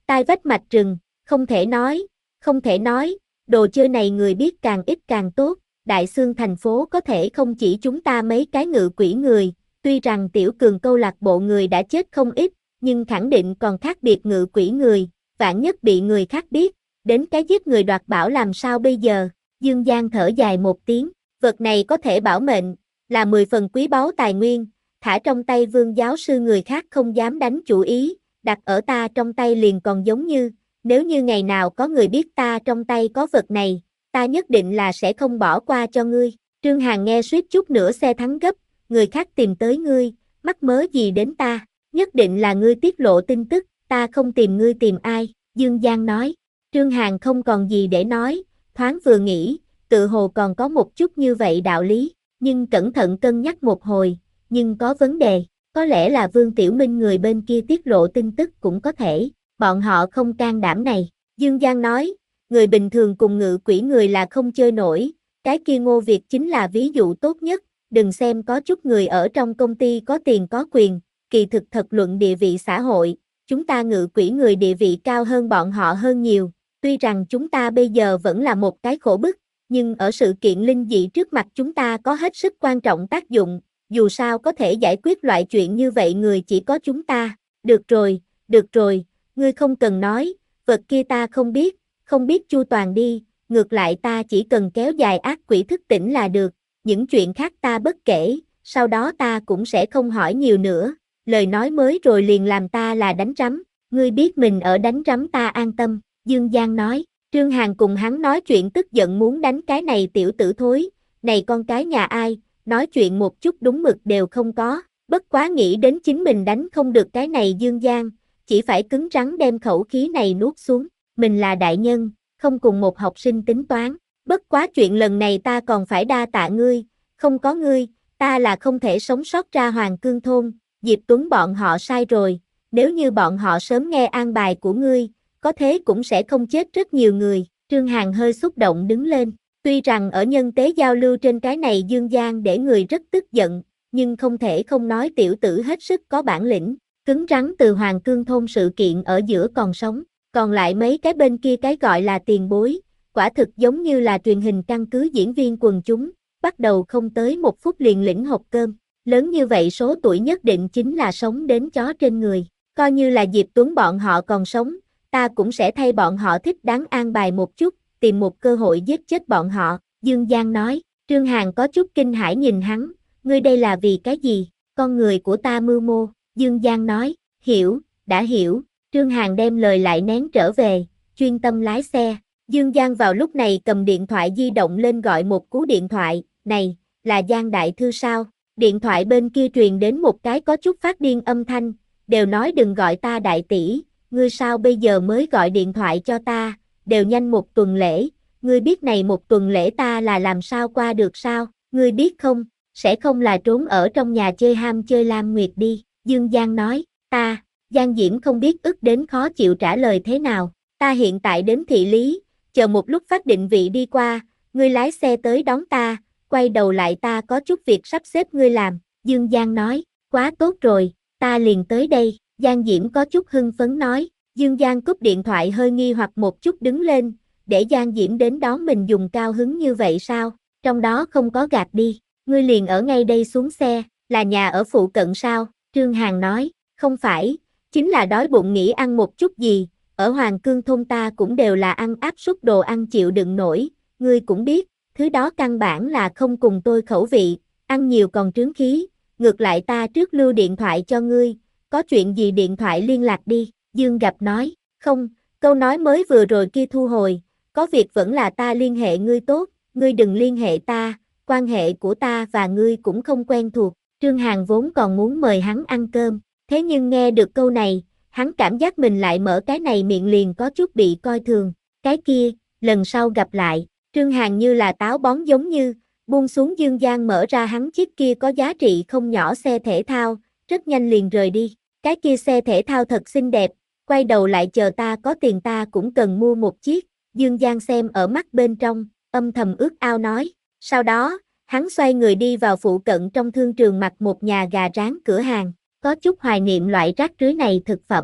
S1: Tai vách mạch rừng, không thể nói, không thể nói, đồ chơi này người biết càng ít càng tốt, Đại Xương thành phố có thể không chỉ chúng ta mấy cái ngự quỷ người, tuy rằng Tiểu Cường câu lạc bộ người đã chết không ít, nhưng khẳng định còn khác biệt ngự quỷ người, vạn nhất bị người khác biết, đến cái giết người đoạt bảo làm sao bây giờ, Dương Giang thở dài một tiếng, vật này có thể bảo mệnh, là mười phần quý báu tài nguyên, thả trong tay Vương giáo sư người khác không dám đánh chủ ý, đặt ở ta trong tay liền còn giống như, nếu như ngày nào có người biết ta trong tay có vật này, ta nhất định là sẽ không bỏ qua cho ngươi. Trương Hàn nghe suýt chút nữa xe thắng gấp, người khác tìm tới ngươi, mắc mớ gì đến ta, nhất định là ngươi tiết lộ tin tức, ta không tìm ngươi tìm ai, Dương Giang nói. Trương Hàn không còn gì để nói, thoáng vừa nghĩ, tự hồ còn có một chút như vậy đạo lý, nhưng cẩn thận cân nhắc một hồi, nhưng có vấn đề, có lẽ là Vương Tiểu Minh người bên kia tiết lộ tin tức cũng có thể, bọn họ không can đảm này. Dương Giang nói, người bình thường cùng ngự quỷ người là không chơi nổi, cái kia Ngô Việt chính là ví dụ tốt nhất, đừng xem có chút người ở trong công ty có tiền có quyền, kỳ thực thật luận địa vị xã hội, chúng ta ngự quỷ người địa vị cao hơn bọn họ hơn nhiều, tuy rằng chúng ta bây giờ vẫn là một cái khổ bức, nhưng ở sự kiện linh dị trước mặt chúng ta có hết sức quan trọng tác dụng, dù sao có thể giải quyết loại chuyện như vậy người chỉ có chúng ta, được rồi, được rồi, ngươi không cần nói, vật kia ta không biết, không biết chu toàn đi, ngược lại ta chỉ cần kéo dài ác quỷ thức tỉnh là được, những chuyện khác ta bất kể, sau đó ta cũng sẽ không hỏi nhiều nữa, lời nói mới rồi liền làm ta là đánh rắm, ngươi biết mình ở đánh rắm ta an tâm, Dương Giang nói. Trương Hàn cùng hắn nói chuyện tức giận muốn đánh cái này tiểu tử thối, này con cái nhà ai, nói chuyện một chút đúng mực đều không có, bất quá nghĩ đến chính mình đánh không được cái này Dương Giang, chỉ phải cứng rắn đem khẩu khí này nuốt xuống, mình là đại nhân, không cùng một học sinh tính toán, bất quá chuyện lần này ta còn phải đa tạ ngươi, không có ngươi, ta là không thể sống sót ra Hoàng Cương thôn, Diệp Tuấn bọn họ sai rồi, nếu như bọn họ sớm nghe an bài của ngươi, có thế cũng sẽ không chết rất nhiều người, Trương Hàn hơi xúc động đứng lên, tuy rằng ở nhân tế giao lưu trên cái này Dương Giang để người rất tức giận, nhưng không thể không nói tiểu tử hết sức có bản lĩnh, cứng rắn từ Hoàng Cương thôn sự kiện ở giữa còn sống, còn lại mấy cái bên kia cái gọi là tiền bối, quả thực giống như là truyền hình căn cứ diễn viên quần chúng, bắt đầu không tới một phút liền lĩnh hộp cơm, lớn như vậy số tuổi nhất định chính là sống đến chó trên người, coi như là Diệp Tuấn bọn họ còn sống, ta cũng sẽ thay bọn họ thích đáng an bài một chút, tìm một cơ hội giết chết bọn họ, Dương Giang nói, Trương Hàn có chút kinh hãi nhìn hắn, ngươi đây là vì cái gì, con người của ta mưu mô, Dương Giang nói, hiểu, đã hiểu, Trương Hàn đem lời lại nén trở về, chuyên tâm lái xe, Dương Giang vào lúc này cầm điện thoại di động lên gọi một cú điện thoại, này, là Giang Đại Thư sao, điện thoại bên kia truyền đến một cái có chút phát điên âm thanh, đều nói đừng gọi ta đại tỷ. Ngươi sao bây giờ mới gọi điện thoại cho ta, đều nhanh một tuần lễ, ngươi biết này một tuần lễ ta là làm sao qua được sao, ngươi biết không, sẽ không là trốn ở trong nhà chơi ham chơi Lam Nguyệt đi, Dương Giang nói, ta, Giang Diễm không biết ức đến khó chịu trả lời thế nào, ta hiện tại đến thị lý, chờ một lúc phát định vị đi qua, ngươi lái xe tới đón ta, quay đầu lại ta có chút việc sắp xếp ngươi làm, Dương Giang nói, quá tốt rồi, ta liền tới đây. Giang Diễm có chút hưng phấn nói, Dương Giang cúp điện thoại hơi nghi hoặc một chút đứng lên, để Giang Diễm đến đón mình dùng cao hứng như vậy sao, trong đó không có gạt đi, ngươi liền ở ngay đây xuống xe, là nhà ở phụ cận sao, Trương Hàn nói, không phải, chính là đói bụng nghĩ ăn một chút gì, ở Hoàng Cương thôn ta cũng đều là ăn áp suất đồ ăn chịu đựng nổi, ngươi cũng biết, thứ đó căn bản là không cùng tôi khẩu vị, ăn nhiều còn trướng khí, ngược lại ta trước lưu điện thoại cho ngươi. Có chuyện gì điện thoại liên lạc đi, Dương Gặp nói, không, câu nói mới vừa rồi kia thu hồi, có việc vẫn là ta liên hệ ngươi tốt, ngươi đừng liên hệ ta, quan hệ của ta và ngươi cũng không quen thuộc, Trương Hàn vốn còn muốn mời hắn ăn cơm, thế nhưng nghe được câu này, hắn cảm giác mình lại mở cái này miệng liền có chút bị coi thường, cái kia, lần sau gặp lại, Trương Hàn như là táo bón giống như, buông xuống Dương Giang mở ra hắn chiếc kia có giá trị không nhỏ xe thể thao, rất nhanh liền rời đi. Cái kia xe thể thao thật xinh đẹp, quay đầu lại chờ ta có tiền ta cũng cần mua một chiếc, Dương Giang xem ở mắt bên trong, âm thầm ước ao nói. Sau đó, hắn xoay người đi vào phụ cận trong thương trường mặc một nhà gà rán cửa hàng, có chút hoài niệm loại rác rưới này thực phẩm,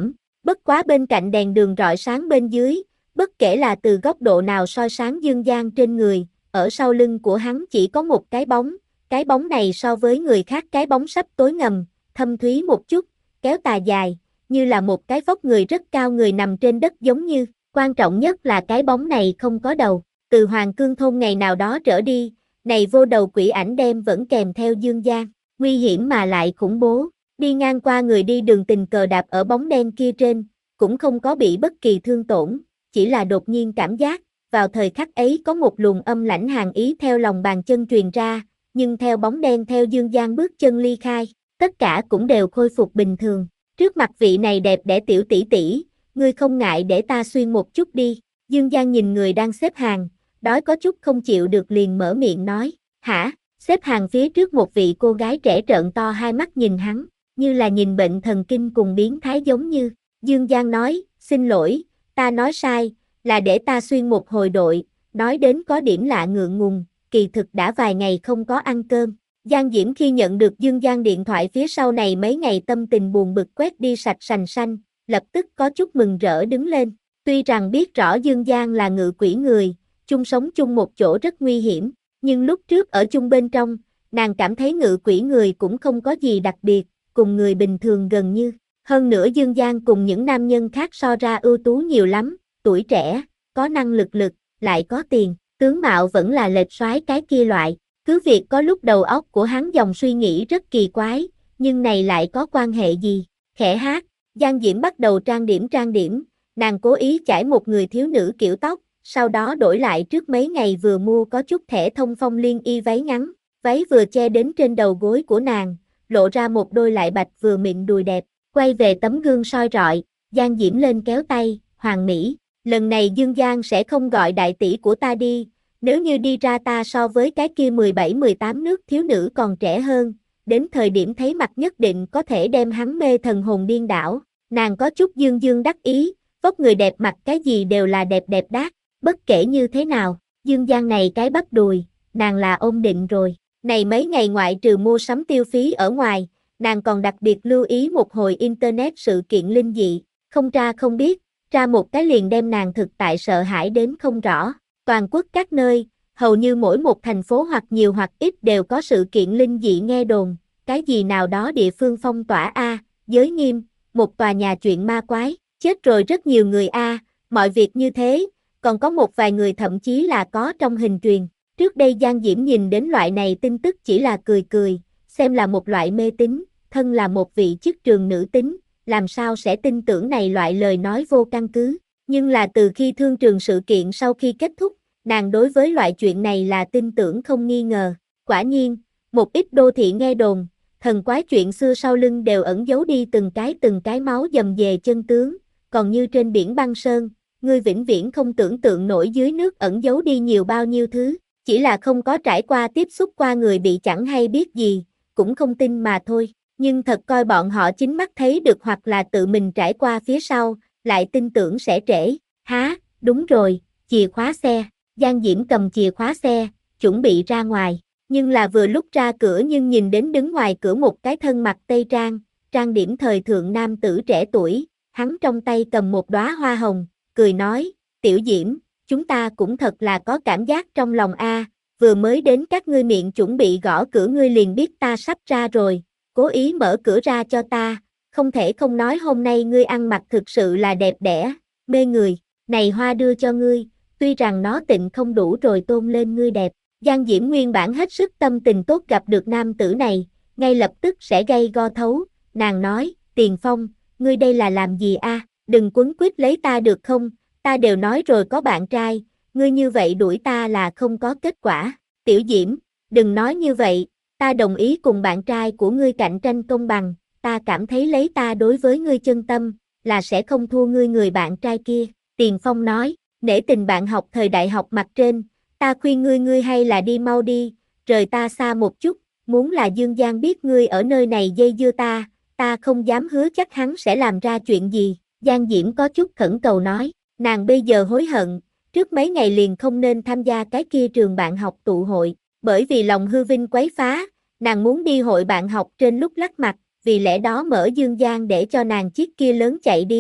S1: Bất quá bên cạnh đèn đường rọi sáng bên dưới, bất kể là từ góc độ nào soi sáng Dương Giang trên người, ở sau lưng của hắn chỉ có một cái bóng, cái bóng này so với người khác cái bóng sắp tối ngầm, thâm thúy một chút, kéo tà dài, như là một cái vóc người rất cao người nằm trên đất giống như, quan trọng nhất là cái bóng này không có đầu, từ Hoàng Cương thôn ngày nào đó trở đi, này vô đầu quỷ ảnh đem vẫn kèm theo Dương Giang, nguy hiểm mà lại khủng bố, đi ngang qua người đi đường tình cờ đạp ở bóng đen kia trên, cũng không có bị bất kỳ thương tổn, chỉ là đột nhiên cảm giác, vào thời khắc ấy có một luồng âm lãnh hàn ý theo lòng bàn chân truyền ra, nhưng theo bóng đen theo Dương Giang bước chân ly khai, tất cả cũng đều khôi phục bình thường. Trước mặt vị này đẹp đẽ tiểu tỷ tỷ, ngươi không ngại để ta xuyên một chút đi. Dương Giang nhìn người đang xếp hàng, đói có chút không chịu được liền mở miệng nói, hả? Xếp hàng phía trước một vị cô gái trẻ trợn to hai mắt nhìn hắn, như là nhìn bệnh thần kinh cùng biến thái giống như. Dương Giang nói, xin lỗi, ta nói sai, là để ta xuyên một hồi đội, nói đến có điểm lạ ngượng ngùng, kỳ thực đã vài ngày không có ăn cơm. Giang Diễm khi nhận được Dương Giang điện thoại phía sau này mấy ngày tâm tình buồn bực quét đi sạch sành xanh, lập tức có chút mừng rỡ đứng lên. Tuy rằng biết rõ Dương Giang là ngự quỷ người, chung sống chung một chỗ rất nguy hiểm, nhưng lúc trước ở chung bên trong, nàng cảm thấy ngự quỷ người cũng không có gì đặc biệt, cùng người bình thường gần như. Hơn nữa Dương Giang cùng những nam nhân khác so ra ưu tú nhiều lắm, tuổi trẻ, có năng lực lực, lại có tiền, tướng mạo vẫn là lệch soái cái kia loại. Cứ việc có lúc đầu óc của hắn dòng suy nghĩ rất kỳ quái, nhưng này lại có quan hệ gì? Khẽ hát, Giang Diễm bắt đầu trang điểm trang điểm, nàng cố ý chải một người thiếu nữ kiểu tóc, sau đó đổi lại trước mấy ngày vừa mua có chút thẻ thông phong liên y váy ngắn, váy vừa che đến trên đầu gối của nàng, lộ ra một đôi lại bạch vừa mịn đùi đẹp, quay về tấm gương soi rọi, Giang Diễm lên kéo tay, Hoàng Mỹ, lần này Dương Giang sẽ không gọi đại tỷ của ta đi. Nếu như đi ra ta so với cái kia mười bảy mười tám nước thiếu nữ còn trẻ hơn, đến thời điểm thấy mặt nhất định có thể đem hắn mê thần hồn điên đảo. Nàng có chút dương dương đắc ý, vóc người đẹp mặt cái gì đều là đẹp đẹp đát, bất kể như thế nào, Dương Giang này cái bắp đùi, nàng là ôm định rồi. Này mấy ngày ngoại trừ mua sắm tiêu phí ở ngoài, nàng còn đặc biệt lưu ý một hồi internet sự kiện linh dị, không tra không biết, tra một cái liền đem nàng thực tại sợ hãi đến không rõ. Toàn quốc các nơi, hầu như mỗi một thành phố hoặc nhiều hoặc ít đều có sự kiện linh dị nghe đồn, cái gì nào đó địa phương phong tỏa a, giới nghiêm, một tòa nhà chuyện ma quái, chết rồi rất nhiều người a, mọi việc như thế, còn có một vài người thậm chí là có trong hình truyền. Trước đây Giang Diễm nhìn đến loại này tin tức chỉ là cười cười, xem là một loại mê tín, thân là một vị chức trường nữ tính, làm sao sẽ tin tưởng này loại lời nói vô căn cứ. Nhưng là từ khi thương trường sự kiện sau khi kết thúc, nàng đối với loại chuyện này là tin tưởng không nghi ngờ. Quả nhiên, một ít đô thị nghe đồn, thần quái chuyện xưa sau lưng đều ẩn giấu đi từng cái từng cái máu dầm về chân tướng, còn như trên biển băng sơn, ngươi vĩnh viễn không tưởng tượng nổi dưới nước ẩn giấu đi nhiều bao nhiêu thứ, chỉ là không có trải qua tiếp xúc qua người bị chẳng hay biết gì, cũng không tin mà thôi. Nhưng thật coi bọn họ chính mắt thấy được hoặc là tự mình trải qua phía sau, lại tin tưởng sẽ trễ. Há, đúng rồi, chìa khóa xe. Giang Diễm cầm chìa khóa xe, chuẩn bị ra ngoài. Nhưng là vừa lúc ra cửa nhưng nhìn đến đứng ngoài cửa một cái thân mặc tây trang, trang điểm thời thượng nam tử trẻ tuổi, hắn trong tay cầm một đóa hoa hồng, cười nói, Tiểu Diễm, chúng ta cũng thật là có cảm giác trong lòng a, vừa mới đến các ngươi miệng chuẩn bị gõ cửa ngươi liền biết ta sắp ra rồi, cố ý mở cửa ra cho ta, không thể không nói hôm nay ngươi ăn mặc thực sự là đẹp đẽ, mê người, này hoa đưa cho ngươi, tuy rằng nó tịnh không đủ rồi tôn lên ngươi đẹp. Giang Diễm nguyên bản hết sức tâm tình tốt gặp được nam tử này, ngay lập tức sẽ gây go thấu, nàng nói, Tiền Phong, ngươi đây là làm gì a? Đừng quấn quýt lấy ta được không, ta đều nói rồi có bạn trai, ngươi như vậy đuổi ta là không có kết quả. Tiểu Diễm, đừng nói như vậy, ta đồng ý cùng bạn trai của ngươi cạnh tranh công bằng, ta cảm thấy lấy ta đối với ngươi chân tâm, là sẽ không thua ngươi người bạn trai kia. Tiền Phong nói, nể tình bạn học thời đại học mặt trên, ta khuyên ngươi ngươi hay là đi mau đi, rời ta xa một chút, muốn là Dương Giang biết ngươi ở nơi này dây dưa ta, ta không dám hứa chắc hắn sẽ làm ra chuyện gì. Giang Diễm có chút khẩn cầu nói, nàng bây giờ hối hận, trước mấy ngày liền không nên tham gia cái kia trường bạn học tụ hội, bởi vì lòng hư vinh quấy phá, nàng muốn đi hội bạn học trên lúc lắc mặt, vì lẽ đó mở Dương Giang để cho nàng chiếc kia lớn chạy đi,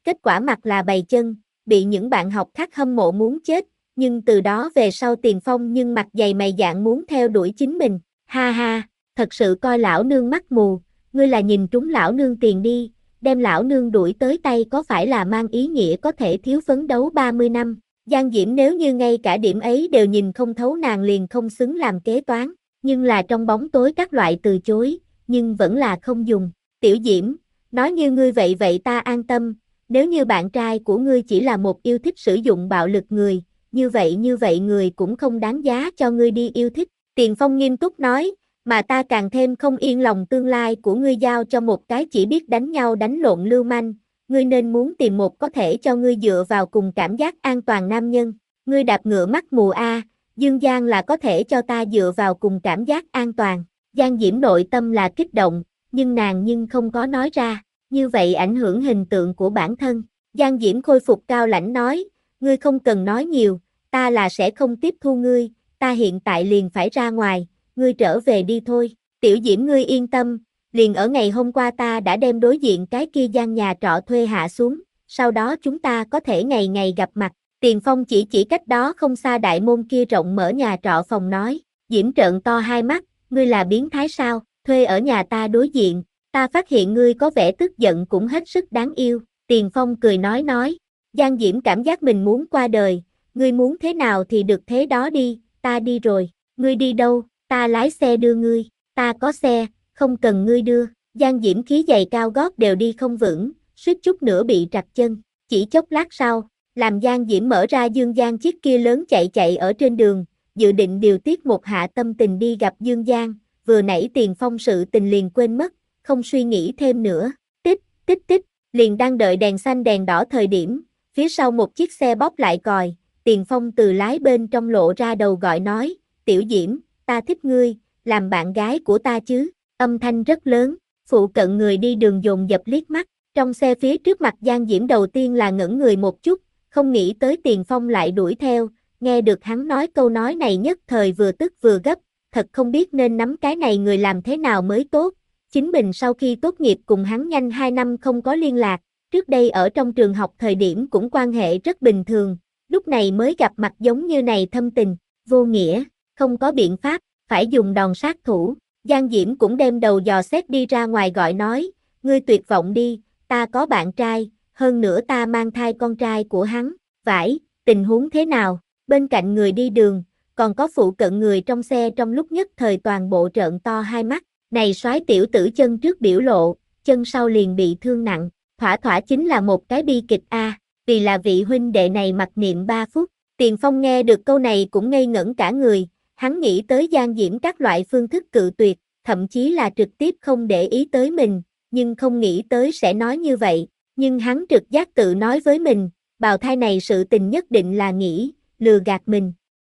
S1: kết quả mặt là bày chân, bị những bạn học khác hâm mộ muốn chết, nhưng từ đó về sau Tiền Phong nhưng mặt dày mày dạn muốn theo đuổi chính mình, ha ha, thật sự coi lão nương mắt mù, ngươi là nhìn trúng lão nương tiền đi, đem lão nương đuổi tới tay có phải là mang ý nghĩa có thể thiếu phấn đấu ba mươi năm, Giang Diễm nếu như ngay cả điểm ấy đều nhìn không thấu nàng liền không xứng làm kế toán, nhưng là trong bóng tối các loại từ chối, nhưng vẫn là không dùng, Tiểu Diễm, nói như ngươi vậy vậy ta an tâm, nếu như bạn trai của ngươi chỉ là một yêu thích sử dụng bạo lực người, như vậy như vậy người cũng không đáng giá cho ngươi đi yêu thích, Tiền Phong nghiêm túc nói, mà ta càng thêm không yên lòng tương lai của ngươi giao cho một cái chỉ biết đánh nhau đánh lộn lưu manh, ngươi nên muốn tìm một có thể cho ngươi dựa vào cùng cảm giác an toàn nam nhân, ngươi đạp ngựa mắt mù a, Dương Giang là có thể cho ta dựa vào cùng cảm giác an toàn, Giang Diễm nội tâm là kích động, nhưng nàng nhưng không có nói ra, như vậy ảnh hưởng hình tượng của bản thân, Giang Diễm khôi phục cao lãnh nói, ngươi không cần nói nhiều, ta là sẽ không tiếp thu ngươi, ta hiện tại liền phải ra ngoài, ngươi trở về đi thôi, Tiểu Diễm ngươi yên tâm, liền ở ngày hôm qua ta đã đem đối diện cái kia gian nhà trọ thuê hạ xuống, sau đó chúng ta có thể ngày ngày gặp mặt, Tiền Phong chỉ chỉ cách đó không xa đại môn kia rộng mở nhà trọ phòng nói, Diễm trợn to hai mắt, ngươi là biến thái sao, thuê ở nhà ta đối diện, ta phát hiện ngươi có vẻ tức giận cũng hết sức đáng yêu, Tiền Phong cười nói nói, Giang Diễm cảm giác mình muốn qua đời, ngươi muốn thế nào thì được thế đó đi, ta đi rồi, ngươi đi đâu, ta lái xe đưa ngươi, ta có xe, không cần ngươi đưa, Giang Diễm khí giày cao gót đều đi không vững, suýt chút nữa bị trật chân, chỉ chốc lát sau, làm Giang Diễm mở ra Dương Giang chiếc kia lớn chạy chạy ở trên đường, dự định điều tiết một hạ tâm tình đi gặp Dương Giang, vừa nãy Tiền Phong sự tình liền quên mất, không suy nghĩ thêm nữa, tích, tích tích, liền đang đợi đèn xanh đèn đỏ thời điểm, phía sau một chiếc xe bóp lại còi, Tiền Phong từ lái bên trong lộ ra đầu gọi nói, Tiểu Diễm, ta thích ngươi, làm bạn gái của ta chứ, âm thanh rất lớn, phụ cận người đi đường dồn dập liếc mắt, trong xe phía trước mặt Giang Diễm đầu tiên là ngẩn người một chút, không nghĩ tới Tiền Phong lại đuổi theo, nghe được hắn nói câu nói này nhất thời vừa tức vừa gấp, thật không biết nên nắm cái này người làm thế nào mới tốt, chính mình sau khi tốt nghiệp cùng hắn nhanh hai năm không có liên lạc, trước đây ở trong trường học thời điểm cũng quan hệ rất bình thường, lúc này mới gặp mặt giống như này thâm tình, vô nghĩa, không có biện pháp, phải dùng đòn sát thủ, Giang Diễm cũng đem đầu dò xét đi ra ngoài gọi nói, ngươi tuyệt vọng đi, ta có bạn trai, hơn nữa ta mang thai con trai của hắn, vải, tình huống thế nào, bên cạnh người đi đường, còn có phụ cận người trong xe trong lúc nhất thời toàn bộ trợn to hai mắt, này soái tiểu tử chân trước biểu lộ, chân sau liền bị thương nặng, thỏa thỏa chính là một cái bi kịch a, à, vì là vị huynh đệ này mặc niệm ba phút, Tiền Phong nghe được câu này cũng ngây ngẩn cả người, hắn nghĩ tới Giang Diễm các loại phương thức cự tuyệt, thậm chí là trực tiếp không để ý tới mình, nhưng không nghĩ tới sẽ nói như vậy, nhưng hắn trực giác tự nói với mình, bào thai này sự tình nhất định là nghĩ, lừa gạt mình.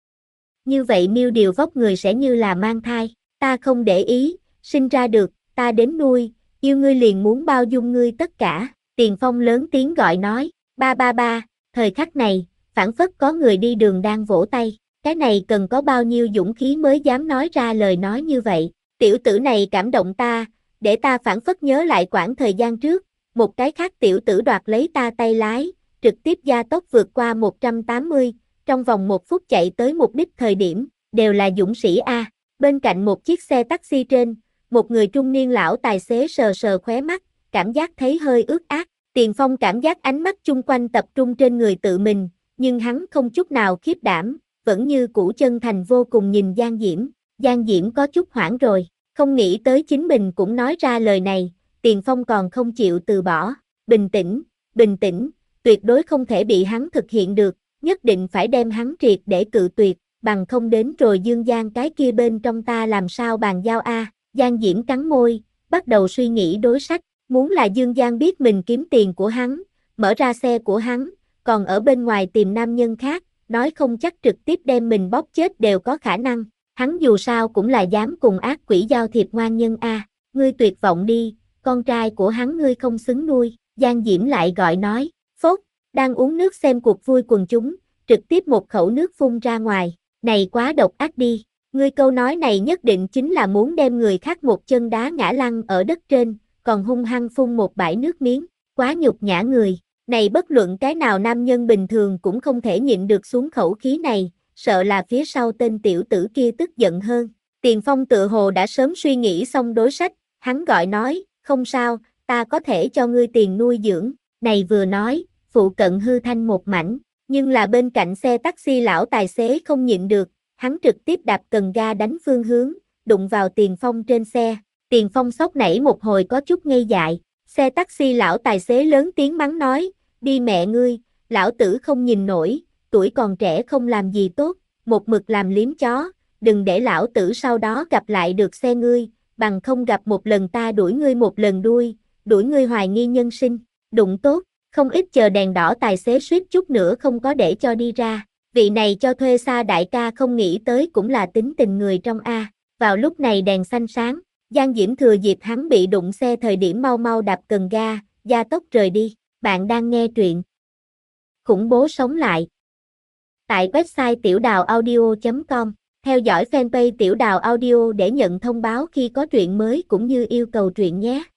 S1: Như vậy miêu điều vóc người sẽ như là mang thai, ta không để ý, sinh ra được, ta đến nuôi, yêu ngươi liền muốn bao dung ngươi tất cả, Tiền Phong lớn tiếng gọi nói, ba ba ba, thời khắc này, phảng phất có người đi đường đang vỗ tay, cái này cần có bao nhiêu dũng khí mới dám nói ra lời nói như vậy, tiểu tử này cảm động ta, để ta phảng phất nhớ lại quãng thời gian trước, một cái khác tiểu tử đoạt lấy ta tay lái, trực tiếp gia tốc vượt qua một trăm tám mươi, trong vòng một phút chạy tới mục đích thời điểm, đều là dũng sĩ A, bên cạnh một chiếc xe taxi trên, một người trung niên lão tài xế sờ sờ khóe mắt, cảm giác thấy hơi ướt át, Tiền Phong cảm giác ánh mắt chung quanh tập trung trên người tự mình, nhưng hắn không chút nào khiếp đảm, vẫn như cũ chân thành vô cùng nhìn Giang Diễm, Giang Diễm có chút hoảng rồi, không nghĩ tới chính mình cũng nói ra lời này, Tiền Phong còn không chịu từ bỏ, bình tĩnh, bình tĩnh, tuyệt đối không thể bị hắn thực hiện được, nhất định phải đem hắn triệt để cự tuyệt, bằng không đến rồi Dương Giang cái kia bên trong ta làm sao bàn giao a, Giang Diễm cắn môi, bắt đầu suy nghĩ đối sách, muốn là Dương Giang biết mình kiếm tiền của hắn, mở ra xe của hắn, còn ở bên ngoài tìm nam nhân khác, nói không chắc trực tiếp đem mình bóp chết đều có khả năng, hắn dù sao cũng là dám cùng ác quỷ giao thiệp ngoan nhân a, ngươi tuyệt vọng đi, con trai của hắn ngươi không xứng nuôi, Giang Diễm lại gọi nói, phốt, đang uống nước xem cuộc vui quần chúng, trực tiếp một khẩu nước phun ra ngoài, này quá độc ác đi, ngươi câu nói này nhất định chính là muốn đem người khác một chân đá ngã lăn ở đất trên, còn hung hăng phun một bãi nước miếng, quá nhục nhã người, Này bất luận cái nào nam nhân bình thường cũng không thể nhịn được xuống khẩu khí này, sợ là phía sau tên tiểu tử kia tức giận hơn. Tiền Phong tự hồ đã sớm suy nghĩ xong đối sách, hắn gọi nói, không sao, ta có thể cho ngươi tiền nuôi dưỡng. Này vừa nói, phụ cận hư thanh một mảnh, nhưng là bên cạnh xe taxi lão tài xế không nhịn được, hắn trực tiếp đạp cần ga đánh phương hướng, đụng vào Tiền Phong trên xe. Tiền Phong sốc nảy một hồi có chút ngây dại, xe taxi lão tài xế lớn tiếng mắng nói, đi mẹ ngươi, lão tử không nhìn nổi, tuổi còn trẻ không làm gì tốt, một mực làm liếm chó, đừng để lão tử sau đó gặp lại được xe ngươi, bằng không gặp một lần ta đuổi ngươi một lần đuôi, đuổi ngươi hoài nghi nhân sinh, đụng tốt, không ít chờ đèn đỏ tài xế suýt chút nữa không có để cho đi ra, vị này cho thuê xa đại ca không nghĩ tới cũng là tính tình người trong A, vào lúc này đèn xanh sáng, Giang Diễm thừa dịp hắn bị đụng xe thời điểm mau mau đạp cần ga, gia tốc rời đi, bạn đang nghe truyện Khủng bố sống lại tại website tiểu đào audio chấm com, theo dõi fanpage tiểu đào audio để nhận thông báo khi có truyện mới cũng như yêu cầu truyện nhé.